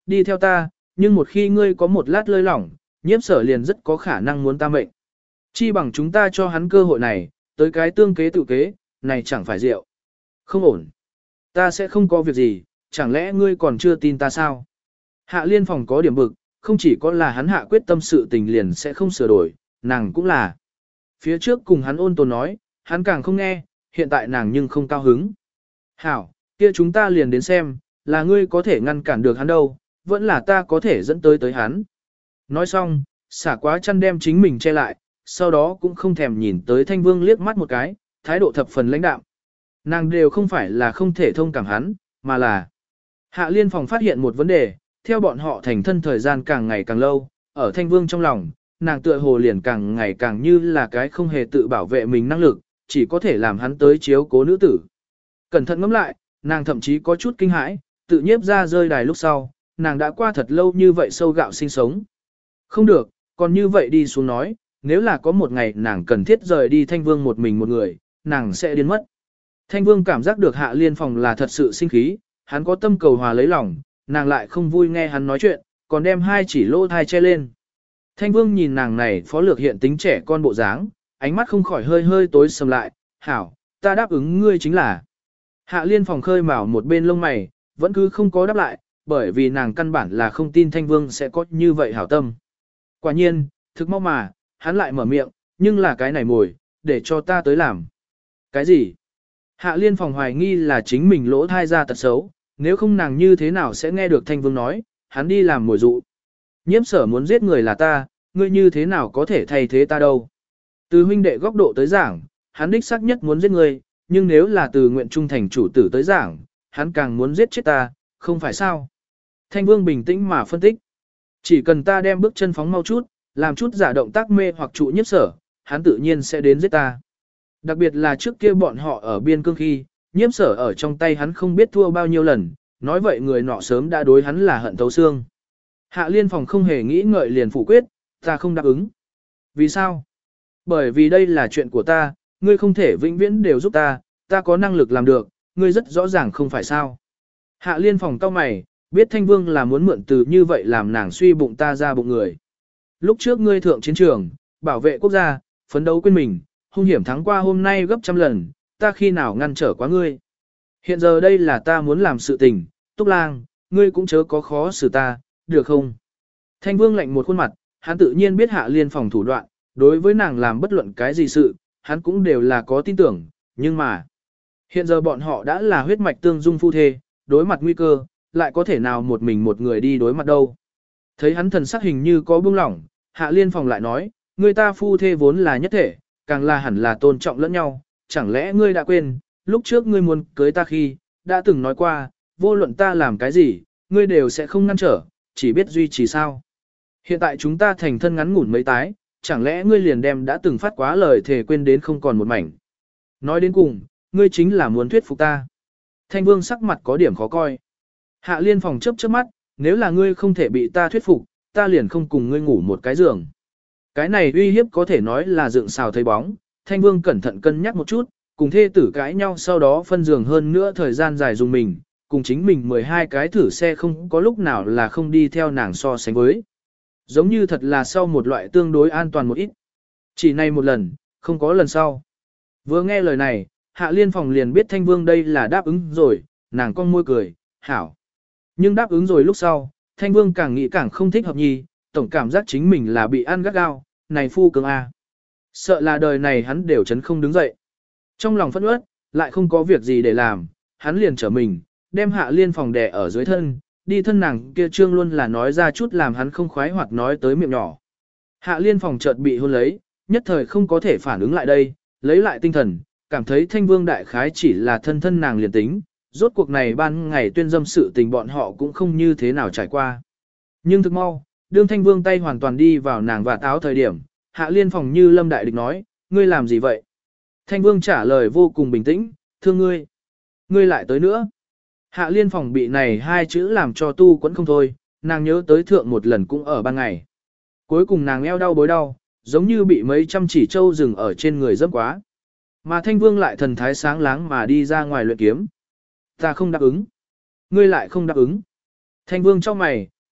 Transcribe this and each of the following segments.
đi theo ta, nhưng một khi ngươi có một lát lơi lỏng, nhiếp sở liền rất có khả năng muốn ta mệnh. Chi bằng chúng ta cho hắn cơ hội này, tới cái tương kế tự kế, này chẳng phải rượu. Không ổn. Ta sẽ không có việc gì, chẳng lẽ ngươi còn chưa tin ta sao? Hạ liên phòng có điểm bực, không chỉ có là hắn hạ quyết tâm sự tình liền sẽ không sửa đổi, nàng cũng là. Phía trước cùng hắn ôn tồn nói, hắn càng không nghe, hiện tại nàng nhưng không cao hứng. Hảo, kia chúng ta liền đến xem, là ngươi có thể ngăn cản được hắn đâu, vẫn là ta có thể dẫn tới hắn. Nói xong, xả quá chăn đem chính mình che lại, sau đó cũng không thèm nhìn tới Thanh Vương liếc mắt một cái, thái độ thập phần lãnh đạm. Nàng đều không phải là không thể thông cảm hắn, mà là Hạ Liên phòng phát hiện một vấn đề, theo bọn họ thành thân thời gian càng ngày càng lâu, ở Thanh Vương trong lòng, nàng tựa hồ liền càng ngày càng như là cái không hề tự bảo vệ mình năng lực, chỉ có thể làm hắn tới chiếu cố nữ tử. Cẩn thận ngẫm lại, nàng thậm chí có chút kinh hãi, tự nhiếp ra rơi đài lúc sau, nàng đã qua thật lâu như vậy sâu gạo sinh sống. Không được, còn như vậy đi xuống nói, nếu là có một ngày nàng cần thiết rời đi Thanh Vương một mình một người, nàng sẽ điên mất. Thanh Vương cảm giác được Hạ Liên phòng là thật sự sinh khí, hắn có tâm cầu hòa lấy lòng, nàng lại không vui nghe hắn nói chuyện, còn đem hai chỉ lỗ thai che lên. Thanh Vương nhìn nàng này phó lược hiện tính trẻ con bộ dáng, ánh mắt không khỏi hơi hơi tối sầm lại, hảo, ta đáp ứng ngươi chính là. Hạ Liên phòng khơi mào một bên lông mày, vẫn cứ không có đáp lại, bởi vì nàng căn bản là không tin Thanh Vương sẽ có như vậy hảo tâm. Quả nhiên, thực mau mà, hắn lại mở miệng, nhưng là cái này mồi, để cho ta tới làm. Cái gì? Hạ Liên phòng hoài nghi là chính mình lỗ thai ra tật xấu, nếu không nàng như thế nào sẽ nghe được Thanh Vương nói, hắn đi làm mồi dụ. Nhiếp sở muốn giết người là ta, ngươi như thế nào có thể thay thế ta đâu. Từ huynh đệ góc độ tới giảng, hắn đích xác nhất muốn giết ngươi, nhưng nếu là từ nguyện trung thành chủ tử tới giảng, hắn càng muốn giết chết ta, không phải sao. Thanh Vương bình tĩnh mà phân tích. Chỉ cần ta đem bước chân phóng mau chút, làm chút giả động tác mê hoặc trụ nhiếp sở, hắn tự nhiên sẽ đến giết ta. Đặc biệt là trước kia bọn họ ở biên cương khi, nhiếp sở ở trong tay hắn không biết thua bao nhiêu lần, nói vậy người nọ sớm đã đối hắn là hận thấu xương. Hạ Liên phòng không hề nghĩ ngợi liền phủ quyết, ta không đáp ứng. Vì sao? Bởi vì đây là chuyện của ta, ngươi không thể vĩnh viễn đều giúp ta, ta có năng lực làm được, ngươi rất rõ ràng không phải sao. Hạ Liên phòng cau mày, biết Thanh Vương là muốn mượn từ như vậy làm nàng suy bụng ta ra bụng người. Lúc trước ngươi thượng chiến trường, bảo vệ quốc gia, phấn đấu quên mình, hung hiểm thắng qua hôm nay gấp trăm lần, ta khi nào ngăn trở quá ngươi. Hiện giờ đây là ta muốn làm sự tình, Túc Lang, ngươi cũng chớ có khó xử ta, được không? Thanh Vương lạnh một khuôn mặt, hắn tự nhiên biết Hạ Liên phòng thủ đoạn, đối với nàng làm bất luận cái gì sự, hắn cũng đều là có tin tưởng, nhưng mà, hiện giờ bọn họ đã là huyết mạch tương dung phu thê, đối mặt nguy cơ, lại có thể nào một mình một người đi đối mặt đâu. Thấy hắn thần sắc hình như có buông lỏng, Hạ Liên phòng lại nói, người ta phu thê vốn là nhất thể, càng là hẳn là tôn trọng lẫn nhau, chẳng lẽ ngươi đã quên, lúc trước ngươi muốn cưới ta khi, đã từng nói qua, vô luận ta làm cái gì, ngươi đều sẽ không ngăn trở, chỉ biết duy trì sao. Hiện tại chúng ta thành thân ngắn ngủn mấy tái, chẳng lẽ ngươi liền đem đã từng phát quá lời thề quên đến không còn một mảnh. Nói đến cùng, ngươi chính là muốn thuyết phục ta. Thanh Vương sắc mặt có điểm khó coi. Hạ Liên phòng chớp chớp mắt, nếu là ngươi không thể bị ta thuyết phục, ta liền không cùng ngươi ngủ một cái giường. Cái này uy hiếp có thể nói là dựng xào thấy bóng, Thanh Vương cẩn thận cân nhắc một chút, cùng thê tử cãi nhau sau đó phân giường hơn nữa thời gian dài dùng mình, cùng chính mình 12 cái thử xe không có lúc nào là không đi theo nàng so sánh với. Giống như thật là sau một loại tương đối an toàn một ít. Chỉ này một lần, không có lần sau. Vừa nghe lời này, Hạ Liên phòng liền biết Thanh Vương đây là đáp ứng rồi, nàng con môi cười, hảo. Nhưng đáp ứng rồi lúc sau, Thanh Vương càng nghĩ càng không thích hợp nhì, tổng cảm giác chính mình là bị ăn gắt gao, này phu cường A. Sợ là đời này hắn đều chấn không đứng dậy. Trong lòng phẫn uất, lại không có việc gì để làm, hắn liền trở mình, đem Hạ Liên phòng đè ở dưới thân, đi thân nàng kia trương luôn là nói ra chút làm hắn không khoái hoặc nói tới miệng nhỏ. Hạ Liên phòng chợt bị hôn lấy, nhất thời không có thể phản ứng lại đây, lấy lại tinh thần, cảm thấy Thanh Vương đại khái chỉ là thân thân nàng liền tính, rốt cuộc này ban ngày tuyên dâm sự tình bọn họ cũng không như thế nào trải qua. Nhưng thực mau, đương Thanh Vương tay hoàn toàn đi vào nàng và áo thời điểm, Hạ Liên phòng như lâm đại địch nói, ngươi làm gì vậy? Thanh Vương trả lời vô cùng bình tĩnh, thương ngươi. Ngươi lại tới nữa. Hạ Liên phòng bị này hai chữ làm cho tu quẫn không thôi, nàng nhớ tới thượng một lần cũng ở ban ngày. Cuối cùng nàng eo đau bối đau, giống như bị mấy trăm chỉ trâu rừng ở trên người dẫm quá. Mà Thanh Vương lại thần thái sáng láng mà đi ra ngoài luyện kiếm. Ta không đáp ứng. Ngươi lại không đáp ứng. Thanh Vương cho mày,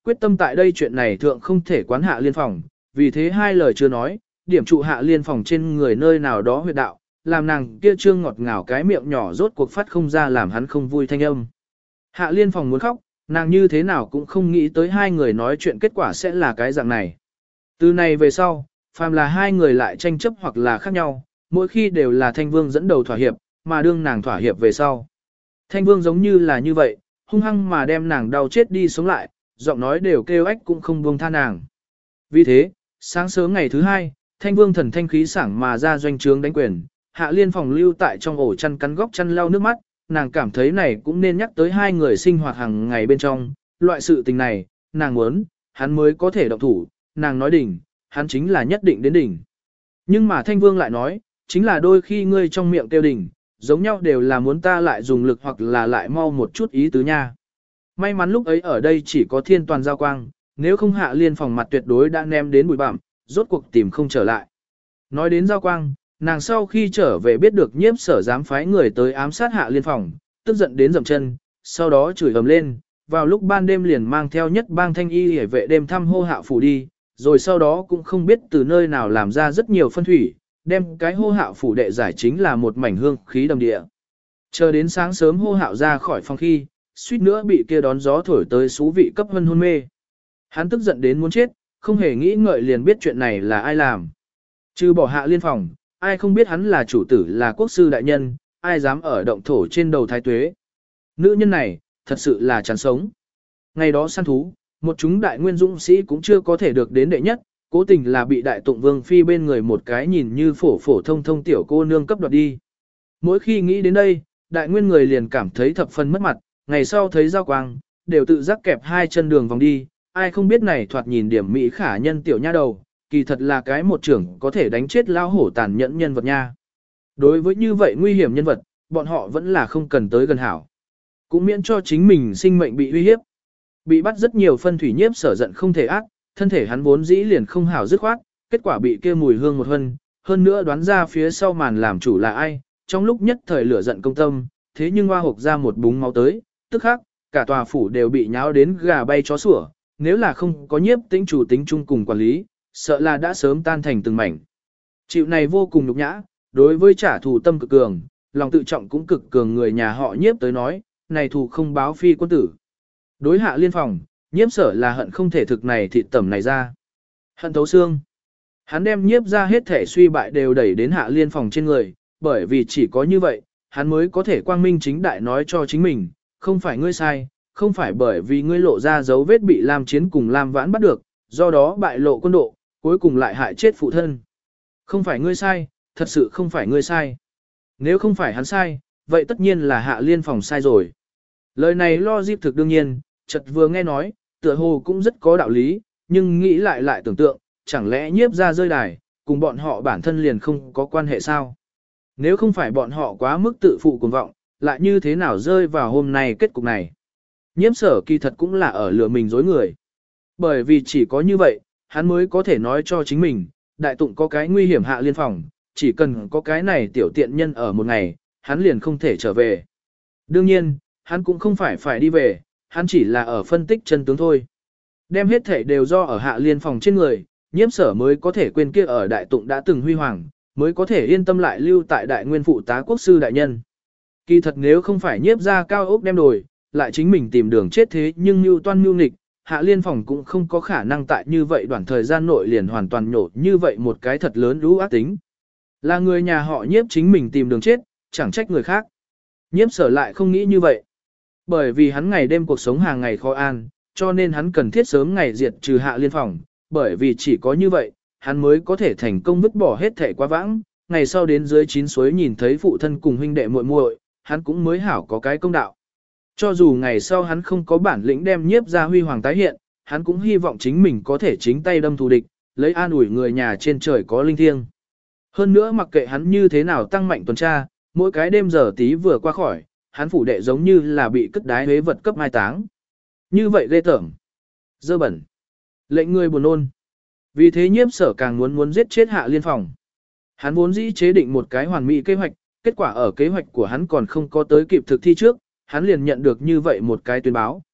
quyết tâm tại đây chuyện này thượng không thể quán Hạ Liên Phòng, vì thế hai lời chưa nói, điểm trụ Hạ Liên Phòng trên người nơi nào đó huyệt đạo, làm nàng kia trương ngọt ngào cái miệng nhỏ rốt cuộc phát không ra làm hắn không vui thanh âm. Hạ Liên Phòng muốn khóc, nàng như thế nào cũng không nghĩ tới hai người nói chuyện kết quả sẽ là cái dạng này. Từ này về sau, phàm là hai người lại tranh chấp hoặc là khác nhau, mỗi khi đều là Thanh Vương dẫn đầu thỏa hiệp, mà đương nàng thỏa hiệp về sau. Thanh Vương giống như là như vậy, hung hăng mà đem nàng đau chết đi sống lại, giọng nói đều kêu ách cũng không buông tha nàng. Vì thế, sáng sớm ngày thứ hai, Thanh Vương thần thanh khí sảng mà ra doanh trướng đánh quyền, Hạ Liên Phòng lưu tại trong ổ chăn cắn góc chăn lau nước mắt, nàng cảm thấy này cũng nên nhắc tới hai người sinh hoạt hàng ngày bên trong, loại sự tình này, nàng muốn, hắn mới có thể động thủ, nàng nói đỉnh, hắn chính là nhất định đến đỉnh. Nhưng mà Thanh Vương lại nói, chính là đôi khi ngươi trong miệng kêu đỉnh, giống nhau đều là muốn ta lại dùng lực hoặc là lại mau một chút ý tứ nha. May mắn lúc ấy ở đây chỉ có thiên toàn giao quang, nếu không Hạ Liên Phòng mặt tuyệt đối đã ném đến bụi bặm, rốt cuộc tìm không trở lại. Nói đến giao quang, nàng sau khi trở về biết được Nhiếp Sở dám phái người tới ám sát Hạ Liên Phòng, tức giận đến dậm chân, sau đó chửi ầm lên, vào lúc ban đêm liền mang theo nhất bang thanh y hề vệ đêm thăm hô Hạ phủ đi, rồi sau đó cũng không biết từ nơi nào làm ra rất nhiều phân thủy, đem cái hô Hạ phủ đệ giải chính là một mảnh hương khí đầm địa. Chờ đến sáng sớm hô Hạo ra khỏi phòng khi, suýt nữa bị kia đón gió thổi tới xú vị cấp hôn mê. Hắn tức giận đến muốn chết, không hề nghĩ ngợi liền biết chuyện này là ai làm. Trừ bỏ Hạ Liên Phòng, ai không biết hắn là chủ tử là quốc sư đại nhân, ai dám ở động thổ trên đầu thái tuế. Nữ nhân này, thật sự là chán sống. Ngày đó săn thú, một chúng đại nguyên dũng sĩ cũng chưa có thể được đến đệ nhất, cố tình là bị đại tụng vương phi bên người một cái nhìn như phổ phổ thông thông tiểu cô nương cấp đoạt đi. Mỗi khi nghĩ đến đây, đại nguyên người liền cảm thấy thập phần mất mặt, ngày sau thấy giao quang, đều tự giác kẹp hai chân đường vòng đi, ai không biết này thoạt nhìn điểm mỹ khả nhân tiểu nha đầu, kỳ thật là cái một trưởng có thể đánh chết lao hổ tàn nhẫn nhân vật nha. Đối với như vậy nguy hiểm nhân vật, bọn họ vẫn là không cần tới gần hảo. Cũng miễn cho chính mình sinh mệnh bị uy hiếp. Bị bắt rất nhiều phân thủy Nhiếp Sở giận không thể ác, thân thể hắn vốn dĩ liền không hảo dứt khoát, kết quả bị kia mùi hương một hơn nữa đoán ra phía sau màn làm chủ là ai, trong lúc nhất thời lửa giận công tâm, thế nhưng hoa hộc ra một búng máu tới, tức khắc, cả tòa phủ đều bị nháo đến gà bay chó sủa, nếu là không có Nhiếp Tĩnh chủ tính chung cùng quản lý, sợ là đã sớm tan thành từng mảnh. Chịu này vô cùng nhục nhã, đối với trả thù tâm cực cường, lòng tự trọng cũng cực cường người nhà họ Nhiếp tới nói, này thù không báo phi quân tử. Đối Hạ Liên Phòng, Nhiếp Sở là hận không thể thực này thịt tẩm này ra. Hận thấu xương. Hắn đem Nhiếp ra hết thể suy bại đều đẩy đến Hạ Liên Phòng trên người, bởi vì chỉ có như vậy, hắn mới có thể quang minh chính đại nói cho chính mình, không phải ngươi sai, không phải bởi vì ngươi lộ ra dấu vết bị Lam Chiến cùng Lam Vãn bắt được, do đó bại lộ quân độ, cuối cùng lại hại chết phụ thân. Không phải ngươi sai, thật sự không phải ngươi sai. Nếu không phải hắn sai, vậy tất nhiên là Hạ Liên Phòng sai rồi. Lời này lo dịp thực đương nhiên, chợt vừa nghe nói, tựa hồ cũng rất có đạo lý, nhưng nghĩ lại tưởng tượng, chẳng lẽ Nhiếp ra rơi đài, cùng bọn họ bản thân liền không có quan hệ sao? Nếu không phải bọn họ quá mức tự phụ cuồng vọng, lại như thế nào rơi vào hôm nay kết cục này? Nhiếp Sở kỳ thật cũng là ở lừa mình dối người. Bởi vì chỉ có như vậy, hắn mới có thể nói cho chính mình, đại tụng có cái nguy hiểm Hạ Liên Phòng, chỉ cần có cái này tiểu tiện nhân ở một ngày, hắn liền không thể trở về. Đương nhiên, hắn cũng không phải đi về, hắn chỉ là ở phân tích chân tướng thôi. Đem hết thể đều do ở Hạ Liên Phòng trên người, Nhiếp Sở mới có thể quên kia ở đại tụng đã từng huy hoàng, mới có thể yên tâm lại lưu tại đại nguyên phụ tá quốc sư đại nhân. Kỳ thật nếu không phải Nhiếp ra cao ốc đem đồi, lại chính mình tìm đường chết thế nhưng mưu toan mưu nghịch, Hạ Liên Phòng cũng không có khả năng tại như vậy đoạn thời gian nội liền hoàn toàn nhổ như vậy một cái thật lớn lũ ác tính. Là người nhà họ Nhiếp chính mình tìm đường chết, chẳng trách người khác. Nhiếp Sở lại không nghĩ như vậy. Bởi vì hắn ngày đêm cuộc sống hàng ngày khó an, cho nên hắn cần thiết sớm ngày diệt trừ Hạ Liên Phòng, bởi vì chỉ có như vậy, hắn mới có thể thành công vứt bỏ hết thể quá vãng, ngày sau đến dưới chín suối nhìn thấy phụ thân cùng huynh đệ muội muội, hắn cũng mới hảo có cái công đạo. Cho dù ngày sau hắn không có bản lĩnh đem Nhiếp ra huy hoàng tái hiện, hắn cũng hy vọng chính mình có thể chính tay đâm thù địch, lấy an ủi người nhà trên trời có linh thiêng. Hơn nữa mặc kệ hắn như thế nào tăng mạnh tuần tra, mỗi cái đêm giờ tí vừa qua khỏi, hắn phủ đệ giống như là bị cất đái huế vật cấp mai táng. Như vậy ghê tởm, dơ bẩn, lệnh người buồn nôn. Vì thế Nhiếp Sở càng muốn giết chết Hạ Liên Phòng. Hắn vốn dĩ chế định một cái hoàn mỹ kế hoạch, kết quả ở kế hoạch của hắn còn không có tới kịp thực thi trước, hắn liền nhận được như vậy một cái tuyên báo.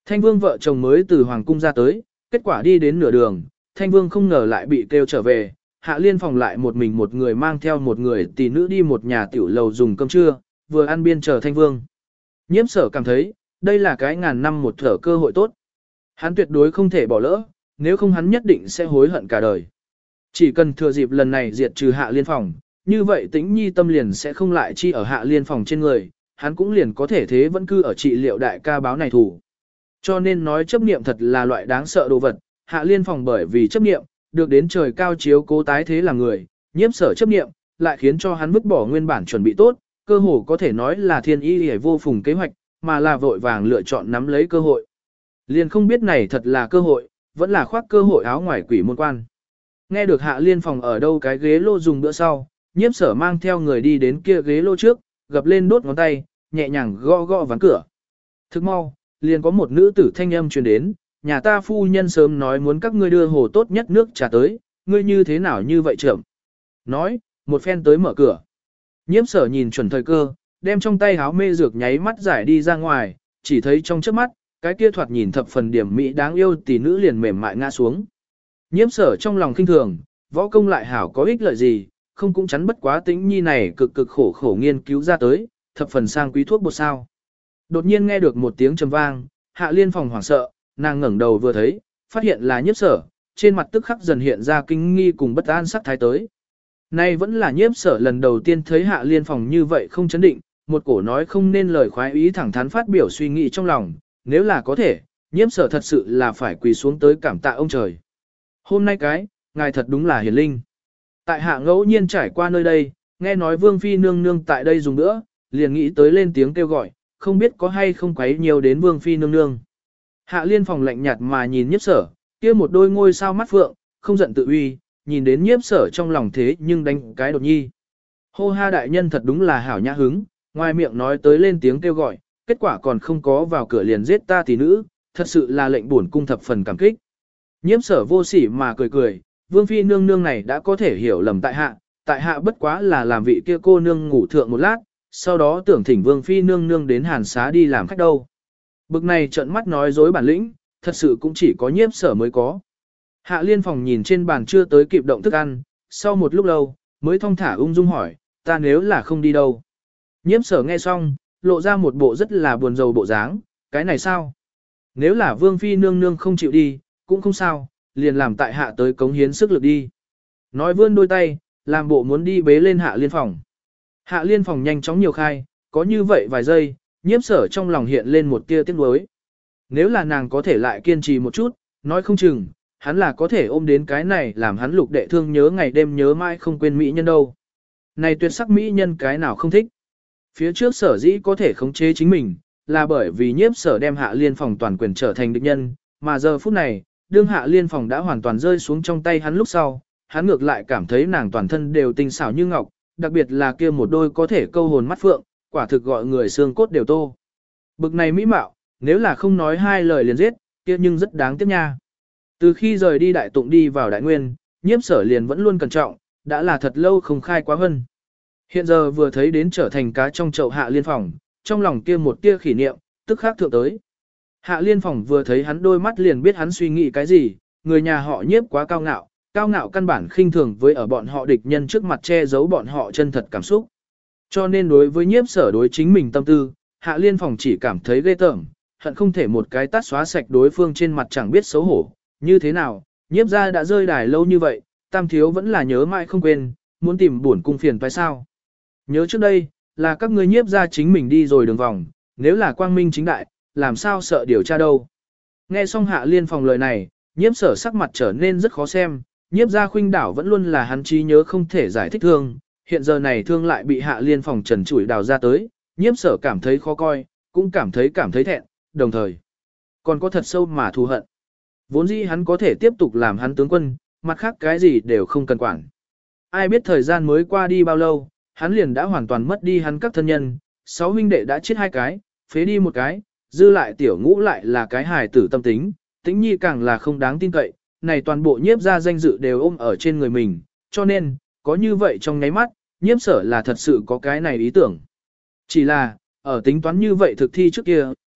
Thanh Vương vợ chồng mới từ Hoàng cung ra tới, kết quả đi đến nửa đường, Thanh Vương không ngờ lại bị kêu trở về, Hạ Liên Phòng lại một mình một người mang theo một người tỷ nữ đi một nhà tiểu lầu dùng cơm trưa, vừa ăn biên chờ Thanh Vương. Nhiếp Sở cảm thấy, đây là cái ngàn năm một thở cơ hội tốt. Hắn tuyệt đối không thể bỏ lỡ, nếu không hắn nhất định sẽ hối hận cả đời. Chỉ cần thừa dịp lần này diệt trừ Hạ Liên Phòng, như vậy Tĩnh Nhi tâm liền sẽ không lại chi ở Hạ Liên Phòng trên người, hắn cũng liền có thể thế vẫn cư ở trị liệu đại ca báo này thủ. Cho nên nói chấp niệm thật là loại đáng sợ đồ vật, Hạ Liên Phòng bởi vì chấp niệm, được đến trời cao chiếu cố tái thế là người, Nhiếp Sở chấp niệm, lại khiến cho hắn vứt bỏ nguyên bản chuẩn bị tốt, cơ hồ có thể nói là thiên y hề vô phùng kế hoạch, mà là vội vàng lựa chọn nắm lấy cơ hội. Liền không biết này thật là cơ hội, vẫn là khoác cơ hội áo ngoài quỷ môn quan. Nghe được Hạ Liên Phòng ở đâu cái ghế lô dùng bữa sau, Nhiếp Sở mang theo người đi đến kia ghế lô trước, gập lên đốt ngón tay, nhẹ nhàng gõ gõ ván cửa. Thức mau, liền có một nữ tử thanh âm truyền đến, nhà ta phu nhân sớm nói muốn các ngươi đưa hồ tốt nhất nước trà tới, ngươi như thế nào như vậy trưởng. Nói, một phen tới mở cửa. Nhiếp Sở nhìn chuẩn thời cơ, đem trong tay háo mê dược nháy mắt giải đi ra ngoài, chỉ thấy trong trước mắt, cái kia thoạt nhìn thập phần điểm mỹ đáng yêu tỷ nữ liền mềm mại ngã xuống. Nhiếp Sở trong lòng kinh thường, võ công lại hảo có ích lợi gì, không cũng chắn bất quá Tĩnh Nhi này cực cực khổ khổ nghiên cứu ra tới, thập phần sang quý thuốc bột sao. Đột nhiên nghe được một tiếng trầm vang, Hạ Liên Phòng hoảng sợ, nàng ngẩng đầu vừa thấy, phát hiện là Nhiếp Sở, trên mặt tức khắc dần hiện ra kinh nghi cùng bất an sắc thái tới. Nay vẫn là Nhiếp Sở lần đầu tiên thấy Hạ Liên Phòng như vậy không chấn định, một cổ nói không nên lời khoái ý thẳng thắn phát biểu suy nghĩ trong lòng, nếu là có thể, Nhiếp Sở thật sự là phải quỳ xuống tới cảm tạ ông trời. Hôm nay ngài thật đúng là hiền linh. Tại hạ ngẫu nhiên trải qua nơi đây, nghe nói Vương Phi nương nương tại đây dùng nữa, liền nghĩ tới lên tiếng kêu gọi, không biết có hay không quấy nhiều đến Vương Phi nương nương. Hạ Liên Phòng lạnh nhạt mà nhìn Nhiếp Sở, kia một đôi ngôi sao mắt phượng, không giận tự uy, nhìn đến Nhiếp Sở trong lòng thế nhưng đánh cái đột nhi. Hô ha đại nhân thật đúng là hảo nhã hứng, ngoài miệng nói tới lên tiếng kêu gọi, kết quả còn không có vào cửa liền giết ta tỷ nữ, thật sự là lệnh buồn cung thập phần cảm kích. Nhiếp Sở vô sỉ mà cười cười, Vương Phi nương nương này đã có thể hiểu lầm tại hạ bất quá là làm vị kia cô nương ngủ thượng một lát, sau đó tưởng thỉnh Vương Phi nương nương đến Hàn Xá đi làm khách đâu. Bực này trợn mắt nói dối bản lĩnh, thật sự cũng chỉ có Nhiếp Sở mới có. Hạ Liên Phòng nhìn trên bàn chưa tới kịp động thức ăn, sau một lúc lâu, mới thong thả ung dung hỏi, ta nếu là không đi đâu. Nhiếp Sở nghe xong, lộ ra một bộ rất là buồn rầu bộ dáng, cái này sao? Nếu là Vương Phi nương nương không chịu đi, cũng không sao, liền làm tại hạ tới cống hiến sức lực đi. Nói vươn đôi tay, làm bộ muốn đi bế lên Hạ Liên Phòng. Hạ Liên Phòng nhanh chóng nhiều khai, có như vậy vài giây, Nhiếp Sở trong lòng hiện lên một tia tiếc nuối. Nếu là nàng có thể lại kiên trì một chút, nói không chừng, hắn là có thể ôm đến cái này làm hắn lục đệ thương nhớ ngày đêm nhớ mãi không quên mỹ nhân đâu. Này tuyệt sắc mỹ nhân cái nào không thích. Phía trước Sở dĩ có thể khống chế chính mình, là bởi vì Nhiếp Sở đem Hạ Liên Phòng toàn quyền trở thành địch nhân, mà giờ phút này, đương Hạ Liên Phòng đã hoàn toàn rơi xuống trong tay hắn lúc sau, hắn ngược lại cảm thấy nàng toàn thân đều tinh xảo như ngọc, đặc biệt là kia một đôi có thể câu hồn mắt phượng, quả thực gọi người xương cốt đều tô. Bực này mỹ mạo, nếu là không nói hai lời liền giết, kia nhưng rất đáng tiếc nha. Từ khi rời đi đại tụng đi vào đại nguyên, Nhiếp Sở liền vẫn luôn cẩn trọng, đã là thật lâu không khai quá hân. Hiện giờ vừa thấy đến trở thành cá trong chậu Hạ Liên Phòng, trong lòng kia một tia khỉ niệm, tức khắc thượng tới. Hạ Liên Phòng vừa thấy hắn đôi mắt liền biết hắn suy nghĩ cái gì, người nhà họ Nhiếp quá cao ngạo căn bản khinh thường với ở bọn họ địch nhân trước mặt che giấu bọn họ chân thật cảm xúc. Cho nên đối với Nhiếp Sở đối chính mình tâm tư, Hạ Liên Phòng chỉ cảm thấy ghê tởm, hận không thể một cái tát xóa sạch đối phương trên mặt chẳng biết xấu hổ, như thế nào, Nhiếp gia đã rơi đài lâu như vậy, Tam thiếu vẫn là nhớ mãi không quên, muốn tìm buồn cung phiền phải sao? Nhớ trước đây, là các ngươi Nhiếp gia chính mình đi rồi đường vòng, nếu là quang minh chính đại, làm sao sợ điều tra đâu? Nghe xong Hạ Liên Phòng lời này, Nhiếp Sở sắc mặt trở nên rất khó xem, Nhiếp gia khuynh đảo vẫn luôn là hắn trí nhớ không thể giải thích thương, hiện giờ này thương lại bị Hạ Liên Phòng trần trụi đào ra tới, Nhiếp Sở cảm thấy khó coi, cũng cảm thấy thẹn, đồng thời còn có thật sâu mà thù hận. Vốn dĩ hắn có thể tiếp tục làm hắn tướng quân, mặt khác cái gì đều không cần quản. Ai biết thời gian mới qua đi bao lâu, hắn liền đã hoàn toàn mất đi hắn các thân nhân, 6 huynh đệ đã chết 2 cái, phế đi một cái, dư lại tiểu ngũ lại là cái hài tử tâm tính, Tĩnh Nhi càng là không đáng tin cậy, này toàn bộ Nhiếp gia danh dự đều ôm ở trên người mình, cho nên, có như vậy trong nháy mắt, Nhiếp Sở là thật sự có cái này ý tưởng. Chỉ là, ở tính toán như vậy thực thi trước kia,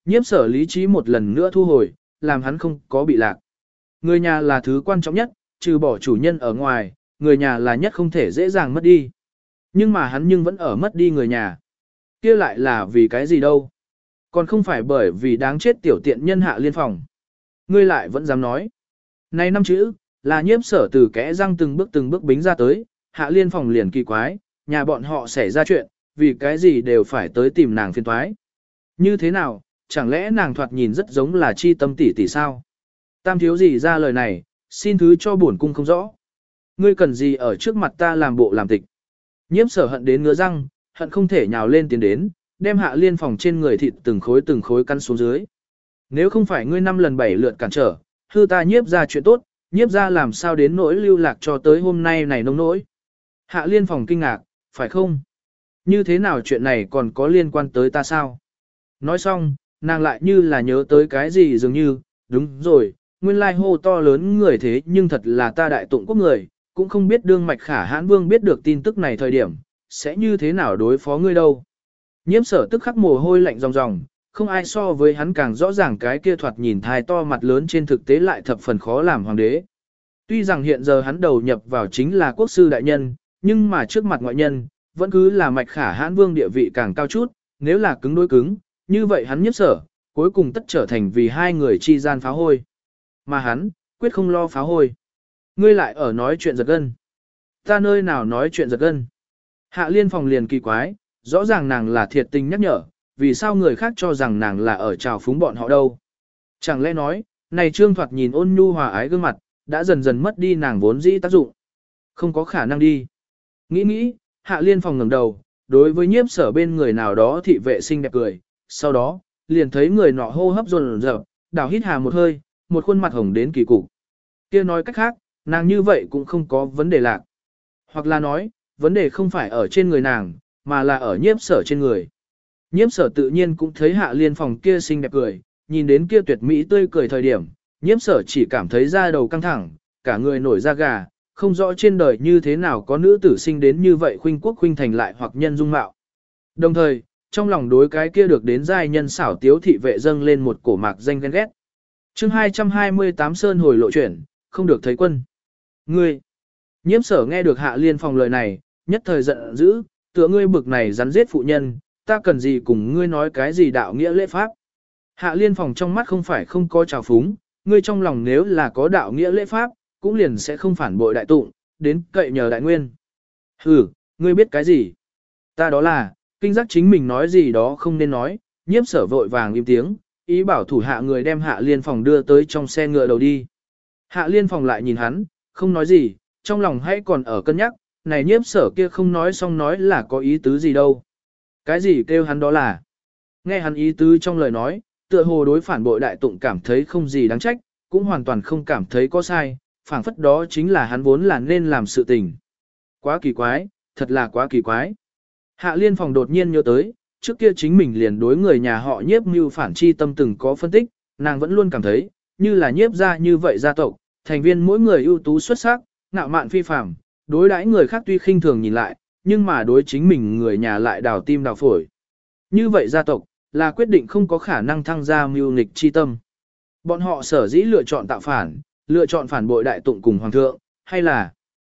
Nhiếp sở lý trí một lần nữa thu hồi, làm hắn không có bị lạc. Người nhà là thứ quan trọng nhất, trừ bỏ chủ nhân ở ngoài, người nhà là nhất không thể dễ dàng mất đi. Nhưng mà hắn nhưng vẫn ở mất đi người nhà. Kia lại là vì cái gì đâu? Còn không phải bởi vì đáng chết tiểu tiện nhân Hạ Liên Phòng. Ngươi lại vẫn dám nói. Này năm chữ, là nhiếp sở từ kẽ răng từng bước bính ra tới, Hạ Liên Phòng liền kỳ quái, nhà bọn họ xảy ra chuyện, vì cái gì đều phải tới tìm nàng phiền toái. Như thế nào, chẳng lẽ nàng thoạt nhìn rất giống là chi tâm tỷ tỷ sao? Tam thiếu gì ra lời này, xin thứ cho bổn cung không rõ. Ngươi cần gì ở trước mặt ta làm bộ làm tịch. Nhiếp sở hận đến ngứa răng, hận không thể nhào lên tiến đến, đem Hạ Liên Phòng trên người thịt từng khối căn xuống dưới. Nếu không phải ngươi 5 lần 7 lượt cản trở, hư ta nhiếp ra chuyện tốt, nhiếp ra làm sao đến nỗi lưu lạc cho tới hôm nay này nông nỗi. Hạ Liên Phòng kinh ngạc, phải không? Như thế nào chuyện này còn có liên quan tới ta sao? Nói xong, nàng lại như là nhớ tới cái gì dường như, đúng rồi, nguyên lai hô to lớn người thế nhưng thật là ta đại tụng quốc người, cũng không biết đương mạch khả hãn vương biết được tin tức này thời điểm, sẽ như thế nào đối phó ngươi đâu. Nhiếp sở tức khắc mồ hôi lạnh ròng ròng, không ai so với hắn càng rõ ràng cái kia thoạt nhìn thai to mặt lớn trên thực tế lại thập phần khó làm hoàng đế. Tuy rằng hiện giờ hắn đầu nhập vào chính là quốc sư đại nhân, nhưng mà trước mặt ngoại nhân, vẫn cứ là mạch khả hãn vương địa vị càng cao chút, nếu là cứng đối cứng, như vậy hắn nhiếp sở, cuối cùng tất trở thành vì hai người chi gian phá hôi. Mà hắn, quyết không lo phá hôi. Ngươi lại ở nói chuyện giật gân. Ta nơi nào nói chuyện giật gân. Hạ Liên Phòng liền kỳ quái, rõ ràng nàng là thiệt tình nhắc nhở, vì sao người khác cho rằng nàng là ở trào phúng bọn họ đâu. Chẳng lẽ nói, này trương thoạt nhìn ôn nhu hòa ái gương mặt, đã dần dần mất đi nàng vốn dĩ tác dụng. Không có khả năng đi. Nghĩ, Hạ Liên Phòng ngẩng đầu, đối với nhiếp sở bên người nào đó thị vệ sinh đẹp cười, sau đó, liền thấy người nọ hô hấp dồn dập, đảo hít hà một hơi, một khuôn mặt hồng đến kỳ cục. Kia nói cách khác, nàng như vậy cũng không có vấn đề lạc. Hoặc là nói, vấn đề không phải ở trên người nàng, mà là ở nhiếp sở trên người. Nhiếp sở tự nhiên cũng thấy Hạ Liên Phòng kia xinh đẹp cười, nhìn đến kia tuyệt mỹ tươi cười thời điểm, nhiếp sở chỉ cảm thấy da đầu căng thẳng, cả người nổi da gà, không rõ trên đời như thế nào có nữ tử sinh đến như vậy khuynh quốc khuynh thành lại hoặc nhân dung mạo. Đồng thời, trong lòng đối cái kia được đến giai nhân xảo tiếu thị vệ dâng lên một cổ mạc danh ghen ghét. Chương 228 Sơn hồi lộ chuyển, không được thấy quân. Ngươi! Nhiếp sở nghe được Hạ Liên Phòng lời này, nhất thời giận dữ, tựa ngươi bực này rắn giết phụ nhân, ta cần gì cùng ngươi nói cái gì đạo nghĩa lễ pháp. Hạ Liên Phòng trong mắt không phải không có trào phúng, ngươi trong lòng nếu là có đạo nghĩa lễ pháp, cũng liền sẽ không phản bội đại tụng, đến cậy nhờ đại nguyên. Hừ, ngươi biết cái gì? Ta đó là, kinh giác chính mình nói gì đó không nên nói, nhiếp sở vội vàng im tiếng, ý bảo thủ hạ người đem Hạ Liên Phòng đưa tới trong xe ngựa đầu đi. Hạ Liên Phòng lại nhìn hắn, không nói gì, trong lòng hay còn ở cân nhắc, này nhiếp sở kia không nói xong nói là có ý tứ gì đâu. Cái gì kêu hắn đó là? Nghe hắn ý tứ trong lời nói, tựa hồ đối phản bội đại tụng cảm thấy không gì đáng trách, cũng hoàn toàn không cảm thấy có sai, phảng phất đó chính là hắn vốn là nên làm sự tình. Quá kỳ quái, thật là quá kỳ quái. Hạ Liên Phòng đột nhiên nhớ tới, trước kia chính mình liền đối người nhà họ nhiếp mưu phản chi tâm từng có phân tích, nàng vẫn luôn cảm thấy, như là nhiếp ra như vậy gia tộc, thành viên mỗi người ưu tú xuất sắc, ngạo mạn phi phàm, đối đãi người khác tuy khinh thường nhìn lại, nhưng mà đối chính mình người nhà lại đào tim đào phổi. Như vậy gia tộc, là quyết định không có khả năng thăng gia mưu nghịch chi tâm. Bọn họ sở dĩ lựa chọn tạo phản, lựa chọn phản bội đại tụng cùng hoàng thượng, hay là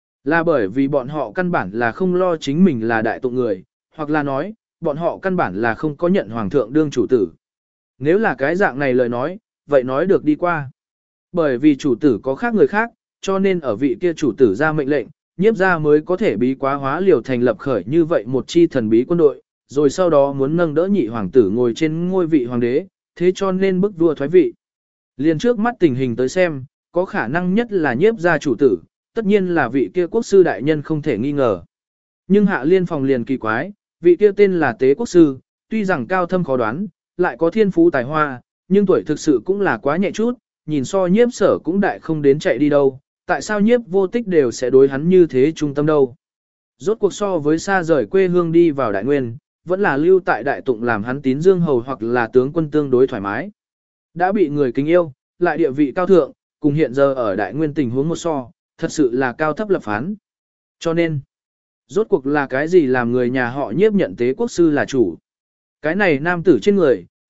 bởi vì bọn họ căn bản là không lo chính mình là đại tụng người, hoặc là nói, bọn họ căn bản là không có nhận hoàng thượng đương chủ tử. Nếu là cái dạng này lời nói, vậy nói được đi qua. Bởi vì chủ tử có khác người khác, cho nên ở vị kia chủ tử ra mệnh lệnh, nhiếp ra mới có thể bí quá hóa liều thành lập khởi như vậy một chi thần bí quân đội, rồi sau đó muốn nâng đỡ nhị hoàng tử ngồi trên ngôi vị hoàng đế, thế cho nên bức vua thoái vị. Liền trước mắt tình hình tới xem, có khả năng nhất là nhiếp ra chủ tử, tất nhiên là vị kia quốc sư đại nhân không thể nghi ngờ. Nhưng Hạ Liên Phòng liền kỳ quái, vị kia tên là Tế Quốc sư, tuy rằng cao thâm khó đoán, lại có thiên phú tài hoa, nhưng tuổi thực sự cũng là quá nhẹ chút, nhìn so nhiếp sở cũng đại không đến chạy đi đâu, tại sao nhiếp vô tích đều sẽ đối hắn như thế trung tâm đâu. Rốt cuộc so với xa rời quê hương đi vào đại nguyên, vẫn là lưu tại đại tụng làm hắn tín dương hầu hoặc là tướng quân tương đối thoải mái. Đã bị người kính yêu, lại địa vị cao thượng, cùng hiện giờ ở đại nguyên tình huống một so, thật sự là cao thấp lập phán. Cho nên, rốt cuộc là cái gì làm người nhà họ nhiếp nhận Tế Quốc sư là chủ. Cái này nam tử trên người,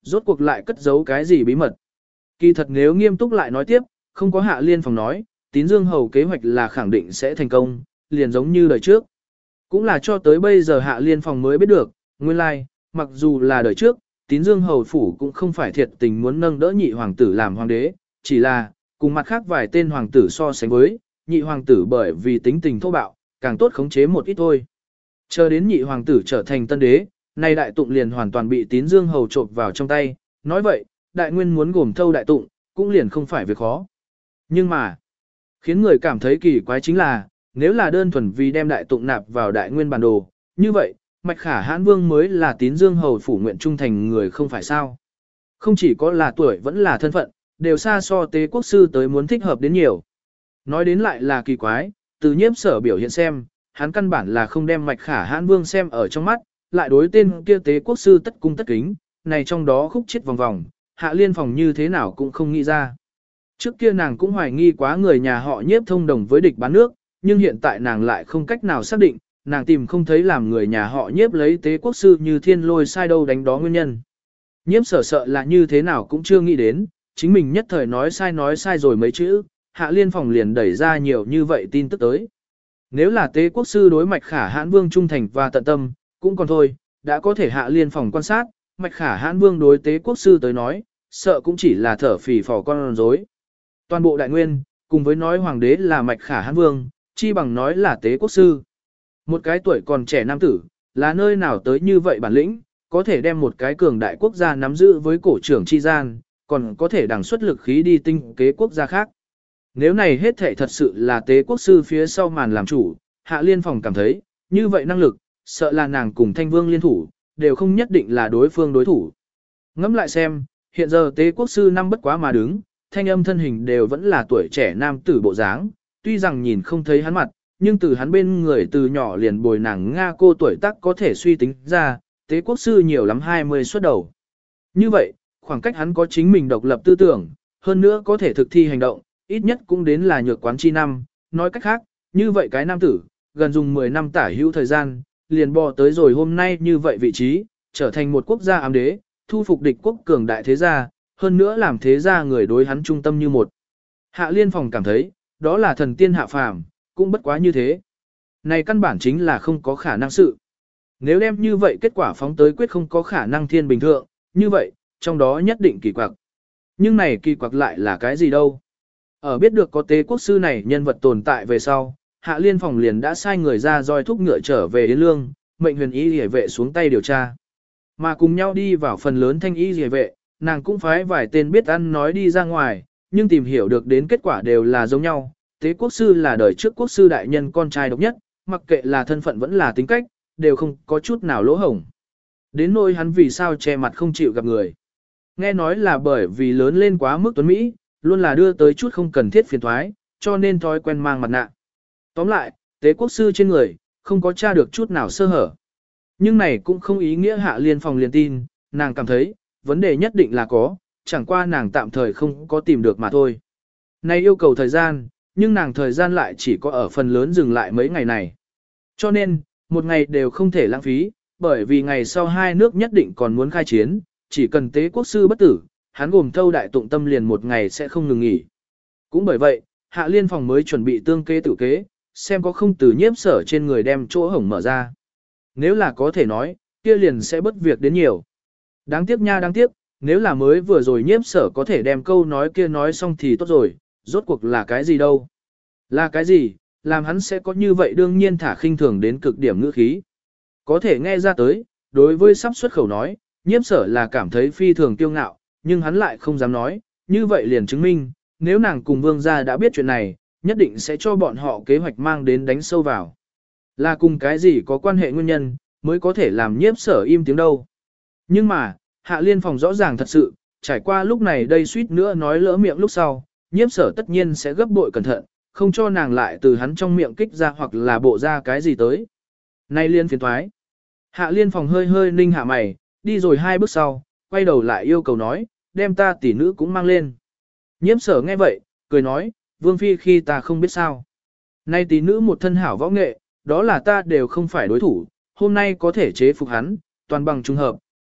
rốt cuộc lại cất giấu cái gì bí mật. Kỳ thật nếu nghiêm túc lại nói tiếp, không có Hạ Liên Phòng nói, Tín Dương Hầu kế hoạch là khẳng định sẽ thành công, liền giống như đời trước. Cũng là cho tới bây giờ Hạ Liên Phòng mới biết được, nguyên lai, mặc dù là đời trước, Tín Dương Hầu Phủ cũng không phải thiệt tình muốn nâng đỡ nhị hoàng tử làm hoàng đế, chỉ là, cùng mặt khác vài tên hoàng tử so sánh với, nhị hoàng tử bởi vì tính tình thô bạo, càng tốt khống chế một ít thôi. Chờ đến nhị hoàng tử trở thành tân đế, nay đại tụng liền hoàn toàn bị Tín Dương Hầu trộn vào trong tay, nói vậy, đại nguyên muốn gồm thâu đại tụng, cũng liền không phải việc khó. Nhưng mà, khiến người cảm thấy kỳ quái chính là, nếu là đơn thuần vì đem đại tụng nạp vào đại nguyên bản đồ, như vậy, Mạch Khả Hãn Vương mới là Tín Dương Hầu phủ nguyện trung thành người không phải sao. Không chỉ có là tuổi vẫn là thân phận, đều xa so Tế Quốc Sư tới muốn thích hợp đến nhiều. Nói đến lại là kỳ quái, từ Nhiếp Sở biểu hiện xem, hắn căn bản là không đem Mạch Khả Hãn Vương xem ở trong mắt, lại đối tên kia Tế Quốc Sư tất cung tất kính, này trong đó khúc chết vòng vòng, Hạ Liên Phòng như thế nào cũng không nghĩ ra. Trước kia nàng cũng hoài nghi quá người nhà họ Nhiếp thông đồng với địch bán nước, nhưng hiện tại nàng lại không cách nào xác định, nàng tìm không thấy làm người nhà họ Nhiếp lấy Tế Quốc Sư như thiên lôi sai đâu đánh đó nguyên nhân. Nhiếp Sở sợ là như thế nào cũng chưa nghĩ đến, chính mình nhất thời nói sai rồi mấy chữ, Hạ Liên Phòng liền đẩy ra nhiều như vậy tin tức tới. Nếu là Tế Quốc Sư đối Mạch Khả Hãn Vương trung thành và tận tâm, cũng còn thôi, đã có thể Hạ Liên Phòng quan sát, Mạch Khả Hãn Vương đối Tế Quốc Sư tới nói, sợ cũng chỉ là thở phì phò con rối. Toàn bộ đại nguyên, cùng với nói hoàng đế là Mạch Khả Hãn Vương, chi bằng nói là Tế Quốc Sư. Một cái tuổi còn trẻ nam tử, là nơi nào tới như vậy bản lĩnh, có thể đem một cái cường đại quốc gia nắm giữ với cổ trưởng chi gian, còn có thể đằng xuất lực khí đi tinh kế quốc gia khác. Nếu này hết thảy thật sự là Tế Quốc Sư phía sau màn làm chủ, Hạ Liên Phòng cảm thấy, như vậy năng lực, sợ là nàng cùng Thanh Vương liên thủ, đều không nhất định là đối phương đối thủ. Ngẫm lại xem, hiện giờ Tế Quốc Sư năm bất quá mà đứng, thanh âm thân hình đều vẫn là tuổi trẻ nam tử bộ dáng, tuy rằng nhìn không thấy hắn mặt, nhưng từ hắn bên người từ nhỏ liền bồi nàng Nga cô tuổi tác có thể suy tính ra, Tế Quốc Sư nhiều lắm 20 xuất đầu. Như vậy, khoảng cách hắn có chính mình độc lập tư tưởng, hơn nữa có thể thực thi hành động, ít nhất cũng đến là nhược quán chi năm, nói cách khác, như vậy cái nam tử, gần dùng 10 năm tả hữu thời gian, liền bò tới rồi hôm nay như vậy vị trí, trở thành một quốc gia ám đế, thu phục địch quốc cường đại thế gia, hơn nữa làm thế gia người đối hắn trung tâm như một. Hạ Liên Phòng cảm thấy, đó là thần tiên hạ phàm, cũng bất quá như thế. Này căn bản chính là không có khả năng sự. Nếu đem như vậy kết quả phóng tới quyết không có khả năng thiên bình thượng, như vậy, trong đó nhất định kỳ quặc. Nhưng này kỳ quặc lại là cái gì đâu? Ở biết được có Tế Quốc Sư này nhân vật tồn tại về sau, Hạ Liên Phòng liền đã sai người ra roi thúc ngựa trở về Yến Lương, mệnh huyền y liễu vệ xuống tay điều tra. Mà cùng nhau đi vào phần lớn thanh y liễu vệ, nàng cũng phái vài tên biết ăn nói đi ra ngoài, nhưng tìm hiểu được đến kết quả đều là giống nhau. Tế Quốc Sư là đời trước Quốc Sư đại nhân con trai độc nhất, mặc kệ là thân phận vẫn là tính cách, đều không có chút nào lỗ hổng. Đến nỗi hắn vì sao che mặt không chịu gặp người. Nghe nói là bởi vì lớn lên quá mức tuấn Mỹ, luôn là đưa tới chút không cần thiết phiền thoái, cho nên thói quen mang mặt nạ. Tóm lại, Tế Quốc Sư trên người, không có tra được chút nào sơ hở. Nhưng này cũng không ý nghĩa Hạ Liên Phòng liền tin, nàng cảm thấy, vấn đề nhất định là có, chẳng qua nàng tạm thời không có tìm được mà thôi. Này yêu cầu thời gian, nhưng nàng thời gian lại chỉ có ở phần lớn dừng lại mấy ngày này. Cho nên, một ngày đều không thể lãng phí, bởi vì ngày sau hai nước nhất định còn muốn khai chiến, chỉ cần Tế Quốc Sư bất tử, hắn gồm thâu đại tụng tâm liền một ngày sẽ không ngừng nghỉ. Cũng bởi vậy, Hạ Liên Phòng mới chuẩn bị tương kế tự kế, xem có không từ Nhiếp Sở trên người đem chỗ hổng mở ra. Nếu là có thể nói, kia liền sẽ bất việc đến nhiều. Đáng tiếc nha đáng tiếc, nếu là mới vừa rồi Nhiếp Sở có thể đem câu nói kia nói xong thì tốt rồi, rốt cuộc là cái gì đâu. Là cái gì, làm hắn sẽ có như vậy đương nhiên thả khinh thường đến cực điểm ngữ khí. Có thể nghe ra tới, đối với sắp xuất khẩu nói, Nhiếp Sở là cảm thấy phi thường kiêu ngạo, nhưng hắn lại không dám nói, như vậy liền chứng minh, nếu nàng cùng vương gia đã biết chuyện này, nhất định sẽ cho bọn họ kế hoạch mang đến đánh sâu vào. Là cùng cái gì có quan hệ nguyên nhân, mới có thể làm Nhiếp Sở im tiếng đâu. Nhưng mà, Hạ Liên Phòng rõ ràng thật sự, trải qua lúc này đây suýt nữa nói lỡ miệng lúc sau, Nhiếp Sở tất nhiên sẽ gấp bội cẩn thận, không cho nàng lại từ hắn trong miệng kích ra hoặc là bộ ra cái gì tới. Nay liên phiền thoái. Hạ Liên Phòng hơi hơi ninh hạ mày, đi rồi hai bước sau, quay đầu lại yêu cầu nói, đem ta tỷ nữ cũng mang lên. Nhiếp Sở nghe vậy, cười nói, Vương Phi khi ta không biết sao. Nay tỷ nữ một thân hảo võ nghệ, đó là ta đều không phải đối thủ, hôm nay có thể chế phục hắn, toàn bằng trùng hợp,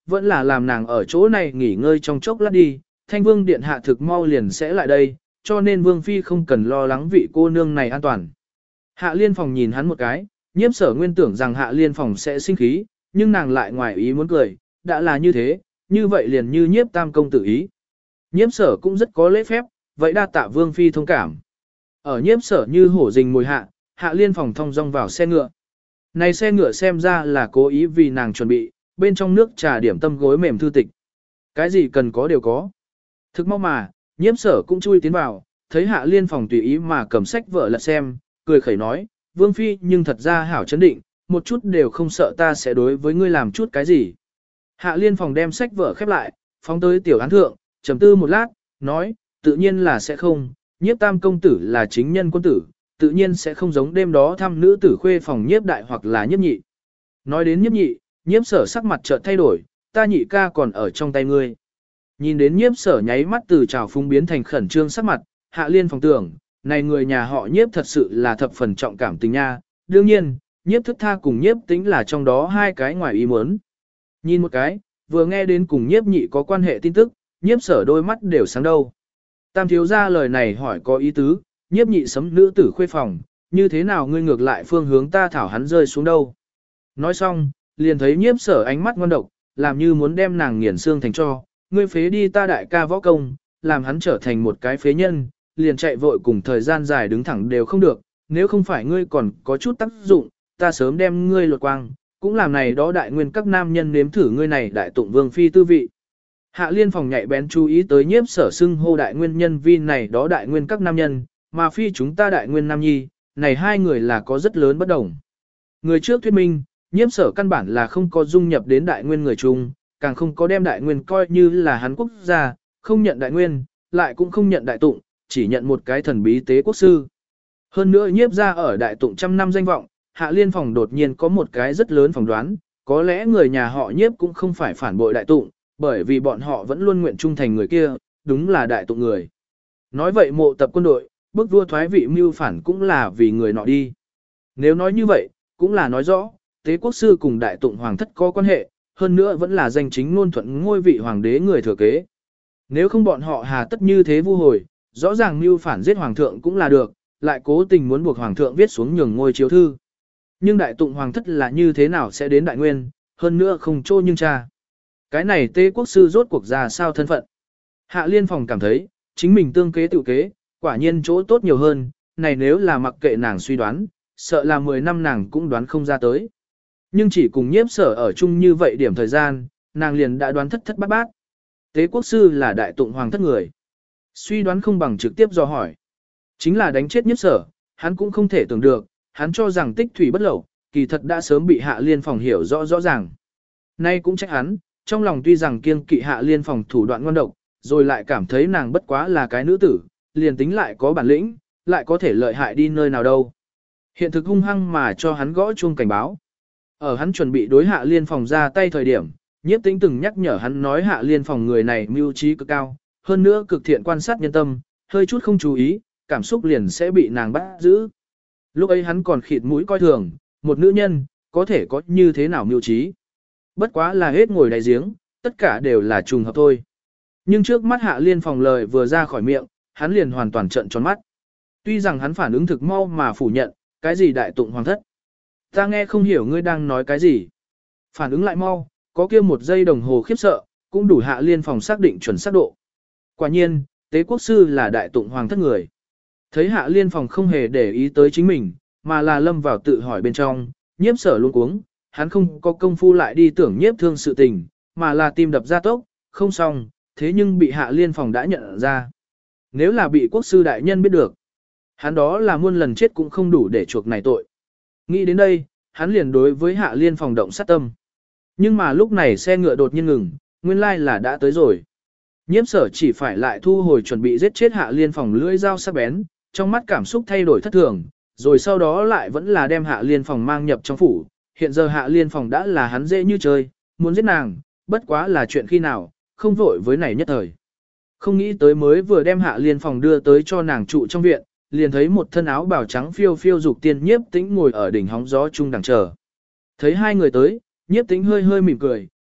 vẫn là làm nàng ở chỗ này nghỉ ngơi trong chốc lát đi, Thanh Vương điện hạ thực mau liền sẽ lại đây, cho nên Vương Phi không cần lo lắng vị cô nương này an toàn. Hạ Liên Phòng nhìn hắn một cái, Nhiếp Sở nguyên tưởng rằng Hạ Liên Phòng sẽ sinh khí, nhưng nàng lại ngoài ý muốn cười, đã là như thế, như vậy liền như Nhiếp Tam công tử ý. Nhiếp Sở cũng rất có lễ phép, vậy đa tạ Vương Phi thông cảm. Ở Nhiếp Sở như hổ rình mồi hạ, Hạ Liên Phòng thong dong vào xe ngựa. Này xe ngựa xem ra là cố ý vì nàng chuẩn bị, bên trong nước trà điểm tâm gối mềm thư tịch. Cái gì cần có đều có. Thực mau mà, Nhiếp Sở cũng chui tiến vào, thấy Hạ Liên Phòng tùy ý mà cầm sách vở lật xem, cười khẩy nói, Vương Phi nhưng thật ra hảo chấn định, một chút đều không sợ ta sẽ đối với ngươi làm chút cái gì. Hạ Liên Phòng đem sách vở khép lại, phóng tới tiểu án thượng, trầm tư một lát, nói, tự nhiên là sẽ không, Nhiếp Tam công tử là chính nhân quân tử, tự nhiên sẽ không giống đêm đó thăm nữ tử khuê phòng Nhiếp đại hoặc là Nhiếp nhị. Nói đến Nhiếp nhị, Nhiếp Sở sắc mặt chợt thay đổi, ta nhị ca còn ở trong tay ngươi. Nhìn đến Nhiếp Sở nháy mắt từ trào phúng biến thành khẩn trương sắc mặt, Hạ Liên Phòng tưởng, này người nhà họ Nhiếp thật sự là thập phần trọng cảm tình nha, đương nhiên, Nhiếp Thức Tha cùng Nhiếp Tĩnh là trong đó hai cái ngoài ý muốn. Nhìn một cái, vừa nghe đến cùng Nhiếp nhị có quan hệ tin tức, Nhiếp Sở đôi mắt đều sáng đâu. Tam thiếu gia lời này hỏi có ý tứ, Nhiếp nhị sấm nữ tử khuê phòng, như thế nào ngươi ngược lại phương hướng ta thảo hắn rơi xuống đâu. Nói xong, liền thấy Nhiếp Sở ánh mắt ngon độc, làm như muốn đem nàng nghiền xương thành cho, ngươi phế đi ta đại ca võ công, làm hắn trở thành một cái phế nhân, liền chạy vội cùng thời gian dài đứng thẳng đều không được, nếu không phải ngươi còn có chút tác dụng, ta sớm đem ngươi lột quang, cũng làm này đó đại nguyên các nam nhân nếm thử ngươi này đại tụng Vương Phi tư vị. Hạ Liên Phòng nhạy bén chú ý tới Nhiếp Sở xưng hô đại nguyên nhân vi này đó đại nguyên các nam nhân, mà phi chúng ta đại nguyên nam nhi, này hai người là có rất lớn bất đồng. Người trước thuyết minh, Nhiếp Sở căn bản là không có dung nhập đến đại nguyên người chung, càng không có đem đại nguyên coi như là hắn quốc gia, không nhận đại nguyên, lại cũng không nhận đại tụng, chỉ nhận một cái thần bí tế quốc sư. Hơn nữa Nhiếp gia ở đại tụng trăm năm danh vọng, Hạ Liên Phòng đột nhiên có một cái rất lớn phỏng đoán, có lẽ người nhà họ Nhiếp cũng không phải phản bội đại tụng, bởi vì bọn họ vẫn luôn nguyện trung thành người kia, đúng là đại tụng người. Nói vậy mộ tập quân đội, bức vua thoái vị mưu phản cũng là vì người nọ đi. Nếu nói như vậy, cũng là nói rõ, tế quốc sư cùng đại tụng hoàng thất có quan hệ, hơn nữa vẫn là danh chính ngôn thuận ngôi vị hoàng đế người thừa kế. Nếu không bọn họ hà tất như thế vu hồi, rõ ràng mưu phản giết hoàng thượng cũng là được, lại cố tình muốn buộc hoàng thượng viết xuống nhường ngôi chiếu thư. Nhưng đại tụng hoàng thất là như thế nào sẽ đến đại nguyên, hơn nữa không trô nhưng cha. Cái này tế quốc sư rốt cuộc ra sao thân phận. Hạ Liên Phòng cảm thấy, chính mình tương kế tự kế, quả nhiên chỗ tốt nhiều hơn, này nếu là mặc kệ nàng suy đoán, sợ là 10 năm nàng cũng đoán không ra tới. Nhưng chỉ cùng Nhiếp Sở ở chung như vậy điểm thời gian, nàng liền đã đoán thất thất bát bát. Tế quốc sư là đại tụng hoàng thất người. Suy đoán không bằng trực tiếp do hỏi. Chính là đánh chết Nhiếp Sở, hắn cũng không thể tưởng được, hắn cho rằng tích thủy bất lậu, kỳ thật đã sớm bị Hạ Liên Phòng hiểu rõ rõ ràng. Nay cũng trách hắn, trong lòng tuy rằng kiêng kỵ Hạ Liên Phòng thủ đoạn ngon độc, rồi lại cảm thấy nàng bất quá là cái nữ tử, liền tính lại có bản lĩnh, lại có thể lợi hại đi nơi nào đâu. Hiện thực hung hăng mà cho hắn gõ chuông cảnh báo. Ở hắn chuẩn bị đối Hạ Liên Phòng ra tay thời điểm, Nhiếp Tĩnh từng nhắc nhở hắn nói Hạ Liên Phòng người này mưu trí cực cao, hơn nữa cực thiện quan sát nhân tâm, hơi chút không chú ý, cảm xúc liền sẽ bị nàng bắt giữ. Lúc ấy hắn còn khịt mũi coi thường, một nữ nhân, có thể có như thế nào mưu trí. Bất quá là hết ngồi đáy giếng, tất cả đều là trùng hợp thôi. Nhưng trước mắt Hạ Liên Phòng lời vừa ra khỏi miệng, hắn liền hoàn toàn trợn tròn mắt. Tuy rằng hắn phản ứng thực mau mà phủ nhận, cái gì đại tụng hoàng thất. Ta nghe không hiểu ngươi đang nói cái gì. Phản ứng lại mau, có kia một giây đồng hồ khiếp sợ, cũng đủ Hạ Liên Phòng xác định chuẩn xác độ. Quả nhiên, tế quốc sư là đại tụng hoàng thất người. Thấy Hạ Liên Phòng không hề để ý tới chính mình, mà là lâm vào tự hỏi bên trong, Nhiếp Sở luôn cuống, hắn không có công phu lại đi tưởng nhiếp thương sự tình, mà là tim đập ra tốc, không xong, thế nhưng bị Hạ Liên Phòng đã nhận ra. Nếu là bị quốc sư đại nhân biết được, hắn đó là muôn lần chết cũng không đủ để chuộc này tội. Nghĩ đến đây, hắn liền đối với Hạ Liên Phòng động sát tâm. Nhưng mà lúc này xe ngựa đột nhiên ngừng, nguyên lai là đã tới rồi. Nhiếp Sở chỉ phải lại thu hồi chuẩn bị giết chết Hạ Liên Phòng lưỡi dao sắc bén, trong mắt cảm xúc thay đổi thất thường, rồi sau đó lại vẫn là đem Hạ Liên Phòng mang nhập trong phủ. Hiện giờ Hạ Liên Phòng đã là hắn dễ như chơi, muốn giết nàng, bất quá là chuyện khi nào, không vội với này nhất thời. Không nghĩ tới mới vừa đem Hạ Liên Phòng đưa tới cho nàng trụ trong viện, liền thấy một thân áo bào trắng phiêu phiêu dục tiên Nhiếp Tĩnh ngồi ở đỉnh hóng gió chung đằng chờ. Thấy hai người tới, Nhiếp Tĩnh hơi hơi mỉm cười,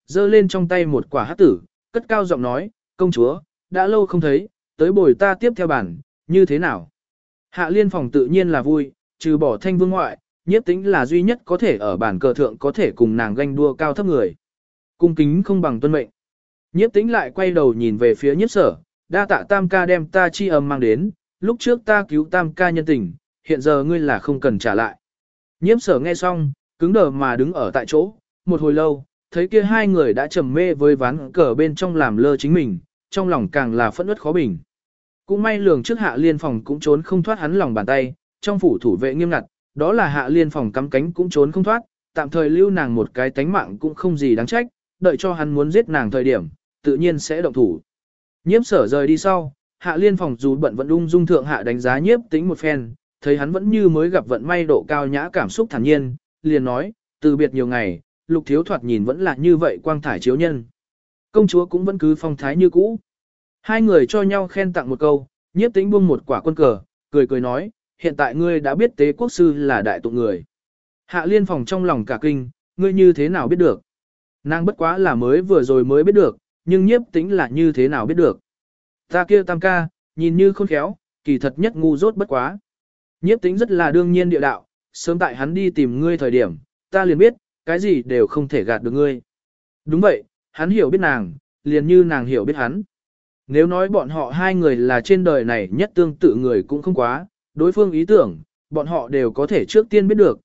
giơ lên trong tay một quả hắc tử, cất cao giọng nói, công chúa, đã lâu không thấy, tới bồi ta tiếp theo bản, như thế nào? Hạ liên phòng tự nhiên là vui, trừ bỏ thanh vương ngoại, nhiếp tĩnh là duy nhất có thể ở bản cờ thượng có thể cùng nàng ganh đua cao thấp người. Cung kính không bằng tuân mệnh. Nhiếp tĩnh lại quay đầu nhìn về phía nhiếp sở, đa tạ tam ca đem ta chi âm mang đến, lúc trước ta cứu tam ca nhân tình, hiện giờ ngươi là không cần trả lại. Nhiếp sở nghe xong, cứng đờ mà đứng ở tại chỗ, một hồi lâu, thấy kia hai người đã trầm mê với ván cờ bên trong làm lơ chính mình, trong lòng càng là phẫn uất khó bình. Cũng may lường trước hạ liên phòng cũng trốn không thoát hắn lòng bàn tay, trong phủ thủ vệ nghiêm ngặt, đó là hạ liên phòng cắm cánh cũng trốn không thoát, tạm thời lưu nàng một cái tánh mạng cũng không gì đáng trách, đợi cho hắn muốn giết nàng thời điểm, tự nhiên sẽ động thủ. Nhiếp sở rời đi sau, hạ liên phòng dù bận vẫn ung dung thượng hạ đánh giá nhiếp tính một phen, thấy hắn vẫn như mới gặp vận may độ cao nhã cảm xúc thản nhiên, liền nói, từ biệt nhiều ngày, lục thiếu thoạt nhìn vẫn là như vậy quang thải chiếu nhân. Công chúa cũng vẫn cứ phong thái như cũ. Hai người cho nhau khen tặng một câu, nhiếp tính buông một quả quân cờ, cười cười nói, hiện tại ngươi đã biết tế quốc sư là đại tụng người. Hạ liên phòng trong lòng cả kinh, ngươi như thế nào biết được? Nàng bất quá là mới vừa rồi mới biết được, nhưng nhiếp tính là như thế nào biết được? Ta kia tam ca, nhìn như khôn khéo, kỳ thật nhất ngu dốt bất quá. Nhiếp tính rất là đương nhiên địa đạo, sớm tại hắn đi tìm ngươi thời điểm, ta liền biết, cái gì đều không thể gạt được ngươi. Đúng vậy, hắn hiểu biết nàng, liền như nàng hiểu biết hắn. Nếu nói bọn họ hai người là trên đời này nhất tương tự người cũng không quá, đối phương ý tưởng, bọn họ đều có thể trước tiên biết được,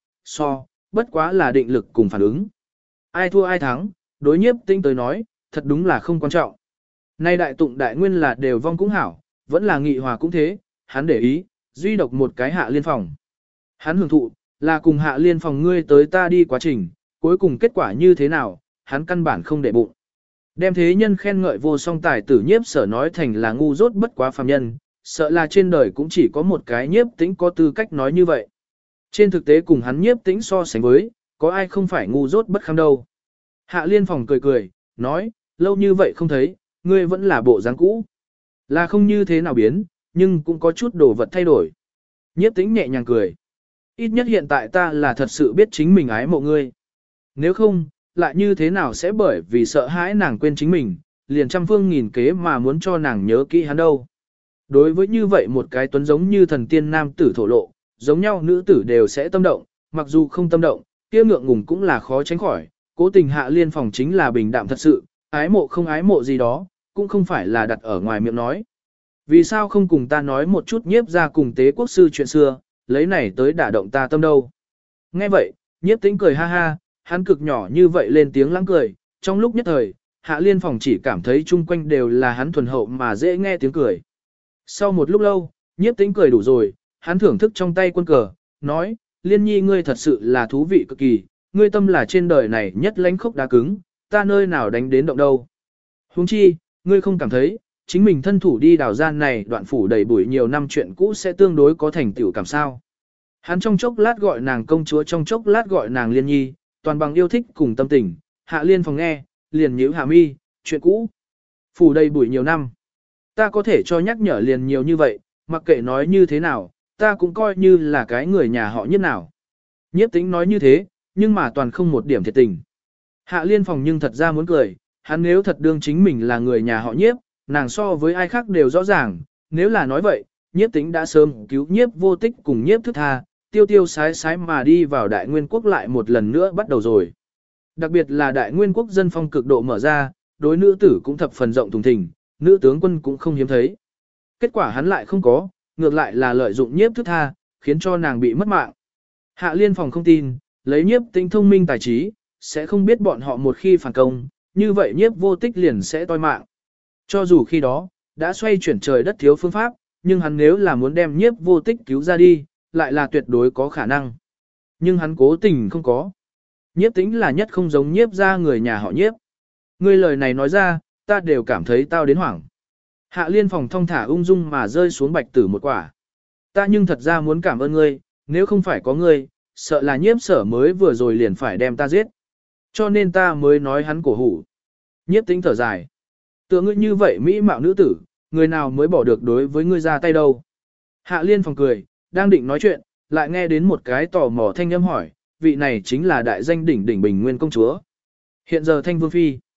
bất quá là định lực cùng phản ứng. Ai thua ai thắng, đối nhiếp tinh tới nói, thật đúng là không quan trọng. Nay đại tụng đại nguyên là đều vong cũng hảo, vẫn là nghị hòa cũng thế, hắn để ý, duy độc một cái hạ liên phòng. Hắn hưởng thụ, là cùng hạ liên phòng ngươi tới ta đi quá trình, cuối cùng kết quả như thế nào, hắn căn bản không để bụng. Đem thế nhân khen ngợi vô song tài tử nhiếp sở nói thành là ngu dốt bất quá phàm nhân, sợ là trên đời cũng chỉ có một cái nhiếp tĩnh có tư cách nói như vậy. Trên thực tế cùng hắn nhiếp tĩnh so sánh với, có ai không phải ngu dốt bất kham đâu. Hạ liên phòng cười cười, nói, lâu như vậy không thấy, ngươi vẫn là bộ dáng cũ. Là không như thế nào biến, nhưng cũng có chút đồ vật thay đổi. Nhiếp tĩnh nhẹ nhàng cười. Ít nhất hiện tại ta là thật sự biết chính mình ái mộ ngươi. Nếu không, lại như thế nào sẽ bởi vì sợ hãi nàng quên chính mình, liền trăm phương nghìn kế mà muốn cho nàng nhớ kỹ hắn đâu. Đối với như vậy một cái tuấn giống như thần tiên nam tử thổ lộ, giống nhau nữ tử đều sẽ tâm động, mặc dù không tâm động, kia ngượng ngùng cũng là khó tránh khỏi, cố tình hạ liên phòng chính là bình đạm thật sự, ái mộ không ái mộ gì đó, cũng không phải là đặt ở ngoài miệng nói. Vì sao không cùng ta nói một chút nhiếp ra cùng tế quốc sư chuyện xưa, lấy này tới đả động ta tâm đâu. Nghe vậy, nhiếp tĩnh cười ha ha, hắn cực nhỏ như vậy lên tiếng lắng cười, trong lúc nhất thời, hạ liên phòng chỉ cảm thấy chung quanh đều là hắn thuần hậu mà dễ nghe tiếng cười. Sau một lúc lâu, nhiếp tĩnh cười đủ rồi, hắn thưởng thức trong tay quân cờ, nói, liên nhi ngươi thật sự là thú vị cực kỳ, ngươi tâm là trên đời này nhất lãnh khốc đá cứng, ta nơi nào đánh đến động đâu. Huống chi, ngươi không cảm thấy, chính mình thân thủ đi đào gian này đoạn phủ đầy bụi nhiều năm chuyện cũ sẽ tương đối có thành tựu cảm sao. Hắn trong chốc lát gọi nàng công chúa, trong chốc lát gọi nàng liên nhi, toàn bằng yêu thích cùng tâm tình, hạ liên phòng nghe, liền nhíu hạ mi, chuyện cũ. Phủ đầy bụi nhiều năm. Ta có thể cho nhắc nhở liền nhiều như vậy, mặc kệ nói như thế nào, ta cũng coi như là cái người nhà họ nhất nào. Nhiếp tính nói như thế, nhưng mà toàn không một điểm thiệt tình. Hạ liên phòng nhưng thật ra muốn cười, hắn nếu thật đương chính mình là người nhà họ nhiếp, nàng so với ai khác đều rõ ràng, nếu là nói vậy, nhiếp tính đã sớm cứu nhiếp vô tích cùng nhiếp thức tha, tiêu tiêu sái sái mà đi vào đại nguyên quốc lại một lần nữa bắt đầu rồi. Đặc biệt là đại nguyên quốc dân phong cực độ mở ra, đối nữ tử cũng thập phần rộng thùng thình, nữ tướng quân cũng không hiếm thấy. Kết quả hắn lại không có, ngược lại là lợi dụng nhiếp thức tha, khiến cho nàng bị mất mạng. Hạ liên phòng không tin, lấy nhiếp tính thông minh tài trí, sẽ không biết bọn họ một khi phản công, như vậy nhiếp vô tích liền sẽ toi mạng. Cho dù khi đó, đã xoay chuyển trời đất thiếu phương pháp, nhưng hắn nếu là muốn đem nhiếp vô tích cứu ra đi, lại là tuyệt đối có khả năng. Nhưng hắn cố tình không có. Nhiếp tính là nhất không giống nhiếp ra người nhà họ nhiếp. Ngươi lời này nói ra, ta đều cảm thấy tao đến hoảng. Hạ liên phòng thong thả ung dung mà rơi xuống bạch tử một quả. Ta nhưng thật ra muốn cảm ơn ngươi, nếu không phải có ngươi, sợ là nhiếp sở mới vừa rồi liền phải đem ta giết. Cho nên ta mới nói hắn cổ hủ. Nhiếp tính thở dài. Tựa ngươi như vậy mỹ mạo nữ tử, người nào mới bỏ được đối với ngươi ra tay đâu. Hạ liên phòng cười, đang định nói chuyện, lại nghe đến một cái tò mò thanh âm hỏi, vị này chính là đại danh đỉnh đỉnh bình nguyên công chúa. Hiện giờ thanh vương phi.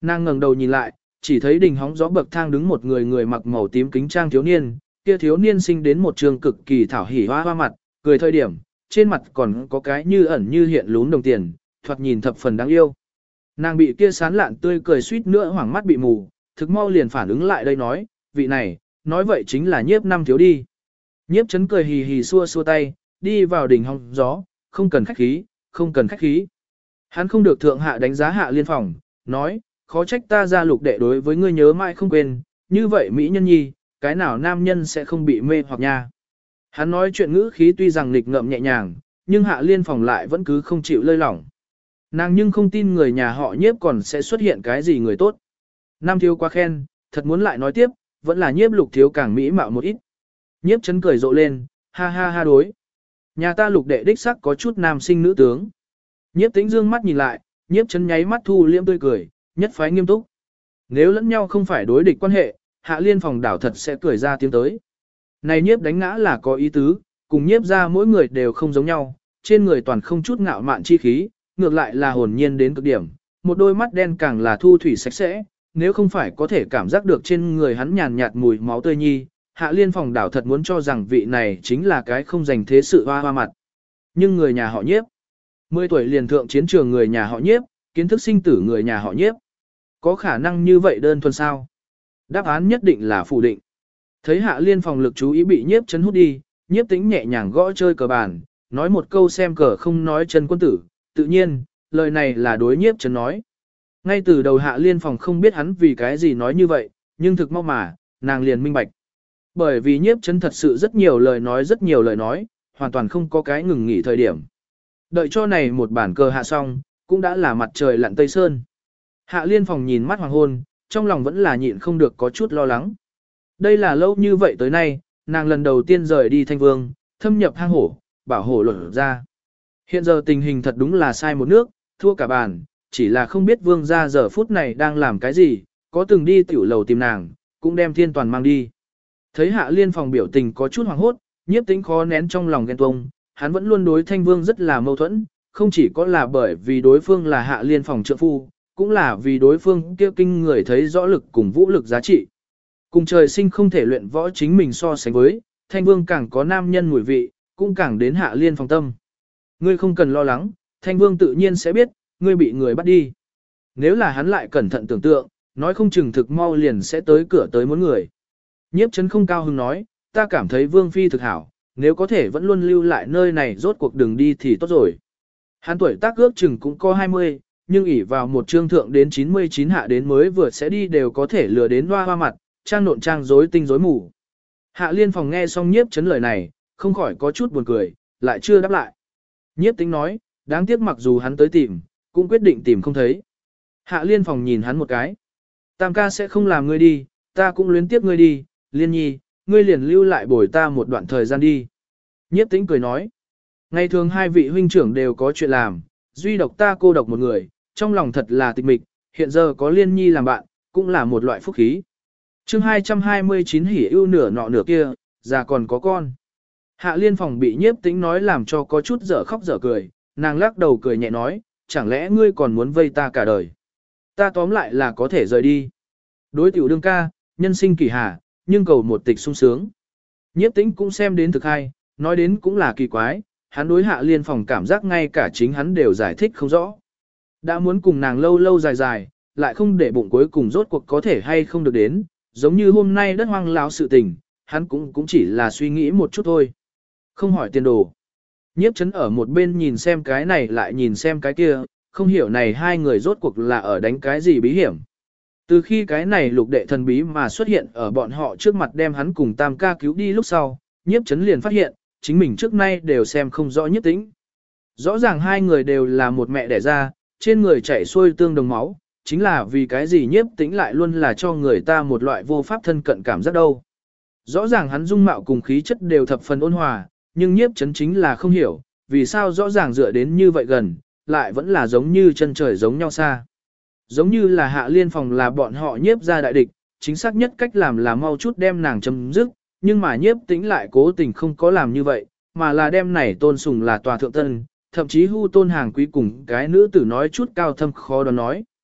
Nàng ngẩng đầu nhìn lại, chỉ thấy đỉnh hóng gió bậc thang đứng một người mặc màu tím kính trang thiếu niên, kia thiếu niên sinh đến một trường cực kỳ thảo hỉ hoa hoa mặt, cười thời điểm, trên mặt còn có cái như ẩn như hiện lún đồng tiền, thoạt nhìn thập phần đáng yêu. Nàng bị kia sán lạn tươi cười suýt nữa hoảng mắt bị mù, thực mau liền phản ứng lại đây nói, vị này, nói vậy chính là Nhiếp Năm thiếu đi. Nhiếp Chấn cười hì hì xua xua tay, đi vào đỉnh hóng gió, không cần khách khí, không cần khách khí. Hắn không được thượng hạ đánh giá Hạ Liên Phòng, nói, khó trách ta ra Lục đệ đối với ngươi nhớ mãi không quên, như vậy mỹ nhân nhi, cái nào nam nhân sẽ không bị mê hoặc nha. Hắn nói chuyện ngữ khí tuy rằng nghịch ngợm nhẹ nhàng, nhưng Hạ Liên Phòng lại vẫn cứ không chịu lơi lỏng. Nàng nhưng không tin người nhà họ Nhiếp còn sẽ xuất hiện cái gì người tốt. Nam thiếu quá khen, thật muốn lại nói tiếp, vẫn là Nhiếp Lục thiếu càng mỹ mạo một ít. Nhiếp Chấn cười rộ lên, ha ha ha đối. Nhà ta Lục đệ đích sắc có chút nam sinh nữ tướng. Nhiếp Tĩnh dương mắt nhìn lại, Nhiếp Chấn nháy mắt thu liễm tươi cười, nhất phái nghiêm túc. Nếu lẫn nhau không phải đối địch quan hệ, Hạ Liên Phòng đảo thật sẽ cười ra tiếng tới. Này Nhiếp đánh ngã là có ý tứ, cùng Nhiếp ra mỗi người đều không giống nhau, trên người toàn không chút ngạo mạn chi khí, ngược lại là hồn nhiên đến cực điểm, một đôi mắt đen càng là thu thủy sạch sẽ, nếu không phải có thể cảm giác được trên người hắn nhàn nhạt mùi máu tươi nhi, Hạ Liên Phòng đảo thật muốn cho rằng vị này chính là cái không dành thế sự hoa hoa mặt. Nhưng người nhà họ Nhiếp, 10 tuổi liền thượng chiến trường người nhà họ Nhiếp, kiến thức sinh tử người nhà họ Nhiếp, có khả năng như vậy đơn thuần sao? Đáp án nhất định là phủ định. Thấy Hạ Liên Phòng lực chú ý bị Nhiếp Chấn hút đi, Nhiếp Tĩnh nhẹ nhàng gõ chơi cờ bàn, nói một câu xem cờ không nói chân quân tử, tự nhiên, lời này là đối Nhiếp Chấn nói. Ngay từ đầu Hạ Liên Phòng không biết hắn vì cái gì nói như vậy, nhưng thực mau mà, nàng liền minh bạch. Bởi vì Nhiếp Chấn thật sự rất nhiều lời nói, hoàn toàn không có cái ngừng nghỉ thời điểm. Đợi cho này một bản cờ hạ xong, cũng đã là mặt trời lặn tây sơn. Hạ Liên Phòng nhìn mắt hoàng hôn, trong lòng vẫn là nhịn không được có chút lo lắng. Đây là lâu như vậy tới nay, nàng lần đầu tiên rời đi Thanh Vương, thâm nhập hang hổ, bảo hổ luận ra. Hiện giờ tình hình thật đúng là sai một nước, thua cả bàn, chỉ là không biết Vương gia giờ phút này đang làm cái gì, có từng đi tiểu lầu tìm nàng, cũng đem Thiên Toàn mang đi. Thấy Hạ Liên Phòng biểu tình có chút hoảng hốt, Nhiếp Tĩnh khó nén trong lòng ghen tuông, hắn vẫn luôn đối Thanh Vương rất là mâu thuẫn, không chỉ có là bởi vì đối phương là Hạ Liên Phòng trượng phu, cũng là vì đối phương kia kinh người thấy rõ lực cùng vũ lực giá trị. Cùng trời sinh không thể luyện võ chính mình so sánh với, Thanh Vương càng có nam nhân mùi vị, cũng càng đến Hạ Liên Phòng tâm. Ngươi không cần lo lắng, Thanh Vương tự nhiên sẽ biết, ngươi bị người bắt đi. Nếu là hắn lại cẩn thận tưởng tượng, nói không chừng thực mau liền sẽ tới cửa tới muốn người. Nhiếp Chấn không cao hứng nói, ta cảm thấy Vương Phi thực hảo, nếu có thể vẫn luôn lưu lại nơi này rốt cuộc đường đi thì tốt rồi. Hắn tuổi tác ước chừng cũng có 20, nhưng ỷ vào một trương thượng đến 99 hạ đến mới vừa sẽ đi đều có thể lừa đến hoa hoa mặt, trang nộn trang rối tinh rối mù. Hạ Liên Phòng nghe xong Nhiếp Chấn lời này, không khỏi có chút buồn cười, lại chưa đáp lại. Nhiếp Tĩnh nói, đáng tiếc mặc dù hắn tới tìm, cũng quyết định tìm không thấy. Hạ Liên Phòng nhìn hắn một cái. Tam ca sẽ không làm ngươi đi, ta cũng luyến tiếc ngươi đi, Liên nhi, ngươi liền lưu lại bồi ta một đoạn thời gian đi. Nhiếp Tĩnh cười nói, ngày thường hai vị huynh trưởng đều có chuyện làm, duy độc ta cô độc một người, trong lòng thật là tịch mịch, hiện giờ có Liên nhi làm bạn, cũng là một loại phúc khí. Chương 229 hỉ ưu nửa nọ nửa kia, già còn có con. Hạ Liên Phòng bị Nhiếp Tĩnh nói làm cho có chút dở khóc dở cười, nàng lắc đầu cười nhẹ nói, chẳng lẽ ngươi còn muốn vây ta cả đời. Ta tóm lại là có thể rời đi. Đối tiểu đương ca, nhân sinh kỳ hà, nhưng cầu một tịch sung sướng. Nhiếp Tĩnh cũng xem đến thực hay, nói đến cũng là kỳ quái, hắn đối Hạ Liên Phòng cảm giác ngay cả chính hắn đều giải thích không rõ. Đã muốn cùng nàng lâu lâu dài dài, lại không để bụng cuối cùng rốt cuộc có thể hay không được đến, giống như hôm nay đất hoang láo sự tình, hắn cũng chỉ là suy nghĩ một chút thôi. Không hỏi tiền đồ. Nhiếp Chấn ở một bên nhìn xem cái này lại nhìn xem cái kia, không hiểu này hai người rốt cuộc là ở đánh cái gì bí hiểm. Từ khi cái này Lục đệ thần bí mà xuất hiện ở bọn họ trước mặt đem hắn cùng Tam ca cứu đi lúc sau, Nhiếp Chấn liền phát hiện, chính mình trước nay đều xem không rõ Nhiếp Tĩnh. Rõ ràng hai người đều là một mẹ đẻ ra, trên người chảy xuôi tương đồng máu, chính là vì cái gì Nhiếp Tĩnh lại luôn là cho người ta một loại vô pháp thân cận cảm giác đâu. Rõ ràng hắn dung mạo cùng khí chất đều thập phần ôn hòa, nhưng Nhiếp Chấn chính là không hiểu, vì sao rõ ràng dựa đến như vậy gần, lại vẫn là giống như chân trời giống nhau xa. Giống như là Hạ Liên Phòng là bọn họ Nhiếp ra đại địch, chính xác nhất cách làm là mau chút đem nàng chấm dứt, nhưng mà Nhiếp Tĩnh lại cố tình không có làm như vậy, mà là đem này tôn sùng là tòa thượng tân, thậm chí hưu tôn hàng quý cùng cái nữ tử nói chút cao thâm khó đoán nói.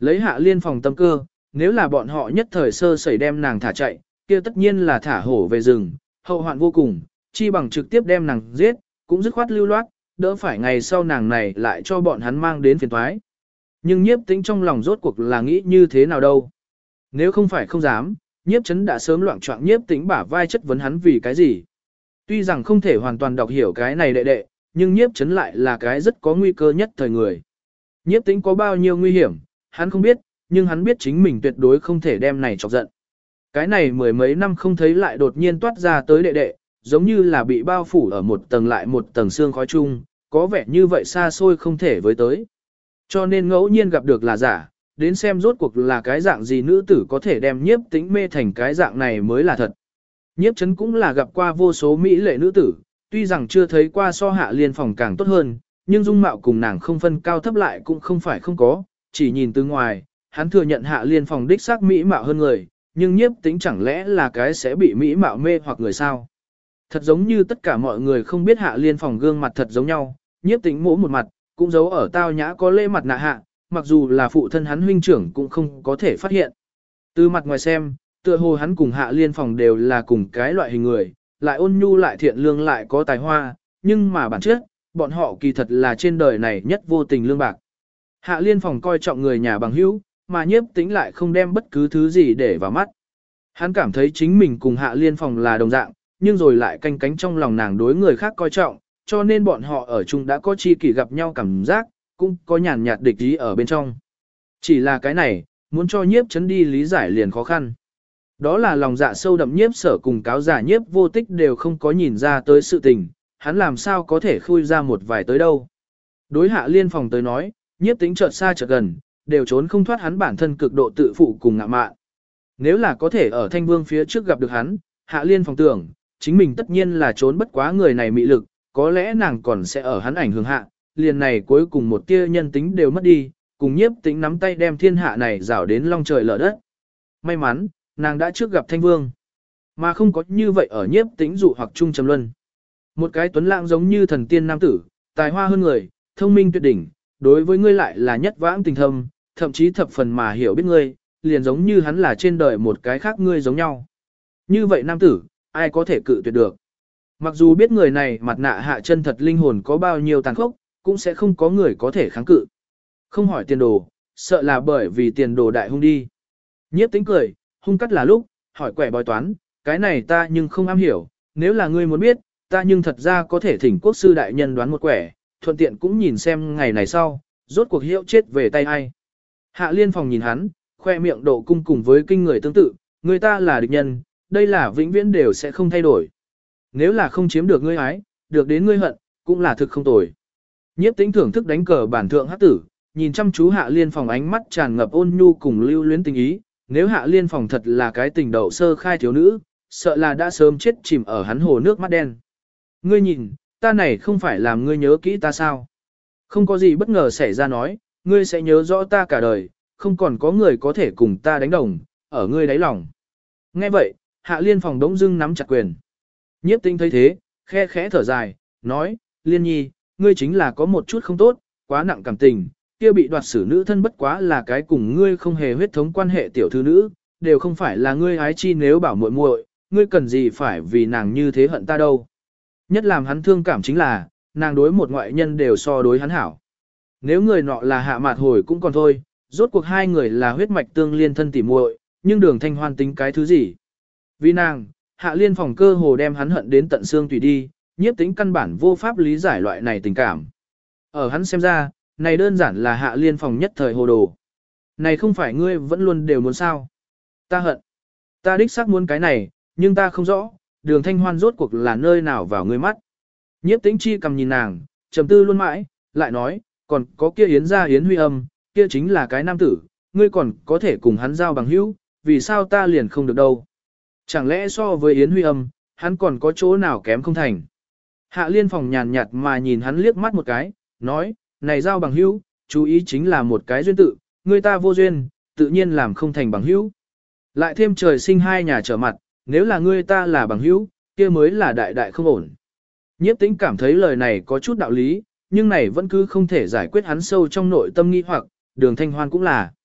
Lấy Hạ Liên phòng tâm cơ, nếu là bọn họ nhất thời sơ sẩy đem nàng thả chạy, kia tất nhiên là thả hổ về rừng, hậu hoạn vô cùng, chi bằng trực tiếp đem nàng giết, cũng dứt khoát lưu loát, đỡ phải ngày sau nàng này lại cho bọn hắn mang đến phiền toái. Nhưng Nhiếp Tĩnh trong lòng rốt cuộc là nghĩ như thế nào đâu. Nếu không phải không dám, Nhiếp Chấn đã sớm loạn choạng Nhiếp Tĩnh bả vai chất vấn hắn vì cái gì. Tuy rằng không thể hoàn toàn đọc hiểu cái này đệ đệ, nhưng Nhiếp Chấn lại là cái rất có nguy cơ nhất thời người. Nhiếp Tĩnh có bao nhiêu nguy hiểm, hắn không biết, nhưng hắn biết chính mình tuyệt đối không thể đem này chọc giận. Cái này mười mấy năm không thấy lại đột nhiên toát ra tới đệ đệ, giống như là bị bao phủ ở một tầng lại một tầng xương khói chung, có vẻ như vậy xa xôi không thể với tới. Cho nên ngẫu nhiên gặp được là giả, đến xem rốt cuộc là cái dạng gì nữ tử có thể đem Nhiếp Tĩnh mê thành cái dạng này mới là thật. Nhiếp Chấn cũng là gặp qua vô số mỹ lệ nữ tử, tuy rằng chưa thấy qua so Hạ Liên phòng càng tốt hơn, nhưng dung mạo cùng nàng không phân cao thấp lại cũng không phải không có, chỉ nhìn từ ngoài, hắn thừa nhận Hạ Liên phòng đích xác mỹ mạo hơn người, nhưng Nhiếp Tĩnh chẳng lẽ là cái sẽ bị mỹ mạo mê hoặc người sao? Thật giống như tất cả mọi người không biết Hạ Liên phòng gương mặt thật giống nhau, Nhiếp Tĩnh mỗ một mặt, cũng giấu ở tao nhã có lễ mặt nạ hạ, mặc dù là phụ thân hắn huynh trưởng cũng không có thể phát hiện. Từ mặt ngoài xem, tựa hồ hắn cùng Hạ Liên phòng đều là cùng cái loại hình người, lại ôn nhu lại thiện lương lại có tài hoa, nhưng mà bản chất, bọn họ kỳ thật là trên đời này nhất vô tình lương bạc. Hạ Liên phòng coi trọng người nhà bằng hữu, mà Nhiếp Tĩnh lại không đem bất cứ thứ gì để vào mắt. Hắn cảm thấy chính mình cùng Hạ Liên phòng là đồng dạng, nhưng rồi lại canh cánh trong lòng nàng đối người khác coi trọng, cho nên bọn họ ở chung đã có chi kỷ gặp nhau cảm giác, cũng có nhàn nhạt địch ý ở bên trong. Chỉ là cái này, muốn cho Nhiếp Chấn đi lý giải liền khó khăn. Đó là lòng dạ sâu đậm Nhiếp Sở cùng cáo giả Nhiếp Vô Tích đều không có nhìn ra tới sự tình, hắn làm sao có thể khui ra một vài tới đâu. Đối Hạ Liên phòng tới nói, Nhiếp Tĩnh chợt xa chợt gần, đều trốn không thoát hắn bản thân cực độ tự phụ cùng ngạ mạn. Nếu là có thể ở Thanh Vương phía trước gặp được hắn, Hạ Liên phòng tưởng, chính mình tất nhiên là trốn bất quá người này mị lực, có lẽ nàng còn sẽ ở hắn ảnh hưởng hạ, liền này cuối cùng một tia nhân tính đều mất đi, cùng Nhiếp Tĩnh nắm tay đem thiên hạ này rảo đến long trời lở đất. May mắn, nàng đã trước gặp Thanh Vương, mà không có như vậy ở Nhiếp Tĩnh dụ hoặc chung trầm luân. Một cái tuấn lãng giống như thần tiên nam tử, tài hoa hơn người, thông minh tuyệt đỉnh, đối với ngươi lại là nhất vãng tình thâm, thậm chí thập phần mà hiểu biết ngươi, liền giống như hắn là trên đời một cái khác ngươi giống nhau. Như vậy nam tử, ai có thể cự tuyệt được. Mặc dù biết người này mặt nạ hạ chân thật linh hồn có bao nhiêu tàn khốc, cũng sẽ không có người có thể kháng cự. Không hỏi tiền đồ, sợ là bởi vì tiền đồ đại hung đi. Nhiếp Tĩnh cười, hung cắt là lúc, hỏi quẻ bói toán, cái này ta nhưng không am hiểu, nếu là ngươi muốn biết, ta nhưng thật ra có thể thỉnh quốc sư đại nhân đoán một quẻ, thuận tiện cũng nhìn xem ngày này sau, rốt cuộc hiệu chết về tay ai. Hạ Liên phòng nhìn hắn, khoe miệng độ cung cùng với kinh người tương tự, người ta là địch nhân, đây là vĩnh viễn đều sẽ không thay đổi. Nếu là không chiếm được ngươi ái, được đến ngươi hận, cũng là thực không tồi. Nhiếp Tĩnh thưởng thức đánh cờ bản thượng hắc tử, nhìn chăm chú Hạ Liên phòng ánh mắt tràn ngập ôn nhu cùng lưu luyến tình ý, nếu Hạ Liên phòng thật là cái tình đậu sơ khai thiếu nữ, sợ là đã sớm chết chìm ở hắn hồ nước mắt đen. Ngươi nhìn, ta này không phải làm ngươi nhớ kỹ ta sao? Không có gì bất ngờ xảy ra nói, ngươi sẽ nhớ rõ ta cả đời, không còn có người có thể cùng ta đánh đồng, ở ngươi đáy lòng. Nghe vậy, Hạ Liên phòng đống dưng nắm chặt quyền. Nhiếp Tĩnh thấy thế, khe khẽ thở dài, nói, Liên nhi, ngươi chính là có một chút không tốt, quá nặng cảm tình, kia bị đoạt xử nữ thân bất quá là cái cùng ngươi không hề huyết thống quan hệ tiểu thư nữ, đều không phải là ngươi ái chi nếu bảo muội muội, ngươi cần gì phải vì nàng như thế hận ta đâu. Nhất làm hắn thương cảm chính là, nàng đối một ngoại nhân đều so đối hắn hảo. Nếu người nọ là Hạ Mạt Hồi cũng còn thôi, rốt cuộc hai người là huyết mạch tương liên thân tỉ muội, nhưng Đường Thanh Hoan tính cái thứ gì? Vì nàng, Hạ Liên phòng cơ hồ đem hắn hận đến tận xương tùy đi, Nhiếp Tĩnh căn bản vô pháp lý giải loại này tình cảm. Ở hắn xem ra, này đơn giản là Hạ Liên phòng nhất thời hồ đồ. Này không phải ngươi vẫn luôn đều muốn sao? Ta hận. Ta đích xác muốn cái này, nhưng ta không rõ, Đường Thanh Hoan rốt cuộc là nơi nào vào ngươi mắt. Nhiếp Tĩnh chi cầm nhìn nàng, trầm tư luôn mãi, lại nói, còn có kia Yến gia Yến Huy Âm, kia chính là cái nam tử, ngươi còn có thể cùng hắn giao bằng hữu, vì sao ta liền không được đâu? Chẳng lẽ so với Yến Huy Âm, hắn còn có chỗ nào kém không thành? Hạ Liên phòng nhàn nhạt mà nhìn hắn liếc mắt một cái, nói, này giao bằng hữu, chú ý chính là một cái duyên tự, người ta vô duyên, tự nhiên làm không thành bằng hữu. Lại thêm trời sinh hai nhà trở mặt, nếu là ngươi ta là bằng hữu, kia mới là đại đại không ổn. Nhiếp Tĩnh cảm thấy lời này có chút đạo lý, nhưng này vẫn cứ không thể giải quyết hắn sâu trong nội tâm nghi hoặc, Đường Thanh Hoan cũng là.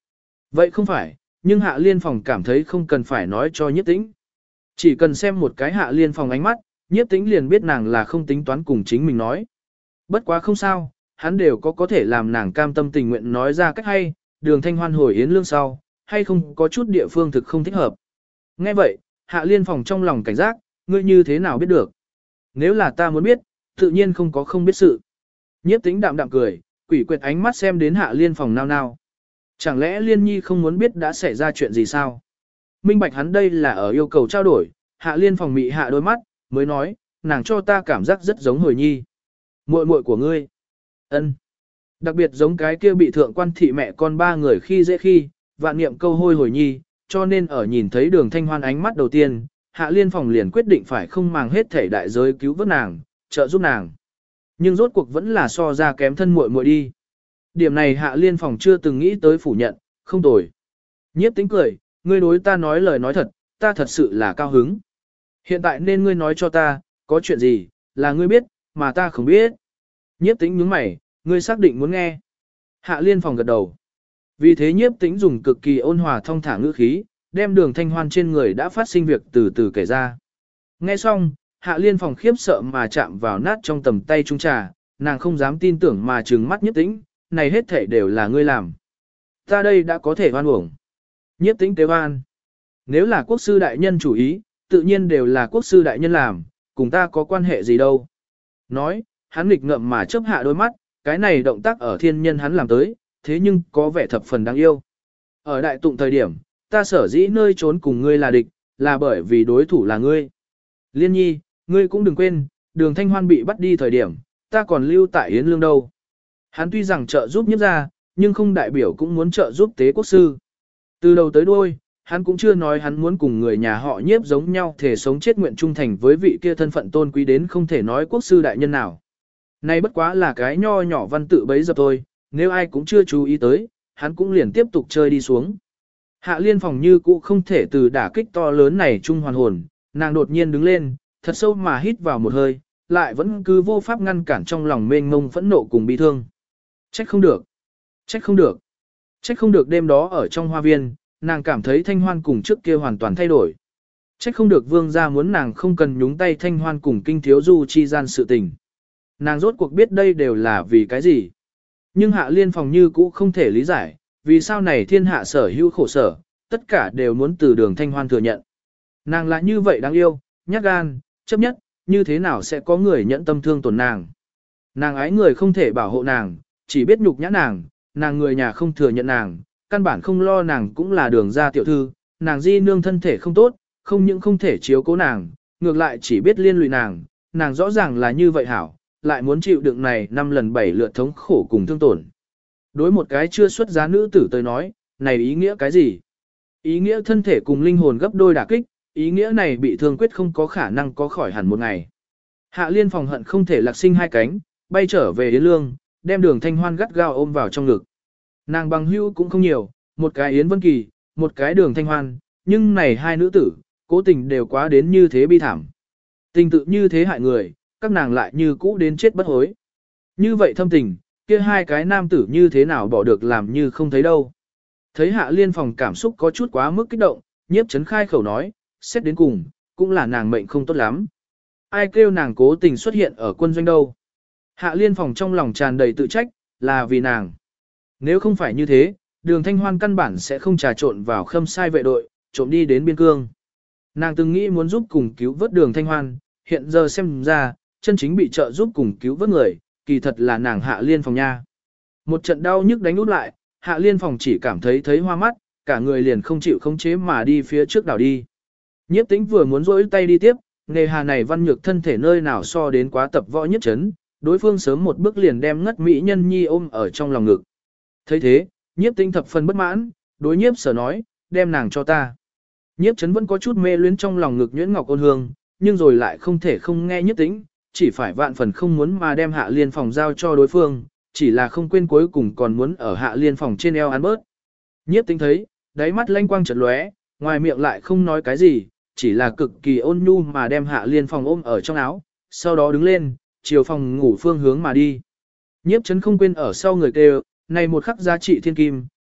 Vậy không phải, nhưng Hạ Liên Phòng cảm thấy không cần phải nói cho Nhiếp Tĩnh. Chỉ cần xem một cái Hạ Liên Phòng ánh mắt, Nhiếp Tĩnh liền biết nàng là không tính toán cùng chính mình nói. Bất quá không sao, hắn đều có thể làm nàng cam tâm tình nguyện nói ra cách hay, Đường Thanh Hoan hồi yến lương sau, hay không có chút địa phương thực không thích hợp. Nghe vậy, Hạ Liên Phòng trong lòng cảnh giác, ngươi như thế nào biết được? Nếu là ta muốn biết, tự nhiên không có không biết sự. Nhiếp Tĩnh đạm đạm cười, quỷ quyệt ánh mắt xem đến Hạ Liên Phòng nao nao. Chẳng lẽ Liên Nhi không muốn biết đã xảy ra chuyện gì sao? Minh bạch hắn đây là ở yêu cầu trao đổi, Hạ Liên Phòng mị hạ đôi mắt, mới nói, nàng cho ta cảm giác rất giống Hồi Nhi. Muội muội của ngươi. Ân. Đặc biệt giống cái kia bị thượng quan thị mẹ con ba người khi dễ khi, vạn niệm câu hôi Hồi Nhi, cho nên ở nhìn thấy Đường Thanh Hoan ánh mắt đầu tiên, Hạ Liên Phòng liền quyết định phải không màng hết thể đại giới cứu vớt nàng, trợ giúp nàng. Nhưng rốt cuộc vẫn là so ra kém thân muội muội đi. Điểm này Hạ Liên Phòng chưa từng nghĩ tới phủ nhận, không tồi. Nhiếp Tĩnh cười, ngươi đối ta nói lời nói thật, ta thật sự là cao hứng. Hiện tại nên ngươi nói cho ta, có chuyện gì, là ngươi biết, mà ta không biết. Nhiếp Tĩnh nhướng mày, ngươi xác định muốn nghe. Hạ Liên Phòng gật đầu. Vì thế Nhiếp Tĩnh dùng cực kỳ ôn hòa thong thả ngữ khí, đem Đường Thanh Hoan trên người đã phát sinh việc từ từ kể ra. Nghe xong, Hạ Liên Phòng khiếp sợ mà chạm vào nát trong tầm tay trung trà, nàng không dám tin tưởng mà trừng mắt Nhiếp Tĩnh, này hết thảy đều là ngươi làm. Ta đây đã có thể oan uổng. Nhiếp Tĩnh tế oan. Nếu là quốc sư đại nhân chủ ý, tự nhiên đều là quốc sư đại nhân làm, cùng ta có quan hệ gì đâu. Nói, hắn nghịch ngợm mà chớp hạ đôi mắt, cái này động tác ở thiên nhân hắn làm tới, thế nhưng có vẻ thập phần đáng yêu. Ở đại tụng thời điểm, ta sở dĩ nơi trốn cùng ngươi là địch, là bởi vì đối thủ là ngươi. Liên Nhi, ngươi cũng đừng quên, Đường Thanh Hoan bị bắt đi thời điểm, ta còn lưu tại Yến Lương đâu. Hắn tuy rằng trợ giúp Nhiếp gia, nhưng không đại biểu cũng muốn trợ giúp Tế Quốc sư. Từ đầu tới đuôi, hắn cũng chưa nói hắn muốn cùng người nhà họ Nhiếp giống nhau thể sống chết nguyện trung thành với vị kia thân phận tôn quý đến không thể nói quốc sư đại nhân nào. Này bất quá là cái nho nhỏ văn tự bấy giờ thôi, nếu ai cũng chưa chú ý tới, hắn cũng liền tiếp tục chơi đi xuống. Hạ Liên Phòng như cũ không thể từ đả kích to lớn này trung hoàn hồn, nàng đột nhiên đứng lên, thật sâu mà hít vào một hơi, lại vẫn cứ vô pháp ngăn cản trong lòng mênh mông phẫn nộ cùng bi thương. Trách không được, trách không được, trách không được đêm đó ở trong hoa viên, nàng cảm thấy Thanh Hoan cùng trước kia hoàn toàn thay đổi. Trách không được vương gia muốn nàng không cần nhúng tay Thanh Hoan cùng Kinh Thiếu Du chi gian sự tình. Nàng rốt cuộc biết đây đều là vì cái gì. Nhưng Hạ Liên Phòng như cũ không thể lý giải, vì sao này thiên hạ sở hữu khổ sở, tất cả đều muốn từ Đường Thanh Hoan thừa nhận. Nàng là như vậy đáng yêu, nhát gan, chấp nhất, như thế nào sẽ có người nhận tâm thương tổn nàng. Nàng ái người không thể bảo hộ nàng, chỉ biết nhục nhã nàng, nàng người nhà không thừa nhận nàng, căn bản không lo nàng cũng là Đường gia tiểu thư, nàng di nương thân thể không tốt, không những không thể chiếu cố nàng, ngược lại chỉ biết liên lụy nàng rõ ràng là như vậy hảo, lại muốn chịu đựng này 5 lần 7 lượt thống khổ cùng thương tổn. Đối một cái chưa xuất giá nữ tử tới nói, này ý nghĩa cái gì? Ý nghĩa thân thể cùng linh hồn gấp đôi đả kích, ý nghĩa này bị thương quyết không có khả năng có khỏi hẳn một ngày. Hạ Liên Phòng hận không thể lạc sinh hai cánh, bay trở về Yến Lương, đem Đường Thanh Hoan gắt gao ôm vào trong ngực. Nàng bằng hữu cũng không nhiều, một cái Yến Vân Kỳ, một cái Đường Thanh Hoan, nhưng này hai nữ tử, cố tình đều quá đến như thế bi thảm. Tình tự như thế hại người, các nàng lại như cũ đến chết bất hối. Như vậy thâm tình, kia hai cái nam tử như thế nào bỏ được làm như không thấy đâu. Thấy Hạ Liên Phòng cảm xúc có chút quá mức kích động, Nhiếp Chấn khai khẩu nói, xét đến cùng, cũng là nàng mệnh không tốt lắm. Ai kêu nàng cố tình xuất hiện ở quân doanh đâu. Hạ Liên Phòng trong lòng tràn đầy tự trách, là vì nàng. Nếu không phải như thế, Đường Thanh Hoan căn bản sẽ không trà trộn vào Khâm Sai vệ đội, trộm đi đến biên cương. Nàng từng nghĩ muốn giúp cùng cứu vớt Đường Thanh Hoan, hiện giờ xem ra, chân chính bị trợ giúp cùng cứu vớt người, kỳ thật là nàng Hạ Liên Phòng nha. Một trận đau nhức đánh út lại, Hạ Liên Phòng chỉ cảm thấy hoa mắt, cả người liền không chịu khống chế mà đi phía trước đảo đi. Nhiếp Tĩnh vừa muốn rỗi tay đi tiếp, nghề hà này văn nhược thân thể nơi nào so đến quá tập võ Nhiếp Chấn, đối phương sớm một bước liền đem ngất mỹ nhân nhi ôm ở trong lòng ngực. Thấy thế, Nhiếp Tĩnh thập phần bất mãn, đối Nhiếp Sở nói, đem nàng cho ta. Nhiếp Chấn vẫn có chút mê luyến trong lòng ngực nhuyễn ngọc ôn hương, nhưng rồi lại không thể không nghe Nhiếp Tĩnh, chỉ phải vạn phần không muốn mà đem Hạ Liên Phòng giao cho đối phương, chỉ là không quên cuối cùng còn muốn ở Hạ Liên Phòng trên eo ăn bớt. Nhiếp Tĩnh thấy, đáy mắt lanh quang chợt lóe, ngoài miệng lại không nói cái gì, chỉ là cực kỳ ôn nhu mà đem Hạ Liên Phòng ôm ở trong áo, sau đó đứng lên, chiều phòng ngủ phương hướng mà đi. Nhiếp Chấn không quên ở sau người kêu, này một khắc giá trị thiên kim,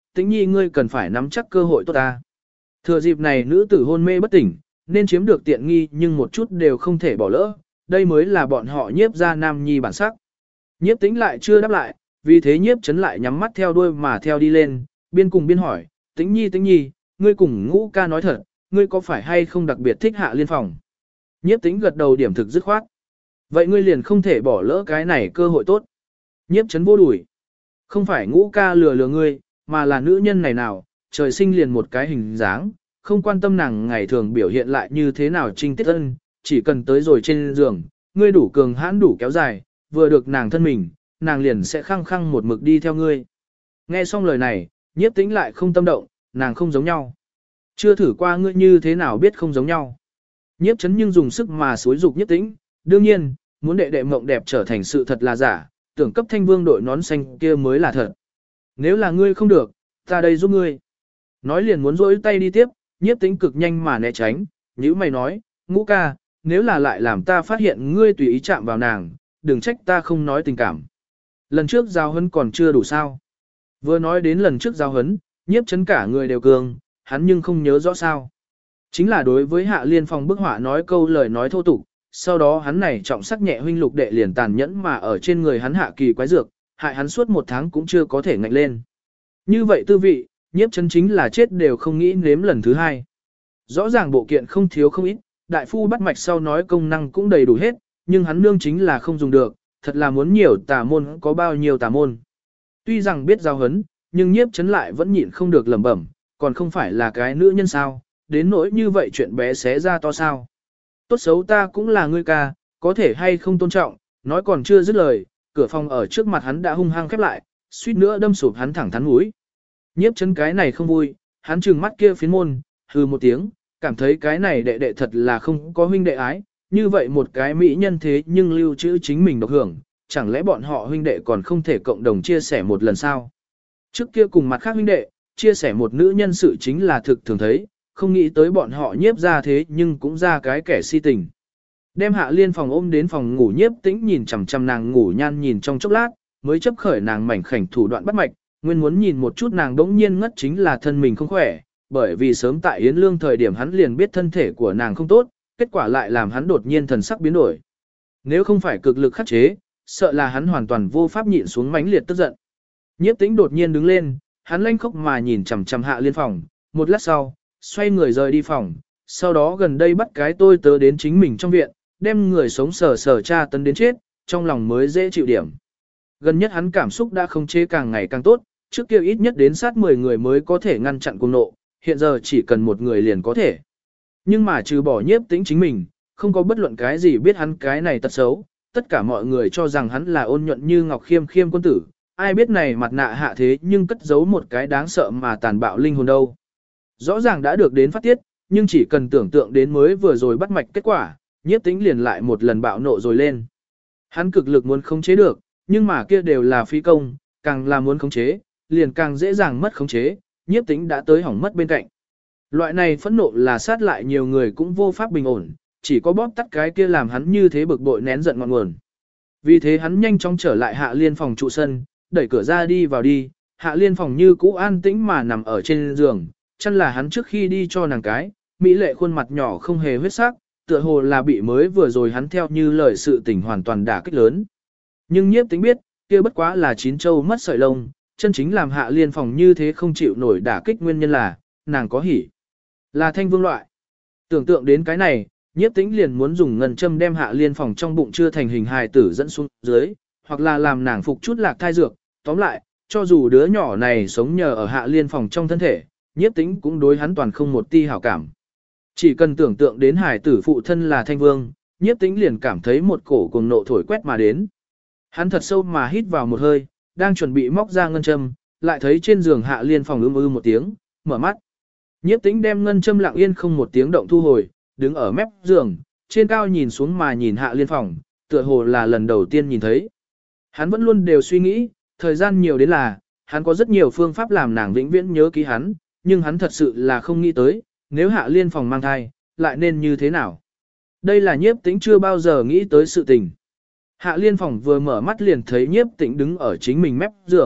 Tĩnh nhi ngươi cần phải nắm chắc cơ hội tốt ta. Thừa dịp này nữ tử hôn mê bất tỉnh, nên chiếm được tiện nghi nhưng một chút đều không thể bỏ lỡ, đây mới là bọn họ nhiếp ra nam nhi bản sắc. Nhiếp tĩnh lại chưa đáp lại, vì thế nhiếp chấn lại nhắm mắt theo đuôi mà theo đi lên, biên cùng biên hỏi, tĩnh nhi, ngươi cùng Ngũ ca nói thật, ngươi có phải hay không đặc biệt thích Hạ Liên Phòng? Nhiếp tĩnh gật đầu điểm thực dứt khoát. Vậy ngươi liền không thể bỏ lỡ cái này cơ hội tốt. Nhiếp chấn vô đuổi. Không phải Ngũ ca lừa ngươi, mà là nữ nhân này nào, trời sinh liền một cái hình dáng, không quan tâm nàng ngày thường biểu hiện lại như thế nào trinh tiết ân, chỉ cần tới rồi trên giường, ngươi đủ cường hãn đủ kéo dài, vừa được nàng thân mình, nàng liền sẽ khăng khăng một mực đi theo ngươi. Nghe xong lời này, nhiếp tĩnh lại không tâm động, nàng không giống nhau. Chưa thử qua ngươi như thế nào biết không giống nhau. Nhiếp chấn nhưng dùng sức mà xối dục nhiếp tĩnh, đương nhiên, muốn đệ đệ mộng đẹp trở thành sự thật là giả, tưởng cấp thanh vương đội nón xanh kia mới là thật. Nếu là ngươi không được, ta đây giúp ngươi. Nói liền muốn rỗi tay đi tiếp, nhiếp tĩnh cực nhanh mà né tránh, nhữ mày nói, Ngũ ca, nếu là lại làm ta phát hiện ngươi tùy ý chạm vào nàng, đừng trách ta không nói tình cảm. Lần trước giao hấn còn chưa đủ sao. Vừa nói đến lần trước giao hấn, nhiếp chấn cả người đều cường, hắn nhưng không nhớ rõ sao. Chính là đối với Hạ Liên Phong bức họa nói câu lời nói thô tục, sau đó hắn này trọng sắc nhẹ huynh lục đệ liền tàn nhẫn mà ở trên người hắn hạ kỳ quái dược, hại hắn suốt một tháng cũng chưa có thể ngạnh lên. Như vậy tư vị, nhiếp chấn chính là chết đều không nghĩ nếm lần thứ hai. Rõ ràng bộ kiện không thiếu không ít, đại phu bắt mạch sau nói công năng cũng đầy đủ hết, nhưng hắn nương chính là không dùng được, thật là muốn nhiều tà môn có bao nhiêu tà môn. Tuy rằng biết giao hấn, nhưng nhiếp chấn lại vẫn nhịn không được lẩm bẩm, còn không phải là cái nữ nhân sao, đến nỗi như vậy chuyện bé xé ra to sao. Tốt xấu ta cũng là ngươi ca, có thể hay không tôn trọng, nói còn chưa dứt lời, cửa phòng ở trước mặt hắn đã hung hăng khép lại, suýt nữa đâm sụp hắn thẳng thắn mũi. Nhiếp chấn cái này không vui, hắn trừng mắt kia phiến môn, hừ một tiếng, cảm thấy cái này đệ đệ thật là không có huynh đệ ái, như vậy một cái mỹ nhân thế nhưng lưu trữ chính mình độc hưởng, chẳng lẽ bọn họ huynh đệ còn không thể cộng đồng chia sẻ một lần sao? Trước kia cùng mặt khác huynh đệ, chia sẻ một nữ nhân sự chính là thực thường thấy, không nghĩ tới bọn họ nhiếp ra thế nhưng cũng ra cái kẻ si tình. Đem Hạ Liên Phòng ôm đến phòng ngủ nhiếp tĩnh nhìn chằm chằm nàng ngủ nhan nhìn trong chốc lát, mới chấp khởi nàng mảnh khảnh thủ đoạn bắt mạch, nguyên muốn nhìn một chút nàng đống nhiên ngất chính là thân mình không khỏe, bởi vì sớm tại Yến Lương thời điểm hắn liền biết thân thể của nàng không tốt, kết quả lại làm hắn đột nhiên thần sắc biến đổi. Nếu không phải cực lực khắc chế, sợ là hắn hoàn toàn vô pháp nhịn xuống mãnh liệt tức giận. Nhiếp tĩnh đột nhiên đứng lên, hắn lanh khóc mà nhìn chằm chằm Hạ Liên Phòng, một lát sau, xoay người rời đi phòng, sau đó gần đây bắt cái tôi tớ đến chính mình trong viện, đem người sống sờ sờ tra tấn đến chết, trong lòng mới dễ chịu điểm. Gần nhất hắn cảm xúc đã không chế càng ngày càng tốt, trước kia ít nhất đến sát 10 người mới có thể ngăn chặn cuồng nộ, hiện giờ chỉ cần một người liền có thể. Nhưng mà trừ bỏ nhiếp tĩnh chính mình, không có bất luận cái gì biết hắn cái này tật xấu, tất cả mọi người cho rằng hắn là ôn nhuận như ngọc khiêm khiêm quân tử, ai biết này mặt nạ hạ thế nhưng cất giấu một cái đáng sợ mà tàn bạo linh hồn đâu. Rõ ràng đã được đến phát tiết, nhưng chỉ cần tưởng tượng đến mới vừa rồi bắt mạch kết quả, nhiếp tĩnh liền lại một lần bạo nộ rồi lên. Hắn cực lực muốn khống chế được, nhưng mà kia đều là phi công, càng là muốn khống chế, liền càng dễ dàng mất khống chế, nhiếp tĩnh đã tới hỏng mất bên cạnh. Loại này phẫn nộ là sát lại nhiều người cũng vô pháp bình ổn, chỉ có bóp tắt cái kia làm hắn như thế bực bội nén giận ngọn nguồn. Vì thế hắn nhanh chóng trở lại Hạ Liên Phòng trụ sân, đẩy cửa ra đi vào đi, Hạ Liên Phòng như cũ an tĩnh mà nằm ở trên giường, chân là hắn trước khi đi cho nàng cái, mỹ lệ khuôn mặt nhỏ không hề huyết sắc, tựa hồ là bị mới vừa rồi hắn theo như lời sự tình hoàn toàn đả kích lớn. Nhưng nhiếp tính biết, kia bất quá là chín châu mất sợi lông, chân chính làm Hạ Liên Phòng như thế không chịu nổi đả kích nguyên nhân là, nàng có hỉ. Là thanh vương loại. Tưởng tượng đến cái này, nhiếp tĩnh liền muốn dùng ngân châm đem Hạ Liên Phòng trong bụng chưa thành hình hài tử dẫn xuống dưới, hoặc là làm nàng phục chút lạc thai dược. Tóm lại, cho dù đứa nhỏ này sống nhờ ở Hạ Liên Phòng trong thân thể, nhiếp tĩnh cũng đối hắn toàn không một ti hảo cảm. Chỉ cần tưởng tượng đến hài tử phụ thân là thanh vương, nhiếp tĩnh liền cảm thấy một cổ cuồng nộ thổi quét mà đến. Hắn thật sâu mà hít vào một hơi, đang chuẩn bị móc ra ngân châm, lại thấy trên giường Hạ Liên Phòng ư một tiếng, mở mắt. Nhiếp tĩnh đem ngân châm lặng yên không một tiếng động thu hồi, đứng ở mép giường, trên cao nhìn xuống mà nhìn Hạ Liên Phòng, tựa hồ là lần đầu tiên nhìn thấy. Hắn vẫn luôn đều suy nghĩ, thời gian nhiều đến là, hắn có rất nhiều phương pháp làm nàng vĩnh viễn nhớ ký hắn, nhưng hắn thật sự là không nghĩ tới, nếu Hạ Liên Phòng mang thai, lại nên như thế nào. Đây là nhiếp tĩnh chưa bao giờ nghĩ tới sự tình. Hạ Liên Phòng vừa mở mắt liền thấy nhiếp tĩnh đứng ở chính mình mép giường,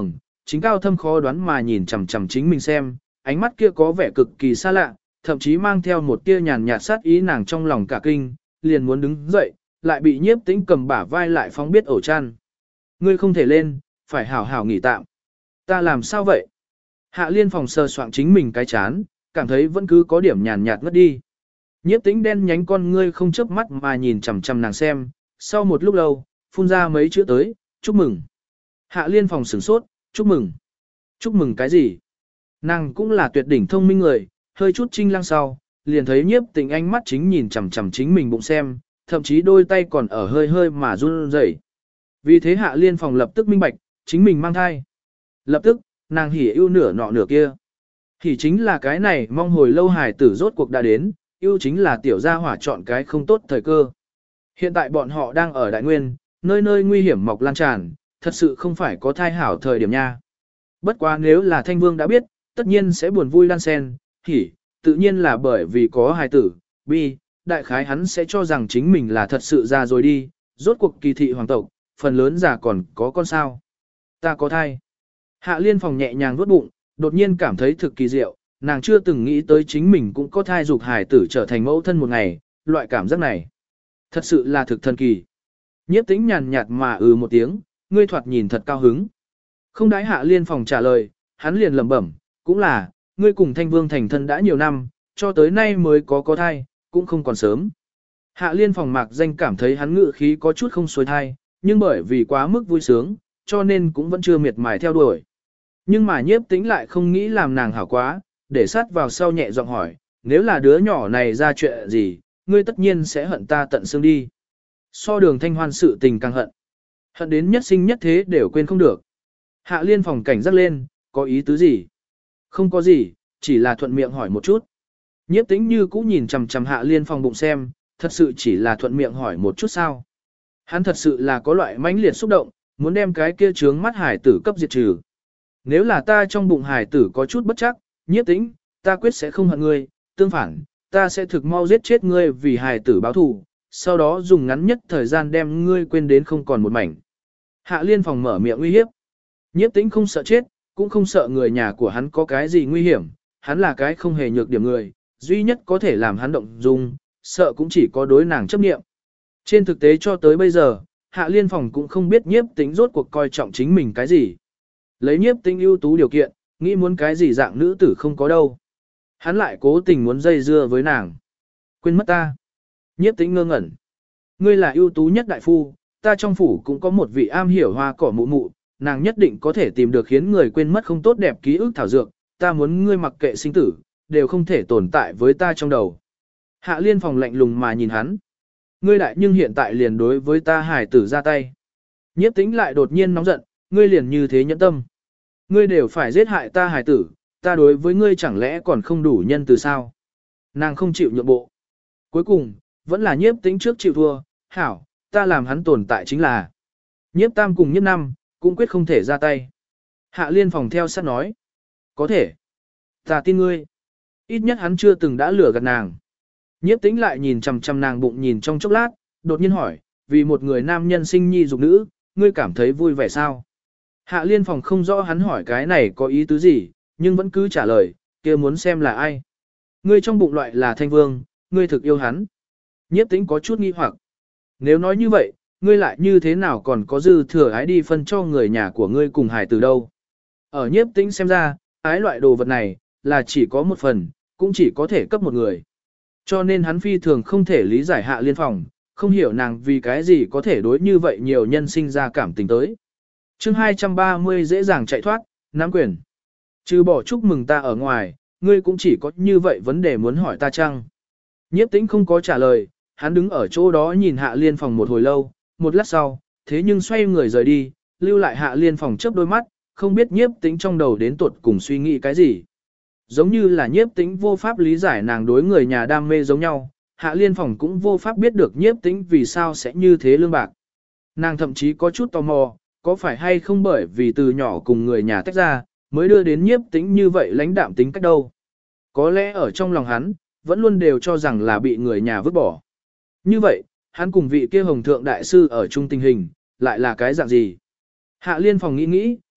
chính cao thâm khó đoán mà nhìn chằm chằm chính mình xem, ánh mắt kia có vẻ cực kỳ xa lạ, thậm chí mang theo một tia nhàn nhạt sát ý. Nàng trong lòng cả kinh, liền muốn đứng dậy, lại bị Nhiếp Tĩnh cầm bả vai lại phóng biết ổ chăn. Ngươi không thể lên, phải hảo hảo nghỉ tạm. Ta làm sao vậy? Hạ Liên Phòng sờ soạng chính mình cái chán, cảm thấy vẫn cứ có điểm nhàn nhạt ngất đi. Nhiếp Tĩnh đen nhánh con ngươi không chớp mắt mà nhìn chằm chằm nàng xem, sau một lúc lâu, phun ra mấy chữ tới, chúc mừng. Hạ Liên Phòng sửng sốt, chúc mừng. Chúc mừng cái gì? Nàng cũng là tuyệt đỉnh thông minh người, hơi chút trinh lăng sau, liền thấy Nhiếp Tĩnh ánh mắt chính nhìn chằm chằm chính mình bụng xem, thậm chí đôi tay còn ở hơi hơi mà run rẩy. Vì thế Hạ Liên Phòng lập tức minh bạch, chính mình mang thai. Lập tức, nàng hỉ ưu nửa nọ nửa kia. Hỉ chính là cái này mong hồi lâu hài tử rốt cuộc đã đến, ưu chính là tiểu gia hỏa chọn cái không tốt thời cơ. Hiện tại bọn họ đang ở Đại Nguyên, nơi nơi nguy hiểm mọc lan tràn, thật sự không phải có thai hảo thời điểm nha. Bất quá nếu là Thanh Vương đã biết, tất nhiên sẽ buồn vui đan sen, hỉ, tự nhiên là bởi vì có hài tử, bi, đại khái hắn sẽ cho rằng chính mình là thật sự già rồi đi, rốt cuộc kỳ thị hoàng tộc, phần lớn già còn có con sao. Ta có thai. Hạ Liên Phòng nhẹ nhàng vuốt bụng, đột nhiên cảm thấy thực kỳ diệu, nàng chưa từng nghĩ tới chính mình cũng có thai dục hài tử trở thành mẫu thân một ngày, loại cảm giác này. Thật sự là thực thần kỳ. Nhiếp Tĩnh nhàn nhạt mà một tiếng, ngươi thoạt nhìn thật cao hứng. Không đái Hạ Liên Phòng trả lời, hắn liền lẩm bẩm, cũng là, ngươi cùng Thanh Vương thành thân đã nhiều năm, cho tới nay mới có thai, cũng không còn sớm. Hạ Liên Phòng mạc danh cảm thấy hắn ngự khí có chút không xuôi thai, nhưng bởi vì quá mức vui sướng, cho nên cũng vẫn chưa miệt mài theo đuổi. Nhưng mà Nhiếp Tĩnh lại không nghĩ làm nàng hảo quá, để sát vào sau nhẹ giọng hỏi, nếu là đứa nhỏ này ra chuyện gì, ngươi tất nhiên sẽ hận ta tận xương đi. So Đường Thanh Hoan sự tình càng hận. Hận đến nhất sinh nhất thế đều quên không được. Hạ Liên Phòng cảnh giác lên, có ý tứ gì? Không có gì, chỉ là thuận miệng hỏi một chút. Nhiếp Tĩnh như cũ nhìn chằm chằm Hạ Liên Phòng bụng xem, thật sự chỉ là thuận miệng hỏi một chút sao. Hắn thật sự là có loại mãnh liệt xúc động, muốn đem cái kia trướng mắt hải tử cấp diệt trừ. Nếu là ta trong bụng hải tử có chút bất chắc, Nhiếp Tĩnh, ta quyết sẽ không hận ngươi, tương phản, ta sẽ thực mau giết chết ngươi vì hải tử báo thù, sau đó dùng ngắn nhất thời gian đem ngươi quên đến không còn một mảnh. Hạ Liên Phòng mở miệng uy hiếp. Nhiếp Tĩnh không sợ chết, cũng không sợ người nhà của hắn có cái gì nguy hiểm, hắn là cái không hề nhược điểm người, duy nhất có thể làm hắn động dung, sợ cũng chỉ có đối nàng chấp niệm. Trên thực tế cho tới bây giờ, Hạ Liên Phòng cũng không biết Nhiếp Tĩnh rốt cuộc coi trọng chính mình cái gì. Lấy Nhiếp Tĩnh ưu tú điều kiện, nghĩ muốn cái gì dạng nữ tử không có đâu. Hắn lại cố tình muốn dây dưa với nàng. Quên mất ta. Nhiếp Tĩnh ngơ ngẩn. Ngươi là ưu tú nhất đại phu, ta trong phủ cũng có một vị am hiểu hoa cỏ mụ mụ, nàng nhất định có thể tìm được khiến người quên mất không tốt đẹp ký ức thảo dược, ta muốn ngươi mặc kệ sinh tử, đều không thể tồn tại với ta trong đầu. Hạ Liên Phòng lạnh lùng mà nhìn hắn. Ngươi đại nhưng hiện tại liền đối với ta hải tử ra tay. Nhiếp Tĩnh lại đột nhiên nóng giận, ngươi liền như thế nhẫn tâm. Ngươi đều phải giết hại ta hải tử, ta đối với ngươi chẳng lẽ còn không đủ nhân từ sao? Nàng không chịu nhượng bộ. Cuối cùng, vẫn là Nhiếp Tĩnh trước chịu thua, hảo, ta làm hắn tồn tại chính là. Nhiếp Tam cùng Nhiếp Năm, cũng quyết không thể ra tay. Hạ Liên Phòng theo sát nói. Có thể. Ta tin ngươi. Ít nhất hắn chưa từng đã lừa gạt nàng. Nhiếp Tĩnh lại nhìn chằm chằm nàng bụng nhìn trong chốc lát, đột nhiên hỏi, vì một người nam nhân sinh nhi dục nữ, ngươi cảm thấy vui vẻ sao? Hạ Liên Phòng không rõ hắn hỏi cái này có ý tứ gì, nhưng vẫn cứ trả lời, kia muốn xem là ai. Ngươi trong bụng loại là Thanh Vương, ngươi thực yêu hắn. Nhiếp Tĩnh có chút nghi hoặc. Nếu nói như vậy, ngươi lại như thế nào còn có dư thừa ái đi phân cho người nhà của ngươi cùng hài từ đâu? Ở Nhiếp Tĩnh xem ra, ái loại đồ vật này, là chỉ có một phần, cũng chỉ có thể cấp một người. Cho nên hắn phi thường không thể lý giải Hạ Liên Phòng, không hiểu nàng vì cái gì có thể đối như vậy nhiều nhân sinh ra cảm tình tới. Chương 230 dễ dàng chạy thoát, nắm quyền. Trừ bỏ chúc mừng ta ở ngoài, ngươi cũng chỉ có như vậy vấn đề muốn hỏi ta chăng? Nhiếp Tĩnh không có trả lời, hắn đứng ở chỗ đó nhìn Hạ Liên Phòng một hồi lâu, một lát sau, thế nhưng xoay người rời đi, lưu lại Hạ Liên Phòng chớp đôi mắt, không biết Nhiếp Tĩnh trong đầu đến tuột cùng suy nghĩ cái gì. Giống như là Nhiếp Tĩnh vô pháp lý giải nàng đối người nhà đam mê giống nhau, Hạ Liên Phòng cũng vô pháp biết được Nhiếp Tĩnh vì sao sẽ như thế lương bạc. Nàng thậm chí có chút tò mò, có phải hay không bởi vì từ nhỏ cùng người nhà tách ra, mới đưa đến Nhiếp Tĩnh như vậy lãnh đạm tính cách đâu. Có lẽ ở trong lòng hắn, vẫn luôn đều cho rằng là bị người nhà vứt bỏ. Như vậy, hắn cùng vị kia Hồng Thượng Đại Sư ở chung tình hình, lại là cái dạng gì? Hạ Liên Phòng nghĩ nghĩ,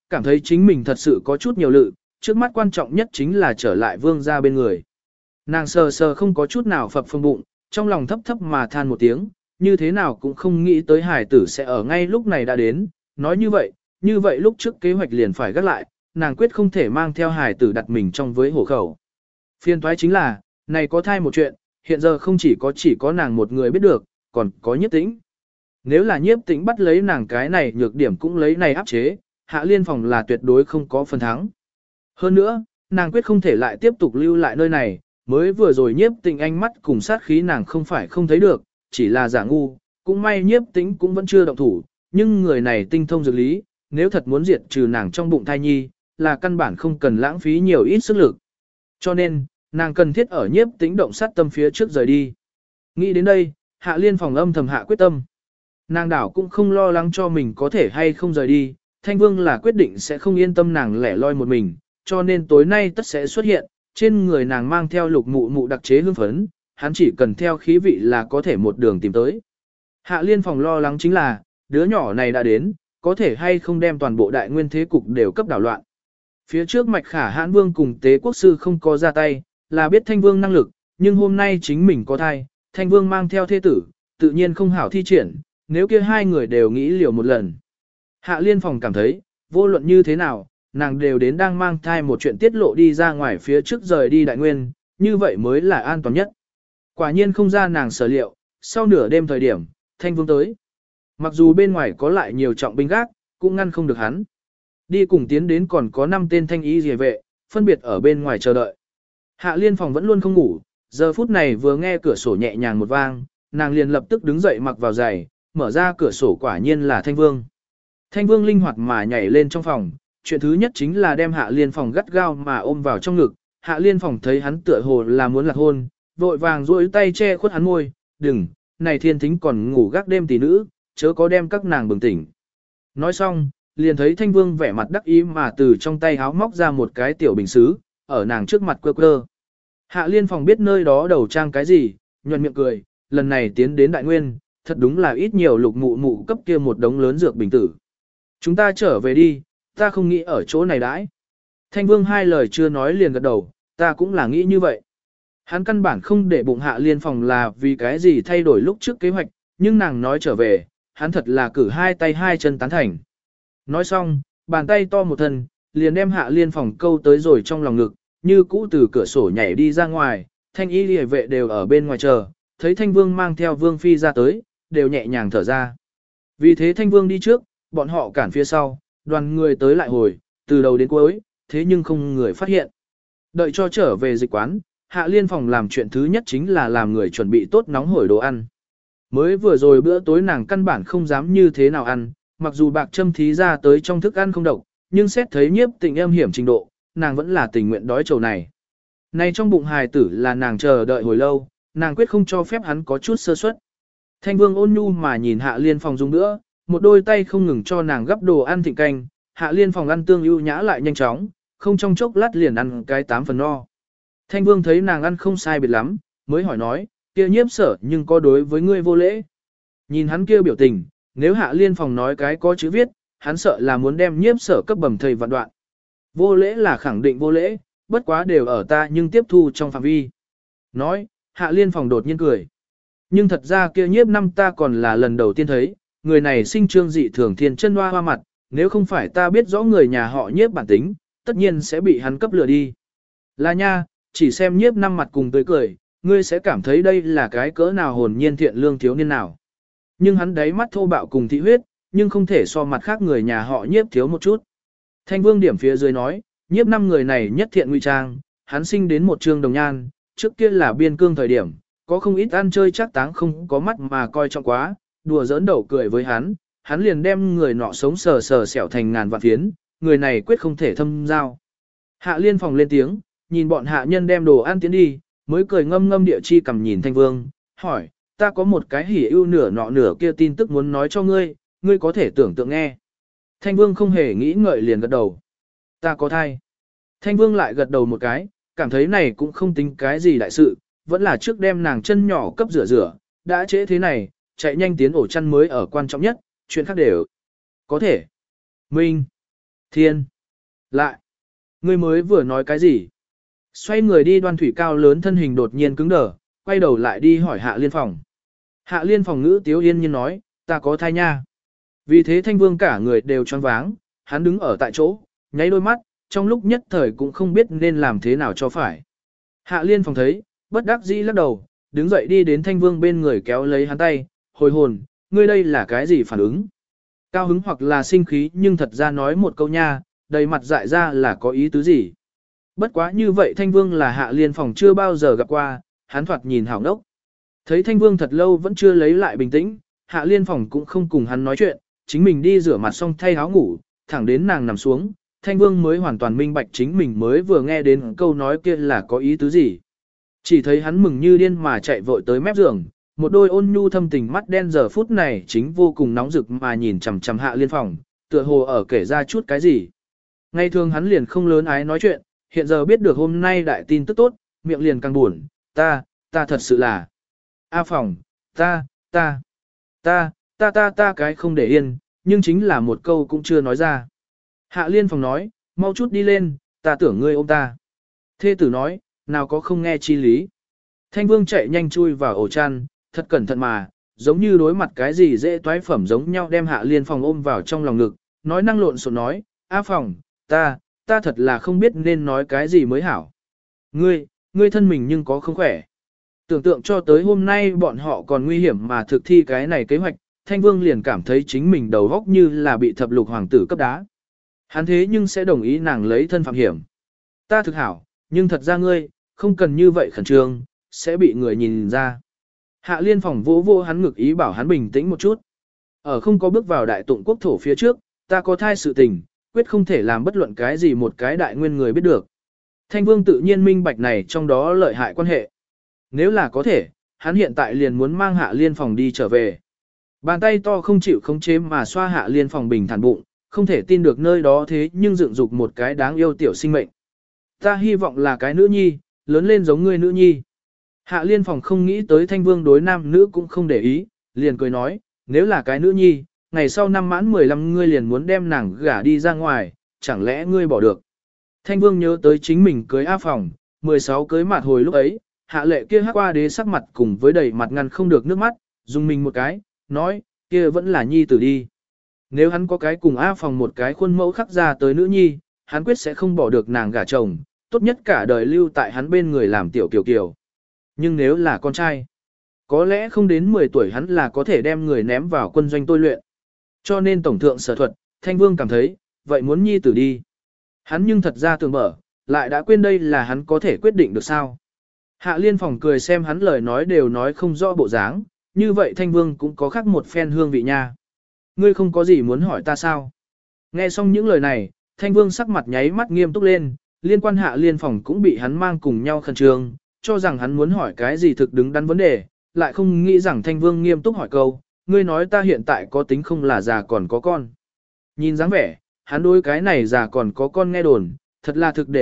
cảm thấy chính mình thật sự có chút nhiều lự, trước mắt quan trọng nhất chính là trở lại vương gia bên người. Nàng sờ sờ không có chút nào phập phồng bụng, trong lòng thấp thấp mà than một tiếng, như thế nào cũng không nghĩ tới hải tử sẽ ở ngay lúc này đã đến, nói như vậy lúc trước kế hoạch liền phải gác lại, nàng quyết không thể mang theo hải tử đặt mình trong với hổ khẩu. Phiên toái chính là, này có thai một chuyện, hiện giờ không chỉ có nàng một người biết được, còn có Nhiếp Tĩnh. Nếu là Nhiếp Tĩnh bắt lấy nàng cái này nhược điểm cũng lấy này áp chế, Hạ Liên Phòng là tuyệt đối không có phần thắng. Hơn nữa, nàng quyết không thể lại tiếp tục lưu lại nơi này, mới vừa rồi Nhiếp Tĩnh ánh mắt cùng sát khí nàng không phải không thấy được, chỉ là giả ngu, cũng may Nhiếp Tĩnh cũng vẫn chưa động thủ, nhưng người này tinh thông dược lý, nếu thật muốn diệt trừ nàng trong bụng thai nhi, là căn bản không cần lãng phí nhiều ít sức lực. Cho nên, nàng cần thiết ở Nhiếp Tĩnh động sát tâm phía trước rời đi. Nghĩ đến đây, Hạ Liên Phòng âm thầm hạ quyết tâm. Nàng đảo cũng không lo lắng cho mình có thể hay không rời đi, Thanh Vương là quyết định sẽ không yên tâm nàng lẻ loi một mình, cho nên tối nay tất sẽ xuất hiện, trên người nàng mang theo lục mụ mụ đặc chế hương phấn, hắn chỉ cần theo khí vị là có thể một đường tìm tới. Hạ Liên Phòng lo lắng chính là, đứa nhỏ này đã đến, có thể hay không đem toàn bộ đại nguyên thế cục đều cấp đảo loạn. Phía trước Mạch Khả Hãn Vương cùng Tế Quốc Sư không có ra tay, là biết Thanh Vương năng lực, nhưng hôm nay chính mình có thai, Thanh Vương mang theo thế tử, tự nhiên không hảo thi triển, nếu kia hai người đều nghĩ liều một lần. Hạ Liên Phòng cảm thấy, vô luận như thế nào, nàng đều đến đang mang thai một chuyện tiết lộ đi ra ngoài phía trước rời đi đại nguyên, như vậy mới là an toàn nhất. Quả nhiên không ra nàng sở liệu, sau nửa đêm thời điểm, Thanh Vương tới. Mặc dù bên ngoài có lại nhiều trọng binh gác, cũng ngăn không được hắn. Đi cùng tiến đến còn có 5 tên thanh y rìa vệ, phân biệt ở bên ngoài chờ đợi. Hạ Liên Phòng vẫn luôn không ngủ, giờ phút này vừa nghe cửa sổ nhẹ nhàng một vang, nàng liền lập tức đứng dậy mặc vào giày, mở ra cửa sổ quả nhiên là Thanh Vương. Thanh Vương linh hoạt mà nhảy lên trong phòng, chuyện thứ nhất chính là đem Hạ Liên Phòng gắt gao mà ôm vào trong ngực. Hạ Liên Phòng thấy hắn tựa hồ là muốn lạc hôn, vội vàng duỗi tay che khuất hắn môi, đừng, này thiên thính còn ngủ gác đêm tỷ nữ, chớ có đem các nàng bừng tỉnh. Nói xong, liền thấy Thanh Vương vẻ mặt đắc ý mà từ trong tay háo móc ra một cái tiểu bình xứ, ở nàng trước mặt quơ quơ. Hạ Liên Phòng biết nơi đó đầu trang cái gì, nhuận miệng cười, lần này tiến đến đại nguyên, thật đúng là ít nhiều lục mụ mụ cấp kia một đống lớn dược bình tử. Chúng ta trở về đi, ta không nghĩ ở chỗ này đãi. Thanh Vương hai lời chưa nói liền gật đầu, ta cũng là nghĩ như vậy. Hắn căn bản không để bụng Hạ Liên Phòng là vì cái gì thay đổi lúc trước kế hoạch, nhưng nàng nói trở về, hắn thật là cử hai tay hai chân tán thành. Nói xong, bàn tay to một thân, liền đem Hạ Liên Phòng câu tới rồi trong lòng ngực, như cũ từ cửa sổ nhảy đi ra ngoài, thanh y liề vệ đều ở bên ngoài chờ, thấy Thanh Vương mang theo Vương Phi ra tới, đều nhẹ nhàng thở ra. Vì thế Thanh Vương đi trước, bọn họ cản phía sau, đoàn người tới lại hồi, từ đầu đến cuối, thế nhưng không người phát hiện. Đợi cho trở về dịch quán, Hạ Liên Phòng làm chuyện thứ nhất chính là làm người chuẩn bị tốt nóng hổi đồ ăn. Mới vừa rồi bữa tối nàng căn bản không dám như thế nào ăn, mặc dù bạc châm thí ra tới trong thức ăn không độc, nhưng xét thấy Nhiếp Tĩnh âm hiểm trình độ, nàng vẫn là tình nguyện đói trầu này. Này trong bụng hài tử là nàng chờ đợi hồi lâu, nàng quyết không cho phép hắn có chút sơ suất. Thanh Vương ôn nhu mà nhìn Hạ Liên Phòng dùng nữa, một đôi tay không ngừng cho nàng gấp đồ ăn thịnh canh, Hạ Liên Phòng ăn tương ưu nhã lại nhanh chóng, không trong chốc lát liền ăn cái 8 phần no. Thanh Vương thấy nàng ăn không sai biệt lắm, mới hỏi nói, kia Nhiếp Sở nhưng có đối với ngươi vô lễ. Nhìn hắn kia biểu tình, nếu Hạ Liên Phòng nói cái có chữ viết, hắn sợ là muốn đem Nhiếp Sở cấp bầm thầy vạn đoạn. Vô lễ là khẳng định vô lễ, bất quá đều ở ta nhưng tiếp thu trong phạm vi. Nói, Hạ Liên Phòng đột nhiên cười. Nhưng thật ra kia Nhiếp năm ta còn là lần đầu tiên thấy, người này sinh trương dị thường thiên chân hoa hoa mặt, nếu không phải ta biết rõ người nhà họ Nhiếp bản tính, tất nhiên sẽ bị hắn cấp lừa đi. Là nha, chỉ xem Nhiếp năm mặt cùng tươi cười, ngươi sẽ cảm thấy đây là cái cỡ nào hồn nhiên thiện lương thiếu niên nào. Nhưng hắn đáy mắt thô bạo cùng thị huyết, nhưng không thể so mặt khác người nhà họ Nhiếp thiếu một chút. Thanh Vương điểm phía dưới nói, Nhiếp năm người này nhất thiện ngụy trang, hắn sinh đến một trương đồng nhan, trước kia là biên cương thời điểm, có không ít ăn chơi chắc táng không có mắt mà coi trọng quá, đùa giỡn đậu cười với hắn liền đem người nọ sống sờ sờ xẻo thành ngàn vạn phiến, người này quyết không thể thâm giao. Hạ Liên Phòng lên tiếng, nhìn bọn hạ nhân đem đồ ăn tiến đi, mới cười ngâm ngâm địa chi cầm nhìn Thanh Vương, hỏi, ta có một cái hỉ ưu nửa nọ nửa kia tin tức muốn nói cho ngươi, ngươi có thể tưởng tượng nghe. Thanh Vương không hề nghĩ ngợi liền gật đầu. Ta có thai. Thanh Vương lại gật đầu một cái, cảm thấy này cũng không tính cái gì đại sự, vẫn là trước đem nàng chân nhỏ cấp rửa rửa, đã trễ thế này, chạy nhanh tiến ổ chăn mới ở quan trọng nhất, chuyện khác đều. Có thể. Minh. Thiên. Lại. Ngươi mới vừa nói cái gì? Xoay người đi Đoan Thủy cao lớn thân hình đột nhiên cứng đờ, quay đầu lại đi hỏi Hạ Liên Phòng. Hạ Liên Phòng ngữ tiếu yên nhiên nói, ta có thai nha. Vì thế Thanh Vương cả người đều choáng váng, hắn đứng ở tại chỗ, nháy đôi mắt, trong lúc nhất thời cũng không biết nên làm thế nào cho phải. Hạ Liên Phòng thấy, bất đắc dĩ lắc đầu, đứng dậy đi đến Thanh Vương bên người kéo lấy hắn tay, hồi hồn, ngươi đây là cái gì phản ứng? Cao hứng hoặc là sinh khí nhưng thật ra nói một câu nha, đầy mặt dại ra là có ý tứ gì? Bất quá như vậy Thanh Vương là Hạ Liên Phòng chưa bao giờ gặp qua, hắn thoạt nhìn hảo đốc. Thấy Thanh Vương thật lâu vẫn chưa lấy lại bình tĩnh, Hạ Liên Phòng cũng không cùng hắn nói chuyện, chính mình đi rửa mặt xong thay áo ngủ, thẳng đến nàng nằm xuống, Thanh Vương mới hoàn toàn minh bạch chính mình mới vừa nghe đến câu nói kia là có ý tứ gì. Chỉ thấy hắn mừng như điên mà chạy vội tới mép giường, một đôi ôn nhu thâm tình mắt đen giờ phút này chính vô cùng nóng rực mà nhìn chằm chằm Hạ Liên Phòng, tựa hồ ở kể ra chút cái gì. Ngày thường hắn liền không lớn ái nói chuyện, hiện giờ biết được hôm nay đại tin tức tốt, miệng liền càng buồn, ta thật sự là. A Phòng, ta cái không để yên, nhưng chính là một câu cũng chưa nói ra. Hạ Liên Phòng nói, mau chút đi lên, ta tưởng ngươi ôm ta. Thê tử nói, nào có không nghe chi lý. Thanh Vương chạy nhanh chui vào ổ chăn, thật cẩn thận mà, giống như đối mặt cái gì dễ toái phẩm giống nhau đem Hạ Liên Phòng ôm vào trong lòng ngực, nói năng lộn xộn nói, A Phòng, ta thật là không biết nên nói cái gì mới hảo. Ngươi thân mình nhưng có không khỏe. Tưởng tượng cho tới hôm nay bọn họ còn nguy hiểm mà thực thi cái này kế hoạch, Thanh Vương liền cảm thấy chính mình đầu góc như là bị thập lục hoàng tử cấp đá. Hắn thế nhưng sẽ đồng ý nàng lấy thân phạm hiểm. Ta thực hảo, nhưng thật ra ngươi, không cần như vậy khẩn trương, sẽ bị người nhìn ra. Hạ Liên Phòng vỗ vỗ hắn ngực ý bảo hắn bình tĩnh một chút. Ở không có bước vào đại tụng quốc thổ phía trước, ta có thai sự tình, quyết không thể làm bất luận cái gì một cái đại nguyên người biết được. Thanh Vương tự nhiên minh bạch này trong đó lợi hại quan hệ. Nếu là có thể, hắn hiện tại liền muốn mang Hạ Liên Phòng đi trở về. Bàn tay to không chịu khống chế mà xoa Hạ Liên Phòng bình thản bụng, không thể tin được nơi đó thế nhưng dựng dục một cái đáng yêu tiểu sinh mệnh. Ta hy vọng là cái nữ nhi, lớn lên giống ngươi nữ nhi. Hạ Liên Phòng không nghĩ tới Thanh Vương đối nam nữ cũng không để ý, liền cười nói, nếu là cái nữ nhi, ngày sau năm mãn 15 ngươi liền muốn đem nàng gả đi ra ngoài, chẳng lẽ ngươi bỏ được. Thanh Vương nhớ tới chính mình cưới A Phòng, 16 cưới mặt hồi lúc ấy, Hạ Lệ kia hắc qua đế sắc mặt cùng với đầy mặt ngăn không được nước mắt, dùng mình một cái, nói, kia vẫn là nhi tử đi. Nếu hắn có cái cùng A Phòng một cái khuôn mẫu khắc ra tới nữ nhi, hắn quyết sẽ không bỏ được nàng gả chồng, tốt nhất cả đời lưu tại hắn bên người làm tiểu kiều kiều. Nhưng nếu là con trai, có lẽ không đến 10 tuổi hắn là có thể đem người ném vào quân doanh tôi luyện. Cho nên tổng thượng sở thuật, Thanh Vương cảm thấy, vậy muốn nhi tử đi. Hắn nhưng thật ra tưởng mở, lại đã quên đây là hắn có thể quyết định được sao. Hạ Liên Phòng cười xem hắn lời nói đều nói không rõ bộ dáng, như vậy Thanh Vương cũng có khác một phen hương vị nha. Ngươi không có gì muốn hỏi ta sao? Nghe xong những lời này, Thanh Vương sắc mặt nháy mắt nghiêm túc lên, liên quan Hạ Liên Phòng cũng bị hắn mang cùng nhau khẩn trương, cho rằng hắn muốn hỏi cái gì thực đứng đắn vấn đề, lại không nghĩ rằng Thanh Vương nghiêm túc hỏi câu, ngươi nói ta hiện tại có tính không là già còn có con. Nhìn dáng vẻ, hắn đối cái này già còn có con nghe đồn, thật là thực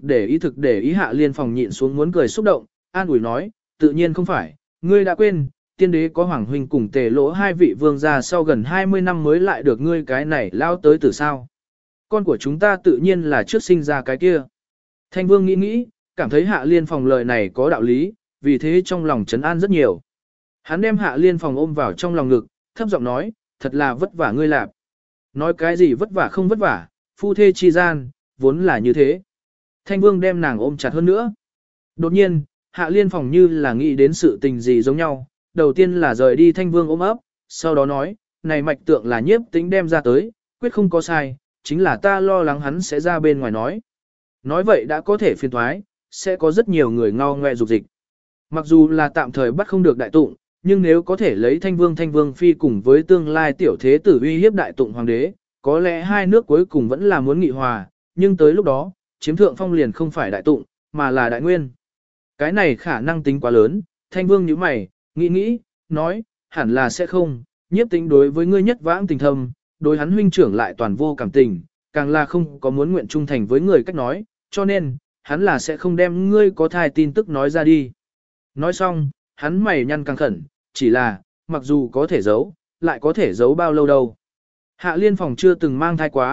để ý Hạ Liên Phòng nhịn xuống muốn cười xúc động, an ủi nói, tự nhiên không phải, ngươi đã quên, tiên đế có Hoàng Huynh cùng Tề Lỗ hai vị vương gia sau gần 20 năm mới lại được ngươi cái này lao tới từ sao. Con của chúng ta tự nhiên là trước sinh ra cái kia. Thanh Vương nghĩ, cảm thấy Hạ Liên Phòng lời này có đạo lý, vì thế trong lòng trấn an rất nhiều. Hắn đem Hạ Liên Phòng ôm vào trong lòng ngực, thấp giọng nói, thật là vất vả ngươi lạp. Nói cái gì vất vả không vất vả, phu thê chi gian, vốn là như thế. Thanh Vương đem nàng ôm chặt hơn nữa. Đột nhiên, Hạ Liên Phòng như là nghĩ đến sự tình gì giống nhau, đầu tiên là rời đi Thanh Vương ôm ấp, sau đó nói, này mạch tượng là Nhiếp Tĩnh đem ra tới, quyết không có sai, chính là ta lo lắng hắn sẽ ra bên ngoài nói. Nói vậy đã có thể phiền thoái, sẽ có rất nhiều người ngao ngoe dục dịch. Mặc dù là tạm thời bắt không được đại tụng, nhưng nếu có thể lấy Thanh Vương Phi cùng với tương lai tiểu thế tử uy hiếp đại tụng hoàng đế, có lẽ hai nước cuối cùng vẫn là muốn nghị hòa, nhưng tới lúc đó, chiếm thượng phong liền không phải đại tụng, mà là đại nguyên. Cái này khả năng tính quá lớn, Thanh Vương nhíu mày, nghĩ, nói, hẳn là sẽ không, Nhiếp Tĩnh đối với ngươi nhất vãng tình thâm, đối hắn huynh trưởng lại toàn vô cảm tình, càng là không có muốn nguyện trung thành với người cách nói, cho nên, hắn là sẽ không đem ngươi có thai tin tức nói ra đi. Nói xong, hắn mày nhăn căng khẩn, chỉ là, mặc dù có thể giấu, lại có thể giấu bao lâu đâu. Hạ Liên Phòng chưa từng mang thai quá,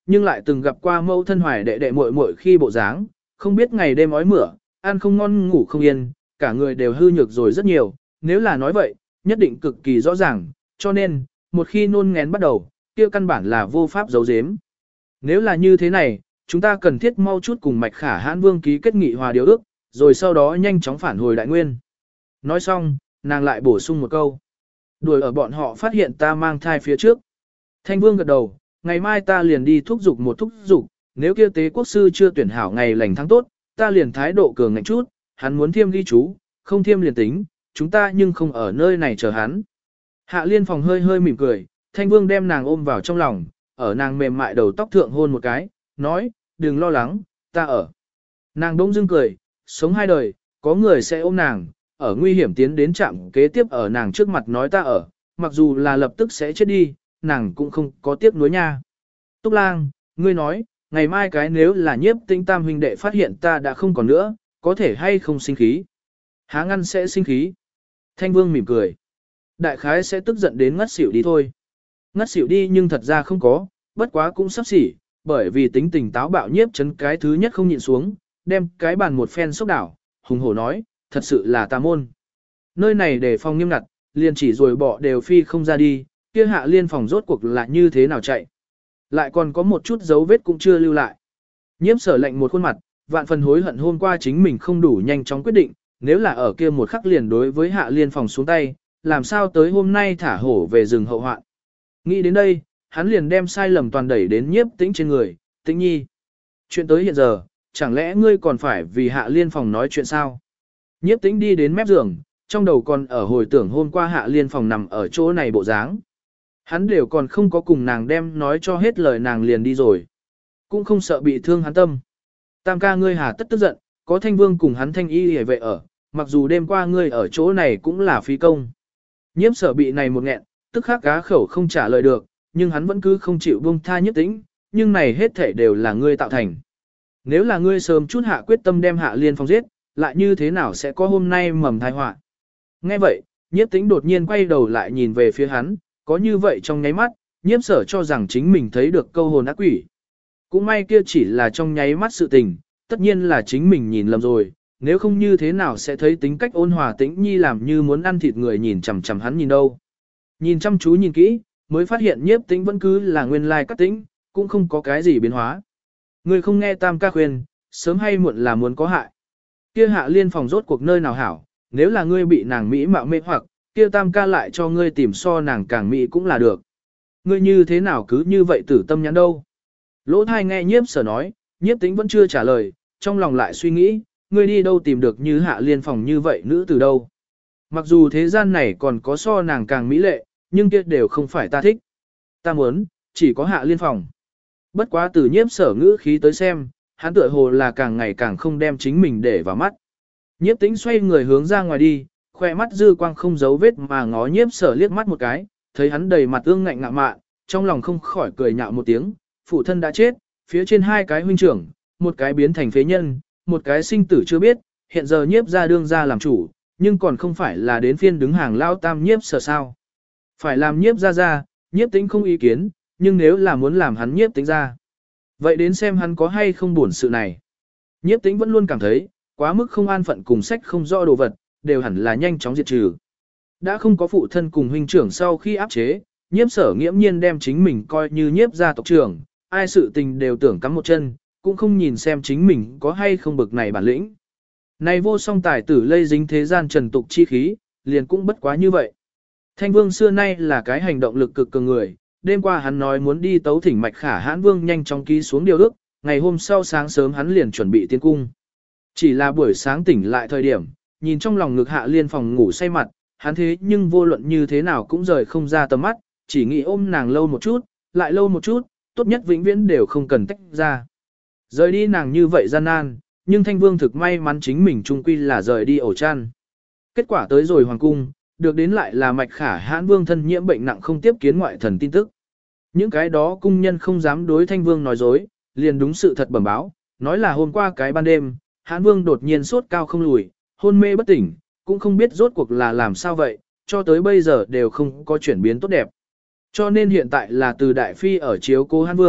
nhưng lại từng gặp qua mẫu thân hoài đệ đệ muội muội khi bộ dáng, không biết ngày đêm ói mửa, ăn không ngon ngủ không yên, cả người đều hư nhược rồi rất nhiều, nếu là nói vậy, nhất định cực kỳ rõ ràng, cho nên, một khi nôn ngén bắt đầu, kia căn bản là vô pháp giấu giếm. Nếu là như thế này, chúng ta cần thiết mau chút cùng Mạch Khả Hãn Vương ký kết nghị hòa điều ước, rồi sau đó nhanh chóng phản hồi Đại Nguyên. Nói xong, nàng lại bổ sung một câu. Đuổi ở bọn họ phát hiện ta mang thai phía trước. Thanh Vương gật đầu, ngày mai ta liền đi thúc giục một thúc giục, nếu kia tế quốc sư chưa tuyển hảo ngày lành tháng tốt, ta liền thái độ cường ngạnh chút, hắn muốn thiêm ghi chú, không thiêm liền tính, chúng ta nhưng không ở nơi này chờ hắn. Hạ Liên Phòng hơi hơi mỉm cười, Thanh Vương đem nàng ôm vào trong lòng, ở nàng mềm mại đầu tóc thượng hôn một cái, nói, đừng lo lắng, ta ở. Nàng đông dưng cười, sống hai đời, có người sẽ ôm nàng, ở nguy hiểm tiến đến trạm kế tiếp ở nàng trước mặt nói ta ở, mặc dù là lập tức sẽ chết đi, nàng cũng không có tiếc nuối nha. Túc Lang, ngươi nói, ngày mai cái nếu là Nhiếp Tĩnh tam huynh đệ phát hiện ta đã không còn nữa, có thể hay không sinh khí? Há ngăn sẽ sinh khí. Thanh Vương mỉm cười. Đại khái sẽ tức giận đến ngất xỉu đi thôi. Ngất xỉu đi nhưng thật ra không có, bất quá cũng sắp xỉ, bởi vì tính tình táo bạo Nhiếp Chấn cái thứ nhất không nhịn xuống, đem cái bàn một phen sốc đảo, hùng hổ nói, thật sự là tà môn. Nơi này để phòng nghiêm ngặt, liền chỉ rồi bỏ đều phi không ra đi, kia Hạ Liên Phòng rốt cuộc là như thế nào chạy. Lại còn có một chút dấu vết cũng chưa lưu lại. Nhiếp Sở lạnh một khuôn mặt, vạn phần hối hận hôm qua chính mình không đủ nhanh chóng quyết định, nếu là ở kia một khắc liền đối với Hạ Liên Phòng xuống tay, làm sao tới hôm nay thả hổ về rừng hậu hoạn. Nghĩ đến đây, hắn liền đem sai lầm toàn đẩy đến Nhiếp Tĩnh trên người, Tĩnh nhi. Chuyện tới hiện giờ, chẳng lẽ ngươi còn phải vì Hạ Liên Phòng nói chuyện sao? Nhiếp Tĩnh đi đến mép giường, trong đầu còn ở hồi tưởng hôm qua Hạ Liên Phòng nằm ở chỗ này bộ dáng. Hắn đều còn không có cùng nàng đem nói cho hết lời nàng liền đi rồi. Cũng không sợ bị thương hắn tâm. Tam ca ngươi hà tất tức giận, có Thanh Vương cùng hắn Thanh Y hề vệ ở, mặc dù đêm qua ngươi ở chỗ này cũng là phí công. Nhiếp Sở bị này một nghẹn, tức khắc cá khẩu không trả lời được, nhưng hắn vẫn cứ không chịu buông tha Nhiếp Tĩnh, nhưng này hết thể đều là ngươi tạo thành. Nếu là ngươi sớm chút hạ quyết tâm đem Hạ Liên Phong giết, lại như thế nào sẽ có hôm nay mầm tai họa. Nghe vậy, Nhiếp Tĩnh đột nhiên quay đầu lại nhìn về phía hắn, có như vậy trong nháy mắt, Nhiếp Sở cho rằng chính mình thấy được câu hồn ác quỷ. Cũng may kia chỉ là trong nháy mắt sự tình, tất nhiên là chính mình nhìn lầm rồi, nếu không như thế nào sẽ thấy tính cách ôn hòa Tĩnh nhi làm như muốn ăn thịt người nhìn chằm chằm hắn nhìn đâu. Nhìn chăm chú nhìn kỹ, mới phát hiện Nhiếp Tĩnh vẫn cứ là nguyên lai Cát Tĩnh, cũng không có cái gì biến hóa. Ngươi không nghe Tam ca khuyên, sớm hay muộn là muốn có hại. Kia Hạ Liên Phòng rốt cuộc nơi nào hảo, nếu là ngươi bị nàng mỹ mạo mê hoặc, kia Tam ca lại cho ngươi tìm so nàng càng mỹ cũng là được. Ngươi như thế nào cứ như vậy tử tâm nhắn đâu. Lỗ thai nghe Nhiếp Sở nói, Nhiếp Tĩnh vẫn chưa trả lời, trong lòng lại suy nghĩ, ngươi đi đâu tìm được như Hạ Liên Phòng như vậy nữ từ đâu. Mặc dù thế gian này còn có so nàng càng mỹ lệ, nhưng kia đều không phải ta thích. Ta muốn, chỉ có Hạ Liên Phòng. Bất quá từ Nhiếp Sở ngữ khí tới xem, hắn tựa hồ là càng ngày càng không đem chính mình để vào mắt. Nhiếp Tĩnh xoay người hướng ra ngoài đi, khoe mắt dư quang không giấu vết mà ngó Nhiếp Sở liếc mắt một cái, thấy hắn đầy mặt ương ngạnh ngạ mạn, trong lòng không khỏi cười nhạo một tiếng, phụ thân đã chết, phía trên hai cái huynh trưởng, một cái biến thành phế nhân, một cái sinh tử chưa biết, hiện giờ Nhiếp gia đương gia làm chủ, nhưng còn không phải là đến phiên đứng hàng lao tam Nhiếp Sở sao. Phải làm Nhiếp gia, Nhiếp Tĩnh không ý kiến, nhưng nếu là muốn làm hắn Nhiếp Tĩnh ra, vậy đến xem hắn có hay không buồn sự này. Nhiếp Tĩnh vẫn luôn cảm thấy, quá mức không an phận cùng sách không rõ đồ vật, đều hẳn là nhanh chóng diệt trừ. Đã không có phụ thân cùng huynh trưởng sau khi áp chế, Nhiếp Sở nghiễm nhiên đem chính mình coi như Nhiếp gia tộc trưởng, ai sự tình đều tưởng cắm một chân, cũng không nhìn xem chính mình có hay không bực này bản lĩnh. Này vô song tài tử lây dính thế gian trần tục chi khí, liền cũng bất quá như vậy. Thanh Vương xưa nay là cái hành động lực cực cường người, đêm qua hắn nói muốn đi tấu thỉnh Mạch Khả Hãn Vương nhanh chóng ký xuống điều ước, ngày hôm sau sáng sớm hắn liền chuẩn bị tiến cung. Chỉ là buổi sáng tỉnh lại thời điểm, nhìn trong lòng ngực Hạ Liên Phòng ngủ say mặt, hắn thế nhưng vô luận như thế nào cũng rời không ra tầm mắt, chỉ nghĩ ôm nàng lâu một chút, lại lâu một chút, tốt nhất vĩnh viễn đều không cần tách ra. Rời đi nàng như vậy gian nan, nhưng Thanh Vương thực may mắn chính mình trung quy là rời đi ổ chăn. Kết quả tới rồi hoàng cung, được đến lại là Mạch Khả Hãn Vương thân nhiễm bệnh nặng không tiếp kiến ngoại thần tin tức. Những cái đó cung nhân không dám đối Thanh Vương nói dối, liền đúng sự thật bẩm báo, nói là hôm qua cái ban đêm, Hãn Vương đột nhiên sốt cao không lùi, hôn mê bất tỉnh, cũng không biết rốt cuộc là làm sao vậy, cho tới bây giờ đều không có chuyển biến tốt đẹp. Cho nên hiện tại là từ Đại Phi ở chiếu cố Hãn Vương,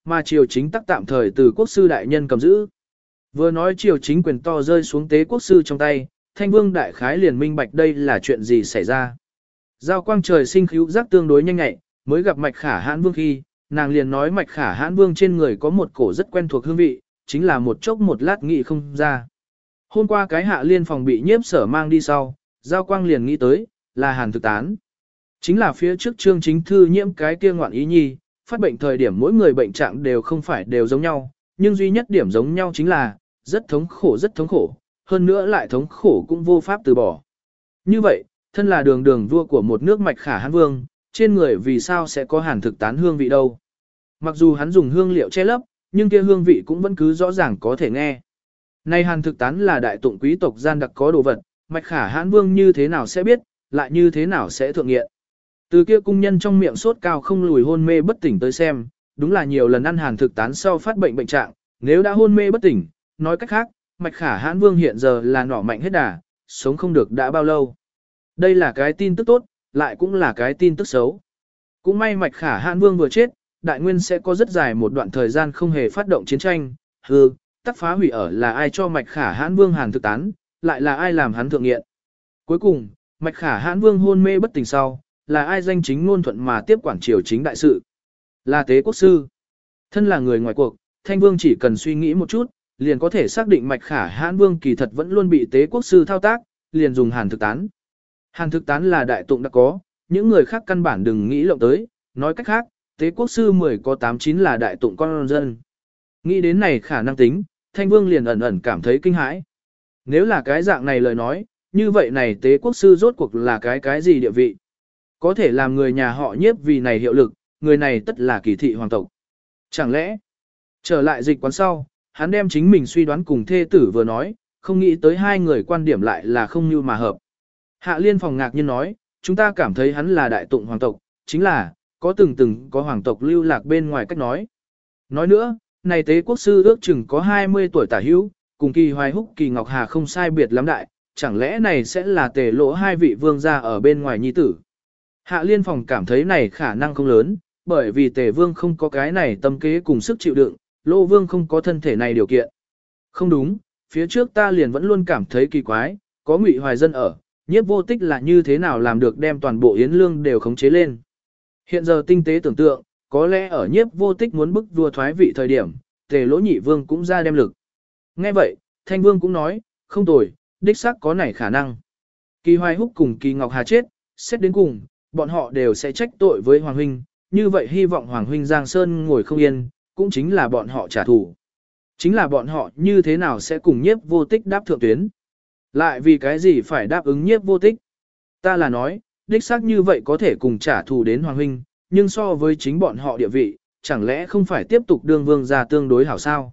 mà triều chính tắc tạm thời từ quốc sư đại nhân cầm giữ. Vừa nói triều chính quyền to rơi xuống tế quốc sư trong tay, Thanh Vương đại khái liền minh bạch đây là chuyện gì xảy ra. Giao quang trời sinh khíu giác tương đối nhanh nhạy, mới gặp Mạch Khả Hãn Vương khi, nàng liền nói Mạch Khả Hãn Vương trên người có một cổ rất quen thuộc hương vị, chính là một chốc một lát nghĩ không ra. Hôm qua cái Hạ Liên phòng bị Nhiếp Sở mang đi sau, Giao quang liền nghĩ tới, là Hàn Thực Tán. Chính là phía trước Trương Chính Thư nhiễm cái kia ngoạn ý nhi, phát bệnh thời điểm mỗi người bệnh trạng đều không phải đều giống nhau, nhưng duy nhất điểm giống nhau chính là, rất thống khổ, hơn nữa lại thống khổ cũng vô pháp từ bỏ. Như vậy, thân là đường vua của một nước Mạch Khả Hãn Vương, trên người vì sao sẽ có Hàn Thực Tán hương vị đâu? Mặc dù hắn dùng hương liệu che lấp, nhưng kia hương vị cũng vẫn cứ rõ ràng có thể nghe. Nay Hàn Thực Tán là đại tụng quý tộc gian đặc có đồ vật, Mạch Khả Hãn Vương như thế nào sẽ biết, lại như thế nào sẽ thượng nghiện. Từ kia cung nhân trong miệng sốt cao không lùi hôn mê bất tỉnh tới xem, đúng là nhiều lần ăn Hàn Thực Tán sau phát bệnh trạng, nếu đã hôn mê bất tỉnh, nói cách khác, Mạch Khả Hãn Vương hiện giờ là nỏ mạnh hết đà, sống không được đã bao lâu. Đây là cái tin tức tốt, lại cũng là cái tin tức xấu. Cũng may Mạch Khả Hãn Vương vừa chết, Đại Nguyên sẽ có rất dài một đoạn thời gian không hề phát động chiến tranh, tắc phá hủy ở là ai cho Mạch Khả Hãn Vương Hàn Thực Tán, lại là ai làm hắn thượng nghiện. Cuối cùng, Mạch Khả Hãn Vương hôn mê bất tỉnh sau, là ai danh chính ngôn thuận mà tiếp quản triều chính đại sự? Là Tế Quốc Sư. Thân là người ngoài cuộc, Thanh Vương chỉ cần suy nghĩ một chút, liền có thể xác định Mạch Khả Hãn Vương kỳ thật vẫn luôn bị Tế Quốc Sư thao tác, liền dùng Hàn Thực Tán. Hàn Thực Tán là đại tụng đã có, những người khác căn bản đừng nghĩ lộng tới, nói cách khác, Tế Quốc Sư 10 có 89 là đại tụng con dân. Nghĩ đến này khả năng tính, Thanh Vương liền ẩn ẩn cảm thấy kinh hãi. Nếu là cái dạng này lời nói, như vậy này Tế Quốc Sư rốt cuộc là cái gì địa vị? Có thể làm người nhà họ Nhiếp vì này hiệu lực, người này tất là kỳ thị hoàng tộc. Chẳng lẽ, trở lại dịch quán sau, hắn đem chính mình suy đoán cùng thê tử vừa nói, không nghĩ tới hai người quan điểm lại là không như mà hợp. Hạ Liên phòng ngạc nhiên nói, chúng ta cảm thấy hắn là đại tụng hoàng tộc, chính là, có từng có hoàng tộc lưu lạc bên ngoài cách nói. Nói nữa, này Tế Quốc Sư ước chừng có 20 tuổi tả hữu, cùng Kỳ Hoài Húc Kỳ Ngọc Hà không sai biệt lắm đại, chẳng lẽ này sẽ là Tề Lỗ hai vị vương gia ở bên ngoài nhi tử. Hạ Liên phòng cảm thấy này khả năng không lớn, bởi vì Tề Vương không có cái này tâm kế cùng sức chịu đựng, Lỗ Vương không có thân thể này điều kiện. Không đúng, phía trước ta liền vẫn luôn cảm thấy kỳ quái, có Ngụy Hoài Dân ở, Nhiếp Vô Tích là như thế nào làm được đem toàn bộ Yến Lương đều khống chế lên. Hiện giờ tinh tế tưởng tượng, có lẽ ở Nhiếp Vô Tích muốn bức vua thoái vị thời điểm, Tề Lỗ Nhị Vương cũng ra đem lực. Nghe vậy, Thanh Vương cũng nói, không tồi, đích xác có này khả năng. Kỳ Hoài Húc cùng Kỳ Ngọc Hà chết, xét đến cùng, bọn họ đều sẽ trách tội với Hoàng Huynh, như vậy hy vọng Hoàng Huynh Giang Sơn ngồi không yên, cũng chính là bọn họ trả thù. Chính là bọn họ như thế nào sẽ cùng Nhiếp Vô Tích đáp thượng tuyến. Lại vì cái gì phải đáp ứng Nhiếp Vô Tích? Ta là nói, đích xác như vậy có thể cùng trả thù đến Hoàng Huynh, nhưng so với chính bọn họ địa vị, chẳng lẽ không phải tiếp tục đương vương gia tương đối hảo sao?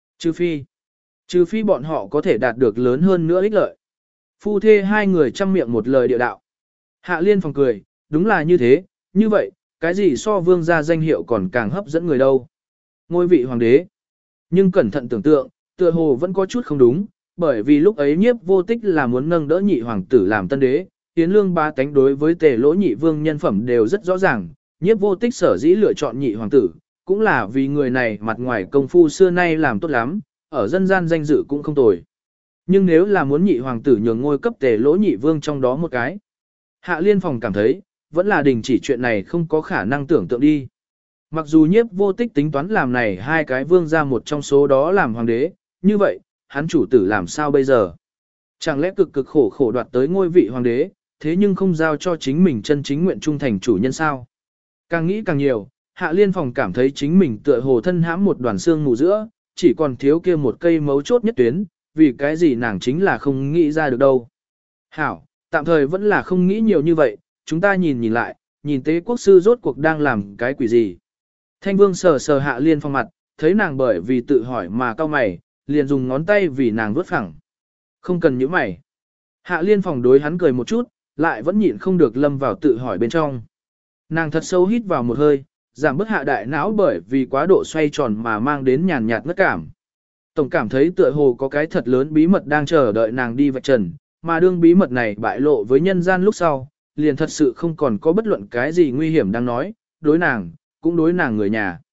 Trừ phi bọn họ có thể đạt được lớn hơn nữa ích lợi. Phu thê hai người chăm miệng một lời địa đạo. Hạ Liên phòng cười, đúng là như thế, như vậy, cái gì so vương gia danh hiệu còn càng hấp dẫn người đâu. Ngôi vị hoàng đế. Nhưng cẩn thận tưởng tượng, tựa hồ vẫn có chút không đúng, bởi vì lúc ấy Nhiếp Vô Tích là muốn nâng đỡ nhị hoàng tử làm tân đế, Yến Lương ba tánh đối với Tề Lỗ Nhị Vương nhân phẩm đều rất rõ ràng, Nhiếp Vô Tích sở dĩ lựa chọn nhị hoàng tử, cũng là vì người này mặt ngoài công phu xưa nay làm tốt lắm, ở dân gian danh dự cũng không tồi. Nhưng nếu là muốn nhị hoàng tử nhường ngôi cấp Tề Lỗ Nhị Vương trong đó một cái, Hạ Liên phòng cảm thấy, vẫn là đình chỉ chuyện này không có khả năng tưởng tượng đi. Mặc dù Nhiếp Vô Tích tính toán làm này hai cái vương ra một trong số đó làm hoàng đế, như vậy, hắn chủ tử làm sao bây giờ? Chẳng lẽ cực khổ đoạt tới ngôi vị hoàng đế, thế nhưng không giao cho chính mình chân chính nguyện trung thành chủ nhân sao? Càng nghĩ càng nhiều, Hạ Liên phòng cảm thấy chính mình tựa hồ thân hãm một đoàn xương mù giữa, chỉ còn thiếu kia một cây mấu chốt nhất tuyến, vì cái gì nàng chính là không nghĩ ra được đâu. Hảo, tạm thời vẫn là không nghĩ nhiều như vậy, chúng ta nhìn lại, nhìn Tế Quốc Sư rốt cuộc đang làm cái quỷ gì. Thanh Vương sờ Hạ Liên phong mặt, thấy nàng bởi vì tự hỏi mà cau mày, liền dùng ngón tay vì nàng vuốt phẳng. Không cần nhíu mày. Hạ Liên phòng đối hắn cười một chút, lại vẫn nhịn không được lâm vào tự hỏi bên trong. Nàng thật sâu hít vào một hơi, giảm bớt hạ đại não bởi vì quá độ xoay tròn mà mang đến nhàn nhạt ngất cảm. Tổng cảm thấy tựa hồ có cái thật lớn bí mật đang chờ đợi nàng đi vạch trần, mà đương bí mật này bại lộ với nhân gian lúc sau, liền thật sự không còn có bất luận cái gì nguy hiểm đang nói, đối nàng, cũng đối nàng người nhà.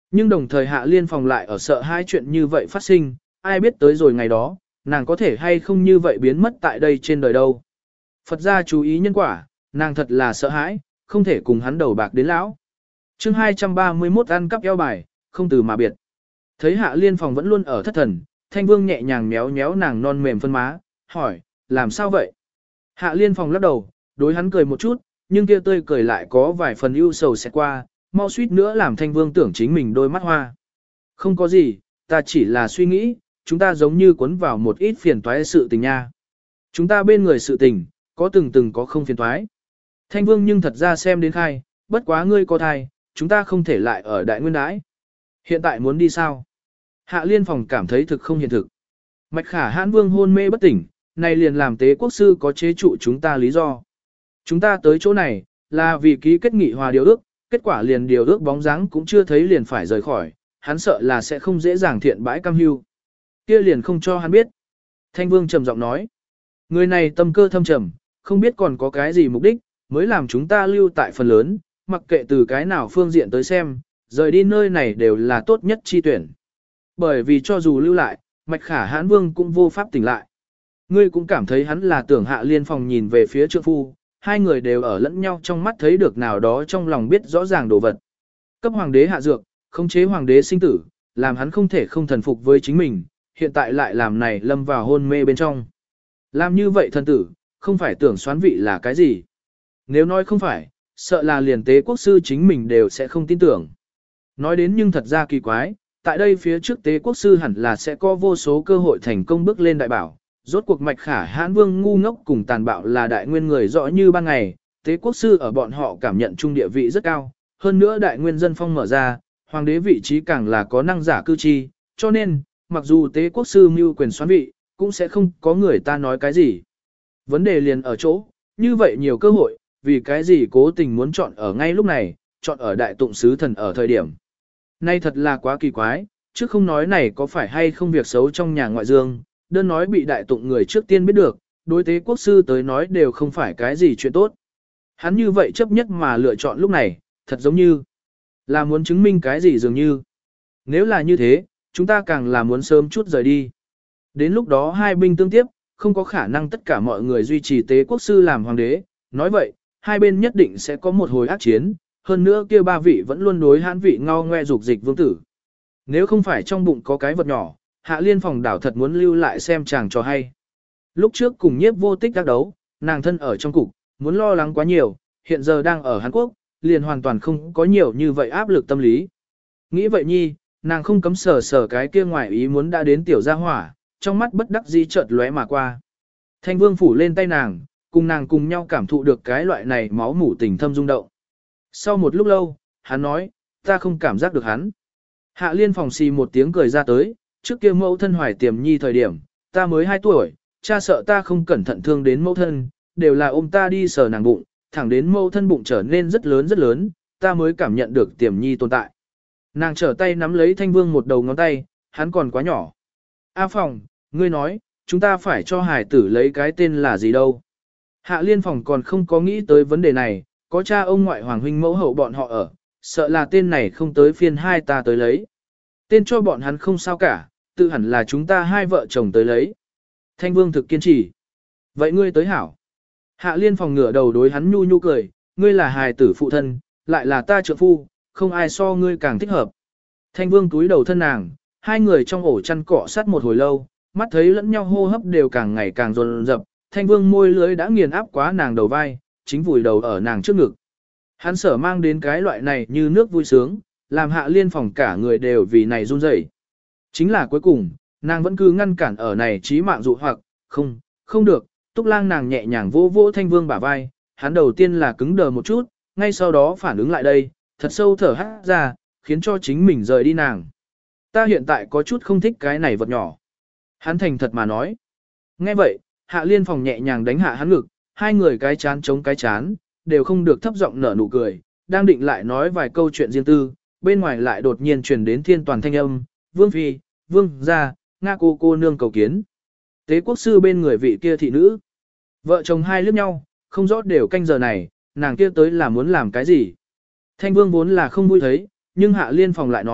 Nhưng đồng thời Hạ Liên Phòng lại ở sợ hai chuyện như vậy phát sinh, ai biết tới rồi ngày đó, nàng có thể hay không như vậy biến mất tại đây trên đời đâu. Phật gia chú ý nhân quả, nàng thật là sợ hãi, không thể cùng hắn đầu bạc đến lão. chương 231 ăn cắp eo bài, không từ mà biệt. Thấy Hạ Liên Phòng vẫn luôn ở thất thần, Thanh Vương nhẹ nhàng méo méo nàng non mềm phân má, hỏi, làm sao vậy? Hạ Liên Phòng lắc đầu, đối hắn cười một chút, nhưng kia tươi cười lại có vài phần ưu sầu sẽ qua, mau suýt nữa làm Thanh Vương tưởng chính mình đôi mắt hoa. Không có gì, ta chỉ là suy nghĩ, chúng ta giống như cuốn vào một ít phiền toái sự tình nha. Chúng ta bên người sự tình, có từng có không phiền toái. Thanh Vương nhưng thật ra xem đến khai, bất quá ngươi có thai, chúng ta không thể lại ở đại nguyên đãi. Hiện tại muốn đi sao? Hạ Liên Phòng cảm thấy thực không hiện thực. Mạch Khả Hãn Vương hôn mê bất tỉnh, này liền làm tế quốc sư có chế trụ chúng ta lý do. Chúng ta tới chỗ này, là vì ký kết nghị hòa điều ước, kết quả liền điều ước bóng dáng cũng chưa thấy liền phải rời khỏi, hắn sợ là sẽ không dễ dàng thiện bãi cam hưu. Kia liền không cho hắn biết. Thanh Vương trầm giọng nói, người này tâm cơ thâm trầm, không biết còn có cái gì mục đích, mới làm chúng ta lưu tại phần lớn, mặc kệ từ cái nào phương diện tới xem, rời đi nơi này đều là tốt nhất chi tuyển. Bởi vì cho dù lưu lại, Mạch Khả Hãn Vương cũng vô pháp tỉnh lại. Ngươi cũng cảm thấy hắn là tưởng Hạ Liên Phòng nhìn về phía trượng phu, hai người đều ở lẫn nhau trong mắt thấy được nào đó trong lòng biết rõ ràng đồ vật. Cấp hoàng đế hạ dược, khống chế hoàng đế sinh tử, làm hắn không thể không thần phục với chính mình, hiện tại lại làm này lâm vào hôn mê bên trong. Làm như vậy thần tử, không phải tưởng xoán vị là cái gì. Nếu nói không phải, sợ là liền tế quốc sư chính mình đều sẽ không tin tưởng. Nói đến nhưng thật ra kỳ quái, tại đây phía trước tế quốc sư hẳn là sẽ có vô số cơ hội thành công bước lên đại bảo. Rốt cuộc Mạch Khả Hãn Vương ngu ngốc cùng tàn bạo là đại nguyên người rõ như ban ngày, tế quốc sư ở bọn họ cảm nhận trung địa vị rất cao, hơn nữa đại nguyên dân phong mở ra, hoàng đế vị trí càng là có năng giả cư chi, cho nên, mặc dù tế quốc sư mưu quyền xoán vị, cũng sẽ không có người ta nói cái gì. Vấn đề liền ở chỗ, như vậy nhiều cơ hội, vì cái gì cố tình muốn chọn ở ngay lúc này, chọn ở đại tụng sứ thần ở thời điểm. Nay thật là quá kỳ quái, chứ không nói này có phải hay không việc xấu trong nhà ngoại dương, đơn nói bị đại tụng người trước tiên biết được, đối tế quốc sư tới nói đều không phải cái gì chuyện tốt. Hắn như vậy chấp nhất mà lựa chọn lúc này, thật giống như là muốn chứng minh cái gì dường như. Nếu là như thế, chúng ta càng là muốn sớm chút rời đi. Đến lúc đó hai binh tương tiếp, không có khả năng tất cả mọi người duy trì tế quốc sư làm hoàng đế. Nói vậy, hai bên nhất định sẽ có một hồi ác chiến, hơn nữa kia ba vị vẫn luôn đối hãn vị ngao ngoe dục dịch vương tử. Nếu không phải trong bụng có cái vật nhỏ, Hạ Liên Phòng đảo thật muốn lưu lại xem chàng cho hay. Lúc trước cùng Nhiếp Vô Tích đắc đấu, nàng thân ở trong cục, muốn lo lắng quá nhiều, hiện giờ đang ở Hàn Quốc, liền hoàn toàn không có nhiều như vậy áp lực tâm lý. Nghĩ vậy nhi, nàng không cấm sở cái kia ngoài ý muốn đã đến tiểu gia hỏa, trong mắt bất đắc dĩ chợt lóe mà qua. Thanh Vương phủ lên tay nàng, cùng nàng cùng nhau cảm thụ được cái loại này máu mủ tình thâm rung động. Sau một lúc lâu, hắn nói, ta không cảm giác được hắn. Hạ Liên Phòng xì một tiếng cười ra tới, trước kia mẫu thân hoài tiềm nhi thời điểm, ta mới 2 tuổi, cha sợ ta không cẩn thận thương đến mẫu thân, đều là ôm ta đi sờ nàng bụng, thẳng đến mẫu thân bụng trở nên rất lớn, ta mới cảm nhận được tiềm nhi tồn tại. Nàng trở tay nắm lấy Thanh Vương một đầu ngón tay, hắn còn quá nhỏ. A Phòng, ngươi nói, chúng ta phải cho hải tử lấy cái tên là gì đâu. Hạ Liên Phòng còn không có nghĩ tới vấn đề này, có cha ông ngoại hoàng huynh mẫu hậu bọn họ ở, sợ là tên này không tới phiên hai ta tới lấy. Tên cho bọn hắn không sao cả, tự hẳn là chúng ta hai vợ chồng tới lấy. Thanh Vương thực kiên trì. Vậy ngươi tới hảo. Hạ Liên Phòng ngửa đầu đối hắn nhu nhu cười, ngươi là hài tử phụ thân, lại là ta trượng phu, không ai so ngươi càng thích hợp. Thanh Vương túi đầu thân nàng, hai người trong ổ chăn cọ sát một hồi lâu, mắt thấy lẫn nhau hô hấp đều càng ngày càng dồn dập. Thanh Vương môi lưới đã nghiền áp quá nàng đầu vai, chính vùi đầu ở nàng trước ngực. Hắn sở mang đến cái loại này như nước vui sướng, làm Hạ Liên Phòng cả người đều vì này run rẩy. Chính là cuối cùng, nàng vẫn cứ ngăn cản ở này chí mạng dụ hoặc, không được, Túc Lang nàng nhẹ nhàng vỗ vỗ Thanh Vương bả vai, hắn đầu tiên là cứng đờ một chút, ngay sau đó phản ứng lại đây, thật sâu thở hắt ra, khiến cho chính mình rời đi nàng. Ta hiện tại có chút không thích cái này vật nhỏ. Hắn thành thật mà nói. Nghe vậy, Hạ Liên Phòng nhẹ nhàng đánh hạ hắn ngực, hai người cái chán chống cái chán, đều không được thấp giọng nở nụ cười, đang định lại nói vài câu chuyện riêng tư, bên ngoài lại đột nhiên truyền đến thiên toàn thanh âm, Vương Phi, Vương gia, Nga cô nương cầu kiến. Tế quốc sư bên người vị kia thị nữ. Vợ chồng hai liếc nhau, không rõ đều canh giờ này, nàng kia tới là muốn làm cái gì. Thanh Vương vốn là không vui thấy, nhưng Hạ Liên Phòng lại nói,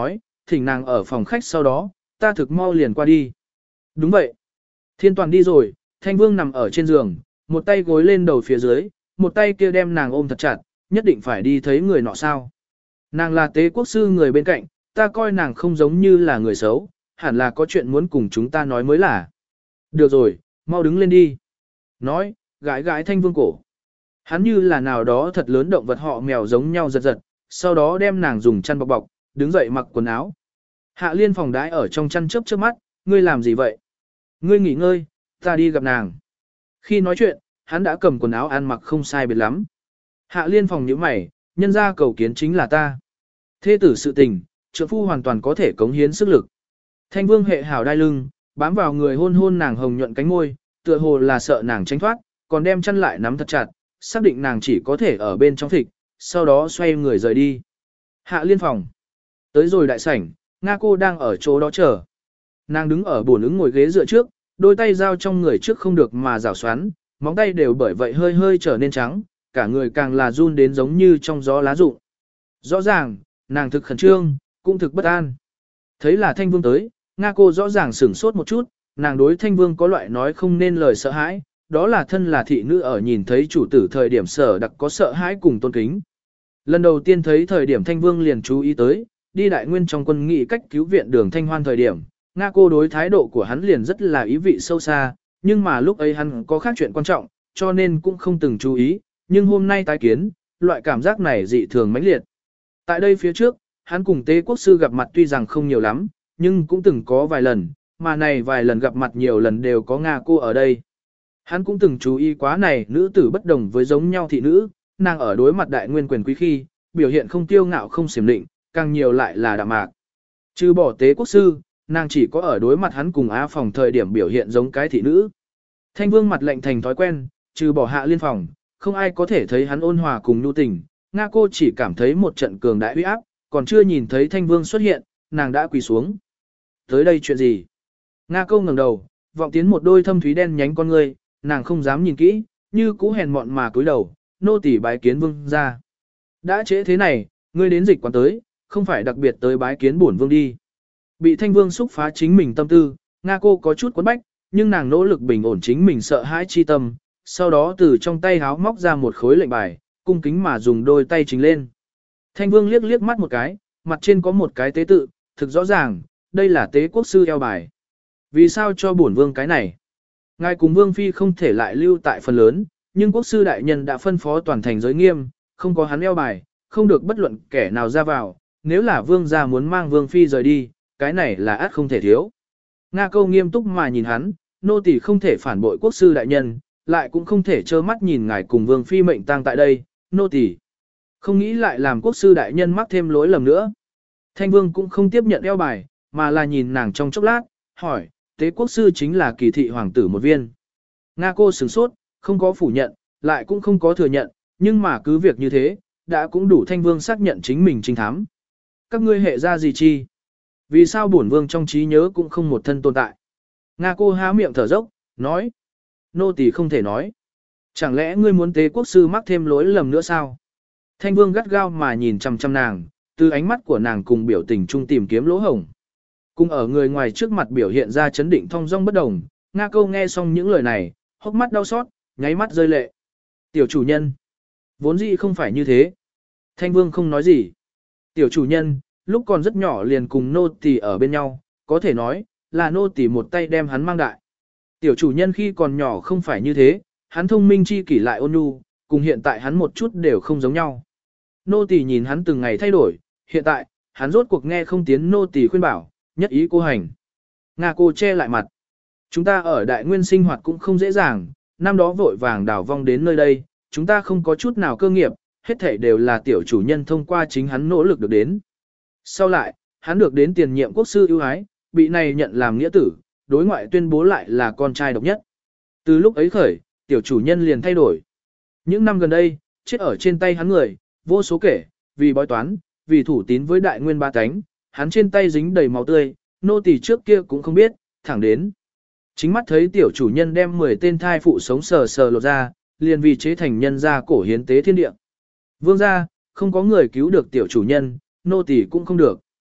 thỉnh nàng ở phòng khách sau đó, ta thực mau liền qua đi. Đúng vậy. Thiên Toàn đi rồi, Thanh Vương nằm ở trên giường, một tay gối lên đầu phía dưới, một tay kia đem nàng ôm thật chặt, nhất định phải đi thấy người nọ sao. Nàng là tế quốc sư người bên cạnh, ta coi nàng không giống như là người xấu, hẳn là có chuyện muốn cùng chúng ta nói mới là. Được rồi, mau đứng lên đi. Nói, gái gái Thanh Vương cổ. Hắn như là nào đó thật lớn động vật họ mèo giống nhau giật giật, sau đó đem nàng dùng chăn bọc bọc, đứng dậy mặc quần áo. Hạ Liên phòng đãi ở trong chăn chớp chớp mắt, ngươi làm gì vậy? Ngươi nghỉ ngơi, ta đi gặp nàng. Khi nói chuyện, hắn đã cầm quần áo ăn mặc không sai biệt lắm. Hạ Liên phòng nhíu mày, nhân ra cầu kiến chính là ta. Thế tử sự tình, trượng phu hoàn toàn có thể cống hiến sức lực. Thanh Vương hệ hảo đai lưng, bám vào người hôn hôn nàng hồng nhuận cánh môi, tựa hồ là sợ nàng tránh thoát, còn đem chăn lại nắm thật chặt, xác định nàng chỉ có thể ở bên trong thịt, sau đó xoay người rời đi. Hạ Liên phòng. Tới rồi đại sảnh, Nga cô đang ở chỗ đó chờ. Nàng đứng ở bồn ứng ngồi ghế dựa trước, đôi tay giao trong người trước không được mà rảo xoắn, móng tay đều bởi vậy hơi hơi trở nên trắng, cả người càng là run đến giống như trong gió lá rụng. Rõ ràng, nàng thực khẩn trương, cũng thực bất an. Thấy là Thanh Vương tới, Nga cô rõ ràng sửng sốt một chút, nàng đối Thanh Vương có loại nói không nên lời sợ hãi, đó là thân là thị nữ ở nhìn thấy chủ tử thời điểm sở đặc có sợ hãi cùng tôn kính. Lần đầu tiên thấy thời điểm Thanh Vương liền chú ý tới, đi đại nguyên trong quân nghị cách cứu viện đường Thanh Hoan thời điểm, Nga cô đối thái độ của hắn liền rất là ý vị sâu xa, nhưng mà lúc ấy hắn có khác chuyện quan trọng, cho nên cũng không từng chú ý, nhưng hôm nay tái kiến, loại cảm giác này dị thường mãnh liệt. Tại đây phía trước, hắn cùng Tế Quốc sư gặp mặt tuy rằng không nhiều lắm, nhưng cũng từng có vài lần, mà này vài lần gặp mặt nhiều lần đều có Nga cô ở đây. Hắn cũng từng chú ý quá này nữ tử bất đồng với giống nhau thị nữ, nàng ở đối mặt đại nguyên quyền quý khi, biểu hiện không tiêu ngạo không xiểm định, càng nhiều lại là đạm mạc. Trừ bỏ Tế Quốc sư, nàng chỉ có ở đối mặt hắn cùng Á Phòng thời điểm biểu hiện giống cái thị nữ. Thanh Vương mặt lệnh thành thói quen, trừ bỏ Hạ Liên phòng, không ai có thể thấy hắn ôn hòa cùng nhu tình, Nga cô chỉ cảm thấy một trận cường đại uy áp, còn chưa nhìn thấy Thanh Vương xuất hiện, nàng đã quỳ xuống. Tới đây chuyện gì? Nga câu ngẩng đầu, vọng tiến một đôi thâm thúy đen nhánh con ngươi, nàng không dám nhìn kỹ, như cũ hèn mọn mà cúi đầu, nô tỳ bái kiến vương ra. Đã trễ thế này, ngươi đến dịch quán tới, không phải đặc biệt tới bái kiến bổn vương đi. Bị Thanh Vương xúc phá chính mình tâm tư, Nga cô có chút quấn bách, nhưng nàng nỗ lực bình ổn chính mình sợ hãi chi tâm, sau đó từ trong tay háo móc ra một khối lệnh bài, cung kính mà dùng đôi tay trình lên. Thanh Vương liếc liếc mắt một cái, mặt trên có một cái tế tự, thực rõ ràng, đây là Tế Quốc sư eo bài. Vì sao cho bổn vương cái này? Ngài cùng vương phi không thể lại lưu tại phần lớn, nhưng quốc sư đại nhân đã phân phó toàn thành giới nghiêm, không có hắn eo bài, không được bất luận kẻ nào ra vào, nếu là vương gia muốn mang vương phi rời đi, cái này là ắt không thể thiếu. Nga câu nghiêm túc mà nhìn hắn, nô tỳ không thể phản bội quốc sư đại nhân, lại cũng không thể trơ mắt nhìn ngài cùng vương phi mệnh tang tại đây, nô tỳ không nghĩ lại làm quốc sư đại nhân mắc thêm lỗi lầm nữa. Thanh Vương cũng không tiếp nhận eo bài, mà là nhìn nàng trong chốc lát, hỏi, Tế Quốc sư chính là Kỳ thị hoàng tử một viên. Nga cô sửng sốt, không có phủ nhận, lại cũng không có thừa nhận, nhưng mà cứ việc như thế, đã cũng đủ Thanh Vương xác nhận chính mình trinh thám. Các ngươi hệ ra gì chi? Vì sao bổn vương trong trí nhớ cũng không một thân tồn tại? Nga cô há miệng thở dốc, nói. Nô tỳ không thể nói. Chẳng lẽ ngươi muốn Tế Quốc sư mắc thêm lỗi lầm nữa sao? Thanh Vương gắt gao mà nhìn chăm chăm nàng, từ ánh mắt của nàng cùng biểu tình chung tìm kiếm lỗ hổng. Cùng ở người ngoài trước mặt biểu hiện ra chấn định thong dong bất đồng, Nga câu nghe xong những lời này, hốc mắt đau xót, nháy mắt rơi lệ. Tiểu chủ nhân, vốn dĩ không phải như thế. Thanh Vương không nói gì. Tiểu chủ nhân, lúc còn rất nhỏ liền cùng nô tỳ ở bên nhau, có thể nói, là nô tỳ một tay đem hắn mang đại. Tiểu chủ nhân khi còn nhỏ không phải như thế, hắn thông minh chi kỷ lại ôn nhu, cùng hiện tại hắn một chút đều không giống nhau. Nô tỳ nhìn hắn từng ngày thay đổi, hiện tại, hắn rốt cuộc nghe không tiến nô tỳ khuyên bảo, nhất ý cô hành. Nga cô che lại mặt. Chúng ta ở đại nguyên sinh hoạt cũng không dễ dàng, năm đó vội vàng đảo vong đến nơi đây, chúng ta không có chút nào cơ nghiệp, hết thảy đều là tiểu chủ nhân thông qua chính hắn nỗ lực được đến. Sau lại, hắn được đến tiền nhiệm quốc sư ưu ái, bị này nhận làm nghĩa tử, đối ngoại tuyên bố lại là con trai độc nhất. Từ lúc ấy khởi, tiểu chủ nhân liền thay đổi. Những năm gần đây, chết ở trên tay hắn người, vô số kể, vì bói toán, vì thủ tín với đại nguyên ba cánh, hắn trên tay dính đầy máu tươi, nô tỳ trước kia cũng không biết, thẳng đến. Chính mắt thấy tiểu chủ nhân đem 10 tên thai phụ sống sờ sờ lột ra, liền vì chế thành nhân gia cổ hiến tế thiên địa. Vương gia, không có người cứu được tiểu chủ nhân, nô tỳ cũng không được.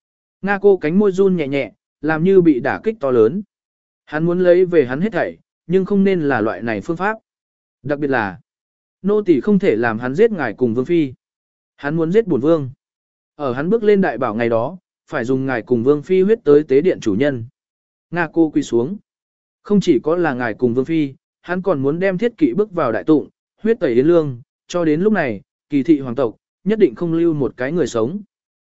Nga cô cánh môi run nhẹ nhẹ, làm như bị đả kích to lớn. Hắn muốn lấy về hắn hết thảy, nhưng không nên là loại này phương pháp. Đặc biệt là, nô tỳ không thể làm hắn giết ngài cùng vương phi. Hắn muốn giết bổn vương. Ở hắn bước lên đại bảo ngày đó, phải dùng ngài cùng vương phi huyết tới tế điện chủ nhân. Nga cô quỳ xuống. Không chỉ có là ngài cùng vương phi, hắn còn muốn đem thiết kỵ bước vào đại tụng, huyết tẩy yến lương, cho đến lúc này, kỳ thị hoàng tộc, nhất định không lưu một cái người sống.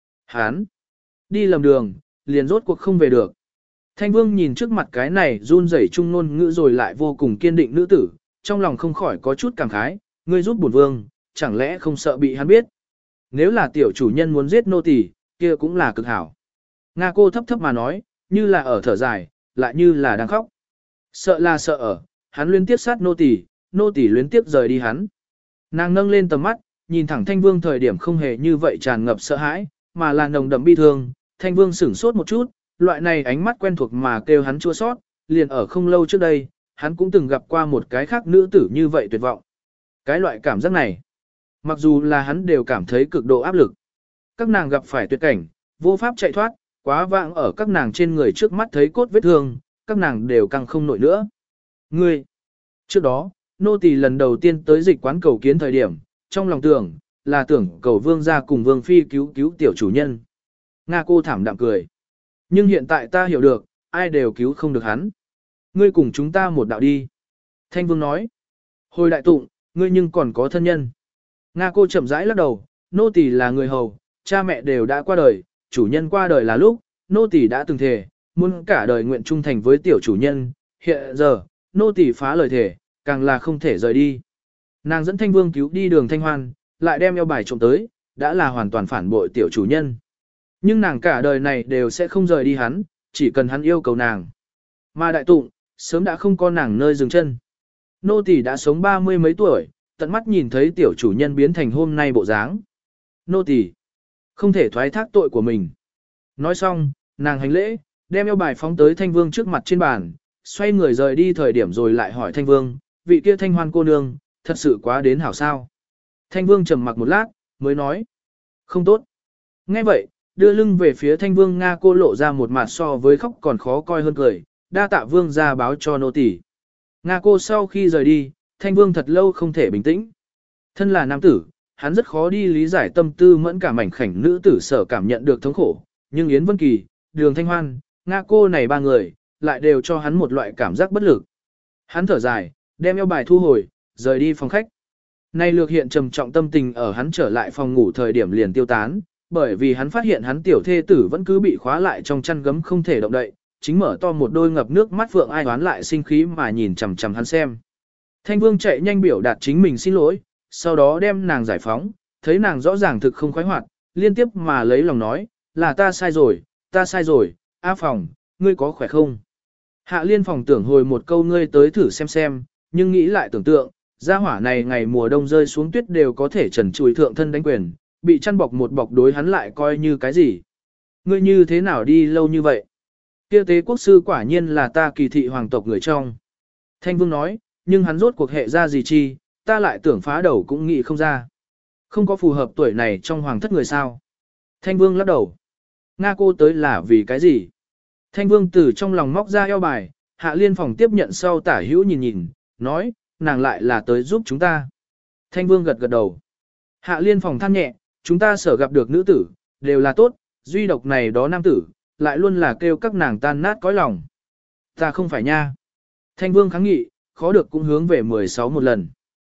Hắn đi lầm đường, liền rốt cuộc không về được. Thanh vương nhìn trước mặt cái này run rẩy trung ngôn ngữ rồi lại vô cùng kiên định nữ tử, trong lòng không khỏi có chút cảm khái, ngươi giúp bổn vương, chẳng lẽ không sợ bị hắn biết. Nếu là tiểu chủ nhân muốn giết nô tỳ, kia cũng là cực hảo. Nga cô thấp thấp mà nói, như là ở thở dài, lại như là đang khóc. Sợ là sợ ở, hắn liên tiếp sát nô tỳ liên tiếp rời đi hắn. Nàng nâng lên tầm mắt, nhìn thẳng Thanh Vương thời điểm không hề như vậy tràn ngập sợ hãi, mà là nồng đậm bi thương. Thanh Vương sửng sốt một chút, loại này ánh mắt quen thuộc mà kêu hắn chua sót, liền ở không lâu trước đây, hắn cũng từng gặp qua một cái khác nữ tử như vậy tuyệt vọng. Cái loại cảm giác này, mặc dù là hắn đều cảm thấy cực độ áp lực. Các nàng gặp phải tuyệt cảnh, vô pháp chạy thoát, quá vãng ở các nàng trên người trước mắt thấy cốt vết thương, các nàng đều căng không nổi nữa. Ngươi! Trước đó, nô tỳ lần đầu tiên tới dịch quán cầu kiến thời điểm, trong lòng tưởng, là tưởng cầu vương gia cùng vương phi cứu cứu tiểu chủ nhân. Nga cô thảm đạm cười. Nhưng hiện tại ta hiểu được, ai đều cứu không được hắn. Ngươi cùng chúng ta một đạo đi. Thanh vương nói. Hồi đại tụng, ngươi nhưng còn có thân nhân. Nga cô chậm rãi lắc đầu, nô tỳ là người hầu, cha mẹ đều đã qua đời, chủ nhân qua đời là lúc, nô tỳ đã từng thề, muốn cả đời nguyện trung thành với tiểu chủ nhân, hiện giờ, nô tỳ phá lời thề, càng là không thể rời đi. Nàng dẫn Thanh Vương cứu đi đường Thanh Hoan, lại đem eo bài trộm tới, đã là hoàn toàn phản bội tiểu chủ nhân. Nhưng nàng cả đời này đều sẽ không rời đi hắn, chỉ cần hắn yêu cầu nàng. Mà đại tụng, sớm đã không có nàng nơi dừng chân. Nô tỳ đã sống 30 mấy tuổi, tận mắt nhìn thấy tiểu chủ nhân biến thành hôm nay bộ dáng. Nô tỳ không thể thoái thác tội của mình. Nói xong, nàng hành lễ, đem eo bài phóng tới Thanh Vương trước mặt trên bàn, xoay người rời đi thời điểm rồi lại hỏi Thanh Vương, vị kia Thanh Hoan cô nương, thật sự quá đến hảo sao. Thanh Vương trầm mặc một lát, mới nói, không tốt. Nghe vậy, đưa lưng về phía Thanh Vương Nga cô lộ ra một mặt so với khóc còn khó coi hơn cười, đa tạ Vương ra báo cho nô tỳ. Nga cô sau khi rời đi, Thanh Vương thật lâu không thể bình tĩnh. Thân là nam tử, hắn rất khó đi lý giải tâm tư mẫn cả mảnh khảnh nữ tử sở cảm nhận được thống khổ, nhưng Yến Vân Kỳ, Đường Thanh Hoan, Nga cô này ba người, lại đều cho hắn một loại cảm giác bất lực. Hắn thở dài, đem eo bài thu hồi, rời đi phòng khách. Nay lược hiện trầm trọng tâm tình ở hắn trở lại phòng ngủ thời điểm liền tiêu tán, bởi vì hắn phát hiện hắn tiểu thê tử vẫn cứ bị khóa lại trong chăn gấm không thể động đậy, chính mở to một đôi ngập nước mắt phượng ai đoán lại sinh khí mà nhìn chằm chằm hắn xem. Thanh Vương chạy nhanh biểu đạt chính mình xin lỗi, sau đó đem nàng giải phóng, thấy nàng rõ ràng thực không khoái hoạt, liên tiếp mà lấy lòng nói, là ta sai rồi, A Phòng, ngươi có khỏe không? Hạ Liên Phòng tưởng hồi một câu ngươi tới thử xem, nhưng nghĩ lại tưởng tượng, gia hỏa này ngày mùa đông rơi xuống tuyết đều có thể trần trụi thượng thân đánh quyền, bị chăn bọc một bọc đối hắn lại coi như cái gì? Ngươi như thế nào đi lâu như vậy? Kia tế quốc sư quả nhiên là ta kỳ thị hoàng tộc người trong. Thanh Vương nói, nhưng hắn rốt cuộc hệ ra gì chi, ta lại tưởng phá đầu cũng nghĩ không ra. Không có phù hợp tuổi này trong hoàng thất người sao. Thanh Vương lắc đầu. Nga cô tới là vì cái gì? Thanh Vương từ trong lòng móc ra eo bài, Hạ Liên Phòng tiếp nhận sau tả hữu nhìn, nói, nàng lại là tới giúp chúng ta. Thanh Vương gật gật đầu. Hạ Liên Phòng than nhẹ, chúng ta sở gặp được nữ tử, đều là tốt, duy độc này đó nam tử, lại luôn là kêu các nàng tan nát cõi lòng. Ta không phải nha. Thanh Vương kháng nghị, khó được cũng hướng về 16 một lần.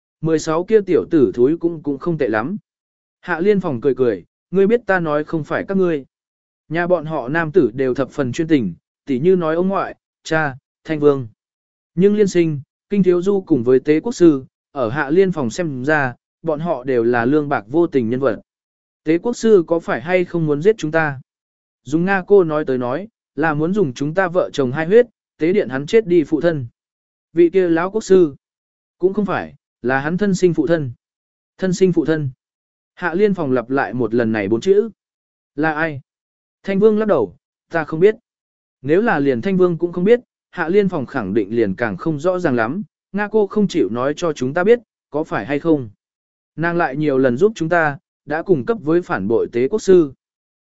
16 kia tiểu tử thúi cũng không tệ lắm. Hạ Liên Phòng cười, ngươi biết ta nói không phải các ngươi. Nhà bọn họ nam tử đều thập phần chuyên tình, tỉ như nói ông ngoại, cha, Thanh Vương. Nhưng liên sinh, Kinh Thiếu Du cùng với Tế Quốc Sư, ở Hạ Liên Phòng xem ra, bọn họ đều là lương bạc vô tình nhân vật. Tế Quốc Sư có phải hay không muốn giết chúng ta? Dùng Nga cô nói tới nói, là muốn dùng chúng ta vợ chồng hai huyết, tế điện hắn chết đi phụ thân. Vị kia lão quốc sư, cũng không phải, là hắn thân sinh phụ thân. Thân sinh phụ thân. Hạ Liên Phòng lặp lại một lần này 4 chữ. Là ai? Thanh Vương lắc đầu, ta không biết. Nếu là liền Thanh Vương cũng không biết, Hạ Liên Phòng khẳng định liền càng không rõ ràng lắm, Nga cô không chịu nói cho chúng ta biết, có phải hay không. Nàng lại nhiều lần giúp chúng ta, đã cung cấp với phản bội Tế Quốc sư.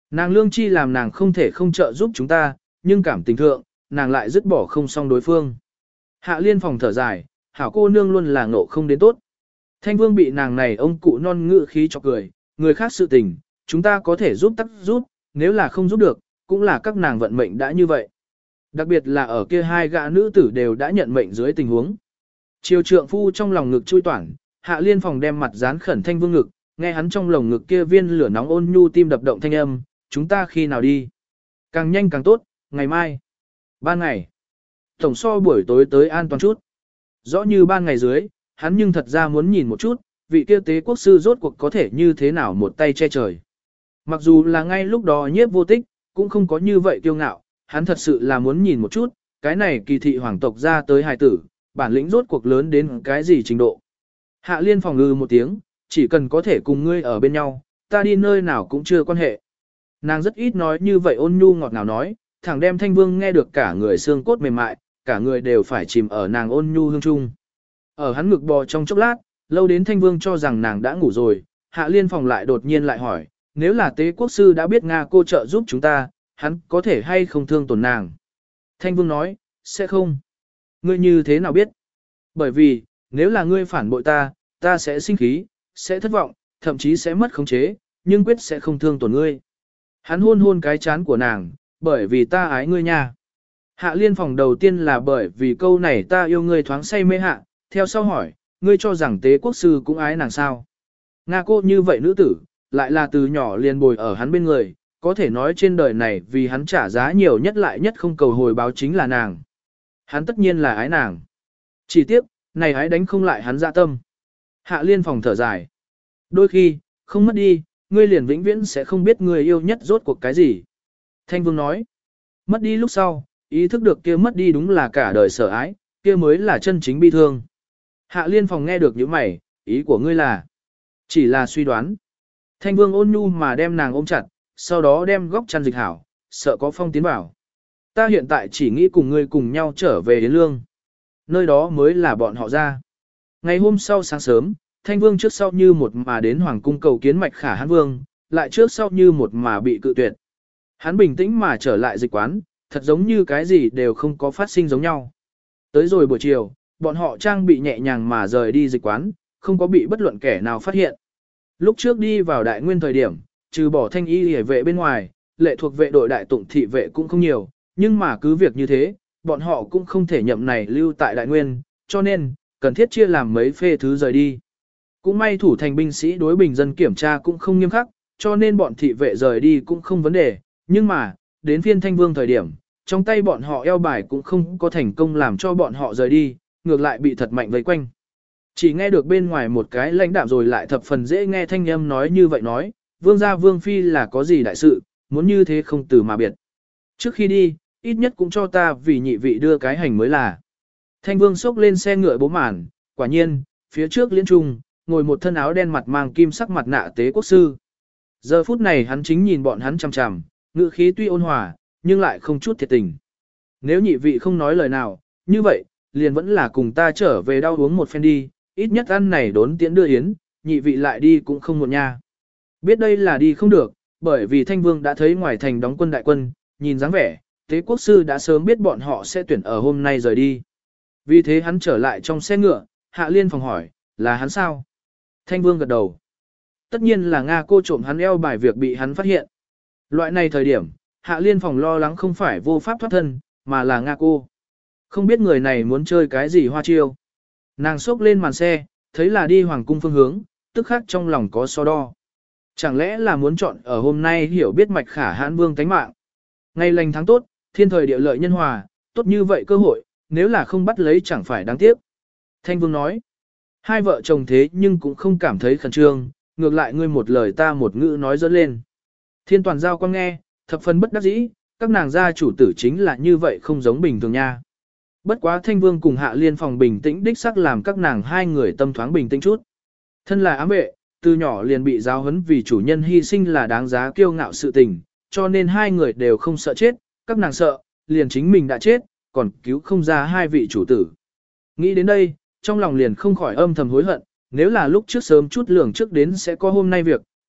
Nàng lương chi làm nàng không thể không trợ giúp chúng ta, nhưng cảm tình thượng, nàng lại dứt bỏ không xong đối phương. Hạ Liên phòng thở dài, hảo cô nương luôn là ngộ không đến tốt. Thanh Vương bị nàng này ông cụ non ngự khí chọc cười, người khác sự tình, chúng ta có thể giúp tắc giúp, nếu là không giúp được, cũng là các nàng vận mệnh đã như vậy. Đặc biệt là ở kia hai gã nữ tử đều đã nhận mệnh dưới tình huống. Triều trượng phu trong lòng ngực chui toản, Hạ Liên phòng đem mặt dán khẩn Thanh Vương ngực, nghe hắn trong lồng ngực kia viên lửa nóng ôn nhu tim đập động thanh âm, chúng ta khi nào đi? Càng nhanh càng tốt, ngày mai. Ban ngày. Tổng so buổi tối tới an toàn chút. Rõ như ban ngày dưới, hắn nhưng thật ra muốn nhìn một chút, vị kia tế quốc sư rốt cuộc có thể như thế nào một tay che trời. Mặc dù là ngay lúc đó nhiếp vô tích, cũng không có như vậy kiêu ngạo, hắn thật sự là muốn nhìn một chút, cái này kỳ thị hoàng tộc ra tới hài tử, bản lĩnh rốt cuộc lớn đến cái gì trình độ. Hạ Liên phòng ngư một tiếng, chỉ cần có thể cùng ngươi ở bên nhau, ta đi nơi nào cũng chưa quan hệ. Nàng rất ít nói như vậy ôn nhu ngọt ngào nói, thẳng đem Thanh Vương nghe được cả người xương cốt mềm mại, cả người đều phải chìm ở nàng ôn nhu hương trung. Ở hắn ngực bò trong chốc lát, lâu đến Thanh Vương cho rằng nàng đã ngủ rồi, Hạ Liên phòng lại đột nhiên lại hỏi, nếu là tế quốc sư đã biết Nga cô trợ giúp chúng ta, hắn có thể hay không thương tổn nàng. Thanh Vương nói, sẽ không. Ngươi như thế nào biết? Bởi vì, nếu là ngươi phản bội ta, ta sẽ sinh khí, sẽ thất vọng, thậm chí sẽ mất khống chế, nhưng quyết sẽ không thương tổn ngươi. Hắn hôn hôn cái chán của nàng, bởi vì ta ái ngươi nha. Hạ Liên phòng đầu tiên là bởi vì câu này ta yêu ngươi thoáng say mê hạ, theo sau hỏi, ngươi cho rằng tế quốc sư cũng ái nàng sao? Nga cô như vậy nữ tử, lại là từ nhỏ liền bồi ở hắn bên người, có thể nói trên đời này vì hắn trả giá nhiều nhất lại nhất không cầu hồi báo chính là nàng. Hắn tất nhiên là ái nàng. Chỉ tiếc, này ái đánh không lại hắn dạ tâm. Hạ Liên phòng thở dài. Đôi khi, không mất đi, ngươi liền vĩnh viễn sẽ không biết người yêu nhất rốt cuộc cái gì. Thanh Vương nói, mất đi lúc sau, ý thức được kia mất đi đúng là cả đời sợ ái, kia mới là chân chính bi thương. Hạ Liên phòng nghe được những mày, ý của ngươi là, chỉ là suy đoán. Thanh Vương ôn nhu mà đem nàng ôm chặt, sau đó đem góc chăn dịch hảo, sợ có phong tiến vào. Ta hiện tại chỉ nghĩ cùng ngươi cùng nhau trở về Yến Lương. Nơi đó mới là bọn họ ra. Ngày hôm sau sáng sớm, Thanh Vương trước sau như một mà đến Hoàng cung cầu kiến Mạch Khả Hãn Vương, lại trước sau như một mà bị cự tuyệt. Hắn bình tĩnh mà trở lại dịch quán, thật giống như cái gì đều không có phát sinh giống nhau. Tới rồi buổi chiều, bọn họ trang bị nhẹ nhàng mà rời đi dịch quán, không có bị bất luận kẻ nào phát hiện. Lúc trước đi vào đại nguyên thời điểm, trừ bỏ thanh y hề vệ bên ngoài, lệ thuộc vệ đội đại tụng thị vệ cũng không nhiều, nhưng mà cứ việc như thế, bọn họ cũng không thể nhậm này lưu tại đại nguyên, cho nên, cần thiết chia làm mấy phê thứ rời đi. Cũng may thủ thành binh sĩ đối bình dân kiểm tra cũng không nghiêm khắc, cho nên bọn thị vệ rời đi cũng không vấn đề, nhưng mà, đến phiên Thanh Vương thời điểm, trong tay bọn họ eo bài cũng không có thành công làm cho bọn họ rời đi, ngược lại bị thật mạnh vây quanh. Chỉ nghe được bên ngoài một cái lãnh đạm rồi lại thập phần dễ nghe thanh âm nói như vậy nói, vương gia vương phi là có gì đại sự, muốn như thế không từ mà biệt. Trước khi đi, ít nhất cũng cho ta vì nhị vị đưa cái hành mới là. Thanh Vương xốc lên xe ngựa bố màn, quả nhiên, phía trước liên trung, ngồi một thân áo đen mặt mang kim sắc mặt nạ tế quốc sư. Giờ phút này hắn chính nhìn bọn hắn chằm chằm, ngữ khí tuy ôn hòa, nhưng lại không chút thiệt tình. Nếu nhị vị không nói lời nào, như vậy, liền vẫn là cùng ta trở về đau uống một phen đi, ít nhất ăn này đốn tiễn đưa yến, nhị vị lại đi cũng không muộn nha. Biết đây là đi không được, bởi vì Thanh Vương đã thấy ngoài thành đóng quân đại quân, nhìn dáng vẻ, tế quốc sư đã sớm biết bọn họ sẽ tuyển ở hôm nay rời đi. Vì thế hắn trở lại trong xe ngựa, Hạ Liên phòng hỏi, là hắn sao? Thanh Vương gật đầu. Tất nhiên là Nga cô trộm hắn eo bài việc bị hắn phát hiện. Loại này thời điểm, Hạ Liên phòng lo lắng không phải vô pháp thoát thân, mà là Nga cô. Không biết người này muốn chơi cái gì hoa chiêu. Nàng xốc lên màn xe, thấy là đi hoàng cung phương hướng, tức khắc trong lòng có so đo. Chẳng lẽ là muốn chọn ở hôm nay hiểu biết Mạch Khả Hãn Vương tánh mạng. Ngày lành tháng tốt, thiên thời địa lợi nhân hòa, tốt như vậy cơ hội, nếu là không bắt lấy chẳng phải đáng tiếc. Thanh Vương nói, hai vợ chồng thế nhưng cũng không cảm thấy khẩn trương, ngược lại ngươi một lời ta một ngữ nói dẫn lên. Thiên toàn giao quan nghe, thập phần bất đắc dĩ, các nàng gia chủ tử chính là như vậy không giống bình thường nha. Bất quá Thanh Vương cùng Hạ Liên phòng bình tĩnh đích xác làm các nàng hai người tâm thoáng bình tĩnh chút. Thân là ám vệ, từ nhỏ liền bị giáo huấn vì chủ nhân hy sinh là đáng giá kiêu ngạo sự tình, cho nên hai người đều không sợ chết, các nàng sợ, liền chính mình đã chết, còn cứu không ra hai vị chủ tử. Nghĩ đến đây, trong lòng liền không khỏi âm thầm hối hận, nếu là lúc trước sớm chút lường trước đến sẽ có hôm nay việc,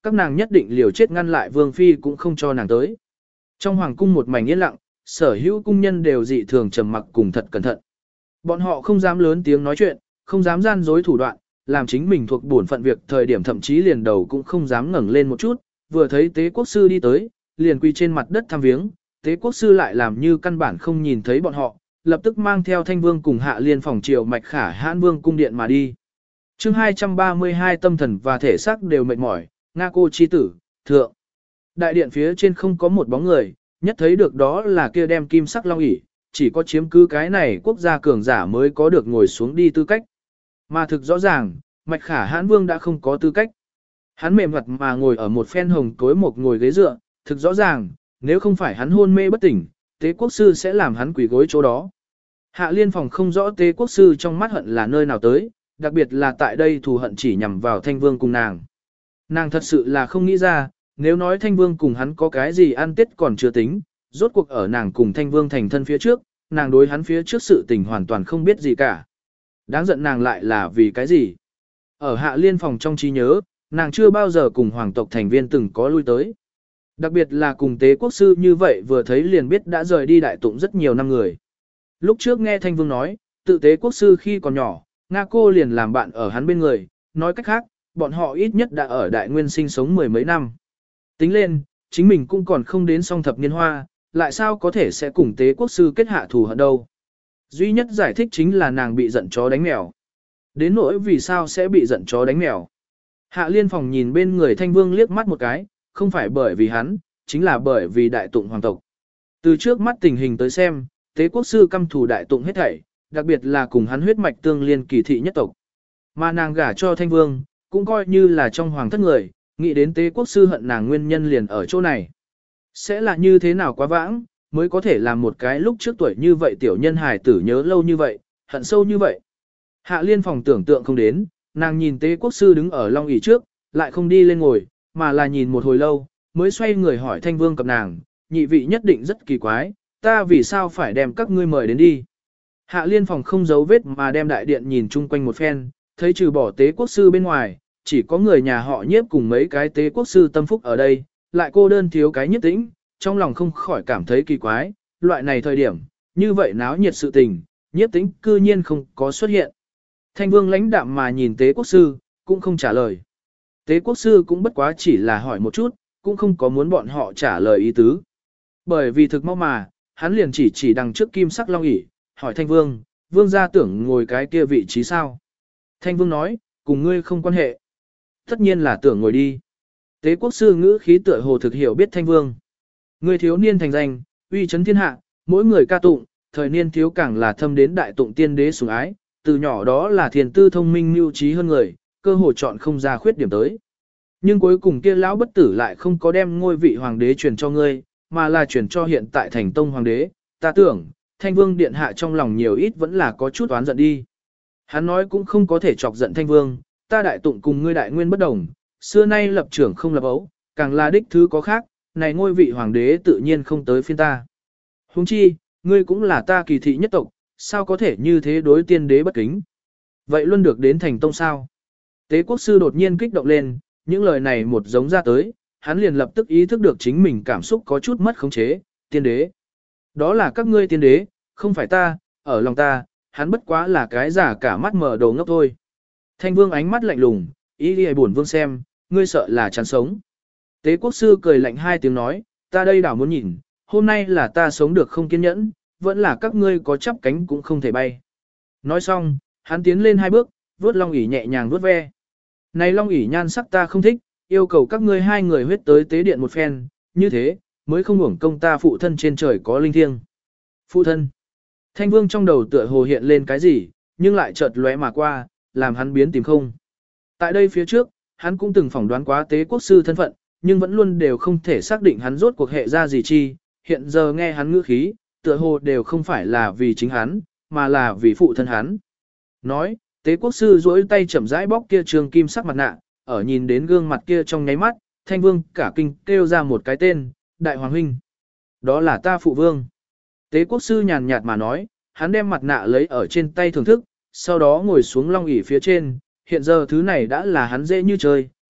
các nàng nhất định liều chết ngăn lại vương phi cũng không cho nàng tới. Trong hoàng cung một mảnh yên lặng, sở hữu cung nhân đều dị thường trầm mặc cùng thật cẩn thận. Bọn họ không dám lớn tiếng nói chuyện, không dám gian dối thủ đoạn, làm chính mình thuộc bổn phận việc thời điểm thậm chí liền đầu cũng không dám ngẩng lên một chút, vừa thấy tế quốc sư đi tới, liền quỳ trên mặt đất thăm viếng, tế quốc sư lại làm như căn bản không nhìn thấy bọn họ, lập tức mang theo Thanh Vương cùng Hạ Liên phòng triều mạch khả hãn vương cung điện mà đi. Chương 232 tâm thần và thể xác đều mệt mỏi, Nga cô chi tử, thượng. Đại điện phía trên không có một bóng người, nhất thấy được đó là kia đem kim sắc long ỷ, chỉ có chiếm cứ cái này quốc gia cường giả mới có được ngồi xuống đi tư cách. Mà thực rõ ràng, mạch khả hãn vương đã không có tư cách. Hắn mềm mặt mà ngồi ở một phen hồng cối một ngồi ghế dựa, thực rõ ràng, nếu không phải hắn hôn mê bất tỉnh, tế quốc sư sẽ làm hắn quỳ gối chỗ đó. Hạ Liên phòng không rõ tế quốc sư trong mắt hận là nơi nào tới, đặc biệt là tại đây thù hận chỉ nhằm vào Thanh Vương cùng nàng. Nàng thật sự là không nghĩ ra, nếu nói Thanh Vương cùng hắn có cái gì ăn tết còn chưa tính, rốt cuộc ở nàng cùng Thanh Vương thành thân phía trước, nàng đối hắn phía trước sự tình hoàn toàn không biết gì cả. Đáng giận nàng lại là vì cái gì? Ở Hạ Liên phòng trong trí nhớ, nàng chưa bao giờ cùng hoàng tộc thành viên từng có lui tới. Đặc biệt là cùng tế quốc sư như vậy vừa thấy liền biết đã rời đi đại tụng rất nhiều năm người. Lúc trước nghe Thanh Vương nói, tự tế quốc sư khi còn nhỏ, Nga cô liền làm bạn ở hắn bên người, nói cách khác, bọn họ ít nhất đã ở đại nguyên sinh sống mười mấy năm. Tính lên, chính mình cũng còn không đến song thập niên hoa, lại sao có thể sẽ cùng tế quốc sư kết hạ thù hận đâu. Duy nhất giải thích chính là nàng bị giận chó đánh mèo. Đến nỗi vì sao sẽ bị giận chó đánh mèo. Hạ Liên phòng nhìn bên người Thanh Vương liếc mắt một cái, không phải bởi vì hắn, chính là bởi vì đại tụng hoàng tộc. Từ trước mắt tình hình tới xem, tế quốc sư căm thù đại tụng hết thảy, đặc biệt là cùng hắn huyết mạch tương liên kỳ thị nhất tộc. Mà nàng gả cho Thanh Vương, cũng coi như là trong hoàng thất người, nghĩ đến tế quốc sư hận nàng nguyên nhân liền ở chỗ này. Sẽ là như thế nào quá vãng, mới có thể làm một cái lúc trước tuổi như vậy tiểu nhân hài tử nhớ lâu như vậy, hận sâu như vậy. Hạ Liên phòng tưởng tượng không đến, nàng nhìn tế quốc sư đứng ở long ỷ trước, lại không đi lên ngồi, mà là nhìn một hồi lâu, mới xoay người hỏi Thanh Vương cập nàng, nhị vị nhất định rất kỳ quái, ta vì sao phải đem các ngươi mời đến đi. Hạ Liên phòng không giấu vết mà đem đại điện nhìn chung quanh một phen, thấy trừ bỏ tế quốc sư bên ngoài, chỉ có người nhà họ Nhiếp cùng mấy cái tế quốc sư tâm phúc ở đây, lại cô đơn thiếu cái Nhiếp Tĩnh, trong lòng không khỏi cảm thấy kỳ quái, loại này thời điểm, như vậy náo nhiệt sự tình, Nhiếp Tĩnh cư nhiên không có xuất hiện. Thanh Vương lãnh đạm mà nhìn tế quốc sư, cũng không trả lời. Tế quốc sư cũng bất quá chỉ là hỏi một chút, cũng không có muốn bọn họ trả lời ý tứ. Bởi vì thực mau mà, hắn liền chỉ đằng trước kim sắc long ỷ, hỏi Thanh Vương, Vương gia tưởng ngồi cái kia vị trí sao? Thanh Vương nói, cùng ngươi không quan hệ. Tất nhiên là tưởng ngồi đi. Tế quốc sư ngữ khí tựa hồ thực hiểu biết Thanh Vương. Ngươi thiếu niên thành danh, uy chấn thiên hạ, mỗi người ca tụng, thời niên thiếu càng là thâm đến đại tụng tiên đế sủng ái, từ nhỏ đó là thiền tư thông minh mưu trí hơn người, cơ hội chọn không ra khuyết điểm tới. Nhưng cuối cùng kia lão bất tử lại không có đem ngôi vị hoàng đế truyền cho ngươi, mà là truyền cho hiện tại thành tông hoàng đế, ta tưởng, Thanh Vương điện hạ trong lòng nhiều ít vẫn là có chút oán giận đi. Hắn nói cũng không có thể chọc giận Thanh Vương, ta đại tụng cùng ngươi đại nguyên bất đồng, xưa nay lập trưởng không lập ấu, càng là đích thứ có khác, này ngôi vị hoàng đế tự nhiên không tới phiên ta. Huống chi, ngươi cũng là ta kỳ thị nhất tộc, sao có thể như thế đối tiên đế bất kính. Vậy luôn được đến thành tông sao? Tế quốc sư đột nhiên kích động lên, những lời này một giống ra tới, hắn liền lập tức ý thức được chính mình cảm xúc có chút mất khống chế, tiên đế. Đó là các ngươi tiên đế, không phải ta, ở lòng ta, hắn bất quá là cái giả cả mắt mở đồ ngốc thôi. Thanh Vương ánh mắt lạnh lùng, ý đi buồn vương xem, ngươi sợ là chán sống. Tế quốc sư cười lạnh hai tiếng nói, ta đây đảo muốn nhìn, hôm nay là ta sống được không kiên nhẫn, vẫn là các ngươi có chắp cánh cũng không thể bay. Nói xong, hắn tiến lên hai bước, vuốt long ỷ nhẹ nhàng vuốt ve. Này long ỷ nhan sắc ta không thích, yêu cầu các ngươi hai người huyết tới tế điện một phen, như thế, mới không uổng công ta phụ thân trên trời có linh thiêng. Phụ thân. Thanh Vương trong đầu tựa hồ hiện lên cái gì, nhưng lại chợt lóe mà qua, làm hắn biến tìm không. Tại đây phía trước, hắn cũng từng phỏng đoán quá tế quốc sư thân phận, nhưng vẫn luôn đều không thể xác định hắn rốt cuộc hệ ra gì chi, hiện giờ nghe hắn ngữ khí, tựa hồ đều không phải là vì chính hắn, mà là vì phụ thân hắn. Nói, tế quốc sư duỗi tay chậm rãi bóc kia trường kim sắc mặt nạ, ở nhìn đến gương mặt kia trong nháy mắt, Thanh Vương cả kinh kêu ra một cái tên, Đại Hoàng Huynh. Đó là ta phụ vương. Tế quốc sư nhàn nhạt mà nói, hắn đem mặt nạ lấy ở trên tay thưởng thức, sau đó ngồi xuống long ỷ phía trên, hiện giờ thứ này đã là hắn dễ như chơi,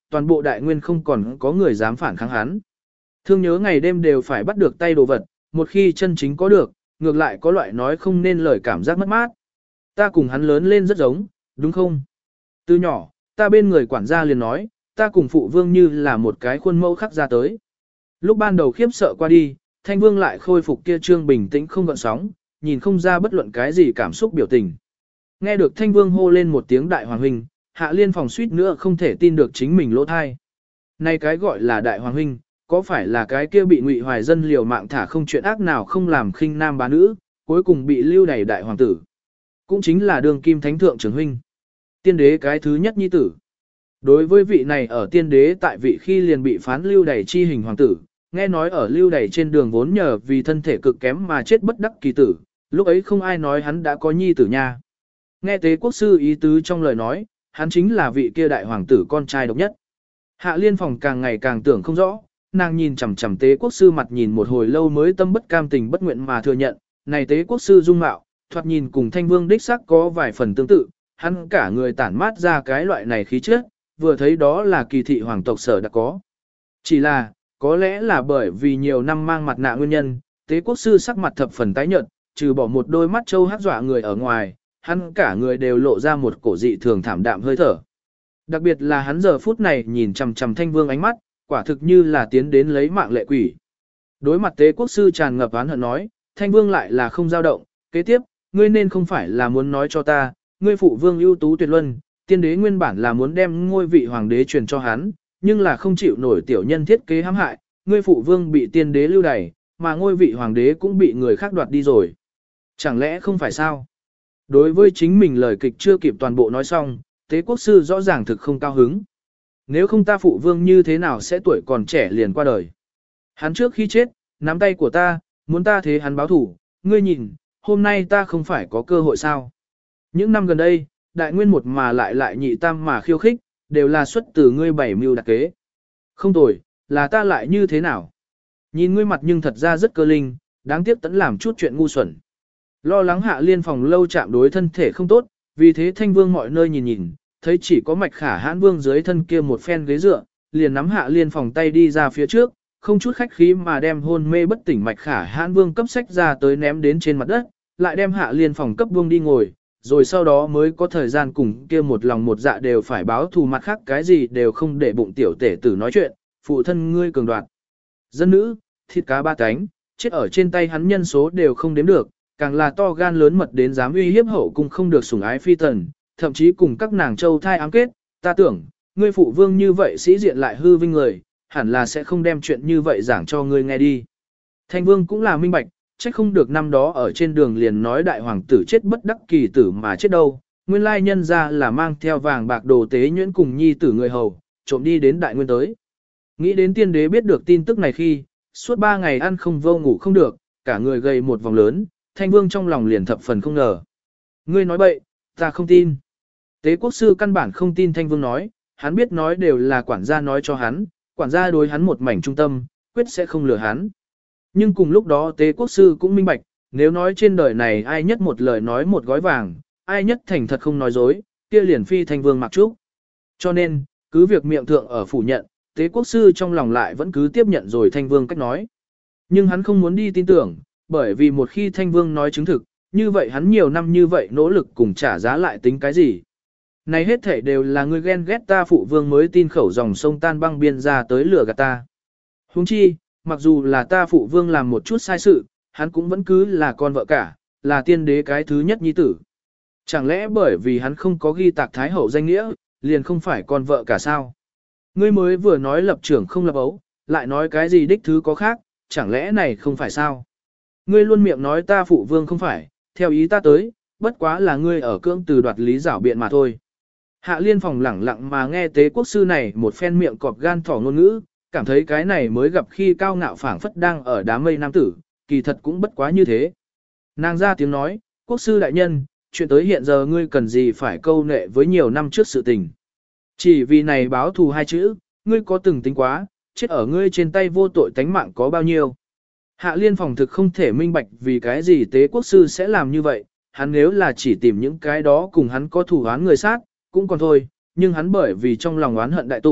toàn bộ đại nguyên không còn có người dám phản kháng hắn. Thương nhớ ngày đêm đều phải bắt được tay đồ vật, một khi chân chính có được, ngược lại có loại nói không nên lời cảm giác mất mát. Ta cùng hắn lớn lên rất giống, đúng không? Từ nhỏ, ta bên người quản gia liền nói, ta cùng phụ vương như là một cái khuôn mẫu khắc ra tới. Lúc ban đầu khiếp sợ qua đi, Thanh Vương lại khôi phục kia trương bình tĩnh không gợn sóng, nhìn không ra bất luận cái gì cảm xúc biểu tình. Nghe được Thanh Vương hô lên một tiếng đại hoàng huynh, Hạ Liên Phòng suýt nữa không thể tin được chính mình lỗ thai. Này cái gọi là đại hoàng huynh, có phải là cái kia bị Ngụy Hoài Dân liều mạng thả không chuyện ác nào không làm khinh nam bá nữ, cuối cùng bị lưu đày đại hoàng tử. Cũng chính là đường kim thánh thượng trưởng huynh. Tiên đế cái thứ nhất nhi tử. Đối với vị này ở tiên đế tại vị khi liền bị phán lưu đày chi hình hoàng tử, nghe nói ở lưu đày trên đường vốn nhờ vì thân thể cực kém mà chết bất đắc kỳ tử, lúc ấy không ai nói hắn đã có nhi tử nha. Nghe tế quốc sư ý tứ trong lời nói, hắn chính là vị kia đại hoàng tử con trai độc nhất. Hạ Liên Phòng càng ngày càng tưởng không rõ, nàng nhìn chằm chằm tế quốc sư mặt nhìn một hồi lâu mới tâm bất cam tình bất nguyện mà thừa nhận, này tế quốc sư dung mạo, thoạt nhìn cùng Thanh Vương đích sắc có vài phần tương tự, hắn cả người tản mát ra cái loại này khí chất, vừa thấy đó là kỳ thị hoàng tộc sở đã có. Chỉ là, có lẽ là bởi vì nhiều năm mang mặt nạ nguyên nhân, tế quốc sư sắc mặt thập phần tái nhợt, trừ bỏ một đôi mắt trâu hắc dọa người ở ngoài, hắn cả người đều lộ ra một cổ dị thường thảm đạm hơi thở. Đặc biệt là hắn giờ phút này nhìn chằm chằm Thanh Vương ánh mắt, quả thực như là tiến đến lấy mạng lệ quỷ. Đối mặt tế quốc sư tràn ngập oán hận nói, Thanh Vương lại là không dao động, kế tiếp, ngươi nên không phải là muốn nói cho ta, ngươi phụ vương ưu tú tuyệt luân, tiên đế nguyên bản là muốn đem ngôi vị hoàng đế truyền cho hắn, nhưng là không chịu nổi tiểu nhân thiết kế hãm hại, ngươi phụ vương bị tiên đế lưu đày, mà ngôi vị hoàng đế cũng bị người khác đoạt đi rồi. Chẳng lẽ không phải sao? Đối với chính mình lời kịch chưa kịp toàn bộ nói xong, tế quốc sư rõ ràng thực không cao hứng. Nếu không ta phụ vương như thế nào sẽ tuổi còn trẻ liền qua đời? Hắn trước khi chết, nắm tay của ta, muốn ta thế hắn báo thủ, ngươi nhìn, hôm nay ta không phải có cơ hội sao? Những năm gần đây, đại nguyên một mà lại nhị tam mà khiêu khích, đều là xuất từ ngươi bảy mưu đặc kế. Không tồi, là ta lại như thế nào? Nhìn ngươi mặt nhưng thật ra rất cơ linh, đáng tiếc tẫn làm chút chuyện ngu xuẩn. Lo lắng Hạ Liên Phòng lâu chạm đối thân thể không tốt, vì thế Thanh Vương mọi nơi nhìn nhìn, thấy chỉ có Mạch Khả Hãn Vương dưới thân kia một phen ghế dựa, liền nắm Hạ Liên Phòng tay đi ra phía trước, không chút khách khí mà đem hôn mê bất tỉnh Mạch Khả Hãn Vương cấp sách ra tới ném đến trên mặt đất, lại đem Hạ Liên Phòng cấp buông đi ngồi, rồi sau đó mới có thời gian cùng kia một lòng một dạ đều phải báo thù mặt khác cái gì đều không để bụng tiểu tể tử nói chuyện, phụ thân ngươi cường đoạt. Dân nữ, thịt cá ba cánh, chết ở trên tay hắn nhân số đều không đếm được, càng là to gan lớn mật đến dám uy hiếp hậu cung không được sủng ái phi tần, thậm chí cùng các nàng châu thai ám kết, ta tưởng, ngươi phụ vương như vậy sĩ diện lại hư vinh người, hẳn là sẽ không đem chuyện như vậy giảng cho ngươi nghe đi. Thanh vương cũng là minh bạch, trách không được năm đó ở trên đường liền nói đại hoàng tử chết bất đắc kỳ tử mà chết đâu, nguyên lai nhân ra là mang theo vàng bạc đồ tế nhuyễn cùng nhi tử người hầu, trộm đi đến đại nguyên tới. Nghĩ đến tiên đế biết được tin tức này khi, suốt 3 ngày ăn không vô ngủ không được, cả người gầy một vòng lớn, Thanh Vương trong lòng liền thập phần không ngờ. Ngươi nói bậy, ta không tin. Tế quốc sư căn bản không tin Thanh Vương nói, hắn biết nói đều là quản gia nói cho hắn, quản gia đối hắn một mảnh trung tâm, quyết sẽ không lừa hắn. Nhưng cùng lúc đó Tế quốc sư cũng minh bạch, nếu nói trên đời này ai nhất một lời nói một gói vàng, ai nhất thành thật không nói dối, kia liền phi Thanh Vương mặc trúc. Cho nên, cứ việc miệng thượng ở phủ nhận, Tế quốc sư trong lòng lại vẫn cứ tiếp nhận rồi Thanh Vương cách nói. Nhưng hắn không muốn đi tin tưởng, bởi vì một khi Thanh Vương nói chứng thực, như vậy hắn nhiều năm như vậy nỗ lực cùng trả giá lại tính cái gì. Này hết thể đều là người ghen ghét ta phụ vương mới tin khẩu dòng sông tan băng biên ra tới lửa gạt ta. Huống chi, mặc dù là ta phụ vương làm một chút sai sự, hắn cũng vẫn cứ là con vợ cả, là tiên đế cái thứ nhất nhi tử. Chẳng lẽ bởi vì hắn không có ghi tạc thái hậu danh nghĩa, liền không phải con vợ cả sao? Ngươi mới vừa nói lập trưởng không lập ấu, lại nói cái gì đích thứ có khác, chẳng lẽ này không phải sao? Ngươi luôn miệng nói ta phụ vương không phải, theo ý ta tới, bất quá là ngươi ở cưỡng từ đoạt lý giảo biện mà thôi. Hạ Liên Phòng lẳng lặng mà nghe tế quốc sư này một phen miệng cọp gan thỏ ngôn ngữ, cảm thấy cái này mới gặp khi cao ngạo phảng phất đang ở đám mây nam tử, kỳ thật cũng bất quá như thế. Nàng ra tiếng nói, quốc sư đại nhân, chuyện tới hiện giờ ngươi cần gì phải câu nệ với nhiều năm trước sự tình. Chỉ vì này báo thù hai chữ, ngươi có từng tính quá, chết ở ngươi trên tay vô tội tánh mạng có bao nhiêu. Hạ Liên Phòng thực không thể minh bạch vì cái gì tế quốc sư sẽ làm như vậy, hắn nếu là chỉ tìm những cái đó cùng hắn có thủ án người sát, cũng còn thôi, nhưng hắn bởi vì trong lòng oán hận đại tụng,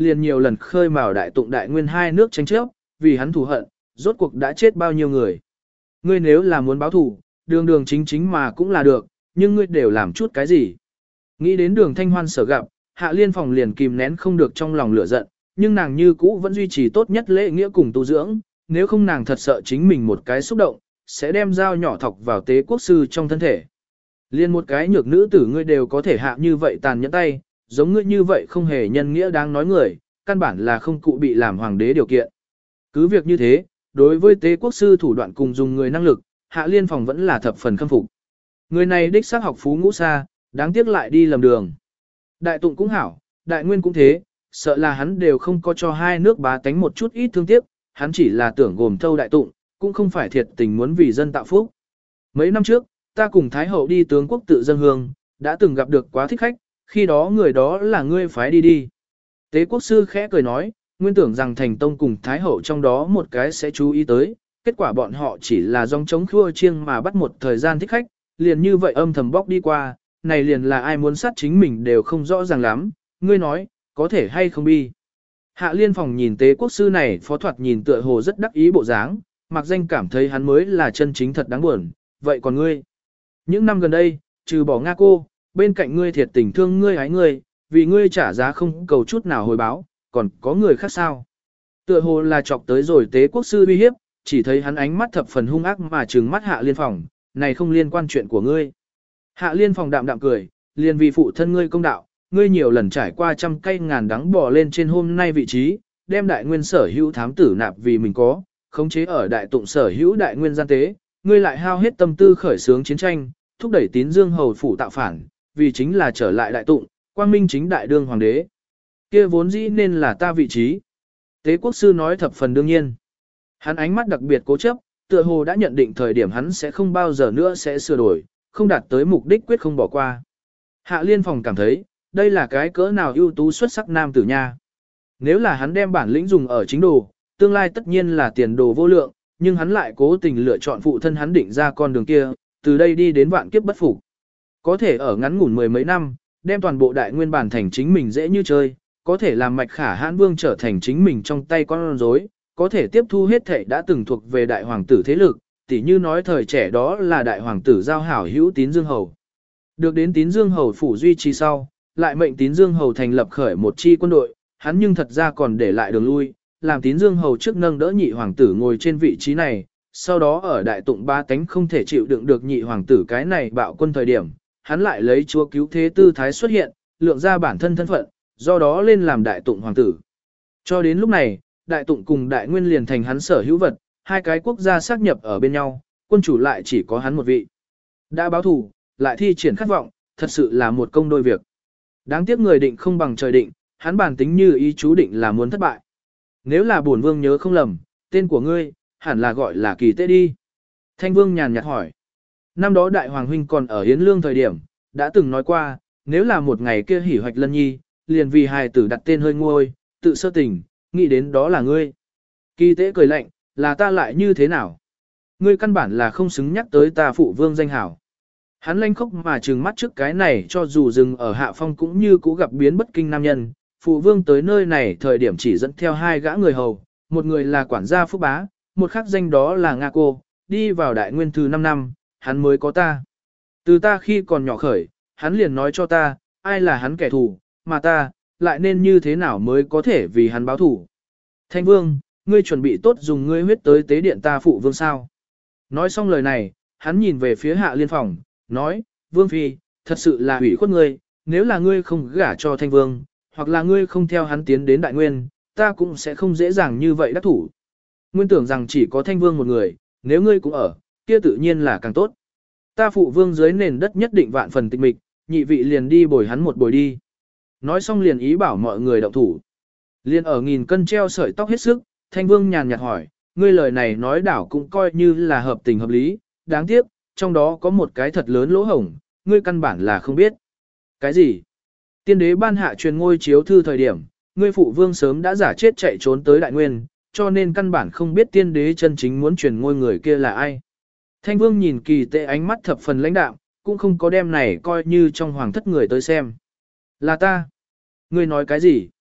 liền nhiều lần khơi mào đại tụng đại nguyên hai nước tranh chấp, vì hắn thù hận, rốt cuộc đã chết bao nhiêu người. Ngươi nếu là muốn báo thù, đường đường chính chính mà cũng là được, nhưng ngươi đều làm chút cái gì. Nghĩ đến đường Thanh Hoan sở gặp, Hạ Liên Phòng liền kìm nén không được trong lòng lửa giận, nhưng nàng như cũ vẫn duy trì tốt nhất lễ nghĩa cùng tu dưỡng, nếu không nàng thật sợ chính mình một cái xúc động, sẽ đem dao nhỏ thọc vào tế quốc sư trong thân thể. Liên một cái nhược nữ tử ngươi đều có thể hạ như vậy tàn nhẫn tay, giống ngươi như vậy không hề nhân nghĩa đáng nói người, căn bản là không cụ bị làm hoàng đế điều kiện. Cứ việc như thế, đối với tế quốc sư thủ đoạn cùng dùng người năng lực, Hạ Liên Phòng vẫn là thập phần khâm phục. Người này đích xác học phú ngũ xa, đáng tiếc lại đi lầm đường. Đại tụng cũng hảo, đại nguyên cũng thế, sợ là hắn đều không có cho hai nước bá tánh một chút ít thương tiếc, hắn chỉ là tưởng gồm thâu đại tụng, cũng không phải thiệt tình muốn vì dân tạo phúc. Mấy năm trước, ta cùng Thái Hậu đi tướng quốc tự dân hương, đã từng gặp được quá thích khách, khi đó người đó là ngươi phái đi. Tế quốc sư khẽ cười nói, nguyên tưởng rằng Thành Tông cùng Thái Hậu trong đó một cái sẽ chú ý tới, kết quả bọn họ chỉ là dòng chống khua chiêng mà bắt một thời gian thích khách, liền như vậy âm thầm bóc đi qua, này liền là ai muốn sát chính mình đều không rõ ràng lắm, ngươi nói, có thể hay không bi. Hạ Liên Phòng nhìn tế quốc sư này phó thoạt nhìn tựa hồ rất đắc ý bộ dáng, mặc danh cảm thấy hắn mới là chân chính thật đáng buồn, vậy còn ngươi? Những năm gần đây, trừ bỏ Nga cô, bên cạnh ngươi thiệt tình thương ngươi ái ngươi, vì ngươi trả giá không cầu chút nào hồi báo, còn có người khác sao? Tựa hồ là chọc tới rồi tế quốc sư uy hiếp, chỉ thấy hắn ánh mắt thập phần hung ác mà trừng mắt Hạ Liên Phòng, này không liên quan chuyện của ngươi. Hạ Liên Phòng đạm đạm cười, liền vì phụ thân ngươi công đạo, ngươi nhiều lần trải qua trăm cây ngàn đắng bò lên trên hôm nay vị trí, đem đại nguyên sở hữu thám tử nạp vì mình có, khống chế ở đại tụng sở hữu đại nguyên gian tế, ngươi lại hao hết tâm tư khởi xướng chiến tranh, thúc đẩy tín dương hầu phủ tạo phản, vì chính là trở lại đại tụng, quang minh chính đại đương hoàng đế. Kia vốn dĩ nên là ta vị trí. Tế quốc sư nói thập phần đương nhiên. Hắn ánh mắt đặc biệt cố chấp, tựa hồ đã nhận định thời điểm hắn sẽ không bao giờ nữa sẽ sửa đổi, không đạt tới mục đích quyết không bỏ qua. Hạ Liên Phòng cảm thấy, đây là cái cỡ nào ưu tú xuất sắc nam tử nha. Nếu là hắn đem bản lĩnh dùng ở chính đồ, tương lai tất nhiên là tiền đồ vô lượng, nhưng hắn lại cố tình lựa chọn phụ thân hắn định ra con đường kia, từ đây đi đến vạn kiếp bất phục. Có thể ở ngắn ngủn mười mấy năm, đem toàn bộ đại nguyên bản thành chính mình dễ như chơi, có thể làm Mạch Khả Hãn Vương trở thành chính mình trong tay con rối, có thể tiếp thu hết thảy đã từng thuộc về đại hoàng tử thế lực, tỉ như nói thời trẻ đó là đại hoàng tử giao hảo hữu Tín Dương Hầu. Được đến Tín Dương Hầu phủ duy trì sau, lại mệnh Tín Dương Hầu thành lập khởi một chi quân đội, hắn nhưng thật ra còn để lại đường lui, làm Tín Dương Hầu trước nâng đỡ nhị hoàng tử ngồi trên vị trí này, sau đó ở đại tụng ba cánh không thể chịu đựng được nhị hoàng tử cái này bạo quân thời điểm, hắn lại lấy chúa cứu thế tư thái xuất hiện, lượng ra bản thân thân phận, do đó lên làm đại tụng hoàng tử. Cho đến lúc này, đại tụng cùng đại nguyên liền thành hắn sở hữu vật, hai cái quốc gia xác nhập ở bên nhau, quân chủ lại chỉ có hắn một vị. Đã báo thủ, lại thi triển khát vọng, thật sự là một công đôi việc. Đáng tiếc người định không bằng trời định, hắn bản tính như ý chú định là muốn thất bại. Nếu là bổn vương nhớ không lầm, tên của ngươi, hẳn là gọi là Kỳ Tế đi. Thanh Vương nhàn nhạt hỏi. Năm đó đại hoàng huynh còn ở Hiến Lương thời điểm, đã từng nói qua, nếu là một ngày kia hỉ hoạch lân nhi, liền vì hài tử đặt tên hơi nguôi, tự sơ tình, nghĩ đến đó là ngươi. Kỳ Tế cười lạnh, là ta lại như thế nào? Ngươi căn bản là không xứng nhắc tới ta phụ vương danh hảo. Hắn lanh khóc mà trừng mắt trước cái này cho dù dừng ở hạ phong cũng như cũ gặp biến bất kinh nam nhân. Phụ vương tới nơi này thời điểm chỉ dẫn theo hai gã người hầu, một người là quản gia Phúc Bá, một khác danh đó là Nga Cô, đi vào đại nguyên thứ 5 năm, hắn mới có ta. Từ ta khi còn nhỏ khởi, hắn liền nói cho ta, ai là hắn kẻ thù, mà ta, lại nên như thế nào mới có thể vì hắn báo thù. Thanh Vương, ngươi chuẩn bị tốt dùng ngươi huyết tới tế điện ta phụ vương sao? Nói xong lời này, hắn nhìn về phía Hạ Liên Phòng, nói, Vương Phi, thật sự là hủy khuất ngươi, nếu là ngươi không gả cho Thanh Vương, hoặc là ngươi không theo hắn tiến đến đại nguyên, ta cũng sẽ không dễ dàng như vậy đắc thủ. Nguyên tưởng rằng chỉ có Thanh Vương một người, nếu ngươi cũng ở, kia tự nhiên là càng tốt. Ta phụ vương dưới nền đất nhất định vạn phần tịch mịch, nhị vị liền đi bồi hắn một bồi đi. Nói xong liền ý bảo mọi người động thủ. Liền ở nghìn cân treo sợi tóc hết sức, Thanh Vương nhàn nhạt hỏi, ngươi lời này nói đảo cũng coi như là hợp tình hợp lý, đáng tiếc, trong đó có một cái thật lớn lỗ hổng, ngươi căn bản là không biết. Cái gì? Tiên đế ban hạ truyền ngôi chiếu thư thời điểm, ngươi phụ vương sớm đã giả chết chạy trốn tới đại nguyên, cho nên căn bản không biết tiên đế chân chính muốn truyền ngôi người kia là ai. Thanh Vương nhìn Kỳ Tế ánh mắt thập phần lãnh đạm, cũng không có đem này coi như trong hoàng thất người tới xem. Là ta. Ngươi nói cái gì?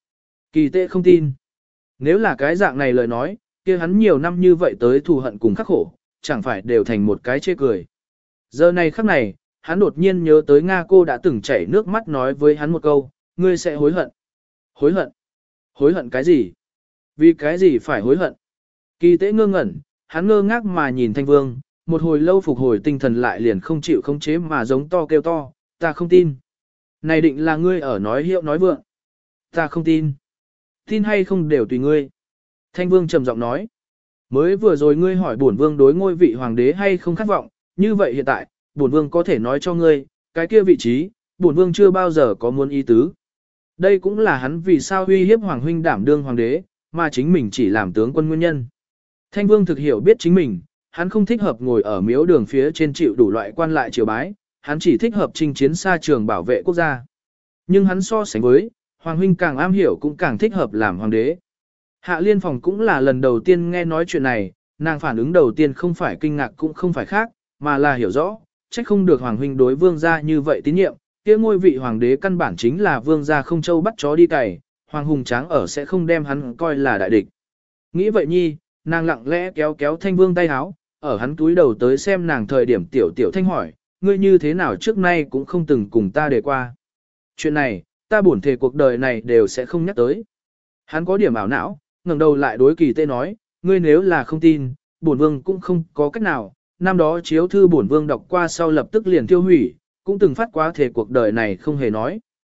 Kỳ Tế không tin. Nếu là cái dạng này lời nói, kia hắn nhiều năm như vậy tới thù hận cùng khắc khổ, chẳng phải đều thành một cái chê cười. Giờ này khắc này, hắn đột nhiên nhớ tới Nga cô đã từng chảy nước mắt nói với hắn một câu, ngươi sẽ hối hận. Hối hận? Hối hận cái gì? Vì cái gì phải hối hận? Kỳ Tế ngơ ngẩn, hắn ngơ ngác mà nhìn Thanh Vương, một hồi lâu phục hồi tinh thần lại liền không chịu khống chế mà giống to kêu to, ta không tin. Này định là ngươi ở nói hiệu nói vượng. Ta không tin. Tin hay không đều tùy ngươi. Thanh Vương trầm giọng nói. Mới vừa rồi ngươi hỏi bổn vương đối ngôi vị hoàng đế hay không khát vọng, như vậy hiện tại, bổn vương có thể nói cho ngươi, cái kia vị trí, bổn vương chưa bao giờ có muốn ý tứ. Đây cũng là hắn vì sao uy hiếp hoàng huynh đảm đương hoàng đế, mà chính mình chỉ làm tướng quân nguyên nhân. Thanh Vương thực hiểu biết chính mình, hắn không thích hợp ngồi ở miếu đường phía trên chịu đủ loại quan lại triều bái, hắn chỉ thích hợp chinh chiến xa trường bảo vệ quốc gia. Nhưng hắn so sánh với, hoàng huynh càng am hiểu cũng càng thích hợp làm hoàng đế. Hạ Liên Phòng cũng là lần đầu tiên nghe nói chuyện này, nàng phản ứng đầu tiên không phải kinh ngạc cũng không phải khác, mà là hiểu rõ, trách không được hoàng huynh đối vương gia như vậy tín nhiệm, kia ngôi vị hoàng đế căn bản chính là vương gia không châu bắt chó đi cày, hoàng hùng tráng ở sẽ không đem hắn coi là đại địch. Nghĩ vậy nhi, nàng lặng lẽ kéo kéo Thanh Vương tay háo, ở hắn túi đầu tới xem nàng thời điểm tiểu thanh hỏi, ngươi như thế nào trước nay cũng không từng cùng ta đề qua. Chuyện này, ta bổn thề cuộc đời này đều sẽ không nhắc tới. Hắn có điểm ảo não, ngẩng đầu lại đối Kỳ Tế nói, ngươi nếu là không tin, bổn vương cũng không có cách nào, năm đó chiếu thư bổn vương đọc qua sau lập tức liền tiêu hủy, cũng từng phát quá thề cuộc đời này không hề nói.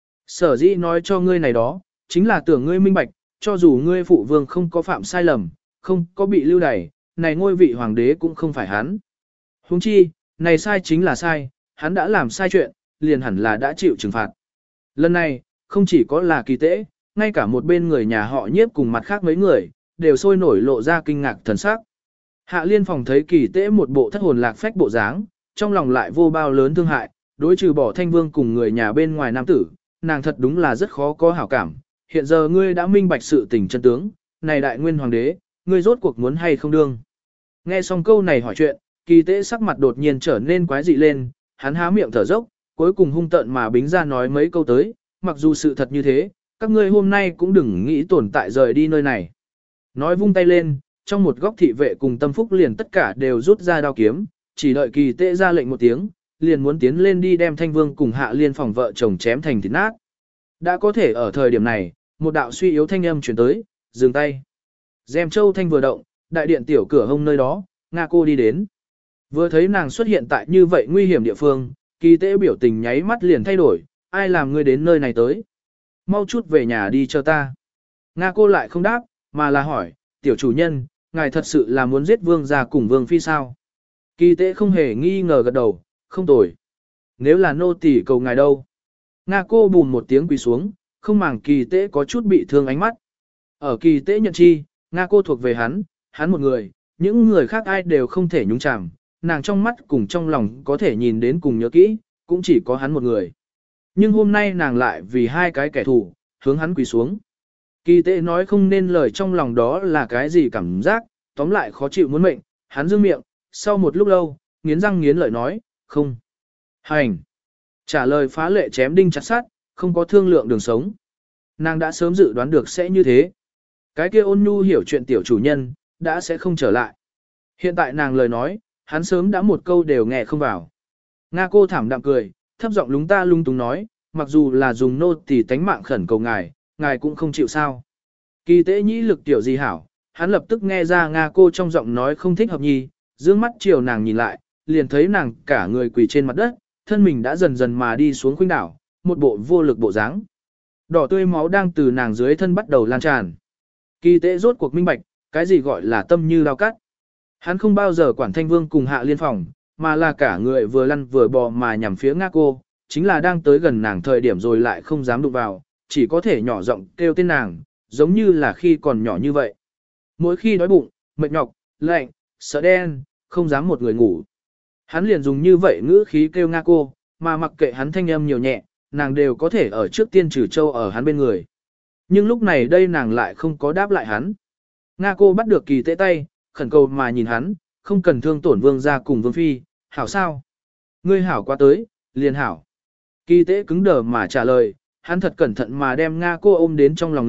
Sở dĩ nói cho ngươi này đó, chính là tưởng ngươi minh bạch, cho dù ngươi phụ vương không có phạm sai lầm, không có bị lưu đày, này ngôi vị hoàng đế cũng không phải hắn. Huống chi, này sai chính là sai, hắn đã làm sai chuyện, liền hẳn là đã chịu trừng phạt. Lần này, không chỉ có là Kỳ Tế, ngay cả một bên người nhà họ Nhiếp cùng mặt khác mấy người, đều sôi nổi lộ ra kinh ngạc thần sắc. Hạ Liên Phòng thấy Kỳ Tế một bộ thất hồn lạc phách bộ dáng, trong lòng lại vô bao lớn thương hại, đối trừ bỏ Thanh Vương cùng người nhà bên ngoài nam tử, nàng thật đúng là rất khó có hảo cảm. Hiện giờ ngươi đã minh bạch sự tình chân tướng, này đại nguyên hoàng đế, ngươi rốt cuộc muốn hay không đương. Nghe xong câu này hỏi chuyện, Kỳ Tế sắc mặt đột nhiên trở nên quái dị lên, hắn há miệng thở dốc, cuối cùng hung tợn mà bính ra nói mấy câu tới, mặc dù sự thật như thế, các ngươi hôm nay cũng đừng nghĩ tồn tại rời đi nơi này. Nói vung tay lên, trong một góc thị vệ cùng Tâm Phúc liền tất cả đều rút ra đao kiếm, chỉ đợi Kỳ Tế ra lệnh một tiếng, liền muốn tiến lên đi đem Thanh Vương cùng Hạ Liên Phòng vợ chồng chém thành thịt nát. Đã có thể ở thời điểm này, một đạo suy yếu thanh âm truyền tới, dừng tay. Dèm Châu Thanh vừa động, đại điện tiểu cửa hông nơi đó, Nga cô đi đến. Vừa thấy nàng xuất hiện tại như vậy nguy hiểm địa phương, Kỳ Tế biểu tình nháy mắt liền thay đổi, ai làm ngươi đến nơi này tới. Mau chút về nhà đi cho ta. Nga cô lại không đáp, mà là hỏi, tiểu chủ nhân, ngài thật sự là muốn giết vương gia cùng vương phi sao? Kỳ Tế không hề nghi ngờ gật đầu, không tồi. Nếu là nô tỳ cầu ngài đâu? Nga cô bùn một tiếng quỳ xuống, không màng Kỳ Tế có chút bị thương ánh mắt. Ở Kỳ Tế nhận chi, Nga cô thuộc về hắn một người, những người khác ai đều không thể nhúng chàm, nàng trong mắt cùng trong lòng có thể nhìn đến cùng nhớ kỹ, cũng chỉ có hắn một người. Nhưng hôm nay nàng lại vì hai cái kẻ thù, hướng hắn quỳ xuống. Kỳ Tế nói không nên lời trong lòng đó là cái gì cảm giác, tóm lại khó chịu muốn mệnh, hắn dương miệng, sau một lúc lâu, nghiến răng nghiến lợi nói, không. Hành. Trả lời phá lệ chém đinh chặt sát, không có thương lượng đường sống. Nàng đã sớm dự đoán được sẽ như thế. Cái kia ôn nhu hiểu chuyện tiểu chủ nhân, đã sẽ không trở lại. Hiện tại nàng lời nói, hắn sớm đã một câu đều nghe không vào. Nga cô thảm đạm cười, thấp giọng lúng ta lung túng nói, mặc dù là dùng nô tỳ tánh mạng khẩn cầu ngài cũng không chịu sao. Kỳ Tế nhĩ lực tiểu gì hảo, hắn lập tức nghe ra Nga cô trong giọng nói không thích hợp nhi, dương mắt chiều nàng nhìn lại, liền thấy nàng cả người quỳ trên mặt đất, thân mình đã dần dần mà đi xuống khuynh đảo, một bộ vô lực bộ dáng. Đỏ tươi máu đang từ nàng dưới thân bắt đầu lan tràn. Kỳ Tế rốt cuộc minh bạch, cái gì gọi là tâm như lao cắt. Hắn không bao giờ quản Thanh Vương cùng Hạ Liên Phòng, mà là cả người vừa lăn vừa bò mà nhằm phía Nga cô, chính là đang tới gần nàng thời điểm rồi lại không dám đụng vào, chỉ có thể nhỏ giọng kêu tên nàng, giống như là khi còn nhỏ như vậy. Mỗi khi đói bụng, mệt nhọc, lạnh, sợ đen, không dám một người ngủ. Hắn liền dùng như vậy ngữ khí kêu Nga cô, mà mặc kệ hắn thanh âm nhiều nhẹ, nàng đều có thể ở trước tiên trừ châu ở hắn bên người. Nhưng lúc này đây nàng lại không có đáp lại hắn. Nga cô bắt được Kỳ Tế tay, khẩn cầu mà nhìn hắn, không cần thương tổn vương gia cùng vương phi, hảo sao? Ngươi hảo qua tới, liền hảo. Kỳ Tế cứng đờ mà trả lời, hắn thật cẩn thận mà đem Nga cô ôm đến trong lòng ngực,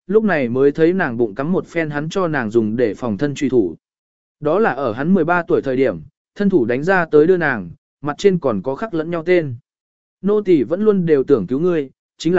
lúc này mới thấy nàng bụng cắm một phen hắn cho nàng dùng để phòng thân truy thủ. Đó là ở hắn 13 tuổi thời điểm, thân thủ đánh ra tới đưa nàng, mặt trên còn có khắc lẫn nhau tên. Nô tỳ vẫn luôn đều tưởng cứu ngươi, chính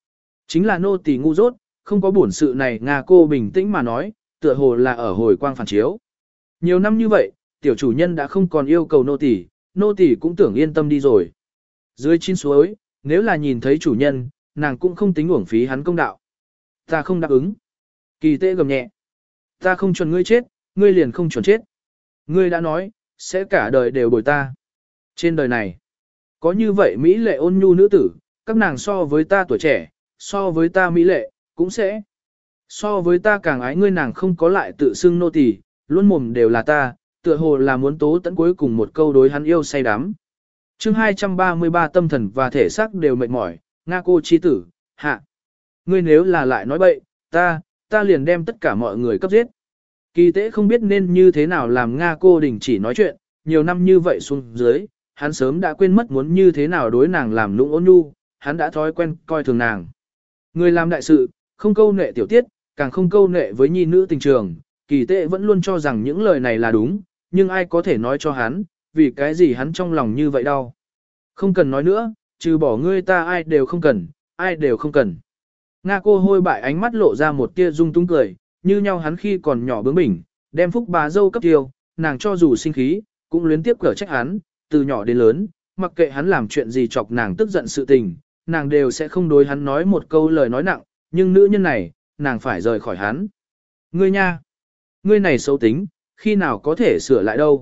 là nô tỳ ngu dốt, không có bổn sự này. Nga cô bình tĩnh mà nói, tựa hồ là ở hồi quang phản chiếu. Nhiều năm như vậy, tiểu chủ nhân đã không còn yêu cầu nô tỳ cũng tưởng yên tâm đi rồi. Dưới chín suối, nếu là nhìn thấy chủ nhân, nàng cũng không tính uổng phí hắn công đạo. Ta không đáp ứng. Kỳ Tế gầm nhẹ. Ta không chuẩn ngươi chết, ngươi liền không chuẩn chết. Ngươi đã nói, sẽ cả đời đều bồi ta. Trên đời này, có như vậy mỹ lệ ôn nhu nữ tử, các nàng so với ta tuổi trẻ, so với ta mỹ lệ, cũng sẽ. So với ta càng ái ngươi. Nàng không có lại tự xưng nô tỳ, luôn mồm đều là ta, tựa hồ là muốn tố tận cuối cùng một câu đối hắn yêu say đắm. Chương 233 tâm thần và thể xác đều mệt mỏi, Nga cô chi tử, hạ. Ngươi nếu là lại nói bậy, ta liền đem tất cả mọi người cấp giết. Kỳ Tế không biết nên như thế nào làm Nga cô đình chỉ nói chuyện, nhiều năm như vậy xuống dưới, hắn sớm đã quên mất muốn như thế nào đối nàng làm lũng ôn nhu, hắn đã thói quen coi thường nàng. Người làm đại sự, không câu nệ tiểu tiết, càng không câu nệ với nhi nữ tình trường, Kỳ Tế vẫn luôn cho rằng những lời này là đúng, nhưng ai có thể nói cho hắn, vì cái gì hắn trong lòng như vậy đâu. Không cần nói nữa, trừ bỏ ngươi ta ai đều không cần, ai đều không cần. Nga cô hôi bại ánh mắt lộ ra một tia dung túng cười, như nhau hắn khi còn nhỏ bướng bỉnh, đem phúc bà dâu cấp tiêu, nàng cho dù sinh khí, cũng luyến tiếp cở trách hắn, từ nhỏ đến lớn, mặc kệ hắn làm chuyện gì chọc nàng tức giận sự tình, nàng đều sẽ không đối hắn nói một câu lời nói nặng, nhưng nữ nhân này, nàng phải rời khỏi hắn. Ngươi nha, ngươi này xấu tính, khi nào có thể sửa lại đâu.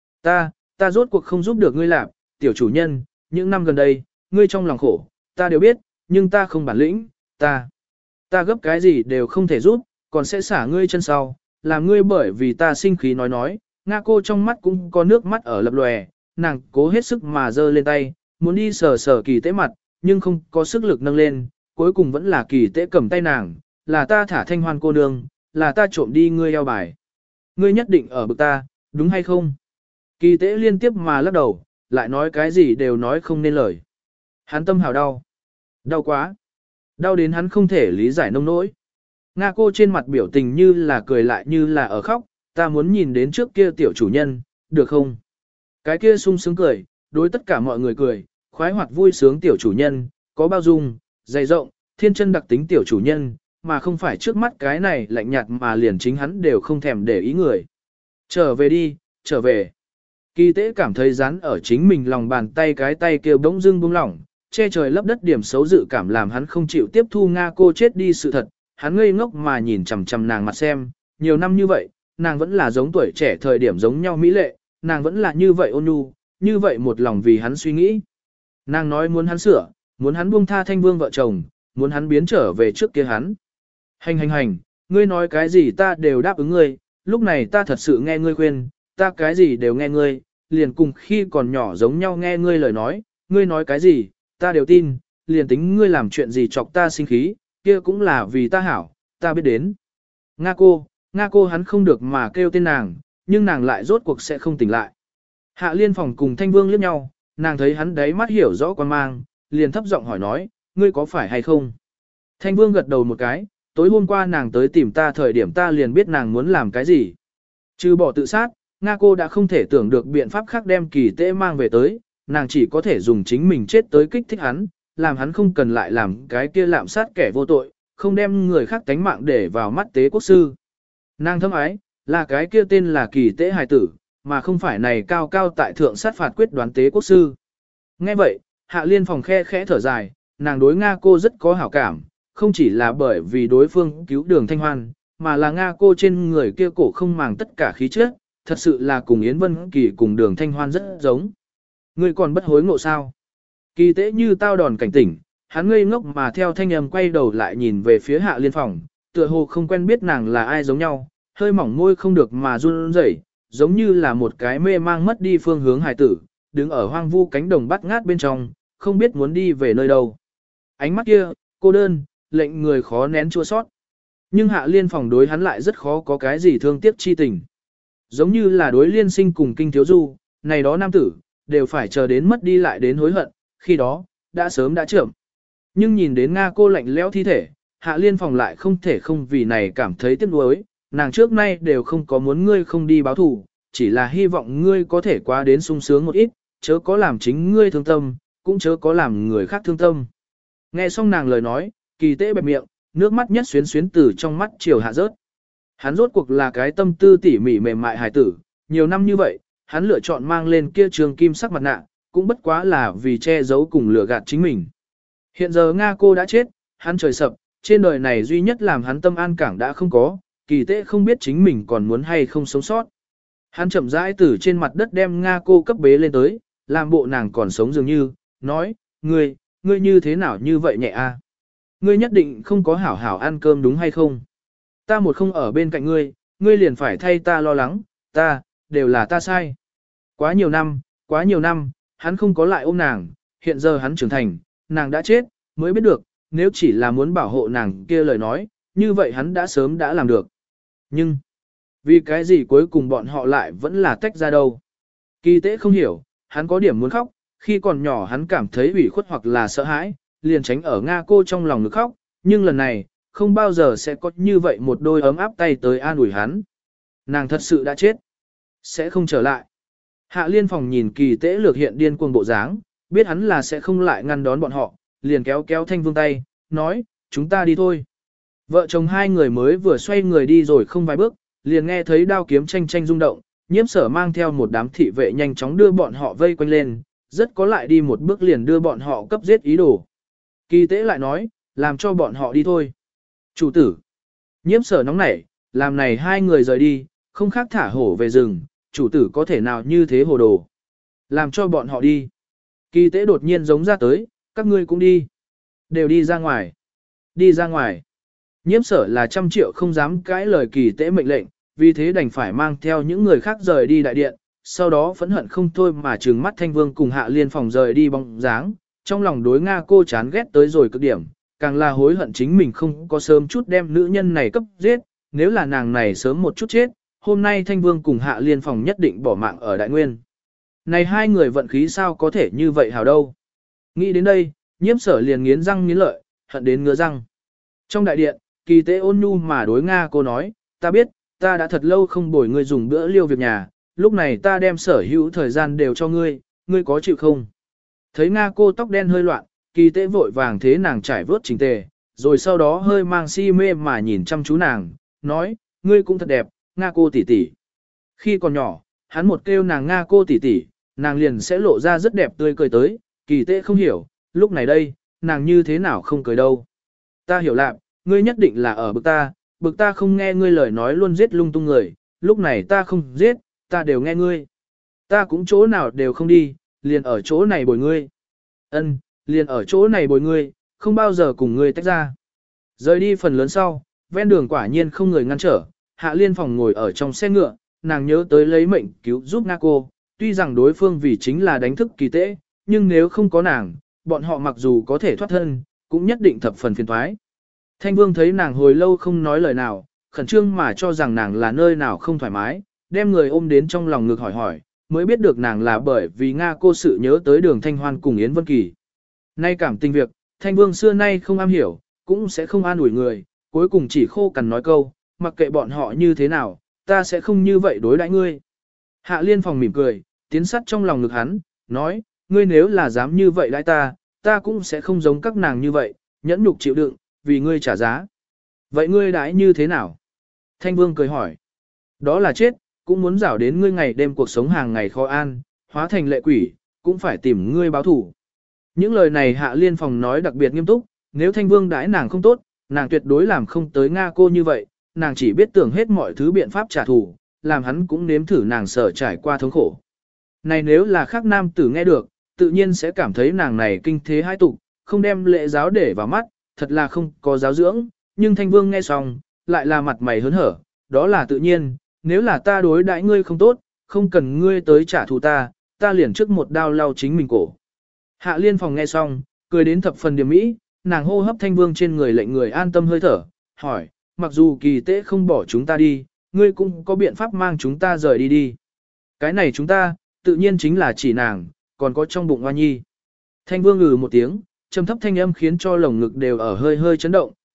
Ta rốt cuộc không giúp được ngươi làm, tiểu chủ nhân, những năm gần đây, ngươi trong lòng khổ, ta đều biết, nhưng ta không bản lĩnh, ta gấp cái gì đều không thể giúp, còn sẽ xả ngươi chân sau, làm ngươi bởi vì ta sinh khí nói. Nga cô trong mắt cũng có nước mắt ở lập lòe, nàng cố hết sức mà giơ lên tay, muốn đi sờ Kỳ Tế mặt, nhưng không có sức lực nâng lên, cuối cùng vẫn là Kỳ Tế cầm tay nàng, là ta thả Thanh Hoan cô nương, là ta trộm đi ngươi eo bài. Ngươi nhất định ở bực ta, đúng hay không? Kỳ Tế liên tiếp mà lắc đầu, lại nói cái gì đều nói không nên lời. Hắn tâm hào đau. Đau quá. Đau đến hắn không thể lý giải nông nỗi. Nga cô trên mặt biểu tình như là cười lại như là ở khóc, ta muốn nhìn đến trước kia tiểu chủ nhân, được không? Cái kia sung sướng cười, đối tất cả mọi người cười, khoái hoạt vui sướng tiểu chủ nhân, có bao dung, dày rộng, thiên chân đặc tính tiểu chủ nhân, mà không phải trước mắt cái này lạnh nhạt mà liền chính hắn đều không thèm để ý người. Trở về đi, trở về. Kỳ Tế cảm thấy rắn ở chính mình lòng bàn tay, cái tay kia bỗng dưng buông lỏng, che trời lấp đất điểm xấu dự cảm làm hắn không chịu tiếp thu Nga cô chết đi sự thật, hắn ngây ngốc mà nhìn chằm chằm nàng mặt xem, nhiều năm như vậy, nàng vẫn là giống tuổi trẻ thời điểm giống nhau mỹ lệ, nàng vẫn là như vậy ôn nhu, như vậy một lòng vì hắn suy nghĩ. Nàng nói muốn hắn sửa, muốn hắn buông tha Thanh Vương vợ chồng, muốn hắn biến trở về trước kia hắn. Hành, ngươi nói cái gì ta đều đáp ứng ngươi, lúc này ta thật sự nghe ngươi khuyên, ta cái gì đều nghe ngươi, liền cùng khi còn nhỏ giống nhau nghe ngươi lời nói, ngươi nói cái gì, ta đều tin, liền tính ngươi làm chuyện gì chọc ta sinh khí, kia cũng là vì ta hảo, ta biết đến. Nga cô hắn không được mà kêu tên nàng, nhưng nàng lại rốt cuộc sẽ không tỉnh lại. Hạ Liên Phòng cùng Thanh Vương liếc nhau, nàng thấy hắn đáy mắt hiểu rõ quan mang, liền thấp giọng hỏi nói, ngươi có phải hay không? Thanh Vương gật đầu một cái, tối hôm qua nàng tới tìm ta thời điểm ta liền biết nàng muốn làm cái gì. Trừ bỏ tự sát, Nga cô đã không thể tưởng được biện pháp khác đem Kỳ Tế mang về tới, nàng chỉ có thể dùng chính mình chết tới kích thích hắn, làm hắn không cần lại làm cái kia lạm sát kẻ vô tội, không đem người khác tánh mạng để vào mắt Tế Quốc sư. Nàng thâm ái, là cái kia tên là Kỳ Tế hài tử, mà không phải này cao cao tại thượng sát phạt quyết đoán Tế Quốc sư. Nghe vậy, Hạ Liên Phòng khe khẽ thở dài, nàng đối Nga cô rất có hảo cảm, không chỉ là bởi vì đối phương cứu Đường Thanh Hoan, mà là Nga cô trên người kia cổ không màng tất cả khí chất, thật sự là cùng Yến Vân Kỳ cùng Đường Thanh Hoan rất giống. Ngươi còn bất hối ngộ sao? Kỳ Tế như tao đòn cảnh tỉnh, hắn ngây ngốc mà theo thanh âm quay đầu lại nhìn về phía Hạ Liên Phòng, tựa hồ không quen biết nàng là ai giống nhau, hơi mỏng môi không được mà run rẩy, giống như là một cái mê mang mất đi phương hướng hài tử, đứng ở hoang vu cánh đồng bắt ngát bên trong, không biết muốn đi về nơi đâu. Ánh mắt kia, cô đơn, lệnh người khó nén chua sót. Nhưng Hạ Liên Phòng đối hắn lại rất khó có cái gì thương tiếc chi tình. Giống như là đối Liên Sinh cùng Kinh Thiếu Du, này đó nam tử, đều phải chờ đến mất đi lại đến hối hận, khi đó, đã sớm đã chậm. Nhưng nhìn đến Nga cô lạnh lẽo thi thể, Hạ Liên Phòng lại không thể không vì này cảm thấy tiếc nuối, nàng trước nay đều không có muốn ngươi không đi báo thù, chỉ là hy vọng ngươi có thể qua đến sung sướng một ít, chớ có làm chính ngươi thương tâm, cũng chớ có làm người khác thương tâm. Nghe xong nàng lời nói, Kỳ Tế bẹp miệng, nước mắt nhất xuyến xuyến từ trong mắt chiều hạ rớt. Hắn rốt cuộc là cái tâm tư tỉ mỉ mềm mại hài tử, nhiều năm như vậy, hắn lựa chọn mang lên kia trường kim sắc mặt nạ, cũng bất quá là vì che giấu cùng lừa gạt chính mình. Hiện giờ Nga cô đã chết, hắn trời sập, trên đời này duy nhất làm hắn tâm an cảng đã không có, Kỳ Tế không biết chính mình còn muốn hay không sống sót. Hắn chậm rãi từ trên mặt đất đem Nga cô cấp bế lên tới, làm bộ nàng còn sống dường như, nói, ngươi như thế nào như vậy nhẹ a? Ngươi nhất định không có hảo hảo ăn cơm đúng hay không? Ta một không ở bên cạnh ngươi, ngươi liền phải thay ta lo lắng, đều là ta sai. Quá nhiều năm, hắn không có lại ôm nàng, hiện giờ hắn trưởng thành, nàng đã chết, mới biết được, nếu chỉ là muốn bảo hộ nàng kia lời nói, như vậy hắn đã sớm đã làm được. Nhưng, vì cái gì cuối cùng bọn họ lại vẫn là tách ra đâu? Kỳ Tế không hiểu, hắn có điểm muốn khóc, khi còn nhỏ hắn cảm thấy ủy khuất hoặc là sợ hãi, liền tránh ở Nga cô trong lòng ngực khóc, nhưng lần này, không bao giờ sẽ có như vậy một đôi ấm áp tay tới an ủi hắn. Nàng thật sự đã chết, sẽ không trở lại. Hạ Liên Phòng nhìn Kỳ Tế lược hiện điên cuồng bộ dáng, biết hắn là sẽ không lại ngăn đón bọn họ, liền kéo kéo Thanh Vương tay, nói, chúng ta đi thôi. Vợ chồng hai người mới vừa xoay người đi rồi không vài bước, liền nghe thấy đao kiếm tranh tranh rung động, Nhiếp Sở mang theo một đám thị vệ nhanh chóng đưa bọn họ vây quanh lên, rất có lại đi một bước liền đưa bọn họ cấp giết ý đồ. Kỳ Tế lại nói, làm cho bọn họ đi thôi. Chủ tử. Nhiếp Sở nóng nảy, làm này hai người rời đi, không khác thả hổ về rừng, chủ tử có thể nào như thế hồ đồ. Làm cho bọn họ đi. Kỳ Tế đột nhiên giống ra tới, các ngươi cũng đi. Đều đi ra ngoài. Đi ra ngoài. Nhiếp Sở là 100 triệu không dám cãi lời Kỳ Tế mệnh lệnh, vì thế đành phải mang theo những người khác rời đi đại điện, sau đó phẫn hận không thôi mà trừng mắt Thanh Vương cùng Hạ Liên Phòng rời đi bóng dáng, trong lòng đối Nga cô chán ghét tới rồi cực điểm, càng là hối hận chính mình không có sớm chút đem nữ nhân này cấp giết, nếu là nàng này sớm một chút chết, hôm nay Thanh Vương cùng Hạ Liên Phòng nhất định bỏ mạng ở Đại Nguyên. Này hai người vận khí sao có thể như vậy hào đâu. Nghĩ đến đây, Nhiếp Sở liền nghiến răng nghiến lợi, hận đến ngứa răng. Trong đại điện, Kỳ Tế ôn nhu mà đối Nga cô nói, ta biết, ta đã thật lâu không bồi ngươi dùng bữa liêu việc nhà, lúc này ta đem sở hữu thời gian đều cho ngươi, ngươi có chịu không? Thấy Nga cô tóc đen hơi loạn, Kỳ Tế vội vàng thế nàng trải vớt chỉnh tề, rồi sau đó hơi mang si mê mà nhìn chăm chú nàng, nói, ngươi cũng thật đẹp, Nga cô tỷ tỷ. Khi còn nhỏ, hắn một kêu nàng Nga cô tỷ tỷ, nàng liền sẽ lộ ra rất đẹp tươi cười tới, Kỳ Tế không hiểu, lúc này đây, nàng như thế nào không cười đâu. Ta hiểu lạc, ngươi nhất định là ở bực ta không nghe ngươi lời nói luôn giết lung tung người, lúc này ta không giết, ta đều nghe ngươi. Ta cũng chỗ nào đều không đi, liền ở chỗ này bồi ngươi. Ân, liền ở chỗ này bồi ngươi, không bao giờ cùng ngươi tách ra. Rời đi phần lớn sau, ven đường quả nhiên không người ngăn trở, Hạ Liên Phòng ngồi ở trong xe ngựa, nàng nhớ tới lấy mệnh cứu giúp Nga cô, tuy rằng đối phương vì chính là đánh thức Kỳ Tế, nhưng nếu không có nàng, bọn họ mặc dù có thể thoát thân, cũng nhất định thập phần phiền toái. Thanh Vương thấy nàng hồi lâu không nói lời nào, khẩn trương mà cho rằng nàng là nơi nào không thoải mái, đem người ôm đến trong lòng ngực hỏi, mới biết được nàng là bởi vì Nga cô sự nhớ tới Đường Thanh Hoan cùng Yến Vân Kỳ. Nay cảm tình việc, Thanh Vương xưa nay không am hiểu, cũng sẽ không an ủi người, cuối cùng chỉ khô cằn nói câu, mặc kệ bọn họ như thế nào, ta sẽ không như vậy đối đãi ngươi. Hạ Liên Phòng mỉm cười, tiến sắt trong lòng ngực hắn, nói, ngươi nếu là dám như vậy đãi ta cũng sẽ không giống các nàng như vậy, nhẫn nhục chịu đựng, vì ngươi trả giá. Vậy ngươi đãi như thế nào? Thanh Vương cười hỏi. Đó là chết, cũng muốn rảo đến ngươi ngày đêm cuộc sống hàng ngày khó an, hóa thành lệ quỷ, cũng phải tìm ngươi báo thủ. Những lời này Hạ Liên Phòng nói đặc biệt nghiêm túc, nếu Thanh Vương đãi nàng không tốt, nàng tuyệt đối làm không tới Nga cô như vậy, nàng chỉ biết tưởng hết mọi thứ biện pháp trả thù, làm hắn cũng nếm thử nàng sợ trải qua thống khổ. Này nếu là khác nam tử nghe được, tự nhiên sẽ cảm thấy nàng này kinh thế hai tục, không đem lễ giáo để vào mắt, thật là không có giáo dưỡng, nhưng Thanh Vương nghe xong, lại là mặt mày hớn hở, đó là tự nhiên, nếu là ta đối đãi ngươi không tốt, không cần ngươi tới trả thù ta liền trước một đao lau chính mình cổ. Hạ Liên Phòng nghe xong, cười đến thập phần điểm mỹ, nàng hô hấp Thanh Vương trên người lệnh người an tâm hơi thở, hỏi, mặc dù Kỳ Tế không bỏ chúng ta đi, ngươi cũng có biện pháp mang chúng ta rời đi đi. Cái này chúng ta, tự nhiên chính là chỉ nàng, còn có trong bụng Hoa Nhi. Thanh Vương ngừ một tiếng, trầm thấp thanh âm khiến cho lồng ngực đều ở hơi hơi chấn động,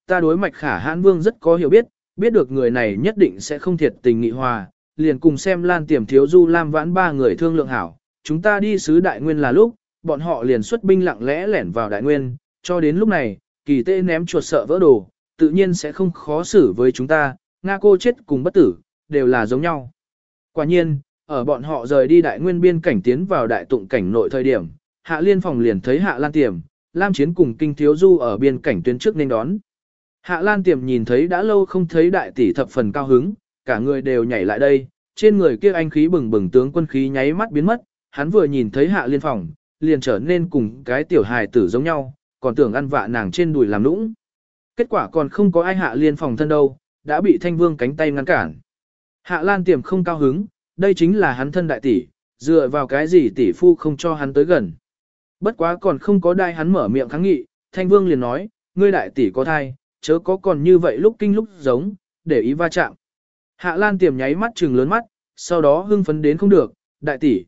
ta đối Mạch Khả Hãn Vương rất có hiểu biết, biết được người này nhất định sẽ không thiệt tình nghị hòa, liền cùng xem Lan Tiềm Thiếu Du Lam Vãn ba người thương lượng hảo, chúng ta đi sứ Đại Nguyên là lúc, bọn họ liền xuất binh lặng lẽ lẻn vào Đại Nguyên, cho đến lúc này, Kỳ Tê ném chuột sợ vỡ đồ, tự nhiên sẽ không khó xử với chúng ta, Nga cô chết cùng bất tử, đều là giống nhau. Quả nhiên, ở bọn họ rời đi Đại Nguyên biên cảnh tiến vào Đại Tụng cảnh nội thời điểm, Hạ Liên Phòng liền thấy Hạ Lan Tiềm, Lam Chiến cùng Kinh Thiếu Du ở biên cảnh tuyến trước nên đón. Hạ Lan Tiềm nhìn thấy đã lâu không thấy đại tỷ thập phần cao hứng, cả người đều nhảy lại đây, trên người kia anh khí bừng bừng tướng quân khí nháy mắt biến mất, hắn vừa nhìn thấy Hạ Liên Phòng, liền trở nên cùng cái tiểu hài tử giống nhau, còn tưởng ăn vạ nàng trên đùi làm nũng. Kết quả còn không có ai Hạ Liên Phòng thân đâu, đã bị Thanh Vương cánh tay ngăn cản. Hạ Lan Tiềm không cao hứng, đây chính là hắn thân đại tỷ, dựa vào cái gì tỷ phu không cho hắn tới gần. Bất quá còn không có đai hắn mở miệng kháng nghị, Thanh Vương liền nói, ngươi đại tỷ có thai, chớ có còn như vậy lúc kinh lúc giống, để ý va chạm. Hạ Lan Tiềm nháy mắt trừng lớn mắt, sau đó hưng phấn đến không được, đại tỷ,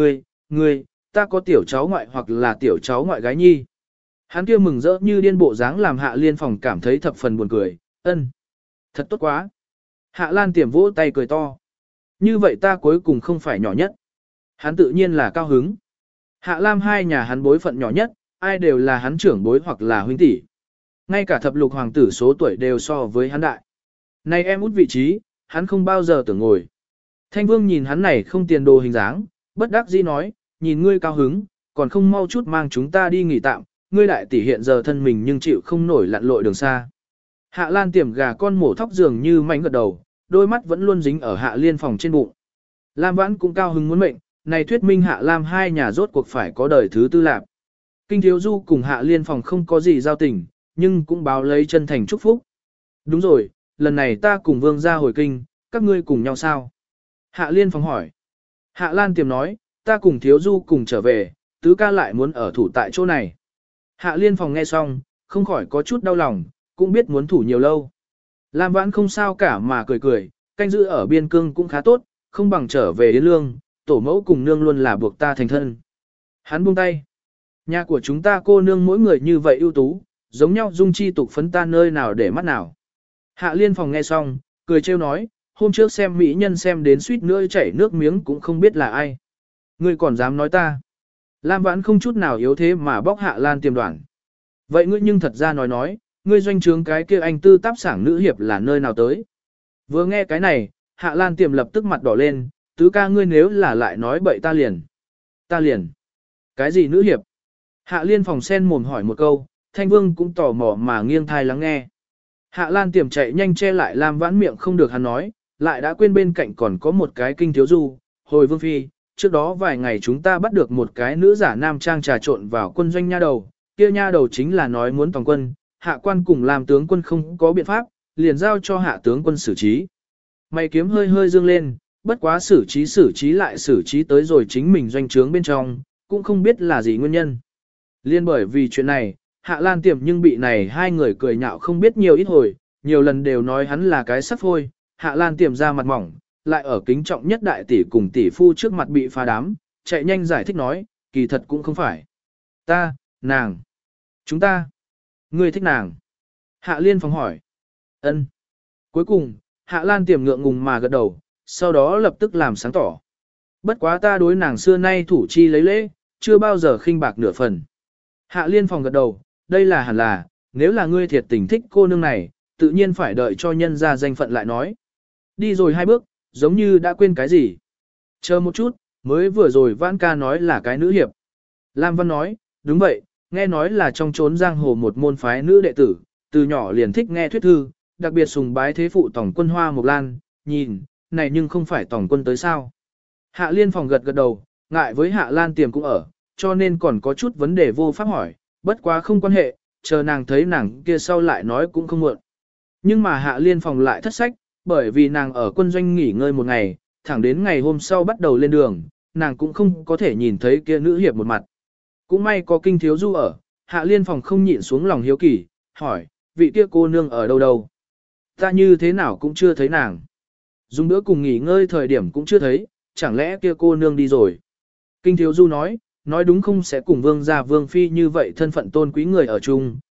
ngươi, ta có tiểu cháu ngoại hoặc là tiểu cháu ngoại gái nhi. Hắn kia mừng rỡ như điên bộ dáng làm Hạ Liên Phòng cảm thấy thập phần buồn cười, thật tốt quá. Hạ Lan Tiềm vỗ tay cười to. Như vậy ta cuối cùng không phải nhỏ nhất. Hắn tự nhiên là cao hứng. Hạ Lam hai nhà hắn bối phận nhỏ nhất, ai đều là hắn trưởng bối hoặc là huynh tỷ. Ngay cả thập lục hoàng tử số tuổi đều so với hắn đại. Này em út vị trí, hắn không bao giờ tưởng ngồi. Thanh Vương nhìn hắn này không tiền đồ hình dáng, bất đắc dĩ nói, nhìn ngươi cao hứng, còn không mau chút mang chúng ta đi nghỉ tạm, ngươi đại tỷ hiện giờ thân mình nhưng chịu không nổi lặn lội đường xa. Hạ Lan Tiềm gà con mổ thóc dường như mảnh gật đầu, đôi mắt vẫn luôn dính ở Hạ Liên Phòng trên bụng. Lam Vãn cũng cao hứng muốn mệnh, này thuyết minh Hạ Lam hai nhà rốt cuộc phải có đời thứ tư lạp. Kinh Thiếu Du cùng Hạ Liên Phòng không có gì giao tình, nhưng cũng báo lấy chân thành chúc phúc. Đúng rồi, lần này ta cùng Vương gia hồi kinh, các ngươi cùng nhau sao? Hạ Liên Phòng hỏi. Hạ Lan Tiềm nói, ta cùng Thiếu Du cùng trở về, tứ ca lại muốn ở thủ tại chỗ này. Hạ Liên Phòng nghe xong, không khỏi có chút đau lòng, cũng biết muốn thủ nhiều lâu. Lam Vãn không sao cả mà cười cười, canh giữ ở biên cương cũng khá tốt, không bằng trở về Yến Lương, tổ mẫu cùng nương luôn là buộc ta thành thân. Hắn buông tay. Nhà của chúng ta cô nương mỗi người như vậy ưu tú, giống nhau dung chi tục phấn ta nơi nào để mắt nào. Hạ Liên Phòng nghe xong, cười trêu nói, hôm trước xem mỹ nhân xem đến suýt nữa chảy nước miếng cũng không biết là ai. Ngươi còn dám nói ta. Lam Vãn không chút nào yếu thế mà bóc Hạ Lan Tiềm đoạn. Vậy ngươi nhưng thật ra nói, ngươi doanh trướng cái kia anh tư táp sảng nữ hiệp là nơi nào tới. Vừa nghe cái này, Hạ Lan Tiềm lập tức mặt đỏ lên, tứ ca ngươi nếu là lại nói bậy ta liền. Ta liền. Cái gì nữ hiệp? Hạ Liên Phòng sen mồm hỏi một câu, Thanh Vương cũng tò mò mà nghiêng thai lắng nghe. Hạ Lan Tiềm chạy nhanh che lại Lam Vãn miệng không được hắn nói, lại đã quên bên cạnh còn có một cái Kinh Thiếu Du, hồi Vương Phi, trước đó vài ngày chúng ta bắt được một cái nữ giả nam trang trà trộn vào quân doanh nha đầu, kia nha đầu chính là nói muốn toàn quân, hạ quan cùng làm tướng quân không có biện pháp, liền giao cho hạ tướng quân xử trí. Mày kiếm hơi hơi dương lên, bất quá xử trí lại xử trí tới rồi chính mình doanh trướng bên trong, cũng không biết là gì nguyên nhân. Liên bởi vì chuyện này, Hạ Lan Tiềm nhưng bị này hai người cười nhạo không biết nhiều ít hồi, nhiều lần đều nói hắn là cái sắp phôi, Hạ Lan Tiềm ra mặt mỏng, lại ở kính trọng nhất đại tỷ cùng tỷ phu trước mặt bị phá đám, chạy nhanh giải thích nói, kỳ thật cũng không phải. Ta, nàng, chúng ta, ngươi thích nàng. Hạ Liên Phòng hỏi. Ân. Cuối cùng, Hạ Lan Tiềm ngượng ngùng mà gật đầu, sau đó lập tức làm sáng tỏ. Bất quá ta đối nàng xưa nay thủ chi lấy lễ, chưa bao giờ khinh bạc nửa phần. Hạ Liên Phòng gật đầu, đây là hẳn là, nếu là ngươi thiệt tình thích cô nương này, tự nhiên phải đợi cho nhân ra danh phận lại nói. Đi rồi hai bước, giống như đã quên cái gì. Chờ một chút, mới vừa rồi Vãn ca nói là cái nữ hiệp. Lam Văn nói, đúng vậy, nghe nói là trong chốn giang hồ một môn phái nữ đệ tử, từ nhỏ liền thích nghe thuyết thư, đặc biệt sùng bái thế phụ tổng quân Hoa Mộc Lan, nhìn, này nhưng không phải tổng quân tới sao. Hạ Liên Phòng gật gật đầu, ngại với Hạ Lan Tiềm cũng ở, cho nên còn có chút vấn đề vô pháp hỏi, bất quá không quan hệ, chờ nàng thấy nàng kia sau lại nói cũng không muộn. Nhưng mà Hạ Liên Phòng lại thất sách, bởi vì nàng ở quân doanh nghỉ ngơi một ngày, thẳng đến ngày hôm sau bắt đầu lên đường, nàng cũng không có thể nhìn thấy kia nữ hiệp một mặt. Cũng may có Kinh Thiếu Du ở, Hạ Liên Phòng không nhịn xuống lòng hiếu kỳ, hỏi, vị kia cô nương ở đâu đâu? Ta như thế nào cũng chưa thấy nàng. Dùng bữa cùng nghỉ ngơi thời điểm cũng chưa thấy, chẳng lẽ kia cô nương đi rồi? Kinh Thiếu Du nói đúng không sẽ cùng vương gia vương phi như vậy thân phận tôn quý người ở chung,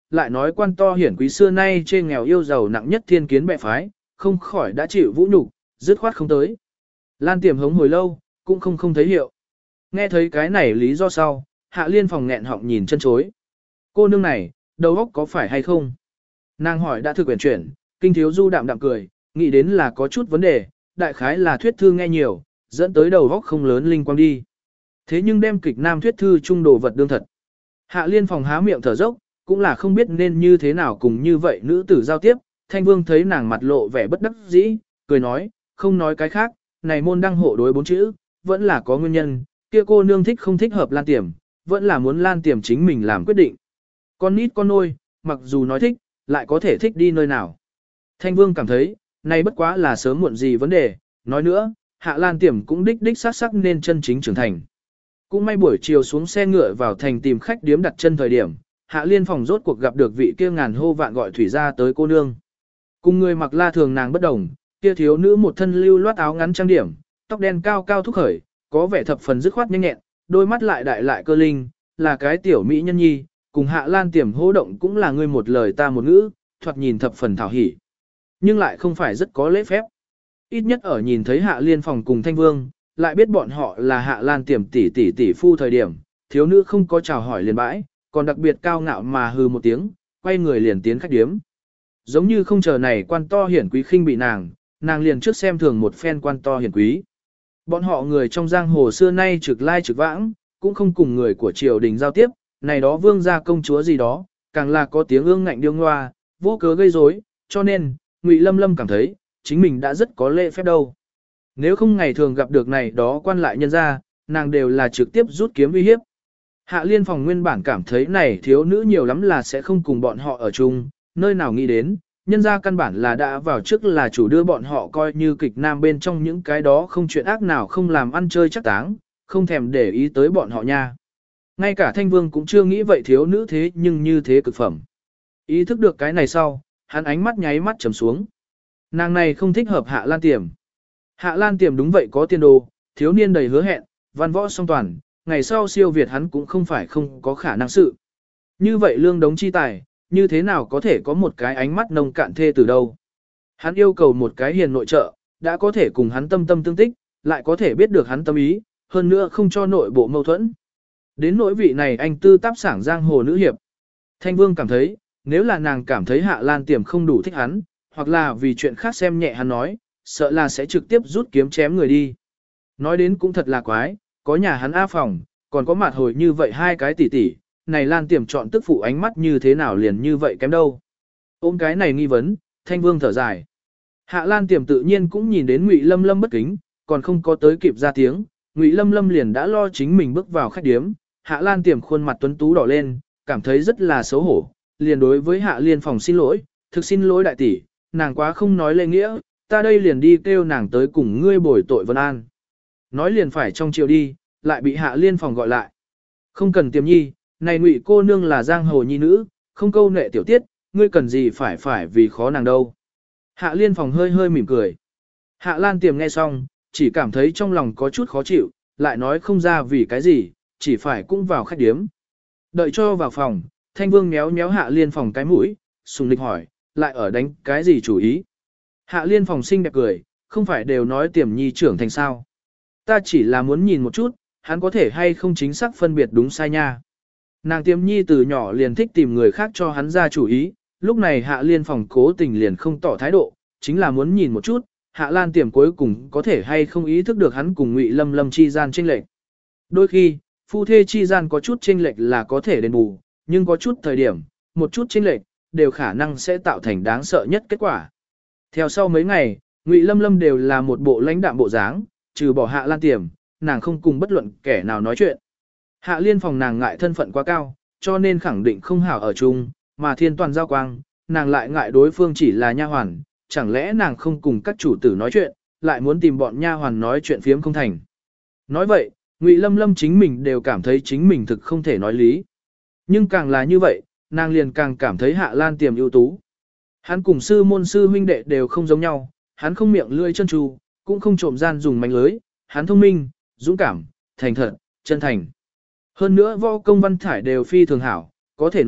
lại nói quan to hiển quý xưa nay trên nghèo yêu giàu nặng nhất thiên kiến bệ phái, không khỏi đã chịu vũ nhục, dứt khoát không tới. Lan Tiềm hống hồi lâu, cũng không thấy hiệu. Nghe thấy cái này lý do sau, Hạ Liên Phòng nghẹn họng nhìn chân chối. Cô nương này, đầu óc có phải hay không? Nàng hỏi đã thực quyển chuyển, Kinh Thiếu Du đạm đạm cười, nghĩ đến là có chút vấn đề, đại khái là thuyết thư nghe nhiều, dẫn tới đầu óc không lớn linh quang đi. Thế nhưng đem kịch nam thuyết thư trung đồ vật đương thật. Hạ Liên Phòng há miệng thở dốc, cũng là không biết nên như thế nào cùng như vậy nữ tử giao tiếp. Thanh Vương thấy nàng mặt lộ vẻ bất đắc dĩ, cười nói, không nói cái khác, này môn đăng hộ đối 4 chữ, vẫn là có nguyên nhân, kia cô nương thích không thích hợp Lan Tiềm, vẫn là muốn Lan Tiềm chính mình làm quyết định. Con nít con nôi, mặc dù nói thích, lại có thể thích đi nơi nào. Thanh Vương cảm thấy, này bất quá là sớm muộn gì vấn đề, nói nữa, Hạ Lan Tiềm cũng đích xác nên chân chính trưởng thành. Cũng may buổi chiều xuống xe ngựa vào thành tìm khách điếm đặt chân thời điểm, Hạ Liên Phòng rốt cuộc gặp được vị kia ngàn hô vạn gọi thủy ra tới cô nương. Cùng người mặc la thường nàng bất đồng, kia thiếu nữ một thân lưu loát áo ngắn trang điểm, tóc đen cao cao thúc khởi, có vẻ thập phần dứt khoát nhanh nhẹn, đôi mắt lại đại lại cơ linh, là cái tiểu mỹ nhân nhi, cùng Hạ Lan Tiềm hô động cũng là người một lời ta một ngữ, thoạt nhìn thập phần thảo hỉ. Nhưng lại không phải rất có lễ phép. Ít nhất ở nhìn thấy Hạ Liên Phòng cùng Thanh Vương, lại biết bọn họ là Hạ Lan Tiềm tỷ phu thời điểm, thiếu nữ không có chào hỏi liền bãi, còn đặc biệt cao ngạo mà hừ một tiếng, quay người liền tiến khách điếm. Giống như không chờ này quan to hiển quý khinh bị nàng liền trước xem thường một phen quan to hiển quý. Bọn họ người trong giang hồ xưa nay trực lai trực vãng, cũng không cùng người của triều đình giao tiếp, này đó vương gia công chúa gì đó, càng là có tiếng ương ngạnh điêu ngoa, vô cớ gây rối, cho nên, Ngụy Lâm Lâm cảm thấy, chính mình đã rất có lễ phép đâu. Nếu không ngày thường gặp được này đó quan lại nhân ra, nàng đều là trực tiếp rút kiếm uy hiếp. Hạ Liên Phòng nguyên bản cảm thấy này thiếu nữ nhiều lắm là sẽ không cùng bọn họ ở chung, nơi nào nghĩ đến, nhân ra căn bản là đã vào trước là chủ đưa bọn họ coi như kịch nam bên trong những cái đó không chuyện ác nào không làm ăn chơi chắc táng, không thèm để ý tới bọn họ nha. Ngay cả Thanh Vương cũng chưa nghĩ vậy thiếu nữ thế nhưng như thế cực phẩm. Ý thức được cái này sau, hắn ánh mắt nháy mắt trầm xuống. Nàng này không thích hợp Hạ Lan Tiềm. Hạ Lan Tiềm đúng vậy có tiền đồ, thiếu niên đầy hứa hẹn, văn võ song toàn, ngày sau siêu việt hắn cũng không phải không có khả năng sự. Như vậy lương đống chi tài, như thế nào có thể có một cái ánh mắt nông cạn thê từ đâu. Hắn yêu cầu một cái hiền nội trợ, đã có thể cùng hắn tâm tương tích, lại có thể biết được hắn tâm ý, hơn nữa không cho nội bộ mâu thuẫn. Đến nỗi vị này anh tư táp sảng giang hồ nữ hiệp. Thanh Vương cảm thấy, nếu là nàng cảm thấy Hạ Lan Tiềm không đủ thích hắn, hoặc là vì chuyện khác xem nhẹ hắn nói, sợ là sẽ trực tiếp rút kiếm chém người đi. Nói đến cũng thật là quái, có nhà hắn A phòng, còn có mặt hồi như vậy hai cái tỷ tỷ, này Lan Tiềm chọn tức phụ ánh mắt như thế nào liền như vậy kém đâu. Ôm cái này nghi vấn, Thanh Vương thở dài. Hạ Lan Tiềm tự nhiên cũng nhìn đến Ngụy Lâm Lâm bất kính, còn không có tới kịp ra tiếng, Ngụy Lâm Lâm liền đã lo chính mình bước vào khách điếm. Hạ Lan Tiềm khuôn mặt tuấn tú đỏ lên, cảm thấy rất là xấu hổ, liền đối với Hạ Liên Phòng xin lỗi, thực xin lỗi đại tỷ, nàng quá không nói lễ nghĩa, ta đây liền đi kêu nàng tới cùng ngươi bồi tội Vân An. Nói liền phải trong chiều đi, lại bị Hạ Liên Phòng gọi lại. Không cần Tiềm nhi, này Ngụy cô nương là giang hồ nhi nữ, không câu nệ tiểu tiết, ngươi cần gì phải vì khó nàng đâu. Hạ Liên Phòng hơi hơi mỉm cười. Hạ Lan Tiềm nghe xong, chỉ cảm thấy trong lòng có chút khó chịu, lại nói không ra vì cái gì, chỉ phải cũng vào khách điếm. Đợi cho vào phòng, Thanh Vương méo méo Hạ Liên Phòng cái mũi, sùng lịch hỏi, lại ở đánh cái gì chủ ý. Hạ Liên Phòng xinh đẹp cười, không phải đều nói Tiềm nhi trưởng thành sao. Ta chỉ là muốn nhìn một chút, hắn có thể hay không chính xác phân biệt đúng sai nha. Nàng Tiềm nhi từ nhỏ liền thích tìm người khác cho hắn ra chủ ý, lúc này Hạ Liên Phòng cố tình liền không tỏ thái độ, chính là muốn nhìn một chút, Hạ Lan Tiềm cuối cùng có thể hay không ý thức được hắn cùng Ngụy Lâm Lâm chi gian chênh lệch. Đôi khi, phu thê chi gian có chút chênh lệch là có thể đền bù, nhưng có chút thời điểm, một chút chênh lệch đều khả năng sẽ tạo thành đáng sợ nhất kết quả. Theo sau mấy ngày, Ngụy Lâm Lâm đều là một bộ lãnh đạm bộ dáng, trừ bỏ Hạ Lan Tiềm, nàng không cùng bất luận kẻ nào nói chuyện. Hạ Liên Phòng nàng ngại thân phận quá cao, cho nên khẳng định không hảo ở chung, mà Thiên Toàn giao quang, nàng lại ngại đối phương chỉ là nha hoàn, chẳng lẽ nàng không cùng các chủ tử nói chuyện, lại muốn tìm bọn nha hoàn nói chuyện phiếm không thành. Nói vậy, Ngụy Lâm Lâm chính mình đều cảm thấy chính mình thực không thể nói lý. Nhưng càng là như vậy, nàng liền càng cảm thấy Hạ Lan Tiềm ưu tú. Hắn cùng sư môn sư huynh đệ đều không giống nhau, hắn không miệng lưỡi chân tru, cũng không trộm gian dùng mánh lưới, hắn thông minh, dũng cảm, thành thật, chân thành. Hơn nữa võ công văn thải đều phi thường hảo, có thể nói,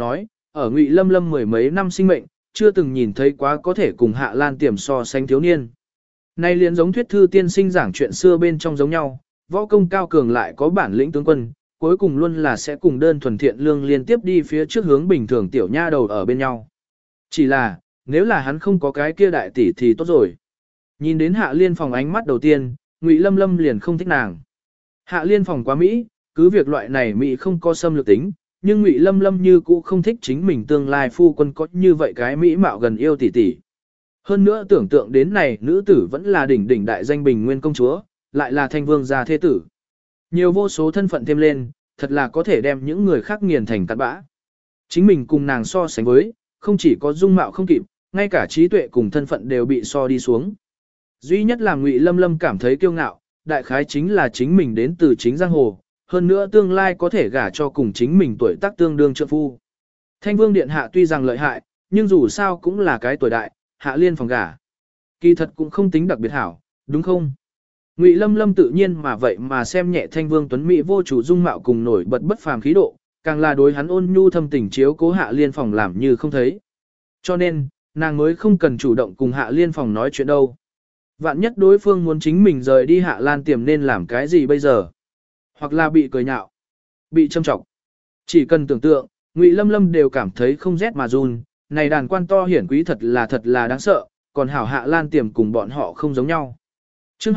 ở Ngụy Lâm Lâm mười mấy năm sinh mệnh, chưa từng nhìn thấy quá có thể cùng Hạ Lan Tiềm so sánh thiếu niên. Nay liền giống thuyết thư tiên sinh giảng chuyện xưa bên trong giống nhau, võ công cao cường lại có bản lĩnh tướng quân, cuối cùng luôn là sẽ cùng đơn thuần thiện lương liên tiếp đi phía trước hướng bình thường tiểu nha đầu ở bên nhau. Chỉ là, nếu là hắn không có cái kia đại tỷ thì tốt rồi. Nhìn đến Hạ Liên Phòng ánh mắt đầu tiên, Ngụy Lâm Lâm liền không thích nàng. Hạ Liên Phòng quá Mỹ, cứ việc loại này Mỹ không có xâm lược tính, nhưng Ngụy Lâm Lâm như cũ không thích chính mình tương lai phu quân có như vậy cái Mỹ mạo gần yêu tỷ tỷ. Hơn nữa tưởng tượng đến này nữ tử vẫn là đỉnh đỉnh đại danh bình nguyên công chúa, lại là thanh vương gia thế tử. Nhiều vô số thân phận thêm lên, thật là có thể đem những người khác nghiền thành cát bã. Chính mình cùng nàng so sánh với, không chỉ có dung mạo không kịp, ngay cả trí tuệ cùng thân phận đều bị so đi xuống. Duy nhất là Ngụy Lâm Lâm cảm thấy kiêu ngạo, đại khái chính là chính mình đến từ chính giang hồ, hơn nữa tương lai có thể gả cho cùng chính mình tuổi tác tương đương trượng phu. Thanh vương điện hạ tuy rằng lợi hại, nhưng dù sao cũng là cái tuổi đại, Hạ Liên Phòng gả. Kỳ thật cũng không tính đặc biệt hảo, đúng không? Ngụy Lâm Lâm tự nhiên mà vậy mà xem nhẹ Thanh Vương Tuấn Mỹ vô chủ dung mạo cùng nổi bật bất phàm khí độ, càng là đối hắn ôn nhu thâm tình chiếu cố Hạ Liên Phòng làm như không thấy. Cho nên, nàng mới không cần chủ động cùng Hạ Liên Phòng nói chuyện đâu. Vạn nhất đối phương muốn chính mình rời đi Hạ Lan Tiềm nên làm cái gì bây giờ? Hoặc là bị cười nhạo, bị châm chọc. Chỉ cần tưởng tượng, Ngụy Lâm Lâm đều cảm thấy không rét mà run, này đàn quan to hiển quý thật là đáng sợ, còn hảo Hạ Lan Tiềm cùng bọn họ không giống nhau. Chương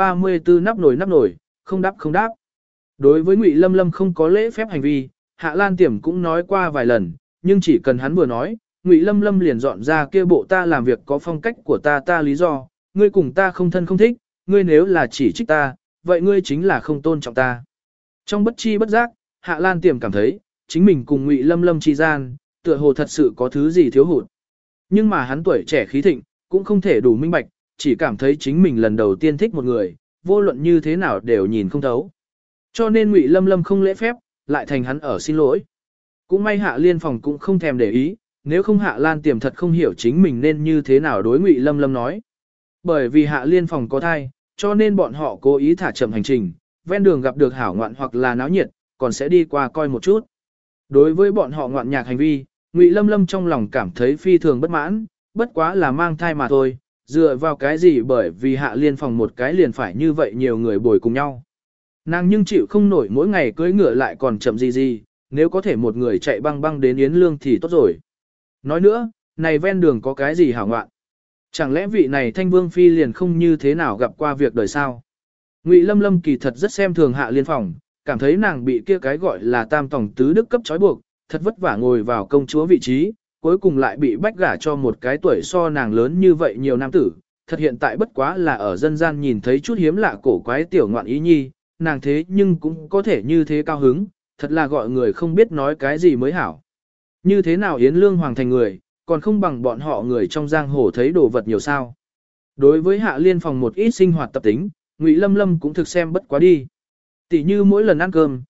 234 nắp nổi, không đáp. Đối với Ngụy Lâm Lâm không có lễ phép hành vi, Hạ Lan Tiềm cũng nói qua vài lần, nhưng chỉ cần hắn vừa nói, Ngụy Lâm Lâm liền dọn ra kia bộ ta làm việc có phong cách của ta lý do, ngươi cùng ta không thân không thích, ngươi nếu là chỉ trích ta, vậy ngươi chính là không tôn trọng ta. Trong bất chi bất giác, Hạ Lan Tiềm cảm thấy, chính mình cùng Ngụy Lâm Lâm chi gian, tựa hồ thật sự có thứ gì thiếu hụt. Nhưng mà hắn tuổi trẻ khí thịnh, cũng không thể đủ minh bạch, chỉ cảm thấy chính mình lần đầu tiên thích một người, vô luận như thế nào đều nhìn không thấu. Cho nên Ngụy Lâm Lâm không lễ phép, lại thành hắn ở xin lỗi. Cũng may Hạ Liên Phòng cũng không thèm để ý, nếu không Hạ Lan Tiềm thật không hiểu chính mình nên như thế nào đối Ngụy Lâm Lâm nói. Bởi vì Hạ Liên Phòng có thai, cho nên bọn họ cố ý thả chậm hành trình, ven đường gặp được hảo ngoạn hoặc là náo nhiệt, còn sẽ đi qua coi một chút. Đối với bọn họ ngoạn nhạc hành vi, Ngụy Lâm Lâm trong lòng cảm thấy phi thường bất mãn, bất quá là mang thai mà thôi, dựa vào cái gì bởi vì Hạ Liên Phòng một cái liền phải như vậy nhiều người bồi cùng nhau. Nàng nhưng chịu không nổi mỗi ngày cưỡi ngựa lại còn chậm gì, nếu có thể một người chạy băng băng đến Yến Lương thì tốt rồi. Nói nữa, này ven đường có cái gì hảo ngoạn? Chẳng lẽ vị này Thanh Vương Phi liền không như thế nào gặp qua việc đời sao? Ngụy Lâm Lâm kỳ thật rất xem thường Hạ Liên Phòng, cảm thấy nàng bị kia cái gọi là tam tổng tứ đức cấp trói buộc, thật vất vả ngồi vào công chúa vị trí, cuối cùng lại bị bách gả cho một cái tuổi so nàng lớn như vậy nhiều nam tử, thật hiện tại bất quá là ở dân gian nhìn thấy chút hiếm lạ cổ quái tiểu ngoạn ý nhi, nàng thế nhưng cũng có thể như thế cao hứng, thật là gọi người không biết nói cái gì mới hảo. Như thế nào Yến Lương Hoàng thành người, còn không bằng bọn họ người trong giang hồ thấy đồ vật nhiều sao. Đối với Hạ Liên Phòng một ít sinh hoạt tập tính, Ngụy Lâm Lâm cũng thực xem bất quá đi. Tỷ như mỗi lần ăn cơm,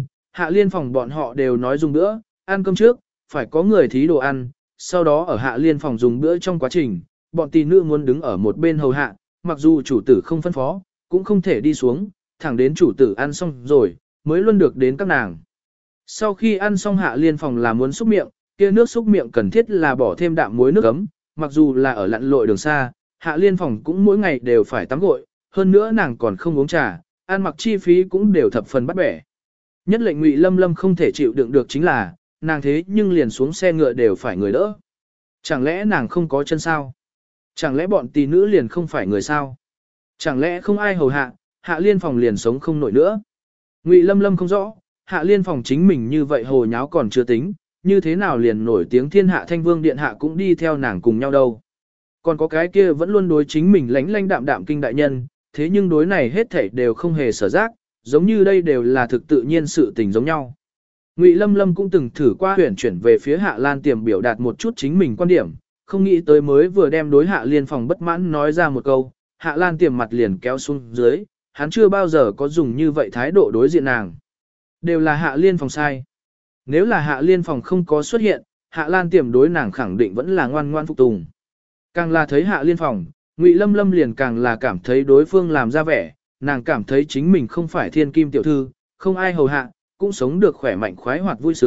Hạ Liên Phòng bọn họ đều nói dùng bữa, ăn cơm trước, phải có người thí đồ ăn, sau đó ở Hạ Liên Phòng dùng bữa trong quá trình, bọn tỷ nữ muốn đứng ở một bên hầu hạ, mặc dù chủ tử không phân phó, cũng không thể đi xuống, thẳng đến chủ tử ăn xong rồi, mới luôn được đến các nàng. Sau khi ăn xong Hạ Liên Phòng là muốn xúc miệng, kia nước xúc miệng cần thiết là bỏ thêm đạm muối nước ấm, mặc dù là ở lặn lội đường xa, Hạ Liên Phòng cũng mỗi ngày đều phải tắm gội, hơn nữa nàng còn không uống trà, ăn mặc chi phí cũng đều thập phần bắt bẻ. Nhất lệnh Ngụy Lâm Lâm không thể chịu đựng được chính là, nàng thế nhưng liền xuống xe ngựa đều phải người đỡ. Chẳng lẽ nàng không có chân sao? Chẳng lẽ bọn tỷ nữ liền không phải người sao? Chẳng lẽ không ai hầu hạ, Hạ Liên Phòng liền sống không nổi nữa? Ngụy Lâm Lâm không rõ, Hạ Liên Phòng chính mình như vậy hồ nháo còn chưa tính, như thế nào liền nổi tiếng thiên hạ Thanh Vương điện hạ cũng đi theo nàng cùng nhau đâu. Còn có cái kia vẫn luôn đối chính mình lánh lánh đạm đạm kinh đại nhân, thế nhưng đối này hết thảy đều không hề sở giác, giống như đây đều là thực tự nhiên sự tình giống nhau. Ngụy Lâm Lâm cũng từng thử qua chuyển về phía Hạ Lan Tiềm biểu đạt một chút chính mình quan điểm, không nghĩ tới mới vừa đem đối Hạ Liên Phòng bất mãn nói ra một câu, Hạ Lan Tiềm mặt liền kéo xuống dưới, hắn chưa bao giờ có dùng như vậy thái độ đối diện nàng. Đều là Hạ Liên Phòng sai. Nếu là Hạ Liên Phòng không có xuất hiện, Hạ Lan Tiềm đối nàng khẳng định vẫn là ngoan ngoan phục tùng. Càng là thấy Hạ Liên Phòng, Ngụy Lâm Lâm liền càng là cảm thấy đối phương làm ra vẻ, nàng cảm thấy chính mình không phải thiên kim tiểu thư, không ai hầu hạ, cũng sống được khỏe mạnh khoái hoạt vui sướng,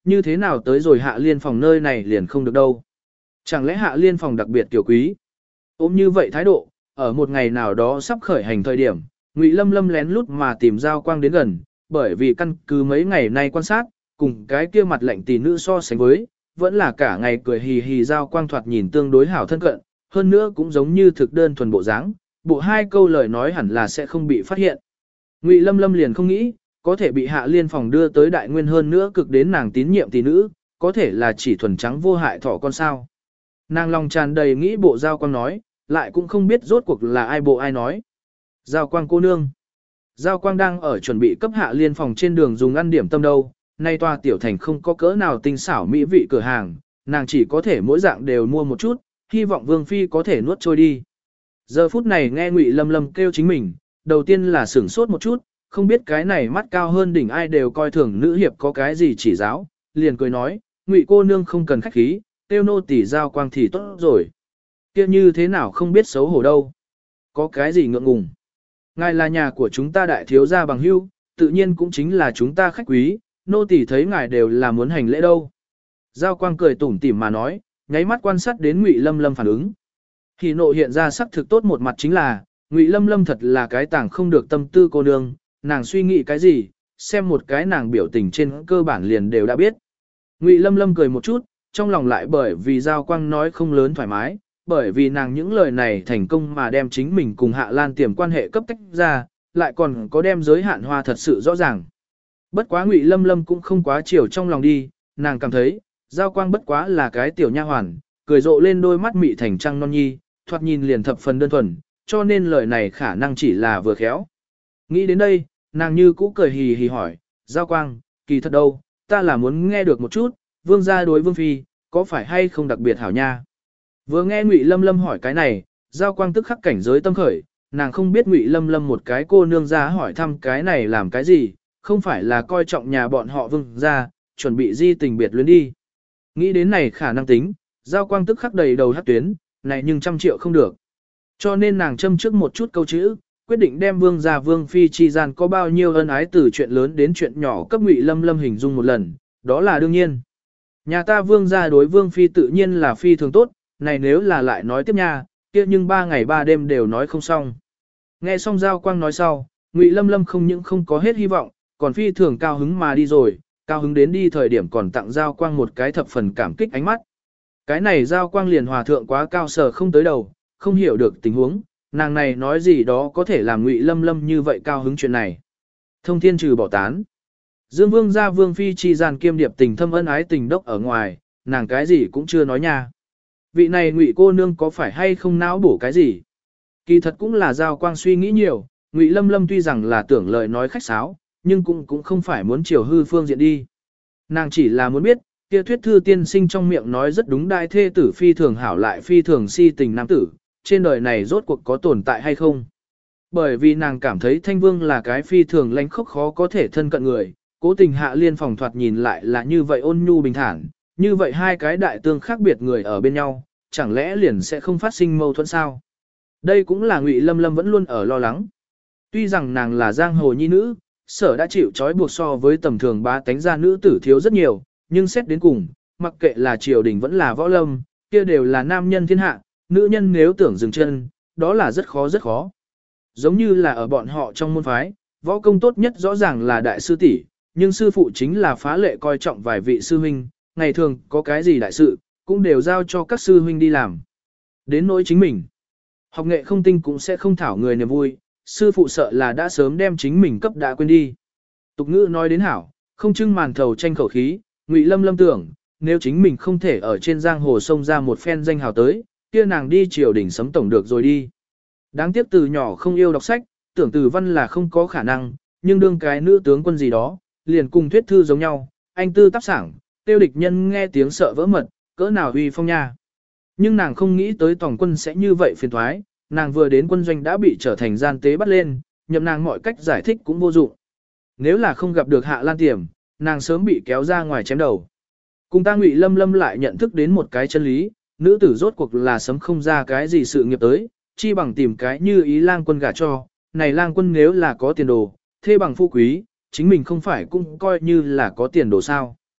như thế nào tới rồi Hạ Liên phòng nơi này liền không được đâu. Chẳng lẽ Hạ Liên phòng đặc biệt tiểu quý? Ôm như vậy thái độ, ở một ngày nào đó sắp khởi hành thời điểm, Ngụy Lâm Lâm lén lút mà tìm Giao Quang đến gần, bởi vì căn cứ mấy ngày nay quan sát, cùng cái kia mặt lạnh tỷ nữ so sánh với, vẫn là cả ngày cười hì hì Giao Quang thoạt nhìn tương đối hảo thân cận, hơn nữa cũng giống như thực đơn thuần bộ dáng, bộ hai câu lời nói hẳn là sẽ không bị phát hiện. Ngụy Lâm Lâm liền không nghĩ, có thể bị Hạ Liên phòng đưa tới đại nguyên hơn nữa cực đến nàng tín nhiệm tỷ nữ, có thể là chỉ thuần trắng vô hại thỏ con sao. Nàng lòng tràn đầy nghĩ bộ Giao Quang nói, lại cũng không biết rốt cuộc là ai bộ ai nói. Giao Quang cô nương. Giao Quang đang ở chuẩn bị cấp Hạ Liên phòng trên đường dùng ăn điểm tâm đâu, nay tòa tiểu thành không có cỡ nào tinh xảo mỹ vị cửa hàng, nàng chỉ có thể mỗi dạng đều mua một chút, hy vọng Vương Phi có thể nuốt trôi đi. Giờ phút này nghe Ngụy Lâm Lâm kêu chính mình, đầu tiên là sửng sốt một chút, không biết cái này mắt cao hơn đỉnh ai đều coi thường nữ hiệp có cái gì chỉ giáo, liền cười nói, Ngụy cô nương không cần khách khí, tiêu nô tỳ Giao Quang thì tốt rồi. Kia như thế nào không biết xấu hổ đâu. Có cái gì ngượng ngùng. Ngài là nhà của chúng ta đại thiếu gia bằng hữu, tự nhiên cũng chính là chúng ta khách quý, nô tỳ thấy ngài đều là muốn hành lễ đâu. Giao Quang cười tủm tỉm mà nói, nháy mắt quan sát đến Ngụy Lâm Lâm phản ứng. Thì nộ hiện ra sắc thực tốt một mặt chính là, Ngụy Lâm Lâm thật là cái tảng không được tâm tư cô nương, nàng suy nghĩ cái gì, xem một cái nàng biểu tình trên cơ bản liền đều đã biết. Ngụy Lâm Lâm cười một chút, trong lòng lại bởi vì Giao Quang nói không lớn thoải mái, bởi vì nàng những lời này thành công mà đem chính mình cùng Hạ Lan tiềm quan hệ cấp tách ra, lại còn có đem giới hạn hoa thật sự rõ ràng. Bất quá Ngụy Lâm Lâm cũng không quá chiều trong lòng đi, nàng cảm thấy, Giao Quang bất quá là cái tiểu nha hoàn, cười rộ lên đôi mắt mị thành trăng non nhi, thoạt nhìn liền thập phần đơn thuần, cho nên lời này khả năng chỉ là vừa khéo. Nghĩ đến đây, nàng như cũ cười hì hì hỏi, Giao Quang, kỳ thật đâu, ta là muốn nghe được một chút, vương gia đối vương phi, có phải hay không đặc biệt hảo nha. Vừa nghe Ngụy Lâm Lâm hỏi cái này, Giao Quang tức khắc cảnh giới tâm khởi, nàng không biết Ngụy Lâm Lâm một cái cô nương ra hỏi thăm cái này làm cái gì, không phải là coi trọng nhà bọn họ vương gia, chuẩn bị di tình biệt luyến đi. Nghĩ đến này khả năng tính, Giao Quang tức khắc đầy đầu hát tuyến, này nhưng 100 triệu không được. Cho nên nàng châm trước một chút câu chữ, quyết định đem vương gia vương phi chi gian có bao nhiêu ân ái từ chuyện lớn đến chuyện nhỏ cấp Ngụy Lâm Lâm hình dung một lần, đó là đương nhiên. Nhà ta vương gia đối vương phi tự nhiên là phi thường tốt, này nếu là lại nói tiếp nha, kia nhưng 3 ngày 3 đêm đều nói không xong. Nghe xong Giao Quang nói sau, Ngụy Lâm Lâm không những không có hết hy vọng, còn phi thường cao hứng mà đi rồi, cao hứng đến đi thời điểm còn tặng Giao Quang một cái thập phần cảm kích ánh mắt. Cái này Giao Quang liền hòa thượng quá cao sở không tới đầu, không hiểu được tình huống, nàng này nói gì đó có thể làm Ngụy Lâm Lâm như vậy cao hứng chuyện này. Thông thiên trừ bỏ tán. Dương Vương gia Vương phi chi gian kiêm điệp tình thâm ân ái tình đốc ở ngoài, nàng cái gì cũng chưa nói nha. Vị này Ngụy cô nương có phải hay không não bổ cái gì? Kỳ thật cũng là Giao Quang suy nghĩ nhiều, Ngụy Lâm Lâm tuy rằng là tưởng lời nói khách sáo, nhưng cũng không phải muốn chiều hư phương diện đi. Nàng chỉ là muốn biết, kia thuyết thư tiên sinh trong miệng nói rất đúng đại thê tử phi thường hảo lại phi thường si tình nam tử, trên đời này rốt cuộc có tồn tại hay không? Bởi vì nàng cảm thấy Thanh Vương là cái phi thường lánh khốc khó có thể thân cận người, cố tình Hạ Liên phòng thoạt nhìn lại là như vậy ôn nhu bình thản, như vậy hai cái đại tương khác biệt người ở bên nhau, chẳng lẽ liền sẽ không phát sinh mâu thuẫn sao? Đây cũng là Ngụy Lâm Lâm vẫn luôn ở lo lắng. Tuy rằng nàng là giang hồ nhi nữ, sở đã chịu trói buộc so với tầm thường bá tánh gia nữ tử thiếu rất nhiều, nhưng xét đến cùng, mặc kệ là triều đình vẫn là võ lâm, kia đều là nam nhân thiên hạ, nữ nhân nếu tưởng dừng chân, đó là rất khó rất khó. Giống như là ở bọn họ trong môn phái, võ công tốt nhất rõ ràng là đại sư tỷ, nhưng sư phụ chính là phá lệ coi trọng vài vị sư huynh, ngày thường có cái gì đại sự, cũng đều giao cho các sư huynh đi làm. Đến nỗi chính mình, học nghệ không tinh cũng sẽ không thảo người niềm vui, sư phụ sợ là đã sớm đem chính mình cấp đã quên đi. Tục ngữ nói đến hảo, không trưng màn thầu tranh khẩu khí, Ngụy Lâm Lâm tưởng, nếu chính mình không thể ở trên giang hồ sông ra một phen danh hào tới, kia nàng đi triều đình sấm tổng được rồi đi. Đáng tiếc từ nhỏ không yêu đọc sách, tưởng từ văn là không có khả năng, nhưng đương cái nữ tướng quân gì đó, liền cùng thuyết thư giống nhau, anh tư tác sảng, tiêu địch nhân nghe tiếng sợ vỡ mật, cỡ nào uy phong nha. Nhưng nàng không nghĩ tới tổng quân sẽ như vậy phiền thoái, nàng vừa đến quân doanh đã bị trở thành gian tế bắt lên, nhậm nàng mọi cách giải thích cũng vô dụng. Nếu là không gặp được Hạ Lan Tiềm, nàng sớm bị kéo ra ngoài chém đầu. Cùng ta Ngụy Lâm Lâm lại nhận thức đến một cái chân lý, nữ tử rốt cuộc là sớm không ra cái gì sự nghiệp tới, chi bằng tìm cái như ý lang quân gả cho, này lang quân nếu là có tiền đồ, thê bằng phu quý, chính mình không phải cũng coi như là có tiền đồ sao.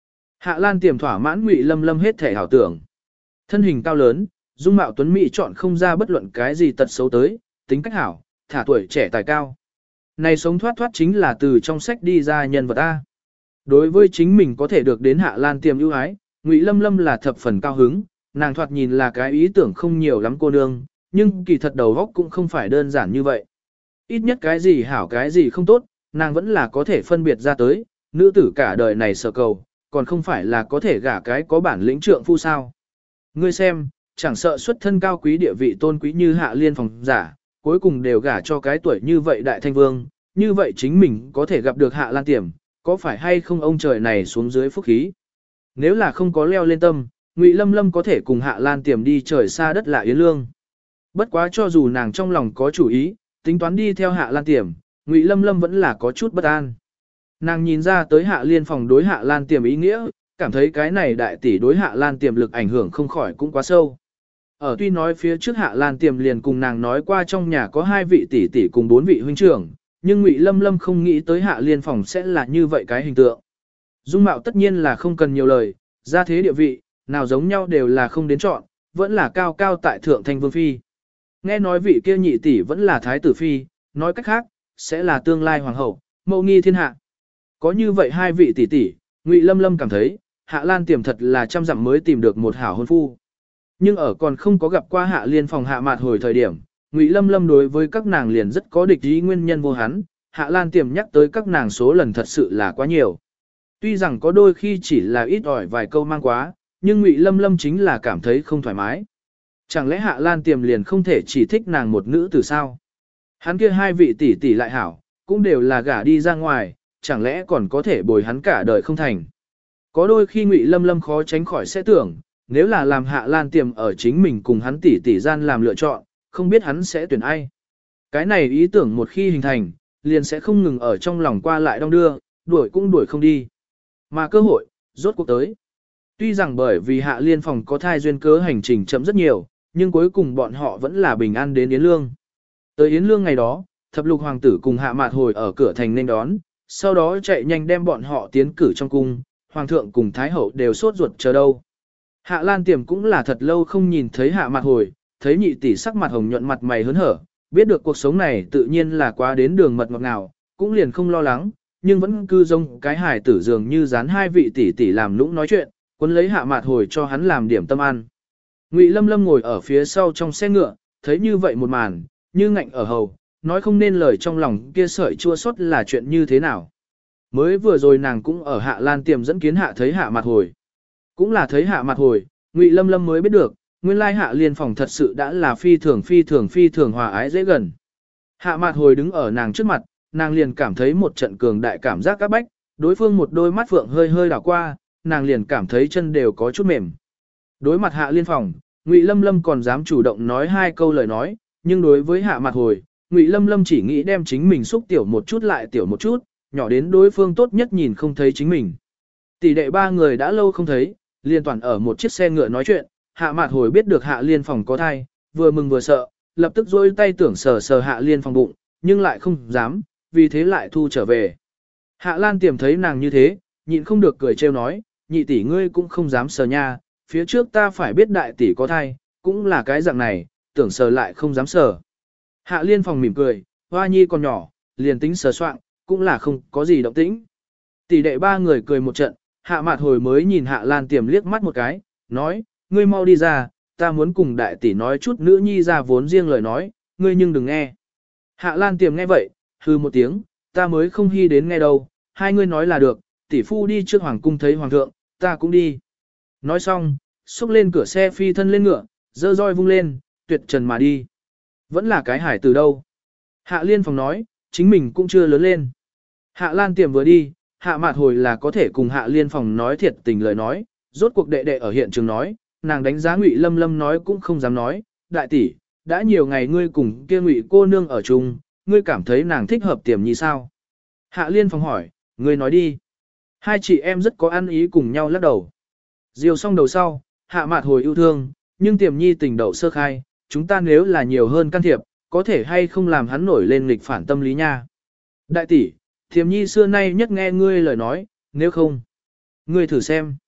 Hạ Lan Tiềm thỏa mãn Ngụy Lâm Lâm hết thể hảo tưởng. Thân hình cao lớn, dung mạo tuấn mỹ chọn không ra bất luận cái gì tật xấu tới, tính cách hảo, thả tuổi trẻ tài cao. Này sống thoát thoát chính là từ trong sách đi ra nhân vật A. Đối với chính mình có thể được đến Hạ Lan Tiềm ưu ái, Ngụy Lâm Lâm là thập phần cao hứng, nàng thoạt nhìn là cái ý tưởng không nhiều lắm cô nương, nhưng kỳ thật đầu óc cũng không phải đơn giản như vậy. Ít nhất cái gì hảo cái gì không tốt, nàng vẫn là có thể phân biệt ra tới, nữ tử cả đời này sợ cầu, còn không phải là có thể gả cái có bản lĩnh trượng phu sao. Ngươi xem, chẳng sợ xuất thân cao quý địa vị tôn quý như Hạ Liên phòng giả, cuối cùng đều gả cho cái tuổi như vậy đại thanh vương, như vậy chính mình có thể gặp được Hạ Lan Tiềm, có phải hay không ông trời này xuống dưới phúc khí. Nếu là không có leo lên tâm, Ngụy Lâm Lâm có thể cùng Hạ Lan Tiềm đi trời xa đất lạ Yến Lương. Bất quá cho dù nàng trong lòng có chủ ý, tính toán đi theo Hạ Lan Tiềm, Ngụy Lâm Lâm vẫn là có chút bất an. Nàng nhìn ra tới Hạ Liên phòng đối Hạ Lan Tiềm ý nghĩa, cảm thấy cái này đại tỷ đối Hạ Lan Tiềm lực ảnh hưởng không khỏi cũng quá sâu. Ở tuy nói phía trước Hạ Lan Tiềm liền cùng nàng nói qua trong nhà có 2 vị tỷ tỷ cùng 4 vị huynh trưởng, nhưng Ngụy Lâm Lâm không nghĩ tới Hạ Liên phòng sẽ là như vậy cái hình tượng. Dung mạo tất nhiên là không cần nhiều lời, gia thế địa vị, nào giống nhau đều là không đến chọn, vẫn là cao cao tại thượng thanh vương phi. Nghe nói vị kia nhị tỷ vẫn là thái tử phi, nói cách khác, sẽ là tương lai hoàng hậu, mẫu nghi thiên hạ. Có như vậy 2 vị tỷ tỷ, Ngụy Lâm Lâm cảm thấy, Hạ Lan Tiềm thật là trăm dặm mới tìm được một hảo hôn phu. Nhưng ở còn không có gặp qua Hạ Liên phòng Hạ Mạt hồi thời điểm, Ngụy Lâm Lâm đối với các nàng liền rất có địch ý nguyên nhân vô hắn, Hạ Lan Tiềm nhắc tới các nàng số lần thật sự là quá nhiều. Tuy rằng có đôi khi chỉ là ít ỏi vài câu mang quá, nhưng Ngụy Lâm Lâm chính là cảm thấy không thoải mái. Chẳng lẽ Hạ Lan Tiềm liền không thể chỉ thích nàng một nữ từ sao? Hắn kia 2 vị tỷ tỷ lại hảo, cũng đều là gả đi ra ngoài, chẳng lẽ còn có thể bồi hắn cả đời không thành? Có đôi khi Ngụy Lâm Lâm khó tránh khỏi sẽ tưởng, nếu là làm Hạ Lan Tiềm ở chính mình cùng hắn tỷ tỷ gian làm lựa chọn, không biết hắn sẽ tuyển ai. Cái này ý tưởng một khi hình thành, liền sẽ không ngừng ở trong lòng qua lại đong đưa, đuổi cũng đuổi không đi. Mà cơ hội, rốt cuộc tới. Tuy rằng bởi vì Hạ Liên phòng có thai duyên cớ hành trình chậm rất nhiều, nhưng cuối cùng bọn họ vẫn là bình an đến Yến Lương. Tới Yến Lương ngày đó, thập lục hoàng tử cùng Hạ Mạt hồi ở cửa thành nên đón, sau đó chạy nhanh đem bọn họ tiến cử trong cung, hoàng thượng cùng thái hậu đều sốt ruột chờ đâu. Hạ Lan Tiềm cũng là thật lâu không nhìn thấy Hạ Mạt hồi, thấy nhị tỷ sắc mặt hồng nhuận mặt mày hớn hở, biết được cuộc sống này tự nhiên là quá đến đường mật ngọt ngào, cũng liền không lo lắng, nhưng vẫn cư rông cái hài tử dường như dán 2 vị tỷ tỷ làm lũng nói chuyện, quấn lấy Hạ Mạt hồi cho hắn làm điểm tâm ăn. Ngụy Lâm Lâm ngồi ở phía sau trong xe ngựa, thấy như vậy một màn, như ngạnh ở hầu, nói không nên lời trong lòng kia sợi chua xót là chuyện như thế nào. Mới vừa rồi nàng cũng ở Hạ Lan Tiềm dẫn kiến hạ thấy Hạ Mạt hồi. Cũng là thấy Hạ Mạt hồi, Ngụy Lâm Lâm mới biết được, nguyên lai Hạ Liên phòng thật sự đã là phi thường hòa ái dễ gần. Hạ Mạt hồi đứng ở nàng trước mặt, nàng liền cảm thấy một trận cường đại cảm giác các bách, đối phương một đôi mắt phượng hơi hơi đảo qua, nàng liền cảm thấy chân đều có chút mềm. Đối mặt Hạ Liên phòng, Ngụy Lâm Lâm còn dám chủ động nói 2 câu lời nói, nhưng đối với Hạ Mạt hồi, Ngụy Lâm Lâm chỉ nghĩ đem chính mình xúc tiểu một chút lại tiểu một chút, nhỏ đến đối phương tốt nhất nhìn không thấy chính mình. Tỷ đệ 3 người đã lâu không thấy, liên toàn ở một chiếc xe ngựa nói chuyện, Hạ Mạt hồi biết được Hạ Liên phòng có thai, vừa mừng vừa sợ, lập tức duỗi tay tưởng sờ sờ Hạ Liên phòng bụng, nhưng lại không dám, vì thế lại thu trở về. Hạ Lan Tiềm thấy nàng như thế, nhịn không được cười trêu nói, nhị tỷ ngươi cũng không dám sờ nha, phía trước ta phải biết đại tỷ có thai, cũng là cái dạng này, tưởng sờ lại không dám sờ. Hạ Liên phòng mỉm cười, hoa nhi còn nhỏ, liền tính sờ soạng, cũng là không có gì động tĩnh. Tỷ đệ 3 người cười một trận, Hạ Mạt hồi mới nhìn Hạ Lan Tiềm liếc mắt một cái, nói, ngươi mau đi ra, ta muốn cùng đại tỷ nói chút nữ nhi ra vốn riêng lời nói, ngươi nhưng đừng nghe. Hạ Lan Tiềm nghe vậy, hư một tiếng, ta mới không hy đến nghe đâu, 2 ngươi nói là được, tỷ phu đi trước hoàng cung thấy hoàng thượng, ta cũng đi. Nói xong, xúc lên cửa xe phi thân lên ngựa, dơ roi vung lên, tuyệt trần mà đi. Vẫn là cái hải từ đâu. Hạ Liên phòng nói, chính mình cũng chưa lớn lên. Hạ Lan Tiềm vừa đi, Hạ Mạt hồi là có thể cùng Hạ Liên phòng nói thiệt tình lời nói, rốt cuộc đệ đệ ở hiện trường nói, nàng đánh giá Ngụy Lâm Lâm nói cũng không dám nói, đại tỷ, đã nhiều ngày ngươi cùng kia Ngụy cô nương ở chung, ngươi cảm thấy nàng thích hợp Tiềm Nhi sao? Hạ Liên phòng hỏi, ngươi nói đi. 2 chị em rất có ăn ý cùng nhau lắc đầu. Diều xong đầu sau, Hạ Mạt hồi yêu thương, nhưng Tiềm Nhi tình đậu sơ khai, chúng ta nếu là nhiều hơn can thiệp, có thể hay không làm hắn nổi lên nghịch phản tâm lý nha. Đại tỷ, Tiềm Nhi xưa nay nhất nghe ngươi lời nói, nếu không, ngươi thử xem.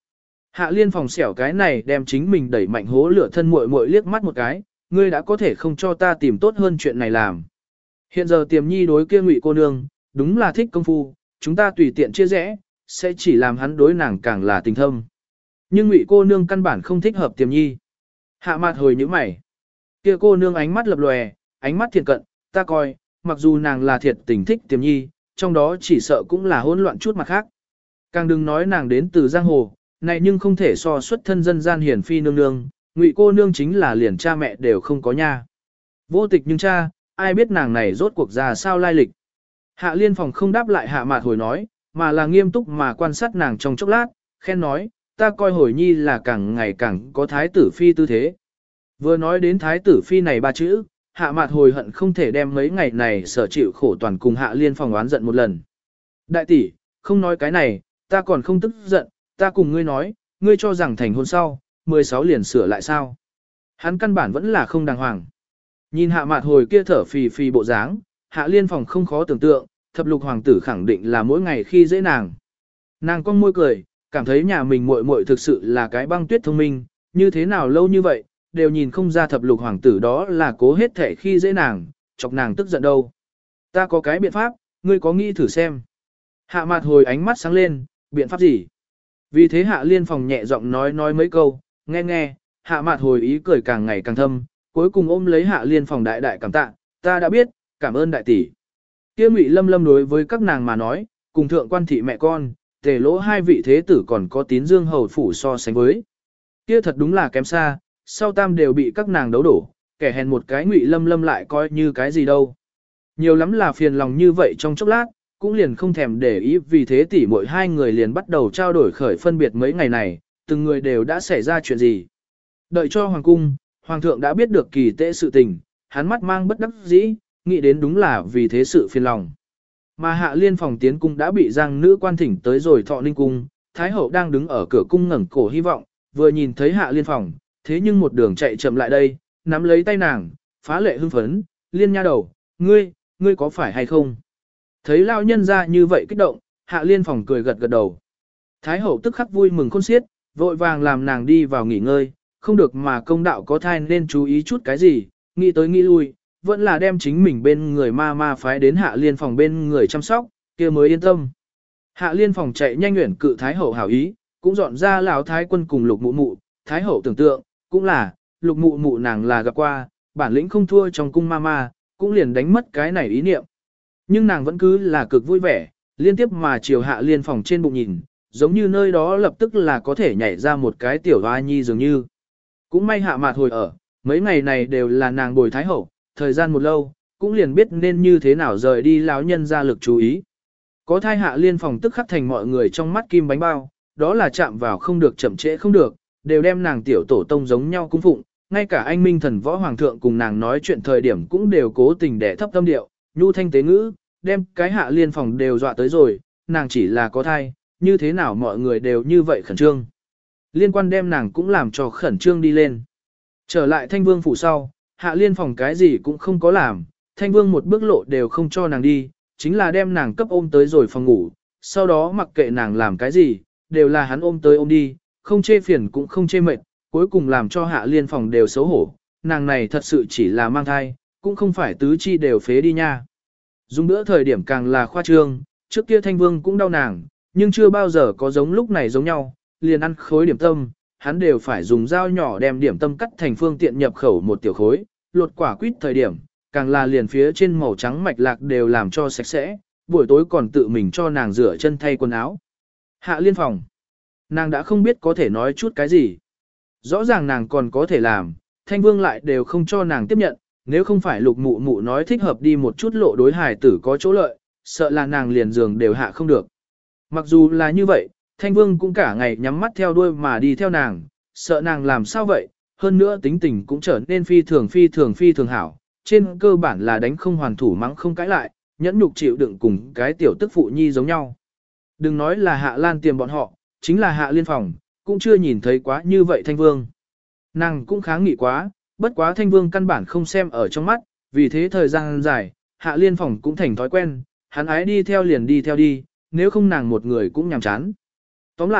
Hạ Liên phòng xẻo cái này đem chính mình đẩy mạnh hố lửa thân muội muội liếc mắt một cái, ngươi đã có thể không cho ta tìm tốt hơn chuyện này làm. Hiện giờ Tiềm Nhi đối kia Ngụy cô nương, đúng là thích công phu, chúng ta tùy tiện chia rẽ, sẽ chỉ làm hắn đối nàng càng là tình thâm. Nhưng Ngụy cô nương căn bản không thích hợp Tiềm Nhi. Hạ Mạt hồi nhíu mày. Kia cô nương ánh mắt lập lòe, ánh mắt thiện cận, ta coi, mặc dù nàng là thiệt tình thích Tiềm Nhi, trong đó chỉ sợ cũng là hỗn loạn chút mặt khác. Càng đừng nói nàng đến từ giang hồ, này nhưng không thể so xuất thân dân gian hiển phi nương nương, Ngụy cô nương chính là liền cha mẹ đều không có nha. Vô tịch nhưng cha, ai biết nàng này rốt cuộc ra sao lai lịch. Hạ Liên phòng không đáp lại Hạ Mạt hồi nói, mà là nghiêm túc mà quan sát nàng trong chốc lát, khen nói, ta coi hồi nhi là càng ngày càng có thái tử phi tư thế. Vừa nói đến thái tử phi này ba chữ, Hạ Mạt hồi hận không thể đem mấy ngày này sở chịu khổ toàn cùng Hạ Liên phòng oán giận một lần. Đại tỷ, không nói cái này, ta còn không tức giận, ta cùng ngươi nói, ngươi cho rằng thành hôn sau, 16 liền sửa lại sao. Hắn căn bản vẫn là không đàng hoàng. Nhìn Hạ Mạt hồi kia thở phì phì bộ dáng, Hạ Liên phòng không khó tưởng tượng, thập lục hoàng tử khẳng định là mỗi ngày khi dễ nàng. Nàng cong môi cười, cảm thấy nhà mình muội muội thực sự là cái băng tuyết thông minh, như thế nào lâu như vậy, đều nhìn không ra thập lục hoàng tử đó là cố hết thể khi dễ nàng, chọc nàng tức giận đâu. Ta có cái biện pháp, ngươi có nghĩ thử xem. Hạ Mạt hồi ánh mắt sáng lên, biện pháp gì? Vì thế Hạ Liên phòng nhẹ giọng nói mấy câu, nghe nghe, Hạ Mạt hồi ý cười càng ngày càng thâm, cuối cùng ôm lấy Hạ Liên phòng đại đại cảm tạ, ta đã biết, cảm ơn đại tỷ. Kia Ngụy Lâm Lâm đối với các nàng mà nói, cùng thượng quan thị mẹ con, Tề Lỗ hai vị thế tử còn có Tín Dương hầu phủ so sánh với. Kia thật đúng là kém xa, sau tam đều bị các nàng đấu đổ, kẻ hèn một cái Ngụy Lâm Lâm lại coi như cái gì đâu. Nhiều lắm là phiền lòng như vậy trong chốc lát, cũng liền không thèm để ý, vì thế tỷ muội hai người liền bắt đầu trao đổi khởi phân biệt mấy ngày này, từng người đều đã xảy ra chuyện gì. Đợi cho hoàng cung, hoàng thượng đã biết được kỳ tệ sự tình, hắn mắt mang bất đắc dĩ, nghĩ đến đúng là vì thế sự phiền lòng. Mà Hạ Liên phòng tiến cung đã bị Giang nữ quan thỉnh tới rồi Thọ Ninh cung, Thái hậu đang đứng ở cửa cung ngẩng cổ hy vọng, vừa nhìn thấy Hạ Liên phòng, thế nhưng một đường chạy chậm lại đây, nắm lấy tay nàng, phá lệ hưng phấn, Liên nha đầu, ngươi có phải hay không? Thấy lao nhân ra như vậy kích động, Hạ Liên phòng cười gật gật đầu. Thái hậu tức khắc vui mừng khôn xiết, vội vàng làm nàng đi vào nghỉ ngơi, không được mà công đạo có thai nên chú ý chút cái gì, nghĩ tới nghĩ lui, vẫn là đem chính mình bên người ma phái đến Hạ Liên phòng bên người chăm sóc, kia mới yên tâm. Hạ Liên phòng chạy nhanh nguyện cự Thái hậu hảo ý, cũng dọn ra lão thái quân cùng Lục Mụ Mụ, Thái hậu tưởng tượng, cũng là, Lục Mụ Mụ nàng là gặp qua, bản lĩnh không thua trong cung ma, cũng liền đánh mất cái này ý niệm. Nhưng nàng vẫn cứ là cực vui vẻ, liên tiếp mà chiều Hạ Liên phòng trên bụng nhìn, giống như nơi đó lập tức là có thể nhảy ra một cái tiểu hoa nhi dường như. Cũng may Hạ Mạt hồi ở, mấy ngày này đều là nàng bồi Thái hậu, thời gian một lâu, cũng liền biết nên như thế nào rời đi lão nhân ra lực chú ý. Có thai Hạ Liên phòng tức khắc thành mọi người trong mắt kim bánh bao, đó là chạm vào không được chậm trễ không được, đều đem nàng tiểu tổ tông giống nhau cung phụng, ngay cả anh minh thần võ hoàng thượng cùng nàng nói chuyện thời điểm cũng đều cố tình để thấp tâm điệu, nhu thanh tế ngữ, đem cái Hạ Liên phòng đều dọa tới rồi, nàng chỉ là có thai, như thế nào mọi người đều như vậy khẩn trương. Liên quan đem nàng cũng làm cho khẩn trương đi lên. Trở lại Thanh Vương phủ sau, Hạ Liên phòng cái gì cũng không có làm, Thanh Vương một bước lộ đều không cho nàng đi, chính là đem nàng cấp ôm tới rồi phòng ngủ, sau đó mặc kệ nàng làm cái gì, đều là hắn ôm tới ôm đi, không chê phiền cũng không chê mệt, cuối cùng làm cho Hạ Liên phòng đều xấu hổ, nàng này thật sự chỉ là mang thai, cũng không phải tứ chi đều phế đi nha. Dùng bữa thời điểm càng là khoa trương, trước kia Thanh Vương cũng đau nàng, nhưng chưa bao giờ có giống lúc này giống nhau, liền ăn khối điểm tâm, hắn đều phải dùng dao nhỏ đem điểm tâm cắt thành phương tiện nhập khẩu một tiểu khối, lột quả quýt thời điểm, càng là liền phía trên màu trắng mạch lạc đều làm cho sạch sẽ, buổi tối còn tự mình cho nàng rửa chân thay quần áo. Hạ Liên phòng, nàng đã không biết có thể nói chút cái gì. Rõ ràng nàng còn có thể làm, Thanh Vương lại đều không cho nàng tiếp nhận, nếu không phải Lục Mụ Mụ nói thích hợp đi một chút lộ đối hài tử có chỗ lợi, sợ là nàng liền giường đều hạ không được. Mặc dù là như vậy, Thanh Vương cũng cả ngày nhắm mắt theo đuôi mà đi theo nàng, sợ nàng làm sao vậy, hơn nữa tính tình cũng trở nên phi thường hảo, trên cơ bản là đánh không hoàn thủ mắng không cãi lại, nhẫn nhục chịu đựng cùng cái tiểu tức phụ nhi giống nhau. Đừng nói là Hạ Lan Tiềm bọn họ, chính là Hạ Liên phòng, cũng chưa nhìn thấy quá như vậy Thanh Vương. Nàng cũng kháng nghị quá, bất quá Thanh Vương căn bản không xem ở trong mắt, vì thế thời gian dài, Hạ Liên phòng cũng thành thói quen, hắn ái đi theo liền đi theo đi, nếu không nàng một người cũng nhàm chán. Tóm lại,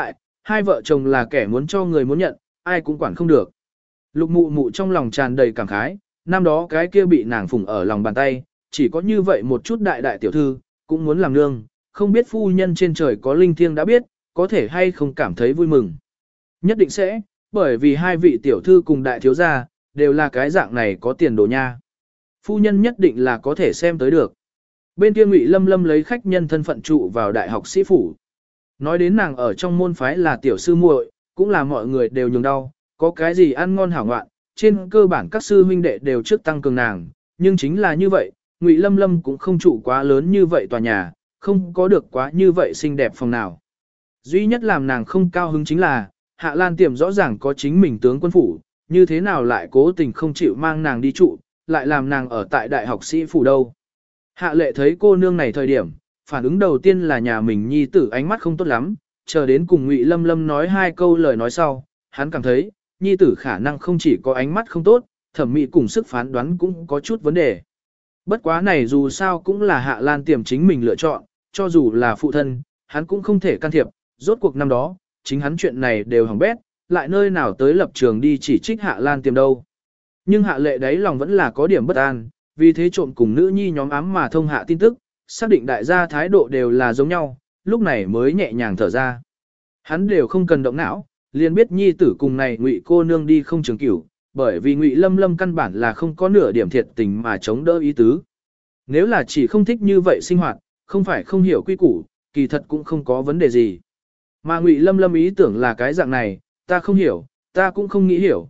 Hai vợ chồng là kẻ muốn cho người muốn nhận, ai cũng quản không được. Lục mụ mụ trong lòng tràn đầy cảm khái, năm đó cái kia bị nàng phụng ở lòng bàn tay, chỉ có như vậy một chút đại đại tiểu thư, cũng muốn làm nương, không biết phu nhân trên trời có linh thiêng đã biết, có thể hay không cảm thấy vui mừng. Nhất định sẽ, bởi vì hai vị tiểu thư cùng đại thiếu gia, đều là cái dạng này có tiền đồ nha. Phu nhân nhất định là có thể xem tới được. Bên kia Ngụy Lâm Lâm lấy khách nhân thân phận trụ vào đại học sĩ phủ. Nói đến nàng ở trong môn phái là tiểu sư muội, cũng là mọi người đều nhường đau, có cái gì ăn ngon hảo ngoạn, trên cơ bản các sư huynh đệ đều trước tăng cường nàng, nhưng chính là như vậy, Ngụy Lâm Lâm cũng không trụ quá lớn như vậy tòa nhà, không có được quá như vậy xinh đẹp phòng nào. Duy nhất làm nàng không cao hứng chính là, Hạ Lan Tiềm rõ ràng có chính mình tướng quân phủ, như thế nào lại cố tình không chịu mang nàng đi trụ, lại làm nàng ở tại đại học sĩ phủ đâu. Hạ Lệ thấy cô nương này thời điểm, phản ứng đầu tiên là nhà mình nhi tử ánh mắt không tốt lắm, chờ đến cùng Ngụy Lâm Lâm nói hai câu lời nói sau, hắn cảm thấy, nhi tử khả năng không chỉ có ánh mắt không tốt, thẩm mỹ cùng sức phán đoán cũng có chút vấn đề. Bất quá này dù sao cũng là Hạ Lan Tiềm chính mình lựa chọn, cho dù là phụ thân, hắn cũng không thể can thiệp, rốt cuộc năm đó, chính hắn chuyện này đều hỏng bét, lại nơi nào tới lập trường đi chỉ trích Hạ Lan Tiềm đâu. Nhưng Hạ Lệ đấy lòng vẫn là có điểm bất an, vì thế trộm cùng nữ nhi nhóm ám mà thông hạ tin tức, xác định đại gia thái độ đều là giống nhau, lúc này mới nhẹ nhàng thở ra. Hắn đều không cần động não, liền biết nhi tử cùng này Ngụy cô nương đi không trường cửu, bởi vì Ngụy Lâm Lâm căn bản là không có nửa điểm thiệt tình mà chống đỡ ý tứ. Nếu là chỉ không thích như vậy sinh hoạt, không phải không hiểu quy củ, kỳ thật cũng không có vấn đề gì. Mà Ngụy Lâm Lâm ý tưởng là cái dạng này, ta không hiểu, ta cũng không nghĩ hiểu,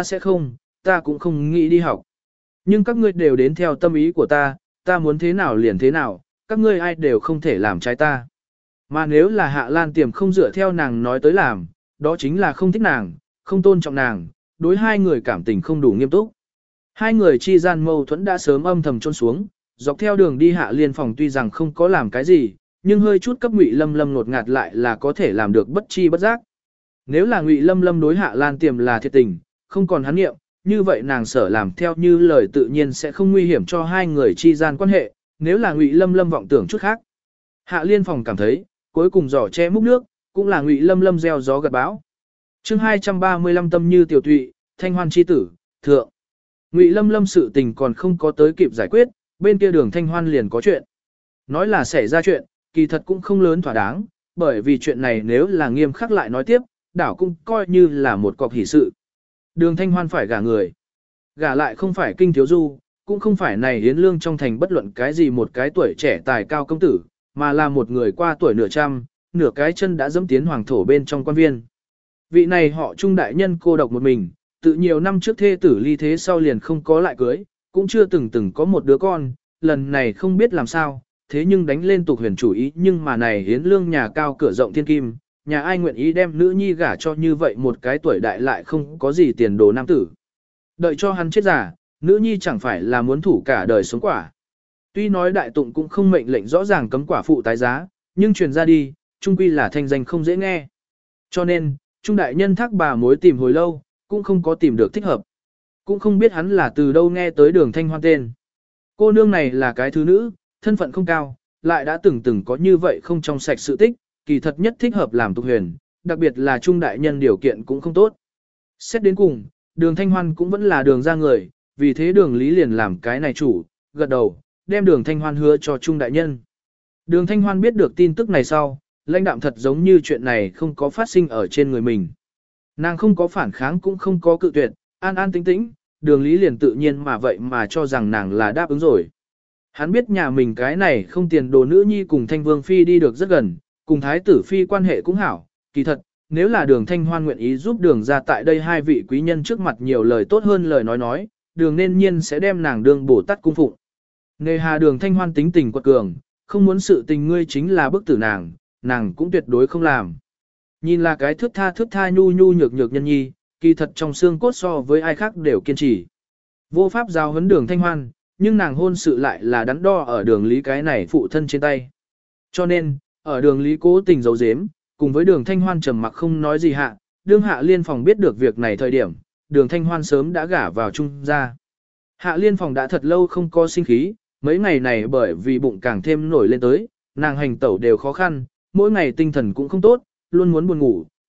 ta cũng không nghĩ đi học. Nhưng các ngươi đều đến theo tâm ý của ta muốn thế nào liền thế nào, các ngươi ai đều không thể làm trái ta. Mà nếu là Hạ Lan Tiềm không dựa theo nàng nói tới làm, đó chính là không thích nàng, không tôn trọng nàng, đối hai người cảm tình không đủ nghiêm túc. Hai người chi gian mâu thuẫn đã sớm âm thầm trôn xuống, dọc theo đường đi Hạ Liên phòng tuy rằng không có làm cái gì, nhưng hơi chút cấp Ngụy Lâm Lâm nột ngạt lại là có thể làm được bất chi bất giác. Nếu là Ngụy Lâm Lâm đối Hạ Lan Tiềm là thiệt tình, không còn hắn nghiệm, như vậy nàng sở làm theo như lời tự nhiên sẽ không nguy hiểm cho hai người chi gian quan hệ, nếu là Ngụy Lâm Lâm vọng tưởng chút khác. Hạ Liên phòng cảm thấy, cuối cùng giỏ che múc nước, cũng là Ngụy Lâm Lâm gieo gió gặt bão. Chương 235 tâm như tiểu tụy, thanh hoan chi tử, thượng. Ngụy Lâm Lâm sự tình còn không có tới kịp giải quyết, bên kia đường thanh hoan liền có chuyện. Nói là xảy ra chuyện, kỳ thật cũng không lớn thỏa đáng, bởi vì chuyện này nếu là nghiêm khắc lại nói tiếp, đảo cũng coi như là một cọc hỷ sự. Đường thanh hoan phải gả người. Gả lại không phải kinh thiếu du, cũng không phải này hiến lương trong thành bất luận cái gì một cái tuổi trẻ tài cao công tử, mà là một người qua tuổi nửa trăm, nửa cái chân đã dẫm tiến hoàng thổ bên trong quan viên. Vị này họ trung đại nhân cô độc một mình, tự nhiều năm trước thê tử ly thế sau liền không có lại cưới, cũng chưa từng có một đứa con, lần này không biết làm sao, thế nhưng đánh lên tục huyền chủ ý, nhưng mà này hiến lương nhà cao cửa rộng thiên kim, nhà ai nguyện ý đem nữ nhi gả cho như vậy một cái tuổi đại lại không có gì tiền đồ nam tử. Đợi cho hắn chết giả, nữ nhi chẳng phải là muốn thủ cả đời sống quả. Tuy nói đại tụng cũng không mệnh lệnh rõ ràng cấm quả phụ tái giá, nhưng truyền ra đi, trung quy là thanh danh không dễ nghe. Cho nên, trung đại nhân thác bà mối tìm hồi lâu, cũng không có tìm được thích hợp. Cũng không biết hắn là từ đâu nghe tới đường thanh hoan tên. Cô nương này là cái thứ nữ, thân phận không cao, lại đã từng có như vậy không trong sạch sự tích, kỳ thật nhất thích hợp làm tục huyền, đặc biệt là trung đại nhân điều kiện cũng không tốt. Xét đến cùng, đường thanh hoan cũng vẫn là đường ra người, vì thế đường lý liền làm cái này chủ, gật đầu, đem đường thanh hoan hứa cho trung đại nhân. Đường thanh hoan biết được tin tức này sau, lãnh đạm thật giống như chuyện này không có phát sinh ở trên người mình. Nàng không có phản kháng cũng không có cự tuyệt, an an tĩnh tĩnh, đường lý liền tự nhiên mà vậy mà cho rằng nàng là đáp ứng rồi. Hắn biết nhà mình cái này không tiền đồ nữ nhi cùng thanh vương phi đi được rất gần, cùng thái tử phi quan hệ cũng hảo, kỳ thật, nếu là đường thanh hoan nguyện ý giúp đường ra tại đây hai vị quý nhân trước mặt nhiều lời tốt hơn lời nói, đường nên nhiên sẽ đem nàng đương Bồ Tát cung phụng. Nề hà đường thanh hoan tính tình quật cường, không muốn sự tình ngươi chính là bức tử nàng cũng tuyệt đối không làm. Nhìn là cái thước tha nhu nhược nhân nhi, kỳ thật trong xương cốt so với ai khác đều kiên trì. Vô pháp giao huấn đường thanh hoan, nhưng nàng hôn sự lại là đắn đo ở đường lý cái này phụ thân trên tay. Cho nên, ở đường lý cố tình giấu giếm, cùng với đường thanh hoan trầm mặc không nói gì hạ, đương Hạ Liên phòng biết được việc này thời điểm, đường thanh hoan sớm đã gả vào trung gia. Hạ Liên phòng đã thật lâu không có sinh khí, mấy ngày này bởi vì bụng càng thêm nổi lên tới, nàng hành tẩu đều khó khăn, mỗi ngày tinh thần cũng không tốt, luôn muốn buồn ngủ,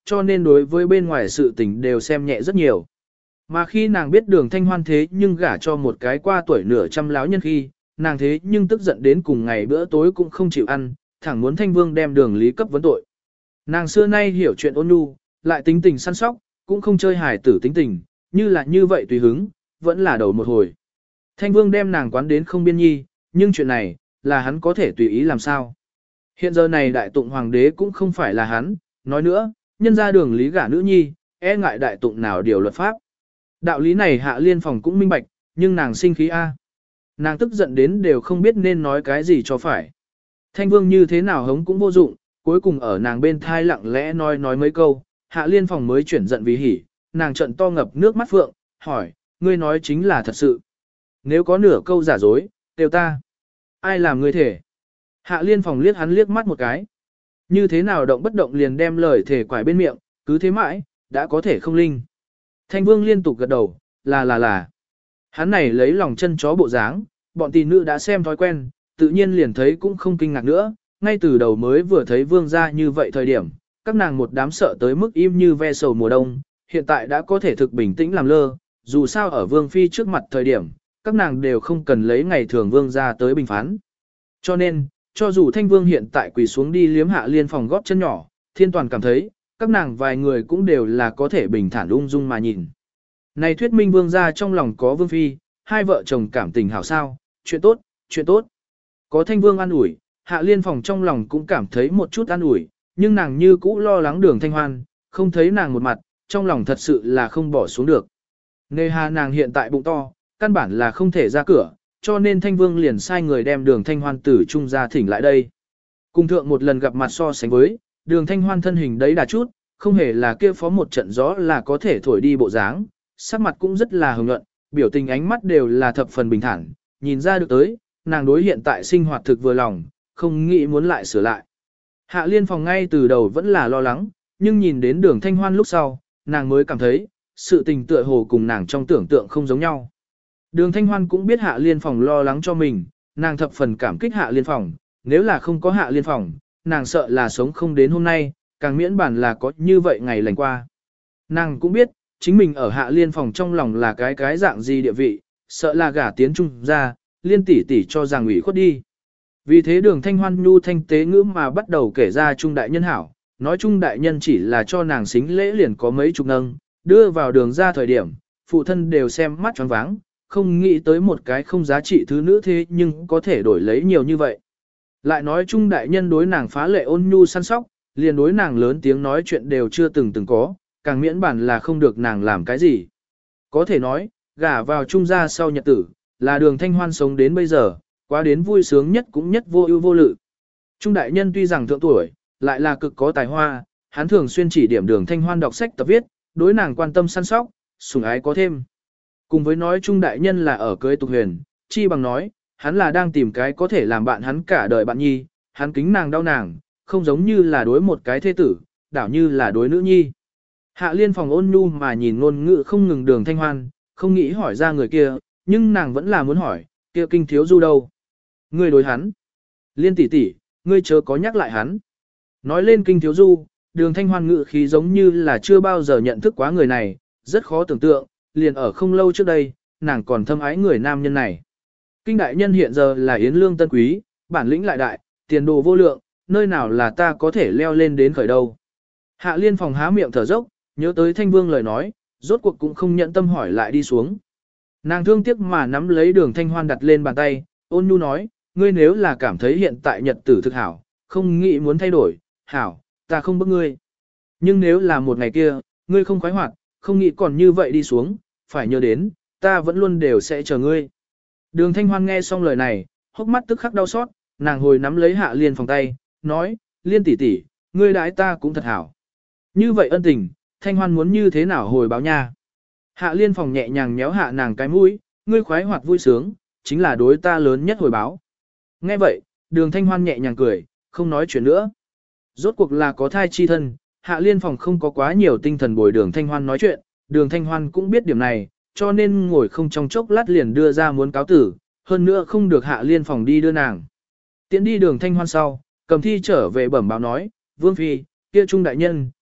cho nên đối với bên ngoài sự tình đều xem nhẹ rất nhiều. Mà khi nàng biết Đường Thanh Hoan thế nhưng gả cho một cái qua tuổi nửa trăm lão nhân khi, nàng thế nhưng tức giận đến cùng ngày bữa tối cũng không chịu ăn, thẳng muốn Thanh Vương đem Đường Lý cấp vấn tội. Nàng xưa nay hiểu chuyện ôn nhu, lại tính tình săn sóc, cũng không chơi hài tử tính tình, như là như vậy tùy hứng, vẫn là đầu một hồi. Thanh Vương đem nàng quán đến không biên nhi, nhưng chuyện này, là hắn có thể tùy ý làm sao. Hiện giờ này đại tụng hoàng đế cũng không phải là hắn, nói nữa, nhân ra Đường Lý gả nữ nhi, e ngại đại tụng nào điều luật pháp. Đạo lý này Hạ Liên Phòng cũng minh bạch, nhưng nàng sinh khí A. Nàng tức giận đến đều không biết nên nói cái gì cho phải. Thanh Vương như thế nào hống cũng vô dụng, cuối cùng ở nàng bên thai lặng lẽ nói mấy câu, Hạ Liên Phòng mới chuyển giận vì hỉ, nàng trận to ngập nước mắt phượng, hỏi, ngươi nói chính là thật sự. Nếu có nửa câu giả dối, đều ta. Ai làm ngươi thể? Hạ Liên Phòng liếc hắn liếc mắt một cái. Như thế nào động bất động liền đem lời thể quải bên miệng, cứ thế mãi, đã có thể không linh. Thanh Vương liên tục gật đầu, là. Hắn này lấy lòng chân chó bộ dáng, bọn tỷ nữ đã xem thói quen, tự nhiên liền thấy cũng không kinh ngạc nữa, ngay từ đầu mới vừa thấy Vương gia như vậy thời điểm, các nàng một đám sợ tới mức im như ve sầu mùa đông, hiện tại đã có thể thực bình tĩnh làm lơ, dù sao ở Vương Phi trước mặt thời điểm, các nàng đều không cần lấy ngày thường Vương gia tới bình phán. Cho nên, cho dù Thanh Vương hiện tại quỳ xuống đi liếm Hạ Liên Phòng góp chân nhỏ, Thiên Toàn cảm thấy, các nàng vài người cũng đều là có thể bình thản ung dung mà nhìn. Này thuyết minh Vương gia trong lòng có Vương Phi, hai vợ chồng cảm tình hảo sao, chuyện tốt. Có Thanh Vương an ủi, Hạ Liên Phòng trong lòng cũng cảm thấy một chút an ủi, nhưng nàng như cũ lo lắng Đường Thanh Hoan, không thấy nàng một mặt, trong lòng thật sự là không bỏ xuống được. Nề hà nàng hiện tại bụng to, căn bản là không thể ra cửa, cho nên Thanh Vương liền sai người đem Đường Thanh Hoan từ trung gia thỉnh lại đây. Cùng thượng một lần gặp mặt so sánh với, Đường Thanh Hoan thân hình đấy đà chút, không hề là kia phó một trận gió là có thể thổi đi bộ dáng, sắc mặt cũng rất là hồng nhuận, biểu tình ánh mắt đều là thập phần bình thản, nhìn ra được tới, nàng đối hiện tại sinh hoạt thực vừa lòng, không nghĩ muốn lại sửa lại. Hạ Liên Phòng ngay từ đầu vẫn là lo lắng, nhưng nhìn đến Đường Thanh Hoan lúc sau, nàng mới cảm thấy, sự tình tựa hồ cùng nàng trong tưởng tượng không giống nhau. Đường Thanh Hoan cũng biết Hạ Liên Phòng lo lắng cho mình, nàng thập phần cảm kích Hạ Liên Phòng, nếu là không có Hạ Liên Phòng, nàng sợ là sống không đến hôm nay, càng miễn bản là có như vậy ngày lành qua. Nàng cũng biết, chính mình ở Hạ Liên Phòng trong lòng là cái dạng gì địa vị, sợ là gả tiến trung ra, Liên tỷ tỷ cho rằng ủy khuất đi. Vì thế Đường Thanh Hoan nhu thanh tế ngữ mà bắt đầu kể ra Trung đại nhân hảo, nói Trung đại nhân chỉ là cho nàng xính lễ liền có mấy chục nâng, đưa vào đường ra thời điểm, phụ thân đều xem mắt choáng váng, không nghĩ tới một cái không giá trị thứ nữ thế nhưng có thể đổi lấy nhiều như vậy. Lại nói Trung đại nhân đối nàng phá lệ ôn nhu săn sóc, liền đối nàng lớn tiếng nói chuyện đều chưa từng có, càng miễn bản là không được nàng làm cái gì. Có thể nói, gả vào Trung gia sau nhật tử, là Đường Thanh Hoan sống đến bây giờ, quá đến vui sướng nhất cũng nhất vô ưu vô lự. Trung đại nhân tuy rằng thượng tuổi, lại là cực có tài hoa, hắn thường xuyên chỉ điểm Đường Thanh Hoan đọc sách tập viết, đối nàng quan tâm săn sóc, sủng ái có thêm. Cùng với nói Trung đại nhân là ở cưới Tục Huyền, chi bằng nói, hắn là đang tìm cái có thể làm bạn hắn cả đời bạn nhi, hắn kính nàng đau nàng, không giống như là đối một cái thế tử, đảo như là đối nữ nhi. Hạ Liên Phòng ôn nhu mà nhìn ngôn ngữ không ngừng Đường Thanh Hoan, không nghĩ hỏi ra người kia, nhưng nàng vẫn là muốn hỏi, kia Kinh Thiếu Du đâu? Ngươi đối hắn. Liên tỷ tỷ, ngươi chớ có nhắc lại hắn. Nói lên Kinh Thiếu Du, Đường Thanh Hoan ngữ khí giống như là chưa bao giờ nhận thức quá người này, rất khó tưởng tượng, liền ở không lâu trước đây, nàng còn thâm ái người nam nhân này. Kinh đại nhân hiện giờ là yến lương tân quý, bản lĩnh lại đại, tiền đồ vô lượng, nơi nào là ta có thể leo lên đến khởi đâu. Hạ Liên Phòng há miệng thở dốc, nhớ tới Thanh Vương lời nói, rốt cuộc cũng không nhận tâm hỏi lại đi xuống. Nàng thương tiếc mà nắm lấy Đường Thanh Hoan đặt lên bàn tay, ôn nhu nói, ngươi nếu là cảm thấy hiện tại nhật tử thực hảo, không nghĩ muốn thay đổi, hảo, ta không bức ngươi. Nhưng nếu là một ngày kia, ngươi không khoái hoạt, không nghĩ còn như vậy đi xuống, phải nhớ đến, ta vẫn luôn đều sẽ chờ ngươi. Đường Thanh Hoan nghe xong lời này, hốc mắt tức khắc đau xót, nàng hồi nắm lấy Hạ Liên Phòng tay, nói, Liên tỷ tỷ, ngươi đãi ta cũng thật hảo. Như vậy ân tình, Thanh Hoan muốn như thế nào hồi báo nha. Hạ Liên Phòng nhẹ nhàng méo hạ nàng cái mũi, ngươi khoái hoạt vui sướng, chính là đối ta lớn nhất hồi báo. Nghe vậy, Đường Thanh Hoan nhẹ nhàng cười, không nói chuyện nữa. Rốt cuộc là có thai chi thân, Hạ Liên Phòng không có quá nhiều tinh thần bồi Đường Thanh Hoan nói chuyện, Đường Thanh Hoan cũng biết điểm này, cho nên ngồi không trong chốc lát liền đưa ra muốn cáo tử, hơn nữa không được Hạ Liên Phòng đi đưa nàng. Tiễn đi Đường Thanh Hoan sau, Cầm Thi trở về bẩm báo nói, Vương Phi, kia Trung đại nhân,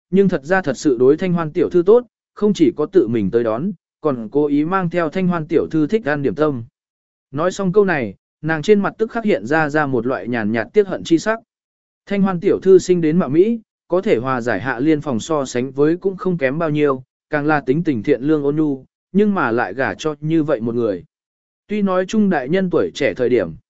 nhưng thật ra thật sự đối Thanh Hoan tiểu thư tốt, không chỉ có tự mình tới đón, còn cố ý mang theo Thanh Hoan tiểu thư thích ăn điểm tâm. Nói xong câu này, nàng trên mặt tức khắc hiện ra một loại nhàn nhạt tiếc hận chi sắc. Thanh Hoan tiểu thư sinh đến mạo Mỹ, có thể hòa giải Hạ Liên phòng so sánh với cũng không kém bao nhiêu, càng là tính tình thiện lương ôn nhu, nhưng mà lại gả cho như vậy một người. Tuy nói trung đại nhân tuổi trẻ thời điểm,